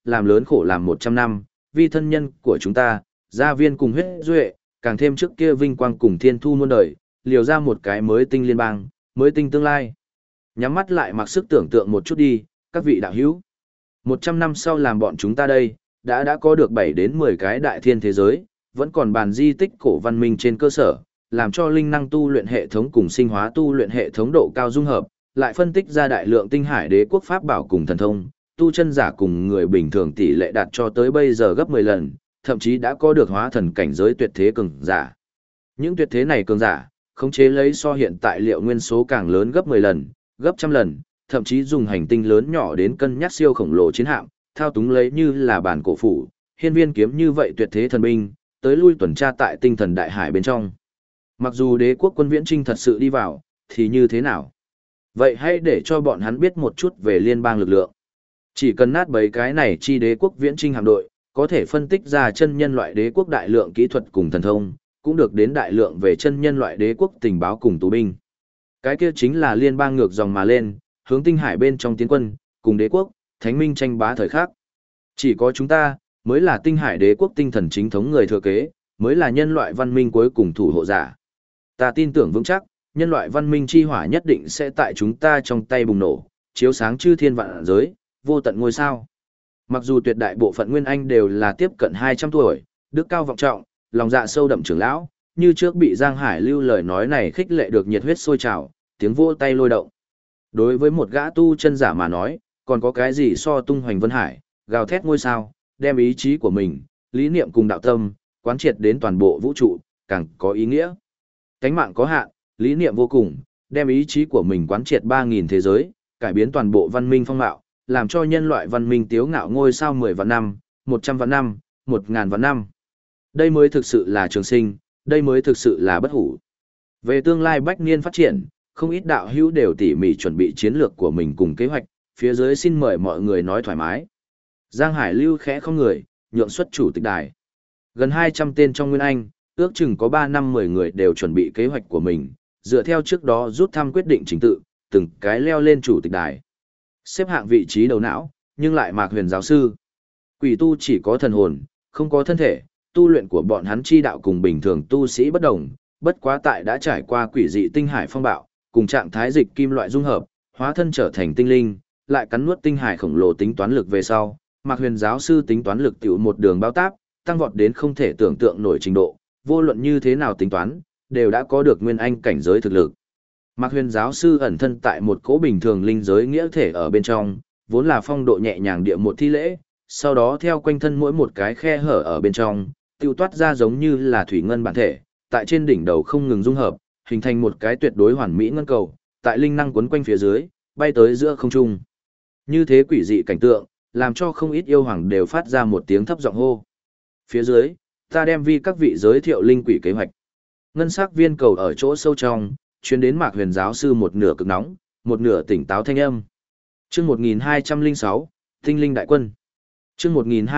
làm lớn khổ làm 100 năm, vì thân nhân của chúng ta, gia viên cùng huyết duệ, càng thêm trước kia vinh quang cùng thiên thu muôn đời, liều ra một cái mới tinh liên bang, mới tinh tương lai. Nhắm mắt lại mặc sức tưởng tượng một chút đi, các vị đạo hữu. 100 năm sau làm bọn chúng ta đây, đã có được 7 đến 10 cái đại thiên thế giới, vẫn còn bàn di tích cổ văn minh trên cơ sở, làm cho linh năng tu luyện hệ thống cùng sinh hóa tu luyện hệ thống độ cao dung hợp, lại phân tích ra đại lượng tinh hải đế quốc pháp bảo cùng thần thông, tu chân giả cùng người bình thường tỷ lệ đạt cho tới bây giờ gấp 10 lần, thậm chí đã có được hóa thần cảnh giới tuyệt thế cường giả. Những tuyệt thế này cường giả, khống chế lấy so hiện tại liệu nguyên số càng lớn gấp 10 lần, gấp trăm lần, thậm chí dùng hành tinh lớn nhỏ đến cân nhắc siêu khổng lồ chiến hạm, thao túng lấy như là bản cổ phủ, hiên viên kiếm như vậy tuyệt thế thần binh, tới lui tuần tra tại tinh thần đại hải bên trong. Mặc dù đế quốc quân viễn trinh thật sự đi vào, thì như thế nào? Vậy hãy để cho bọn hắn biết một chút về liên bang lực lượng. Chỉ cần nát bấy cái này chi đế quốc viễn trinh hạm đội, có thể phân tích ra chân nhân loại đế quốc đại lượng kỹ thuật cùng thần thông, cũng được đến đại lượng về chân nhân loại đế quốc tình báo cùng tù binh. Cái kia chính là liên bang ngược dòng mà lên, hướng tinh hải bên trong tiến quân, cùng đế quốc, thánh minh tranh bá thời khắc. Chỉ có chúng ta, mới là tinh hải đế quốc tinh thần chính thống người thừa kế, mới là nhân loại văn minh cuối cùng thủ hộ giả. Ta tin tưởng vững chắc, nhân loại văn minh chi hỏa nhất định sẽ tại chúng ta trong tay bùng nổ, chiếu sáng chư thiên vạn giới, vô tận ngôi sao. Mặc dù tuyệt đại bộ phận nguyên anh đều là tiếp cận 200 tuổi, đức cao vọng trọng, lòng dạ sâu đậm trưởng lão, như trước bị Giang Hải Lưu lời nói này khích lệ được nhiệt huyết sôi trào, tiếng vỗ tay lôi động. Đối với một gã tu chân giả mà nói, còn có cái gì so tung hoành vân hải, gào thét ngôi sao, đem ý chí của mình, lý niệm cùng đạo tâm, quán triệt đến toàn bộ vũ trụ, càng có ý nghĩa. Cánh mạng có hạn, lý niệm vô cùng, đem ý chí của mình quán triệt 3.000 thế giới, cải biến toàn bộ văn minh phong mạo, làm cho nhân loại văn minh tiếu ngạo ngôi sao 10 vạn năm, 100 vạn năm, 1.000 vạn năm. Đây mới thực sự là trường sinh, đây mới thực sự là bất hủ. Về tương lai bách niên phát triển, không ít đạo hữu đều tỉ mỉ chuẩn bị chiến lược của mình cùng kế hoạch, phía dưới xin mời mọi người nói thoải mái. Giang Hải Lưu khẽ không người, nhượng xuất chủ tịch đài. Gần 200 tên trong Nguyên Anh, ước chừng có 3 năm 10 người đều chuẩn bị kế hoạch của mình, dựa theo trước đó rút thăm quyết định trình tự, từng cái leo lên chủ tịch đài. Xếp hạng vị trí đầu não, nhưng lại Mạc Huyền giáo sư. Quỷ tu chỉ có thần hồn, không có thân thể, tu luyện của bọn hắn chi đạo cùng bình thường tu sĩ bất đồng, bất quá tại đã trải qua quỷ dị tinh hải phong bạo, cùng trạng thái dịch kim loại dung hợp, hóa thân trở thành tinh linh, lại cắn nuốt tinh hải khổng lồ tính toán lực về sau, Mạc Huyền giáo sư tính toán lực tiểu một đường bao táp, tăng vọt đến không thể tưởng tượng nổi trình độ, vô luận như thế nào tính toán, đều đã có được nguyên anh cảnh giới thực lực. Mạc Huyền giáo sư ẩn thân tại một cỗ bình thường linh giới nghĩa thể ở bên trong, vốn là phong độ nhẹ nhàng địa một thi lễ, sau đó theo quanh thân mỗi một cái khe hở ở bên trong, tiêu toát ra giống như là thủy ngân bản thể, tại trên đỉnh đầu không ngừng dung hợp, hình thành một cái tuyệt đối hoàn mỹ ngân cầu, tại linh năng quấn quanh phía dưới, bay tới giữa không trung. Như thế quỷ dị cảnh tượng, làm cho không ít yêu hoàng đều phát ra một tiếng thấp giọng hô. Phía dưới, ta đem vi các vị giới thiệu linh quỷ kế hoạch. Ngân sắc viên cầu ở chỗ sâu trong, truyền đến Mạc Huyền giáo sư một nửa cực nóng, một nửa tỉnh táo thanh âm. Chương 1206, Tinh linh đại quân. Chương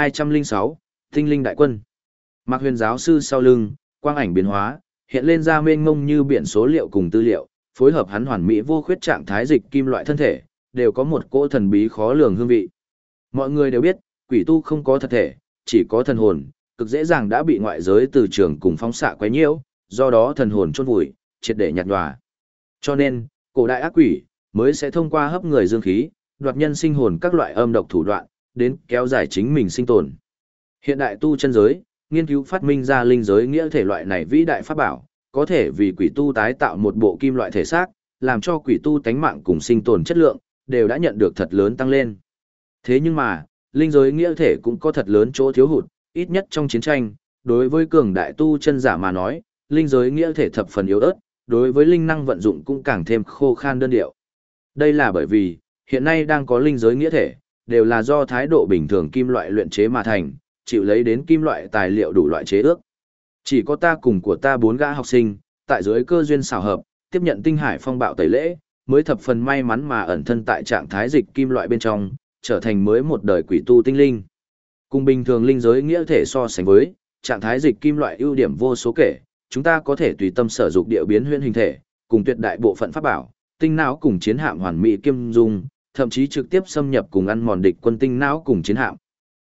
1206, Tinh linh đại quân. Mạc Huyền giáo sư sau lưng, quang ảnh biến hóa, hiện lên ra mênh mông như biển số liệu cùng tư liệu, phối hợp hắn hoàn mỹ vô khuyết trạng thái dịch kim loại thân thể, đều có một cỗ thần bí khó lường hương vị. Mọi người đều biết, quỷ tu không có thật thể, chỉ có thần hồn, cực dễ dàng đã bị ngoại giới từ trường cùng phóng xạ quấy nhiễu, do đó thần hồn chôn vùi, triệt để nhạt nhòa. Cho nên, cổ đại ác quỷ mới sẽ thông qua hấp người dương khí, đoạt nhân sinh hồn các loại âm độc thủ đoạn, đến kéo dài chính mình sinh tồn. Hiện đại tu chân giới, nghiên cứu phát minh ra linh giới nghĩa thể loại này vĩ đại pháp bảo, có thể vì quỷ tu tái tạo một bộ kim loại thể xác, làm cho quỷ tu tánh mạng cùng sinh tồn chất lượng, đều đã nhận được thật lớn tăng lên. Thế nhưng mà, linh giới nghĩa thể cũng có thật lớn chỗ thiếu hụt, ít nhất trong chiến tranh, đối với cường đại tu chân giả mà nói, linh giới nghĩa thể thập phần yếu ớt, đối với linh năng vận dụng cũng càng thêm khô khan đơn điệu. Đây là bởi vì, hiện nay đang có linh giới nghĩa thể, đều là do thái độ bình thường kim loại luyện chế mà thành, chịu lấy đến kim loại tài liệu đủ loại chế ước. Chỉ có ta cùng của ta 4 gã học sinh, tại dưới cơ duyên xảo hợp, tiếp nhận tinh hải phong bạo tẩy lễ, mới thập phần may mắn mà ẩn thân tại trạng thái dịch kim loại bên trong, trở thành mới một đời quỷ tu tinh linh. Cùng bình thường linh giới nghĩa thể so sánh với, trạng thái dịch kim loại ưu điểm vô số kể, chúng ta có thể tùy tâm sở dụng địa biến huyễn hình thể, cùng tuyệt đại bộ phận pháp bảo, tinh não cùng chiến hạm hoàn mỹ kiêm dung, thậm chí trực tiếp xâm nhập cùng ăn mòn địch quân tinh não cùng chiến hạm.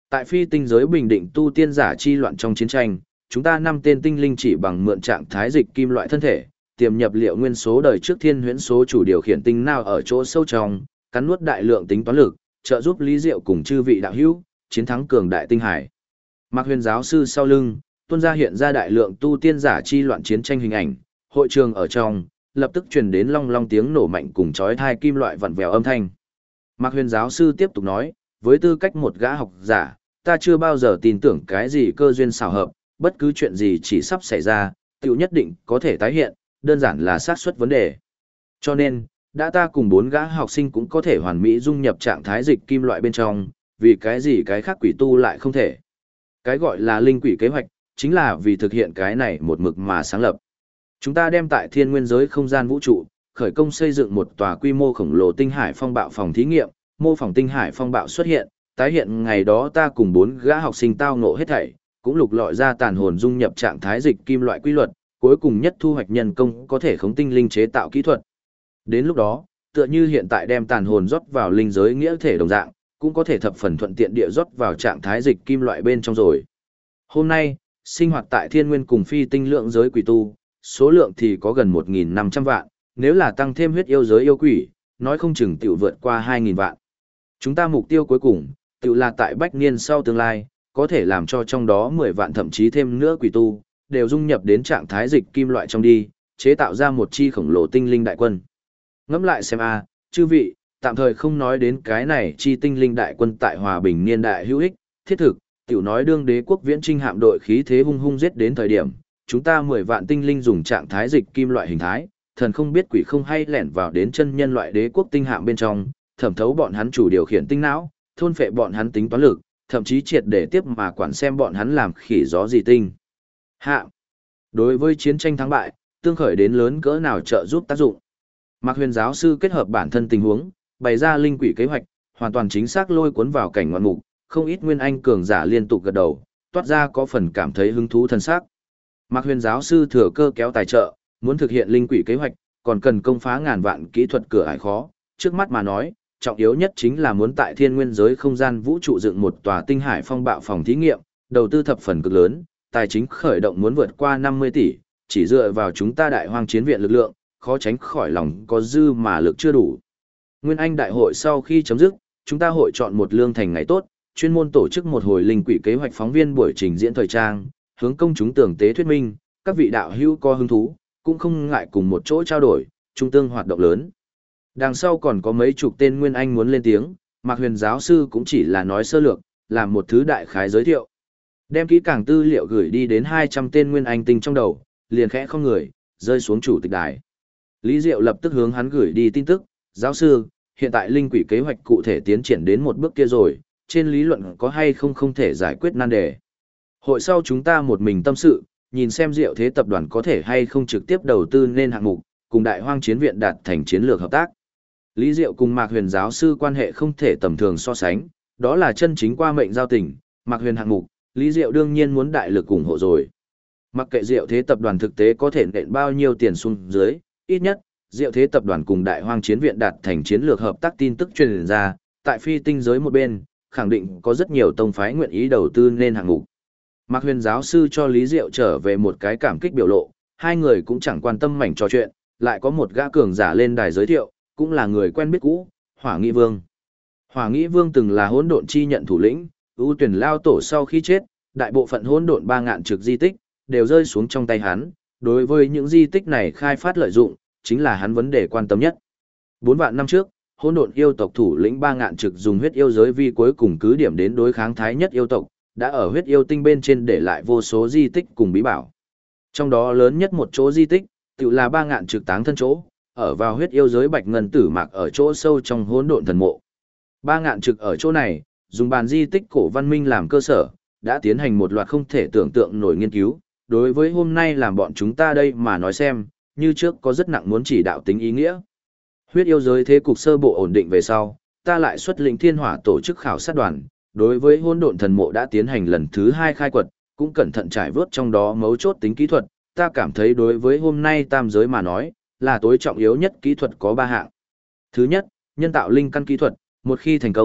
Tại phi tinh giới bình định tu tiên giả chi loạn trong chiến tranh, chúng ta 5 tên tinh linh chỉ bằng mượn trạng thái dịch kim loại thân thể, tiềm nhập liệu nguyên số đời trước thiên huyễn số chủ điều khiển tinh nào ở chỗ sâu trong, cắn nuốt đại lượng tính toán lực, trợ giúp Lý Diệu cùng chư vị đạo hữu chiến thắng cường đại tinh hải. Mạc Huyền giáo sư sau lưng, tuôn ra hiện ra đại lượng tu tiên giả chi loạn chiến tranh hình ảnh, hội trường ở trong, lập tức truyền đến long long tiếng nổ mạnh cùng chói tai kim loại vặn vẹo âm thanh. Mạc Huyền giáo sư tiếp tục nói, với tư cách một gã học giả, ta chưa bao giờ tin tưởng cái gì cơ duyên xảo hợp, bất cứ chuyện gì chỉ sắp xảy ra, tiểu nhất định có thể tái hiện, đơn giản là xác suất vấn đề. Cho nên, đã ta cùng 4 gã học sinh cũng có thể hoàn mỹ dung nhập trạng thái dịch kim loại bên trong, vì cái gì cái khác quỷ tu lại không thể. Cái gọi là linh quỷ kế hoạch, chính là vì thực hiện cái này một mực mà sáng lập. Chúng ta đem tại thiên nguyên giới không gian vũ trụ, khởi công xây dựng một tòa quy mô khổng lồ tinh hải phong bạo phòng thí nghiệm, mô phỏng tinh hải phong bạo xuất hiện, tái hiện ngày đó ta cùng 4 gã học sinh tao ngộ hết thảy, cũng lục lọi ra tàn hồn dung nhập trạng thái dịch kim loại quy luật, cuối cùng nhất thu hoạch nhân công có thể khống tinh linh chế tạo kỹ thuật. Đến lúc đó, tựa như hiện tại đem tàn hồn rót vào linh giới nghĩa thể đồng dạng, cũng có thể thập phần thuận tiện địa rót vào trạng thái dịch kim loại bên trong rồi. Hôm nay, sinh hoạt tại thiên nguyên cùng phi tinh lượng giới quỷ tu, số lượng thì có gần 1.500 vạn, nếu là tăng thêm huyết yêu giới yêu quỷ, nói không chừng tiểu vượt qua 2.000 vạn. Chúng ta mục tiêu cuối cùng, tiểu là tại bách niên sau tương lai, có thể làm cho trong đó 10 vạn thậm chí thêm nữa quỷ tu, đều dung nhập đến trạng thái dịch kim loại trong đi, chế tạo ra một chi khổng lồ tinh linh đại quân. Ngẫm lại xem chư vị, tạm thời không nói đến cái này chi tinh linh đại quân tại hòa bình niên đại hữu ích, thiết thực, tiểu nói đương đế quốc viễn trinh hạm đội khí thế hung hung giết đến thời điểm, chúng ta 10 vạn tinh linh dùng trạng thái dịch kim loại hình thái, thần không biết quỷ không hay lẻn vào đến chân nhân loại đế quốc tinh hạm bên trong, thẩm thấu bọn hắn chủ điều khiển tinh não, thôn phệ bọn hắn tính toán lực, thậm chí triệt để tiếp mà quản xem bọn hắn làm khỉ gió gì tinh. Hạ. Đối với chiến tranh thắng bại, tương khởi đến lớn cỡ nào trợ giúp tác dụng. Mạc Huyền giáo sư kết hợp bản thân tình huống, bày ra linh quỷ kế hoạch, hoàn toàn chính xác lôi cuốn vào cảnh ngoạn mục, không ít nguyên anh cường giả liên tục gật đầu, toát ra có phần cảm thấy hứng thú thân sắc. Mạc Huyền giáo sư thừa cơ kéo tài trợ, muốn thực hiện linh quỷ kế hoạch, còn cần công phá ngàn vạn kỹ thuật cửa ải khó, trước mắt mà nói, trọng yếu nhất chính là muốn tại thiên nguyên giới không gian vũ trụ dựng một tòa tinh hải phong bạo phòng thí nghiệm, đầu tư thập phần cực lớn, tài chính khởi động muốn vượt qua 50 tỷ, chỉ dựa vào chúng ta đại hoang chiến viện lực lượng, khó tránh khỏi lòng có dư mà lực chưa đủ. Nguyên Anh đại hội sau khi chấm dứt, chúng ta hội chọn một lương thành ngày tốt, chuyên môn tổ chức một hồi linh quỷ kế hoạch phóng viên buổi trình diễn thời trang, hướng công chúng tường tế thuyết minh, các vị đạo hữu có hứng thú, cũng không ngại cùng một chỗ trao đổi, trung tương hoạt động lớn. Đằng sau còn có mấy chục tên Nguyên Anh muốn lên tiếng, Mạc Huyền giáo sư cũng chỉ là nói sơ lược, làm một thứ đại khái giới thiệu. Đem kỹ càng tư liệu gửi đi đến 200 tên Nguyên Anh tinh trong đầu, liền khẽ không người, rơi xuống chủ tịch đài. Lý Diệu lập tức hướng hắn gửi đi tin tức, giáo sư, hiện tại linh quỷ kế hoạch cụ thể tiến triển đến một bước kia rồi, trên lý luận có hay không thể giải quyết nan đề. Hội sau chúng ta một mình tâm sự, nhìn xem Diệu Thế tập đoàn có thể hay không trực tiếp đầu tư nên hạng mục, cùng Đại Hoang Chiến viện đạt thành chiến lược hợp tác. Lý Diệu cùng Mạc Huyền giáo sư quan hệ không thể tầm thường so sánh, đó là chân chính qua mệnh giao tình, Mạc Huyền hạng mục, Lý Diệu đương nhiên muốn đại lực ủng hộ rồi. Mặc kệ Diệu Thế tập đoàn thực tế có thể nện bao nhiêu tiền xuống dưới, ít nhất, Diệu Thế tập đoàn cùng Đại Hoang Chiến viện đạt thành chiến lược hợp tác tin tức truyền ra, tại phi tinh giới một bên, khẳng định có rất nhiều tông phái nguyện ý đầu tư nên hạng mục. Mạc Huyền giáo sư cho Lý Diệu trở về một cái cảm kích biểu lộ, hai người cũng chẳng quan tâm mảnh trò chuyện, lại có một gã cường giả lên đài giới thiệu, cũng là người quen biết cũ, Hỏa Nghị Vương. Hỏa Nghị Vương từng là hỗn độn chi nhận thủ lĩnh, ưu tuyển lao tổ sau khi chết, đại bộ phận hỗn độn 3 ngạn trực di tích đều rơi xuống trong tay hắn, đối với những di tích này khai phát lợi dụng, chính là hắn vấn đề quan tâm nhất. 4 vạn năm trước, hỗn độn yêu tộc thủ lĩnh 3 ngạn trực dùng huyết yêu giới vi cuối cùng cứ điểm đến đối kháng thái nhất yêu tộc, đã ở huyết yêu tinh bên trên để lại vô số di tích cùng bí bảo. Trong đó lớn nhất một chỗ di tích, tự là 3 ngạn trực táng thân chỗ, ở vào huyết yêu giới bạch ngân tử mạc ở chỗ sâu trong hỗn độn thần mộ. 3 ngạn trực ở chỗ này, dùng bàn di tích cổ văn minh làm cơ sở, đã tiến hành một loạt không thể tưởng tượng nổi nghiên cứu. Đối với hôm nay làm bọn chúng ta đây mà nói xem, như trước có rất nặng muốn chỉ đạo tính ý nghĩa. Huyết yêu giới thế cục sơ bộ ổn định về sau, ta lại xuất lĩnh thiên hỏa tổ chức khảo sát đoàn, đối với hỗn độn thần mộ đã tiến hành lần thứ 2 khai quật, cũng cẩn thận trải vớt trong đó mấu chốt tính kỹ thuật, ta cảm thấy đối với hôm nay tam giới mà nói, là tối trọng yếu nhất kỹ thuật có 3 hạng. Thứ nhất, nhân tạo linh căn kỹ thuật, một khi thành công,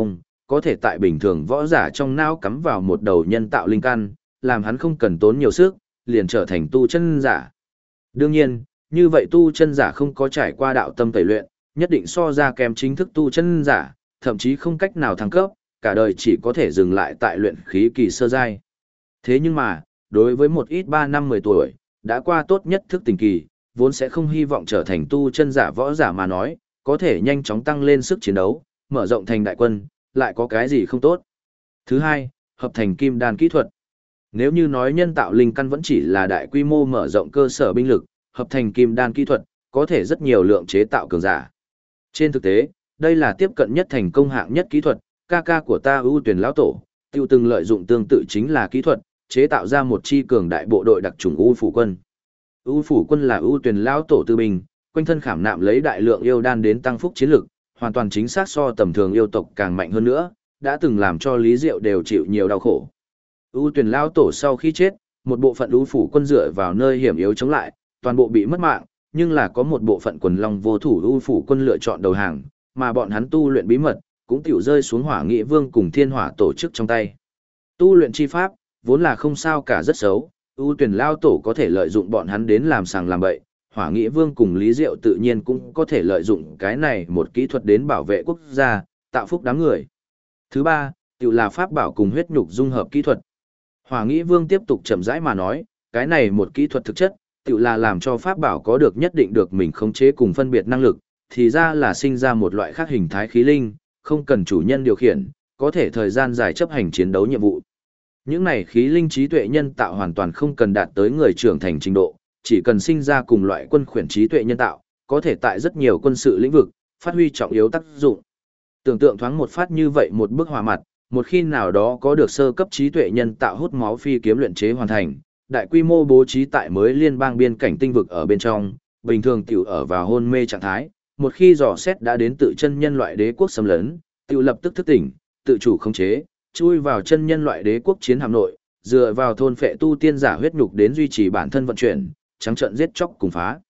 có thể tại bình thường võ giả trong não cắm vào một đầu nhân tạo linh căn, làm hắn không cần tốn nhiều sức, liền trở thành tu chân giả. Đương nhiên, như vậy tu chân giả không có trải qua đạo tâm tẩy luyện, nhất định so ra kém chính thức tu chân giả, thậm chí không cách nào thăng cấp, cả đời chỉ có thể dừng lại tại luyện khí kỳ sơ giai. Thế nhưng mà, đối với một ít 3 năm 10 tuổi, đã qua tốt nhất thức tỉnh kỳ, vốn sẽ không hy vọng trở thành tu chân giả võ giả mà nói, có thể nhanh chóng tăng lên sức chiến đấu, mở rộng thành đại quân, lại có cái gì không tốt. Thứ hai, hợp thành kim đan kỹ thuật. Nếu như nói nhân tạo linh căn vẫn chỉ là đại quy mô mở rộng cơ sở binh lực, hợp thành kim đan kỹ thuật, có thể rất nhiều lượng chế tạo cường giả. Trên thực tế, đây là tiếp cận nhất thành công hạng nhất kỹ thuật, ca ca của ta ưu tuyển lão tổ, tiêu từng lợi dụng tương tự chính là kỹ thuật, chế tạo ra một chi cường đại bộ đội đặc chủng ưu phủ quân. Ưu phủ quân là ưu tuyển lão tổ tư binh, quanh thân khảm nạm lấy đại lượng yêu đan đến tăng phúc chiến lực, hoàn toàn chính xác so tầm thường yêu tộc càng mạnh hơn nữa, đã từng làm cho Lý Diệu đều chịu nhiều đau khổ. Ưu tuyển lão tổ sau khi chết, một bộ phận ưu phủ quân dựa vào nơi hiểm yếu chống lại, toàn bộ bị mất mạng, nhưng là có một bộ phận quần long vô thủ ưu phủ quân lựa chọn đầu hàng, mà bọn hắn tu luyện bí mật, cũng tiểu rơi xuống Hỏa Nghị Vương cùng Thiên Hỏa tổ chức trong tay. Tu luyện chi pháp, vốn là không sao cả rất xấu, ưu tuyển lao tổ có thể lợi dụng bọn hắn đến làm sàng làm bậy, Hỏa Nghị Vương cùng Lý Diệu tự nhiên cũng có thể lợi dụng cái này một kỹ thuật đến bảo vệ quốc gia, tạo phúc đám người. Thứ ba, tiểu là pháp bảo cùng huyết nhục dung hợp kỹ thuật. Hỏa Nghị Vương tiếp tục chậm rãi mà nói, cái này một kỹ thuật thực chất, tiểu là làm cho pháp bảo có được nhất định được mình khống chế cùng phân biệt năng lực, thì ra là sinh ra một loại khác hình thái khí linh, không cần chủ nhân điều khiển, có thể thời gian dài chấp hành chiến đấu nhiệm vụ. Những này khí linh trí tuệ nhân tạo hoàn toàn không cần đạt tới người trưởng thành trình độ, chỉ cần sinh ra cùng loại quân khuyển trí tuệ nhân tạo, có thể tại rất nhiều quân sự lĩnh vực, phát huy trọng yếu tác dụng. Tưởng tượng thoáng một phát như vậy một bức họa mặt, một khi nào đó có được sơ cấp trí tuệ nhân tạo hút máu phi kiếm luyện chế hoàn thành, đại quy mô bố trí tại mới liên bang biên cảnh tinh vực ở bên trong, bình thường tiểu ở vào hôn mê trạng thái, một khi dò xét đã đến tự chân nhân loại đế quốc xâm lấn, tiểu lập tức thức tỉnh, tự chủ khống chế, chui vào chân nhân loại đế quốc chiến hạm nội, dựa vào thôn phệ tu tiên giả huyết nhục đến duy trì bản thân vận chuyển, trắng trợn giết chóc cùng phá.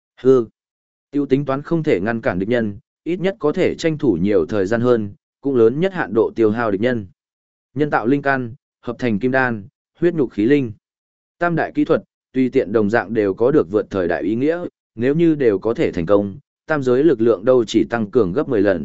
Tiêu tính toán không thể ngăn cản địch nhân, ít nhất có thể tranh thủ nhiều thời gian hơn, cũng lớn nhất hạn độ tiêu hao địch nhân. Nhân tạo linh căn, hợp thành kim đan, huyết nhục khí linh. Tam đại kỹ thuật, tùy tiện đồng dạng đều có được vượt thời đại ý nghĩa, nếu như đều có thể thành công, tam giới lực lượng đâu chỉ tăng cường gấp 10 lần.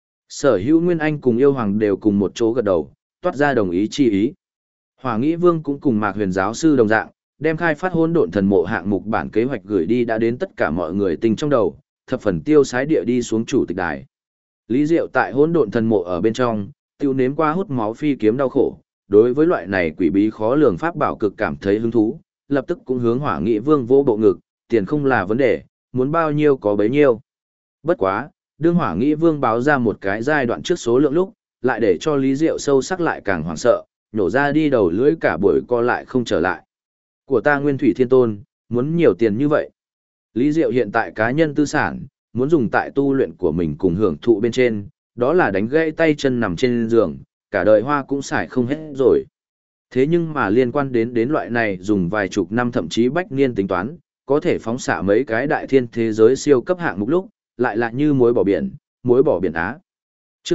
Sở Hữu Nguyên Anh cùng yêu hoàng đều cùng một chỗ gật đầu, toát ra đồng ý chi ý. Hỏa Nghị Vương cũng cùng Mạc Huyền giáo sư đồng dạng, đem khai phát hỗn độn thần mộ hạng mục bản kế hoạch gửi đi đã đến tất cả mọi người tình trong đầu, thập phần tiêu sái địa đi xuống chủ tịch đài. Lý Diệu tại hỗn độn thần mộ ở bên trong, tiêu nếm qua hút máu phi kiếm đau khổ, đối với loại này quỷ bí khó lường pháp bảo cực cảm thấy hứng thú, lập tức cũng hướng Hỏa Nghị Vương vỗ bộ ngực, tiền không là vấn đề, muốn bao nhiêu có bấy nhiêu. Bất quá, đương Hỏa Nghị Vương báo ra một cái giai đoạn trước số lượng lúc, lại để cho Lý Diệu sâu sắc lại càng hoảng sợ, nhổ ra đi đầu lưỡi cả buổi co lại không trở lại. Của ta Nguyên Thủy Thiên Tôn, muốn nhiều tiền như vậy. Lý Diệu hiện tại cá nhân tư sản, muốn dùng tại tu luyện của mình cùng hưởng thụ bên trên, đó là đánh gãy tay chân nằm trên giường, cả đời hoa cũng xài không hết rồi. Thế nhưng mà liên quan đến loại này dùng vài chục năm thậm chí bách niên tính toán, có thể phóng xạ mấy cái đại thiên thế giới siêu cấp hạng mục lúc, lại là như muối bỏ biển Á. Chương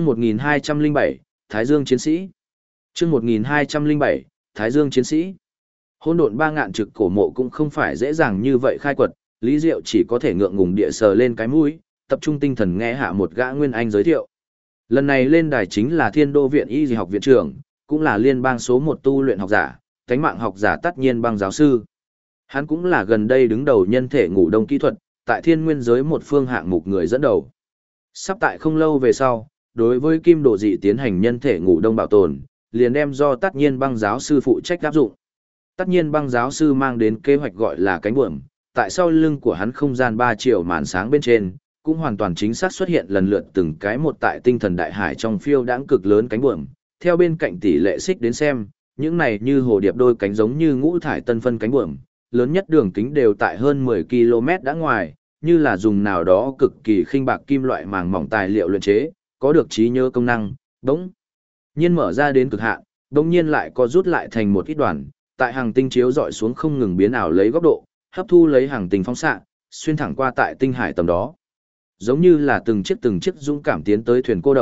1207, Thái Dương chiến sĩ. Chương 1207, Thái Dương chiến sĩ. Hỗn độn ba ngạn trực cổ mộ cũng không phải dễ dàng như vậy khai quật, Lý Diệu chỉ có thể ngượng ngùng địa sờ lên cái mũi, tập trung tinh thần nghe hạ một gã nguyên anh giới thiệu. Lần này lên đài chính là Thiên Đô viện Y học viện trưởng, cũng là liên bang số 1 tu luyện học giả, cánh mạng học giả tất nhiên bang giáo sư. Hắn cũng là gần đây đứng đầu nhân thể ngủ đông kỹ thuật, tại thiên nguyên giới một phương hạng mục người dẫn đầu. Sắp tại không lâu về sau, đối với kim độ dị tiến hành nhân thể ngủ đông bảo tồn, liền đem do tất nhiên bang giáo sư phụ trách áp dụng. Tất nhiên bang giáo sư mang đến kế hoạch gọi là cánh buồm, tại sau lưng của hắn không gian 3 triệu màn sáng bên trên, cũng hoàn toàn chính xác xuất hiện lần lượt từng cái một tại tinh thần đại hải trong phiêu đãng cực lớn cánh buồm. Theo bên cạnh tỷ lệ xích đến xem, những này như hồ điệp đôi cánh giống như ngũ thải tân phân cánh buồm, lớn nhất đường kính đều tại hơn 10 km đã ngoài, như là dùng nào đó cực kỳ khinh bạc kim loại màng mỏng tài liệu luyện chế, có được trí nhớ công năng, bỗng nhiên mở ra đến cực hạn, bỗng nhiên lại có rút lại thành một ít đoàn, tại hàng tinh chiếu dọi xuống không ngừng biến ảo lấy góc độ, hấp thu lấy hàng tinh phóng xạ, xuyên thẳng qua tại tinh hải tầm đó. Giống như là từng chiếc dũng cảm tiến tới thuyền cô độc,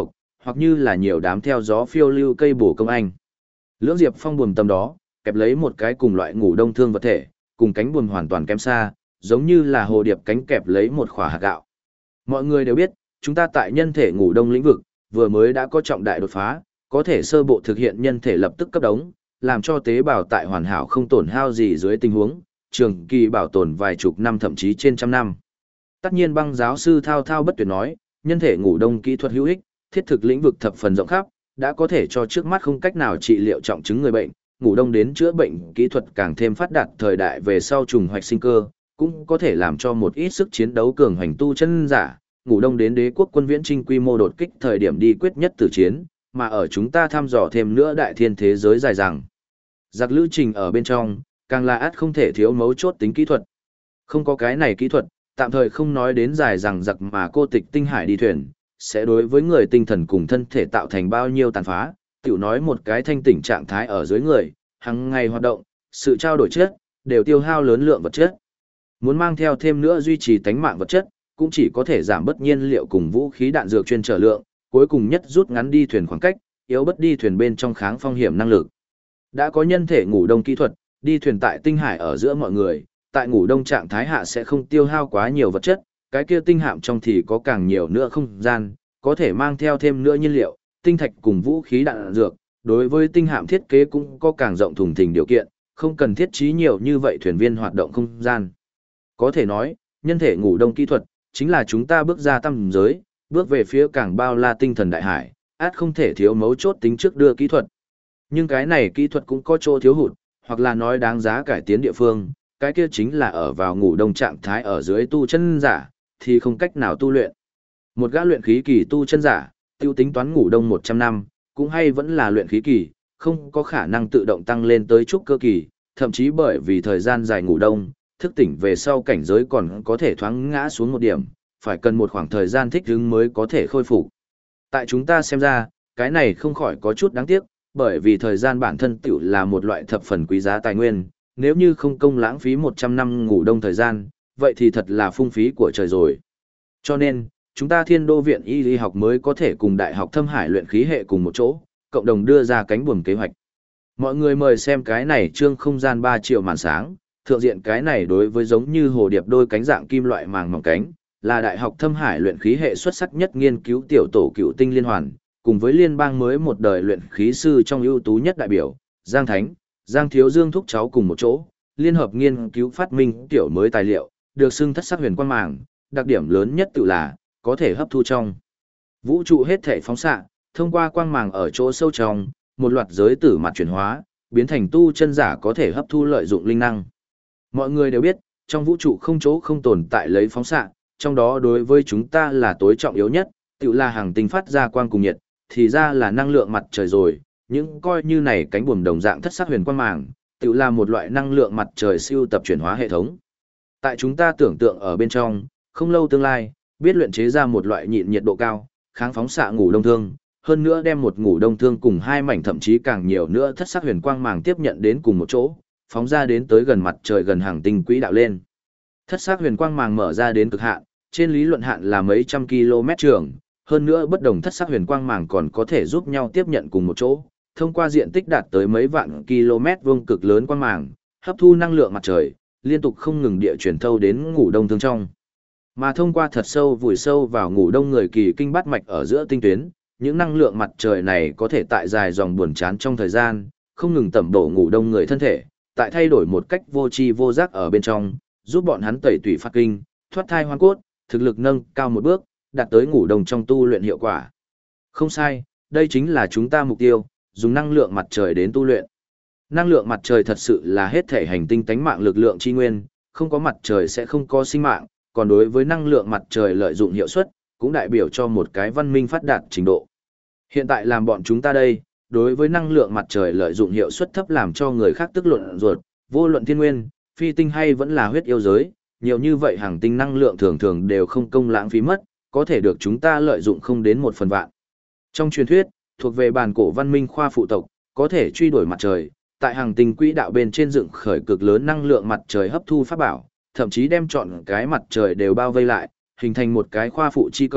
hoặc như là nhiều đám theo gió phiêu lưu cây bổ công anh. Lưỡng Diệp Phong buồm tầm đó, kẹp lấy một cái cùng loại ngủ đông thương vật thể, cùng cánh buồm hoàn toàn kém xa, giống như là hồ điệp cánh kẹp lấy một khỏa hạt gạo. Mọi người đều biết, chúng ta tại nhân thể ngủ đông lĩnh vực, vừa mới đã có trọng đại đột phá, có thể sơ bộ thực hiện nhân thể lập tức cấp đống, làm cho tế bào tại hoàn hảo không tổn hao gì dưới tình huống, trường kỳ bảo tồn vài chục năm thậm chí trên trăm năm. Tất nhiên Băng giáo sư thao thao bất tuyệt nói, nhân thể ngủ đông kỹ thuật hữu ích, thiết thực lĩnh vực thập phần rộng khắp, đã có thể cho trước mắt không cách nào trị liệu trọng chứng người bệnh, ngủ đông đến chữa bệnh kỹ thuật càng thêm phát đạt thời đại về sau trùng hoạch sinh cơ, cũng có thể làm cho một ít sức chiến đấu cường hành tu chân giả, ngủ đông đến đế quốc quân viễn trinh quy mô đột kích thời điểm đi quyết nhất tử chiến, mà ở chúng ta thăm dò thêm nữa đại thiên thế giới dài rằng. Giặc lữ trình ở bên trong, càng là át không thể thiếu mấu chốt tính kỹ thuật. Không có cái này kỹ thuật, tạm thời không nói đến dài rằng giặc mà cô tịch tinh hải đi thuyền, sẽ đối với người tinh thần cùng thân thể tạo thành bao nhiêu tàn phá, tiểu nói một cái thanh tỉnh trạng thái ở dưới người, hàng ngày hoạt động, sự trao đổi chất, đều tiêu hao lớn lượng vật chất. Muốn mang theo thêm nữa duy trì tánh mạng vật chất, cũng chỉ có thể giảm bớt nhiên liệu cùng vũ khí đạn dược chuyên trở lượng, cuối cùng nhất rút ngắn đi thuyền khoảng cách, yếu bớt đi thuyền bên trong kháng phong hiểm năng lực. Đã có nhân thể ngủ đông kỹ thuật, đi thuyền tại tinh hải ở giữa mọi người, tại ngủ đông trạng thái hạ sẽ không tiêu hao quá nhiều vật chất, cái kia tinh hạm trong thì có càng nhiều nữa không gian, có thể mang theo thêm nữa nhiên liệu, tinh thạch cùng vũ khí đạn dược, đối với tinh hạm thiết kế cũng có càng rộng thùng thình điều kiện, không cần thiết trí nhiều như vậy thuyền viên hoạt động không gian. Có thể nói, nhân thể ngủ đông kỹ thuật, chính là chúng ta bước ra tầm giới, bước về phía càng bao la tinh thần đại hải, át không thể thiếu mấu chốt tính trước đưa kỹ thuật. Nhưng cái này kỹ thuật cũng có chỗ thiếu hụt, hoặc là nói đáng giá cải tiến địa phương, cái kia chính là ở vào ngủ đông trạng thái ở dưới tu chân giả, thì không cách nào tu luyện. Một gã luyện khí kỳ tu chân giả, tiêu tính toán ngủ đông 100 năm, cũng hay vẫn là luyện khí kỳ, không có khả năng tự động tăng lên tới trúc cơ kỳ, thậm chí bởi vì thời gian dài ngủ đông, thức tỉnh về sau cảnh giới còn có thể thoáng ngã xuống một điểm, phải cần một khoảng thời gian thích ứng mới có thể khôi phục. Tại chúng ta xem ra, cái này không khỏi có chút đáng tiếc, bởi vì thời gian bản thân tiểu là một loại thập phần quý giá tài nguyên, nếu như không công lãng phí 100 năm ngủ đông thời gian, vậy thì thật là phung phí của trời rồi. Cho nên, chúng ta Thiên Đô Viện Y Lý học mới có thể cùng Đại học Thâm Hải luyện khí hệ cùng một chỗ, cộng đồng đưa ra cánh buồm kế hoạch. Mọi người mời xem cái này trương không gian 3 triệu màn sáng, thượng diện cái này đối với giống như hồ điệp đôi cánh dạng kim loại màng mỏng cánh, là Đại học Thâm Hải luyện khí hệ xuất sắc nhất nghiên cứu tiểu tổ cựu tinh liên hoàn, cùng với liên bang mới một đời luyện khí sư trong ưu tú nhất đại biểu, Giang Thánh, Giang Thiếu Dương thúc cháu cùng một chỗ, liên hợp nghiên cứu phát minh tiểu mới tài liệu, được xưng thất sắc huyền quang màng, đặc điểm lớn nhất tự là có thể hấp thu trong vũ trụ hết thể phóng xạ, thông qua quang màng ở chỗ sâu trong, một loạt giới tử mặt chuyển hóa, biến thành tu chân giả có thể hấp thu lợi dụng linh năng. Mọi người đều biết, trong vũ trụ không chỗ không tồn tại lấy phóng xạ, trong đó đối với chúng ta là tối trọng yếu nhất, tự là hàng tinh phát ra quang cùng nhiệt, thì ra là năng lượng mặt trời rồi, những coi như này cánh buồm đồng dạng thất sắc huyền quang màng, tự là một loại năng lượng mặt trời siêu tập chuyển hóa hệ thống. Tại chúng ta tưởng tượng ở bên trong, không lâu tương lai, biết luyện chế ra một loại nhịn nhiệt độ cao, kháng phóng xạ ngủ đông thương, hơn nữa đem một ngủ đông thương cùng hai mảnh thậm chí càng nhiều nữa thất sắc huyền quang màng tiếp nhận đến cùng một chỗ, phóng ra đến tới gần mặt trời gần hàng tinh quỹ đạo lên. Thất sắc huyền quang màng mở ra đến cực hạn, trên lý luận hạn là mấy trăm km trường, hơn nữa bất đồng thất sắc huyền quang màng còn có thể giúp nhau tiếp nhận cùng một chỗ, thông qua diện tích đạt tới mấy vạn km vuông cực lớn quang màng, hấp thu năng lượng mặt trời, liên tục không ngừng địa chuyển thâu đến ngủ đông thương trong. Mà thông qua thật sâu vùi sâu vào ngủ đông người kỳ kinh bát mạch ở giữa tinh tuyến, những năng lượng mặt trời này có thể tại dài dòng buồn chán trong thời gian, không ngừng tẩm bổ ngủ đông người thân thể, tại thay đổi một cách vô tri vô giác ở bên trong, giúp bọn hắn tẩy tủy phát kinh, thoát thai hoang cốt, thực lực nâng cao một bước, đạt tới ngủ đông trong tu luyện hiệu quả. Không sai, đây chính là chúng ta mục tiêu, dùng năng lượng mặt trời đến tu luyện. Năng lượng mặt trời thật sự là hết thể hành tinh tánh mạng lực lượng chi nguyên, không có mặt trời sẽ không có sinh mạng, còn đối với năng lượng mặt trời lợi dụng hiệu suất, cũng đại biểu cho một cái văn minh phát đạt trình độ. Hiện tại làm bọn chúng ta đây, đối với năng lượng mặt trời lợi dụng hiệu suất thấp làm cho người khác tức luận ruột, vô luận thiên nguyên, phi tinh hay vẫn là huyết yêu giới, nhiều như vậy hàng tinh năng lượng thường thường đều không công lãng phí mất, có thể được chúng ta lợi dụng không đến 1/1000. Trong truyền thuyết, thuộc về bản cổ văn minh khoa phụ tộc, có thể truy đuổi mặt trời, tại hàng tinh quỹ đạo bên trên dựng khởi cực lớn năng lượng mặt trời hấp thu pháp bảo, thậm chí đem trọn cái mặt trời đều bao vây lại, hình thành một cái khoa phụ chi cầu,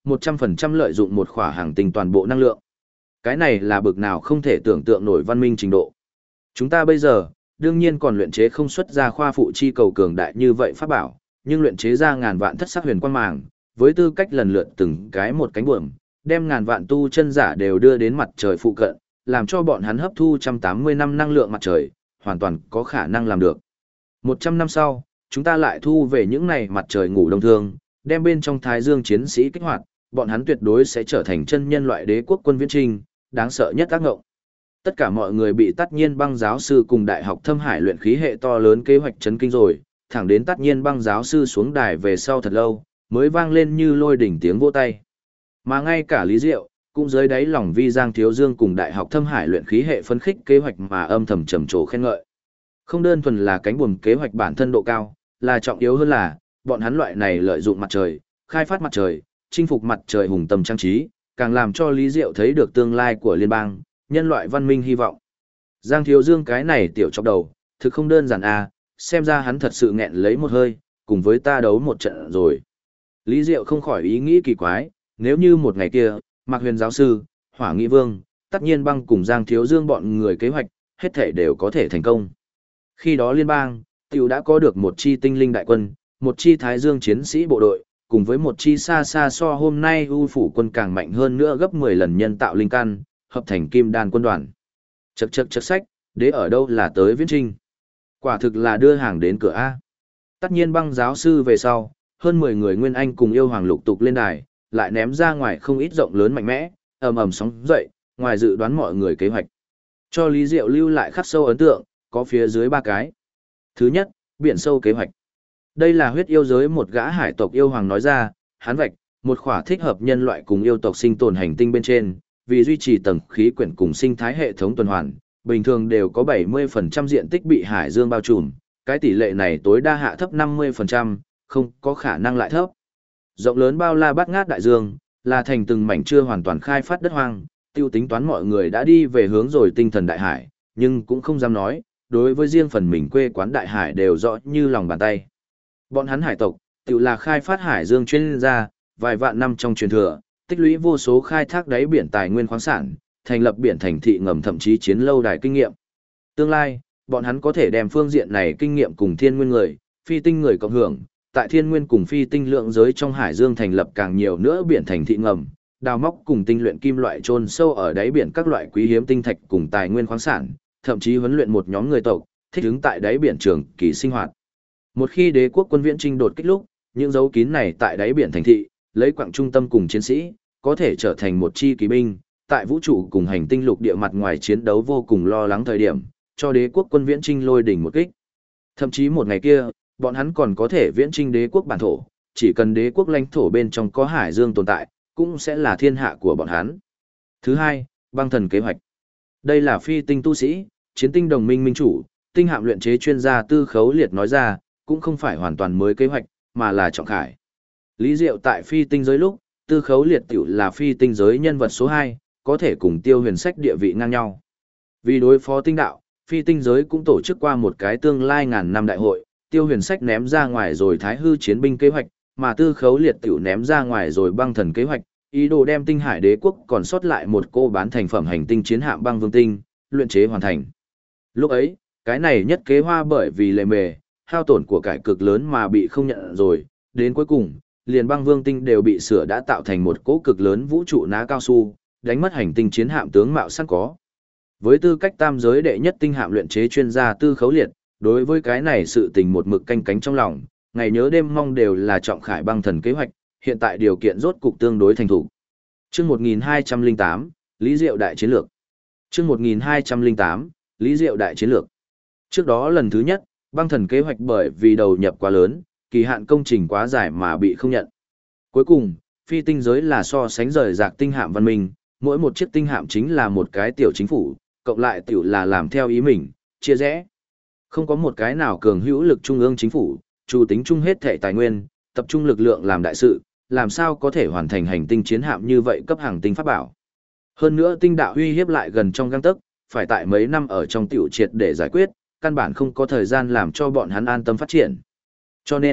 100% lợi dụng một khỏa hành tinh toàn bộ năng lượng. Cái này là bực nào không thể tưởng tượng nổi văn minh trình độ. Chúng ta bây giờ, đương nhiên còn luyện chế không xuất ra khoa phụ chi cầu cường đại như vậy pháp bảo, nhưng luyện chế ra ngàn vạn thất sắc huyền quang màng, với tư cách lần lượt từng cái một cánh buồm, đem ngàn vạn tu chân giả đều đưa đến mặt trời phụ cận, làm cho bọn hắn hấp thu 180 năm năng lượng mặt trời, hoàn toàn có khả năng làm được. 100 năm sau, chúng ta lại thu về những này mặt trời ngủ đông thương, đem bên trong Thái Dương chiến sĩ kích hoạt, bọn hắn tuyệt đối sẽ trở thành chân nhân loại đế quốc quân viễn trinh, đáng sợ nhất ác ngộng. Tất cả mọi người bị Tát Nhiên Băng giáo sư cùng Đại học Thâm Hải luyện khí hệ to lớn kế hoạch chấn kinh rồi, thẳng đến Tát Nhiên Băng giáo sư xuống đài về sau thật lâu, mới vang lên như lôi đỉnh tiếng vỗ tay. Mà ngay cả Lý Diệu, cũng dưới đáy lòng vi Giang Thiếu Dương cùng Đại học Thâm Hải luyện khí hệ phấn khích kế hoạch mà âm thầm trầm trồ khen ngợi. Không đơn thuần là cánh buồm kế hoạch bản thân độ cao, là trọng yếu hơn là, bọn hắn loại này lợi dụng mặt trời, khai phát mặt trời, chinh phục mặt trời hùng tầm trang trí, càng làm cho Lý Diệu thấy được tương lai của liên bang, nhân loại văn minh hy vọng. Giang Thiếu Dương cái này tiểu chọc đầu, thực không đơn giản à, xem ra hắn thật sự nghẹn lấy một hơi, cùng với ta đấu một trận rồi. Lý Diệu không khỏi ý nghĩ kỳ quái, nếu như một ngày kia, Mạc Huyền giáo sư, Hỏa Nghị Vương, Tát Nhiên Băng cùng Giang Thiếu Dương bọn người kế hoạch, hết thể đều có thể thành công. Khi đó liên bang, tiểu đã có được một chi tinh linh đại quân, một chi Thái Dương chiến sĩ bộ đội, cùng với một chi xa xa so hôm nay ưu phủ quân càng mạnh hơn nữa gấp 10 lần nhân tạo linh căn, hợp thành kim đan quân đoàn. Chậc chậc chậc sách, đế ở đâu là tới viễn trinh. Quả thực là đưa hàng đến cửa A. Tất nhiên Băng giáo sư về sau, hơn 10 người Nguyên Anh cùng yêu hoàng lục tục lên đài, lại ném ra ngoài không ít rộng lớn mạnh mẽ, ầm ầm sóng dậy, ngoài dự đoán mọi người kế hoạch. Cho Lý Diệu lưu lại khắc sâu ấn tượng, có phía dưới 3 cái. Thứ nhất, biển sâu kế hoạch. Đây là huyết yêu giới một gã hải tộc yêu hoàng nói ra, hắn vạch, một khỏa thích hợp nhân loại cùng yêu tộc sinh tồn hành tinh bên trên, vì duy trì tầng khí quyển cùng sinh thái hệ thống tuần hoàn, bình thường đều có 70% diện tích bị hải dương bao trùm, cái tỷ lệ này tối đa hạ thấp 50%, không có khả năng lại thấp. Rộng lớn bao la bát ngát đại dương, là thành từng mảnh chưa hoàn toàn khai phát đất hoang, tiêu tính toán mọi người đã đi về hướng rồi tinh thần đại hải, nhưng cũng không dám nói, đối với riêng phần mình quê quán đại hải đều rõ như lòng bàn tay. Bọn hắn hải tộc, tự là khai phát hải dương chuyên gia, vài vạn năm trong truyền thừa, tích lũy vô số khai thác đáy biển tài nguyên khoáng sản, thành lập biển thành thị ngầm thậm chí chiến lâu đài kinh nghiệm. Tương lai, bọn hắn có thể đem phương diện này kinh nghiệm cùng thiên nguyên người, phi tinh người cộng hưởng, tại thiên nguyên cùng phi tinh lượng giới trong hải dương thành lập càng nhiều nữa biển thành thị ngầm, đào móc cùng tinh luyện kim loại chôn sâu ở đáy biển các loại quý hiếm tinh thạch cùng tài nguyên khoáng sản, thậm chí huấn luyện một nhóm người tộc, thích ứng tại đáy biển trường kỳ sinh hoạt. Một khi đế quốc quân viễn trinh đột kích lúc, những dấu kín này tại đáy biển thành thị, lấy quặng trung tâm cùng chiến sĩ, có thể trở thành một chi kỳ binh, tại vũ trụ cùng hành tinh lục địa mặt ngoài chiến đấu vô cùng lo lắng thời điểm, cho đế quốc quân viễn trinh lôi đỉnh một kích. Thậm chí một ngày kia, bọn hắn còn có thể viễn trinh đế quốc bản thổ, chỉ cần đế quốc lãnh thổ bên trong có hải dương tồn tại, cũng sẽ là thiên hạ của bọn hắn. Thứ hai, băng thần kế hoạch. Đây là phi tinh tu sĩ, chiến tinh đồng minh minh chủ, tinh hạm luyện chế chuyên gia Tư Khấu Liệt nói ra, cũng không phải hoàn toàn mới kế hoạch, mà là trọng khải. Lý Diệu tại phi tinh giới lúc, Tư Khấu Liệt tiểu là phi tinh giới nhân vật số 2, có thể cùng Tiêu Huyền Sách địa vị ngang nhau. Vì đối phó tinh đạo, phi tinh giới cũng tổ chức qua một cái tương lai ngàn năm đại hội, Tiêu Huyền Sách ném ra ngoài rồi Thái Hư chiến binh kế hoạch, mà Tư Khấu Liệt tiểu ném ra ngoài rồi băng thần kế hoạch, ý đồ đem Tinh Hải Đế quốc còn sót lại một cô bán thành phẩm hành tinh chiến hạm băng vương tinh, luyện chế hoàn thành. Lúc ấy, cái này nhất kế hoa bởi vì lề mề, hao tổn của cải cực lớn mà bị không nhận rồi, đến cuối cùng, liền băng vương tinh đều bị sửa đã tạo thành một cỗ cực lớn vũ trụ ná cao su, đánh mất hành tinh chiến hạm tướng mạo sẵn có. Với tư cách tam giới đệ nhất tinh hạm luyện chế chuyên gia Tư Khấu Liệt, đối với cái này sự tình một mực canh cánh trong lòng, ngày nhớ đêm mong đều là trọng khải băng thần kế hoạch, hiện tại điều kiện rốt cục tương đối thành thủ. Chương 1208, Lý Diệu đại chiến lược. Chương 1208, Lý Diệu đại chiến lược. Trước đó lần thứ nhất, băng thần kế hoạch bởi vì đầu nhập quá lớn, kỳ hạn công trình quá dài mà bị không nhận. Cuối cùng, phi tinh giới là so sánh rời rạc tinh hạm văn minh, mỗi một chiếc tinh hạm chính là một cái tiểu chính phủ, cộng lại tiểu là làm theo ý mình, chia rẽ. Không có một cái nào cường hữu lực trung ương chính phủ, chủ tính chung hết thể tài nguyên, tập trung lực lượng làm đại sự, làm sao có thể hoàn thành hành tinh chiến hạm như vậy cấp hàng tinh pháp bảo. Hơn nữa tinh đạo uy hiếp lại gần trong gang tấc, phải tại mấy năm ở trong tiểu triệt để giải quyết, căn bản không có thời gian làm cho bọn hắn an tâm phát triển. Cho nên,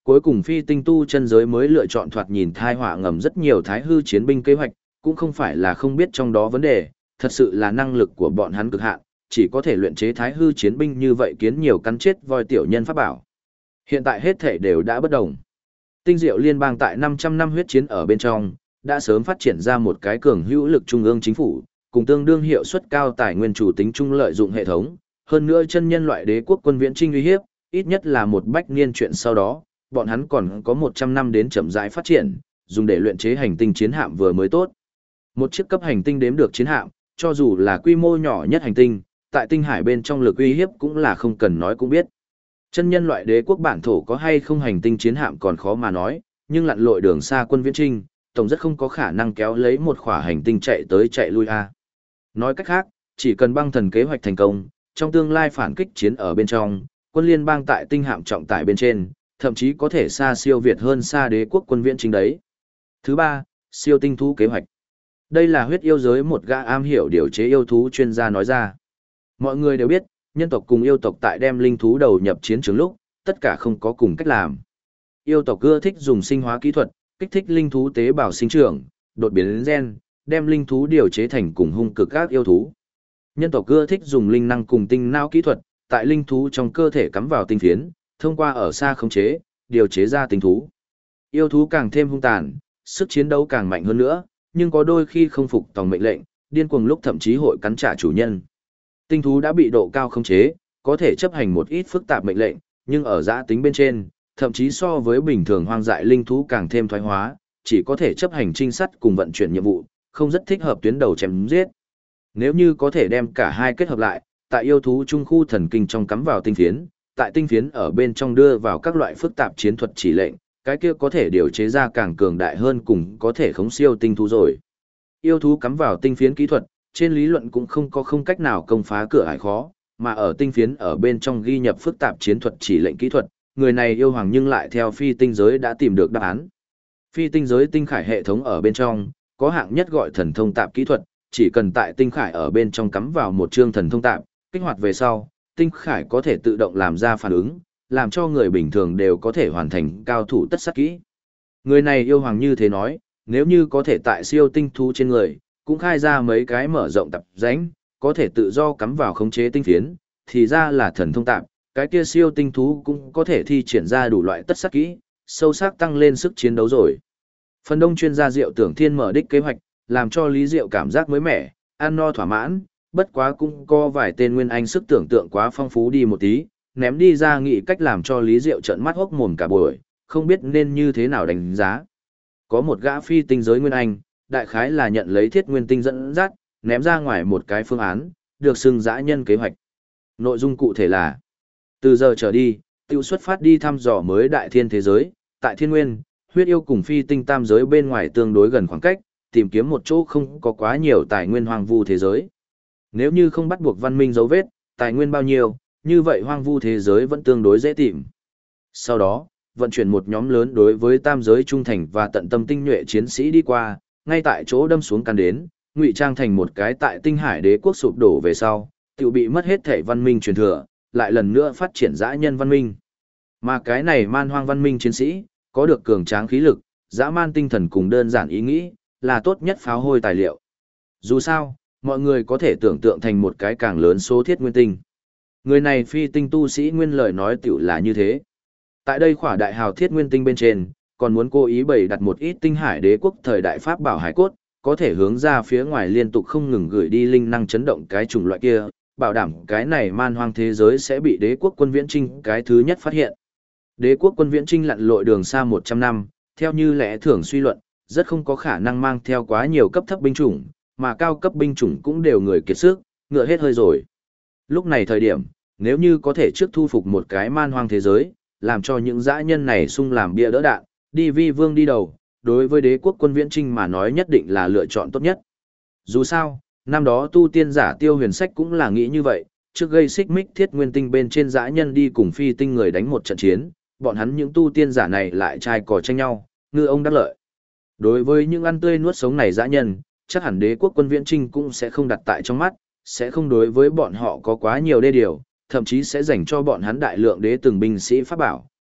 Cuối cùng phi tinh tu chân giới mới lựa chọn thoạt nhìn thai họa ngầm rất nhiều thái hư chiến binh kế hoạch, cũng không phải là không biết trong đó vấn đề, thật sự là năng lực của bọn hắn cực hạn, chỉ có thể luyện chế thái hư chiến binh như vậy kiến nhiều cắn chết voi tiểu nhân pháp bảo. Hiện tại hết thể đều đã bất đồng. Tinh Diệu Liên bang tại 500 năm huyết chiến ở bên trong, đã sớm phát triển ra một cái cường hữu lực trung ương chính phủ, cùng tương đương hiệu suất cao tài nguyên chủ tính chung lợi dụng hệ thống, hơn nữa chân nhân loại đế quốc quân viễn trinh uy hiếp, ít nhất là một bách niên chuyện sau đó, bọn hắn còn có 100 năm đến chậm rãi phát triển, dùng để luyện chế hành tinh chiến hạm vừa mới tốt. Một chiếc cấp hành tinh đếm được chiến hạm, cho dù là quy mô nhỏ nhất hành tinh, tại tinh hải bên trong lực uy hiếp cũng là không cần nói cũng biết. Chân nhân loại đế quốc bản thổ có hay không hành tinh chiến hạm còn khó mà nói, nhưng lặn lội đường xa quân viễn trinh, tổng rất không có khả năng kéo lấy một khỏa hành tinh chạy tới chạy lui a. Nói cách khác, chỉ cần băng thần kế hoạch thành công, trong tương lai phản kích chiến ở bên trong, quân liên bang tại tinh hạm trọng tải bên trên, thậm chí có thể xa siêu việt hơn xa đế quốc quân viễn trinh đấy. Thứ ba, siêu tinh thú kế hoạch. Đây là huyết yêu giới một gã am hiểu điều chế yêu thú chuyên gia nói ra. Mọi người đều biết, nhân tộc cùng yêu tộc tại đem linh thú đầu nhập chiến trường lúc, tất cả không có cùng cách làm. Yêu tộc ưa thích dùng sinh hóa kỹ thuật, kích thích linh thú tế bào sinh trưởng, đột biến gen, đem linh thú điều chế thành cùng hung cực các yêu thú. Nhân tộc ưa thích dùng linh năng cùng tinh não kỹ thuật, tại linh thú trong cơ thể cắm vào tinh phiến, thông qua ở xa khống chế, điều chế ra tinh thú. Yêu thú càng thêm hung tàn, sức chiến đấu càng mạnh hơn nữa, nhưng có đôi khi không phục tòng mệnh lệnh, điên cuồng lúc thậm chí hội cắn trả chủ nhân. Tinh thú đã bị độ cao khống chế, có thể chấp hành một ít phức tạp mệnh lệnh, nhưng ở giã tính bên trên, thậm chí so với bình thường hoang dại linh thú càng thêm thoái hóa, chỉ có thể chấp hành trinh sát cùng vận chuyển nhiệm vụ, không rất thích hợp tuyến đầu chém giết. Nếu như có thể đem cả hai kết hợp lại, tại yêu thú trung khu thần kinh trong cắm vào tinh phiến, tại tinh phiến ở bên trong đưa vào các loại phức tạp chiến thuật chỉ lệnh, cái kia có thể điều chế ra càng cường đại hơn cùng có thể khống siêu tinh thú rồi. Yêu thú cắm vào tinh phiến kỹ thuật, trên lý luận cũng không cách nào công phá cửa ải khó, mà ở tinh phiến ở bên trong ghi nhập phức tạp chiến thuật chỉ lệnh kỹ thuật, người này yêu hoàng nhưng lại theo phi tinh giới đã tìm được đáp án. Phi tinh giới tinh khải hệ thống ở bên trong, có hạng nhất gọi thần thông tạp kỹ thuật, chỉ cần tại tinh khải ở bên trong cắm vào một chương thần thông tạp, kích hoạt về sau, tinh khải có thể tự động làm ra phản ứng, làm cho người bình thường đều có thể hoàn thành cao thủ tất sát kỹ. Người này yêu hoàng như thế nói, nếu như có thể tại siêu tinh thú trên người, cũng khai ra mấy cái mở rộng tập rãnh, có thể tự do cắm vào khống chế tinh phiến, thì ra là thần thông tạp, cái kia siêu tinh thú cũng có thể thi triển ra đủ loại tất sát kỹ, sâu sắc tăng lên sức chiến đấu rồi. Phần đông chuyên gia Diệu Tưởng Thiên mở đích kế hoạch, làm cho Lý Diệu cảm giác mới mẻ, ăn no thỏa mãn, bất quá cũng có vài tên nguyên anh sức tưởng tượng quá phong phú đi một tí, ném đi ra nghị cách làm cho Lý Diệu trợn mắt hốc mồm cả buổi, không biết nên như thế nào đánh giá. Có một gã phi tinh giới nguyên anh, đại khái là nhận lấy thiết nguyên tinh dẫn dắt, ném ra ngoài một cái phương án, được xưng dã nhân kế hoạch. Nội dung cụ thể là, từ giờ trở đi, tiêu xuất phát đi thăm dò mới đại thiên thế giới, tại thiên nguyên, huyết yêu cùng phi tinh tam giới bên ngoài tương đối gần khoảng cách, tìm kiếm một chỗ không có quá nhiều tài nguyên hoang vu thế giới. Nếu như không bắt buộc văn minh dấu vết, tài nguyên bao nhiêu, như vậy hoang vu thế giới vẫn tương đối dễ tìm. Sau đó, vận chuyển một nhóm lớn đối với tam giới trung thành và tận tâm tinh nhuệ chiến sĩ đi qua, ngay tại chỗ đâm xuống căn đến, ngụy trang thành một cái tại tinh hải đế quốc sụp đổ về sau, tự bị mất hết thể văn minh truyền thừa, lại lần nữa phát triển dã nhân văn minh. Mà cái này man hoang văn minh chiến sĩ, có được cường tráng khí lực, dã man tinh thần cùng đơn giản ý nghĩ, là tốt nhất pháo hôi tài liệu. Dù sao, mọi người có thể tưởng tượng thành một cái càng lớn số thiết nguyên tinh. Người này phi tinh tu sĩ nguyên lời nói tiểu là như thế. Tại đây khỏa đại hào thiết nguyên tinh bên trên, còn muốn cố ý bày đặt một ít tinh hải đế quốc thời đại pháp bảo hải cốt, có thể hướng ra phía ngoài liên tục không ngừng gửi đi linh năng chấn động cái chủng loại kia, bảo đảm cái này man hoang thế giới sẽ bị đế quốc quân viễn trinh cái thứ nhất phát hiện. Đế quốc quân viễn trinh lặn lội đường xa 100 năm, theo như lẽ thường suy luận, rất không có khả năng mang theo quá nhiều cấp thấp binh chủng, mà cao cấp binh chủng cũng đều người kiệt sức, ngựa hết hơi rồi. Lúc này thời điểm, nếu như có thể trước thu phục một cái man hoang thế giới, làm cho những dã nhân này sung làm bia đỡ đạn, đi vi vương đi đầu, đối với đế quốc quân viễn trinh mà nói nhất định là lựa chọn tốt nhất. Dù sao, năm đó tu tiên giả Tiêu Huyền Sách cũng là nghĩ như vậy, trước gây xích mích thiết nguyên tinh bên trên dã nhân đi cùng phi tinh người đánh một trận chiến, bọn hắn những tu tiên giả này lại trai cò tranh nhau, ngư ông đắc lợi. Đối với những ăn tươi nuốt sống này dã nhân, chắc hẳn đế quốc quân viễn trinh cũng sẽ không đặt tại trong mắt, sẽ không đối với bọn họ có quá nhiều đê điều, thậm chí sẽ dành cho bọn hắn đại lượng đế từng binh sĩ pháp bảo,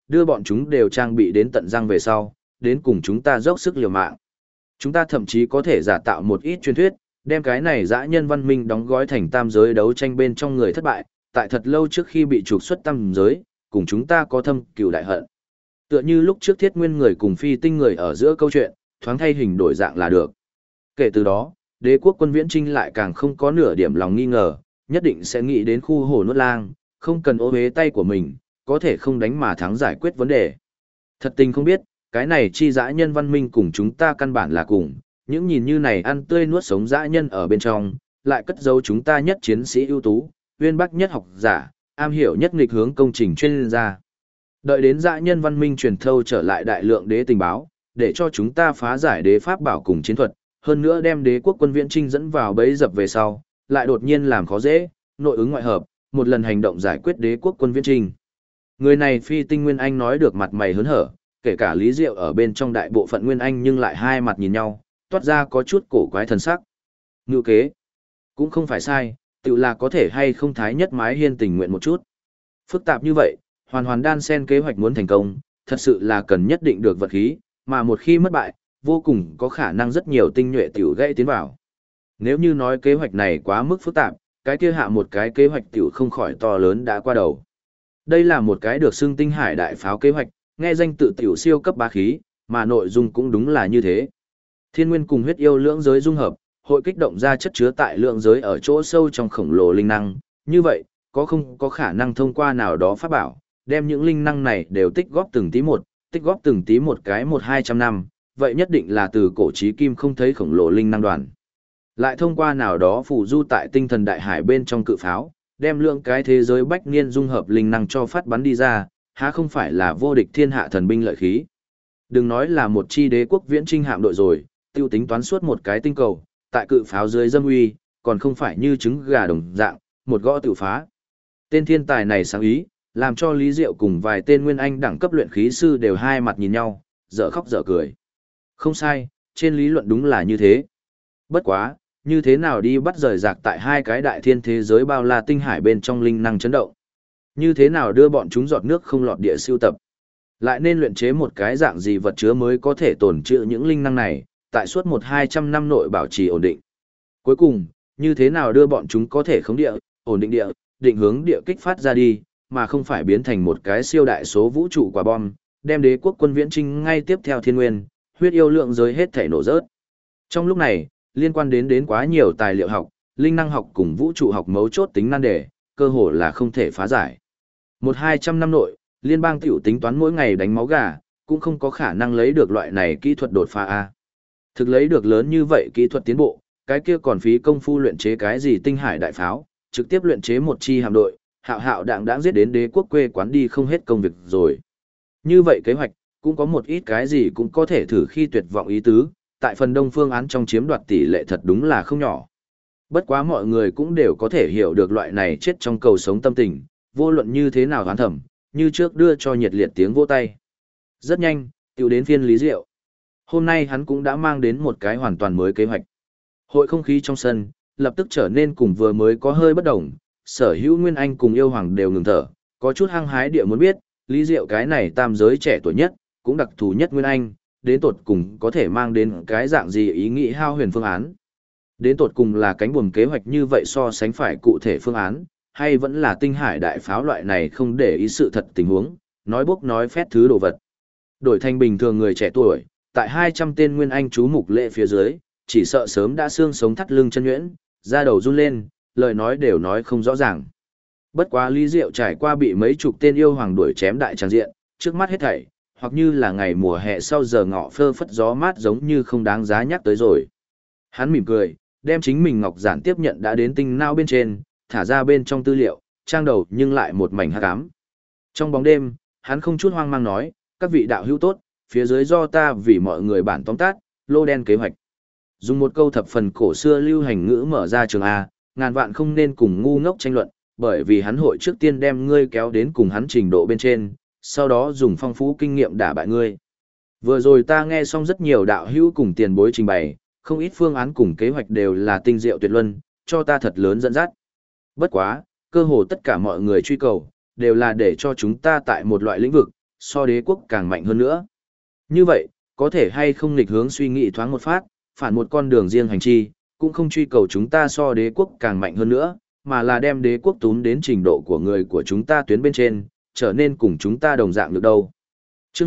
đưa bọn chúng đều trang bị đến tận răng về sau, đến cùng chúng ta dốc sức liều mạng. Chúng ta thậm chí có thể giả tạo một ít truyền thuyết, đem cái này dã nhân văn minh đóng gói thành tam giới đấu tranh bên trong người thất bại, tại thật lâu trước khi bị trục xuất tam giới, cùng chúng ta có thâm cừu đại hận. Tựa như lúc trước Thiết Nguyên người cùng Phi Tinh người ở giữa câu chuyện, thoáng thay hình đổi dạng là được. Kể từ đó, đế quốc quân Viễn Trinh lại càng không có nửa điểm lòng nghi ngờ, nhất định sẽ nghĩ đến khu hồ nuốt lang, không cần ô uế tay của mình, có thể không đánh mà thắng giải quyết vấn đề. Thật tình không biết, cái này chi dã nhân văn minh cùng chúng ta căn bản là cùng, những nhìn như này ăn tươi nuốt sống dã nhân ở bên trong, lại cất giấu chúng ta nhất chiến sĩ ưu tú, uyên bác nhất học giả, am hiểu nhất nghịch hướng công trình chuyên gia. Đợi đến dã nhân văn minh truyền thâu trở lại đại lượng đế tình báo, để cho chúng ta phá giải đế pháp bảo cùng chiến thuật, hơn nữa đem đế quốc quân Viễn Trinh dẫn vào bẫy dập về sau, lại đột nhiên làm khó dễ, nội ứng ngoại hợp, một lần hành động giải quyết đế quốc quân Viễn Trinh. Người này Phi Tinh Nguyên Anh nói được mặt mày hớn hở, kể cả Lý Diệu ở bên trong đại bộ phận Nguyên Anh nhưng lại hai mặt nhìn nhau, toát ra có chút cổ quái thần sắc. Ngữ kế, cũng không phải sai, tự là có thể hay không thái nhất mái hiên tình nguyện một chút. Phức tạp như vậy, hoàn hoàn đan sen kế hoạch muốn thành công, thật sự là cần nhất định được vật khí, mà một khi mất bại, vô cùng có khả năng rất nhiều tinh nhuệ tiểu gãy tiến vào. Nếu như nói kế hoạch này quá mức phức tạp, cái kia hạ một cái kế hoạch tiểu không khỏi to lớn đã qua đầu. Đây là một cái được xưng tinh hải đại pháo kế hoạch, nghe danh tự tiểu siêu cấp bá khí, mà nội dung cũng đúng là như thế. Thiên nguyên cùng huyết yêu lưỡng giới dung hợp, hội kích động ra chất chứa tại lượng giới ở chỗ sâu trong khổng lồ linh năng, như vậy, có không có khả năng thông qua nào đó pháp bảo, đem những linh năng này đều tích góp từng tí một, tích góp từng tí một cái 100-200 năm, vậy nhất định là từ cổ chí kim không thấy khổng lồ linh năng đoàn. Lại thông qua nào đó phù du tại tinh thần đại hải bên trong cự pháo, đem lượng cái thế giới bách niên dung hợp linh năng cho phát bắn đi ra, há không phải là vô địch thiên hạ thần binh lợi khí. Đừng nói là một chi đế quốc Viễn Trinh hạm đội rồi, tiêu tính toán suốt một cái tinh cầu, tại cự pháo dưới dâm uy, còn không phải như trứng gà đồng dạng, một gõ tự phá. Tên thiên tài này sáng ý, làm cho Lý Diệu cùng vài tên nguyên anh đẳng cấp luyện khí sư đều hai mặt nhìn nhau, dở khóc dở cười. Không sai, trên lý luận đúng là như thế. Bất quá, như thế nào đi bắt rời rạc tại hai cái đại thiên thế giới bao la tinh hải bên trong linh năng chấn động? Như thế nào đưa bọn chúng giọt nước không lọt địa siêu tập? Lại nên luyện chế một cái dạng gì vật chứa mới có thể tồn trữ những linh năng này, tại suốt 100-200 năm nội bảo trì ổn định. Cuối cùng, như thế nào đưa bọn chúng có thể khống địa, ổn định địa, định hướng địa kích phát ra đi, mà không phải biến thành một cái siêu đại số vũ trụ quả bom, đem đế quốc quân Viễn Trinh ngay tiếp theo thiên nguyên, huyết yêu lượng giới hết thể nổ rớt. Trong lúc này, liên quan đến quá nhiều tài liệu học, linh năng học cùng vũ trụ học mấu chốt tính nan đề, cơ hồ là không thể phá giải. 100-200 năm nội, liên bang tiểu tính toán mỗi ngày đánh máu gà, cũng không có khả năng lấy được loại này kỹ thuật đột phá A. Thực lấy được lớn như vậy kỹ thuật tiến bộ, cái kia còn phí công phu luyện chế cái gì tinh hải đại pháo, trực tiếp luyện chế một chi hạm đội, hạo hạo đạng đãng giết đến đế quốc quê quán đi không hết công việc rồi. Như vậy kế hoạch, cũng có một ít cái gì cũng có thể thử khi tuyệt vọng ý tứ, tại phần đông phương án trong chiếm đoạt tỷ lệ thật đúng là không nhỏ. Bất quá mọi người cũng đều có thể hiểu được loại này chết trong cầu sống tâm tình, vô luận như thế nào hoán thẩm, như trước đưa cho nhiệt liệt tiếng vỗ tay. Rất nhanh, tiểu đến phiên Lý Diệu. Hôm nay hắn cũng đã mang đến một cái hoàn toàn mới kế hoạch. Hội không khí trong sân, lập tức trở nên cùng vừa mới có hơi bất đồng, sở hữu Nguyên Anh cùng yêu hoàng đều ngừng thở, có chút hăng hái địa muốn biết, Lý Diệu cái này tam giới trẻ tuổi nhất, cũng đặc thù nhất Nguyên Anh, đến tột cùng có thể mang đến cái dạng gì ý nghĩ hao huyền phương án. Đến tột cùng là cánh buồm kế hoạch như vậy so sánh phải cụ thể phương án, hay vẫn là tinh hải đại pháo loại này không để ý sự thật tình huống, nói bốc nói phét thứ đồ vật. Đổi thành bình thường người trẻ tuổi, tại 200 tên Nguyên Anh chú mục lệ phía dưới, chỉ sợ sớm đã xương sống thắt lưng chân nhuyễn, da đầu run lên, lời nói đều nói không rõ ràng. Bất quá Lý Diệu trải qua bị mấy chục tên yêu hoàng đuổi chém đại tràng diện, trước mắt hết thảy, hoặc như là ngày mùa hè sau giờ ngọ phơ phất gió mát giống như không đáng giá nhắc tới rồi. Hắn mỉm cười, đem chính mình ngọc giản tiếp nhận đã đến tinh não bên trên, thả ra bên trong tư liệu, trang đầu nhưng lại một mảnh hắc ám. Trong bóng đêm, hắn không chút hoang mang nói, các vị đạo hữu tốt, phía dưới do ta vì mọi người bản tóm tắt, lô đen kế hoạch. Dùng một câu thập phần cổ xưa lưu hành ngữ mở ra trường A, ngàn vạn không nên cùng ngu ngốc tranh luận, bởi vì hắn hội trước tiên đem ngươi kéo đến cùng hắn trình độ bên trên, sau đó dùng phong phú kinh nghiệm đả bại ngươi. Vừa rồi ta nghe xong rất nhiều đạo hữu cùng tiền bối trình bày, không ít phương án cùng kế hoạch đều là tinh diệu tuyệt luân, cho ta thật lớn dẫn dắt. Bất quá, cơ hồ tất cả mọi người truy cầu, đều là để cho chúng ta tại một loại lĩnh vực, so đế quốc càng mạnh hơn nữa. Như vậy, có thể hay không nghịch hướng suy nghĩ thoáng một phát, phản một con đường riêng hành chi, cũng không truy cầu chúng ta so đế quốc càng mạnh hơn nữa, mà là đem đế quốc túm đến trình độ của người của chúng ta tuyến bên trên, trở nên cùng chúng ta đồng dạng được đâu. Chương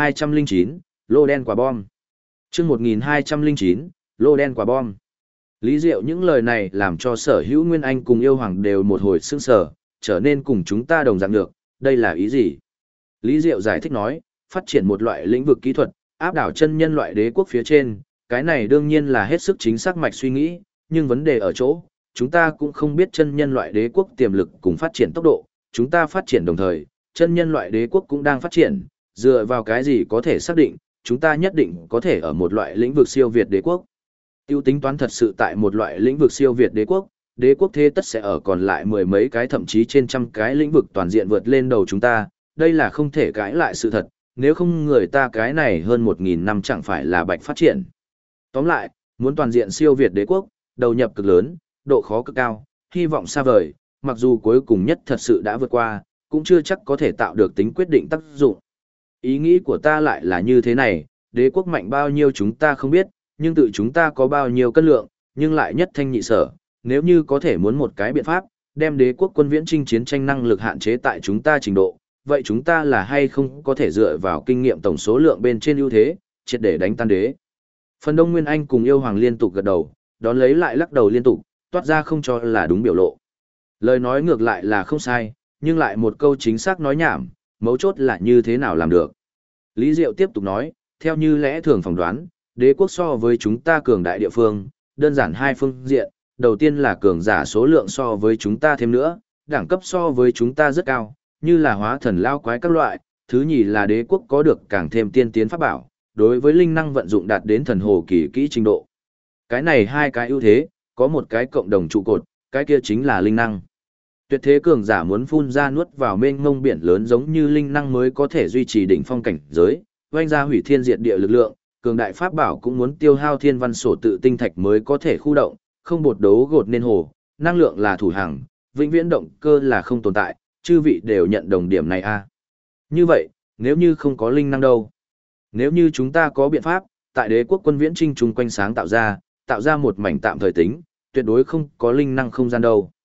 1209, lô đen quả bom. Chương 1209, lô đen quả bom. Lý Diệu những lời này làm cho Sở Hữu Nguyên Anh cùng Yêu Hoàng đều một hồi sững sờ, trở nên cùng chúng ta đồng dạng được, đây là ý gì? Lý Diệu giải thích nói, phát triển một loại lĩnh vực kỹ thuật, áp đảo chân nhân loại đế quốc phía trên, cái này đương nhiên là hết sức chính xác mạch suy nghĩ, nhưng vấn đề ở chỗ, chúng ta cũng không biết chân nhân loại đế quốc tiềm lực cùng phát triển tốc độ, chúng ta phát triển đồng thời, chân nhân loại đế quốc cũng đang phát triển, dựa vào cái gì có thể xác định, chúng ta nhất định có thể ở một loại lĩnh vực siêu việt đế quốc. Tiêu tính toán thật sự tại một loại lĩnh vực siêu việt đế quốc thế tất sẽ ở còn lại mười mấy cái thậm chí trên trăm cái lĩnh vực toàn diện vượt lên đầu chúng ta, đây là không thể cãi lại sự thật, nếu không người ta cái này hơn 1.000 năm chẳng phải là bạch phát triển. Tóm lại, muốn toàn diện siêu việt đế quốc, đầu nhập cực lớn, độ khó cực cao, hy vọng xa vời, mặc dù cuối cùng nhất thật sự đã vượt qua, cũng chưa chắc có thể tạo được tính quyết định tác dụng. Ý nghĩ của ta lại là như thế này, đế quốc mạnh bao nhiêu chúng ta không biết, nhưng tự chúng ta có bao nhiêu cân lượng, nhưng lại nhất thanh nhị sở, nếu như có thể muốn một cái biện pháp, đem đế quốc quân viễn chinh chiến tranh năng lực hạn chế tại chúng ta trình độ, vậy chúng ta là hay không có thể dựa vào kinh nghiệm tổng số lượng bên trên ưu thế, triệt để đánh tan đế. Phần Đông Nguyên Anh cùng Yêu Hoàng liên tục gật đầu, đón lấy lại lắc đầu liên tục, toát ra không cho là đúng biểu lộ. Lời nói ngược lại là không sai, nhưng lại một câu chính xác nói nhảm, mấu chốt là như thế nào làm được. Lý Diệu tiếp tục nói, theo như lẽ thường phỏng đoán, đế quốc so với chúng ta cường đại địa phương, đơn giản hai phương diện, đầu tiên là cường giả số lượng so với chúng ta thêm nữa, đẳng cấp so với chúng ta rất cao, như là hóa thần lao quái các loại, thứ nhì là đế quốc có được càng thêm tiên tiến pháp bảo, đối với linh năng vận dụng đạt đến thần hồ kỳ kỹ trình độ. Cái này hai cái ưu thế, có một cái cộng đồng trụ cột, cái kia chính là linh năng. Tuyệt thế cường giả muốn phun ra nuốt vào mênh mông biển lớn giống như linh năng mới có thể duy trì đỉnh phong cảnh giới, oanh ra hủy thiên diệt địa lực lượng, cường đại pháp bảo cũng muốn tiêu hao thiên văn sổ tự tinh thạch mới có thể khu động, không bột đấu gột nên hồ, năng lượng là thủ hàng, vĩnh viễn động cơ là không tồn tại, chư vị đều nhận đồng điểm này a. Như vậy, nếu như không có linh năng đâu? Nếu như chúng ta có biện pháp, tại đế quốc quân viễn trinh chung quanh sáng tạo ra một mảnh tạm thời tính, tuyệt đối không có linh năng không gian đâu.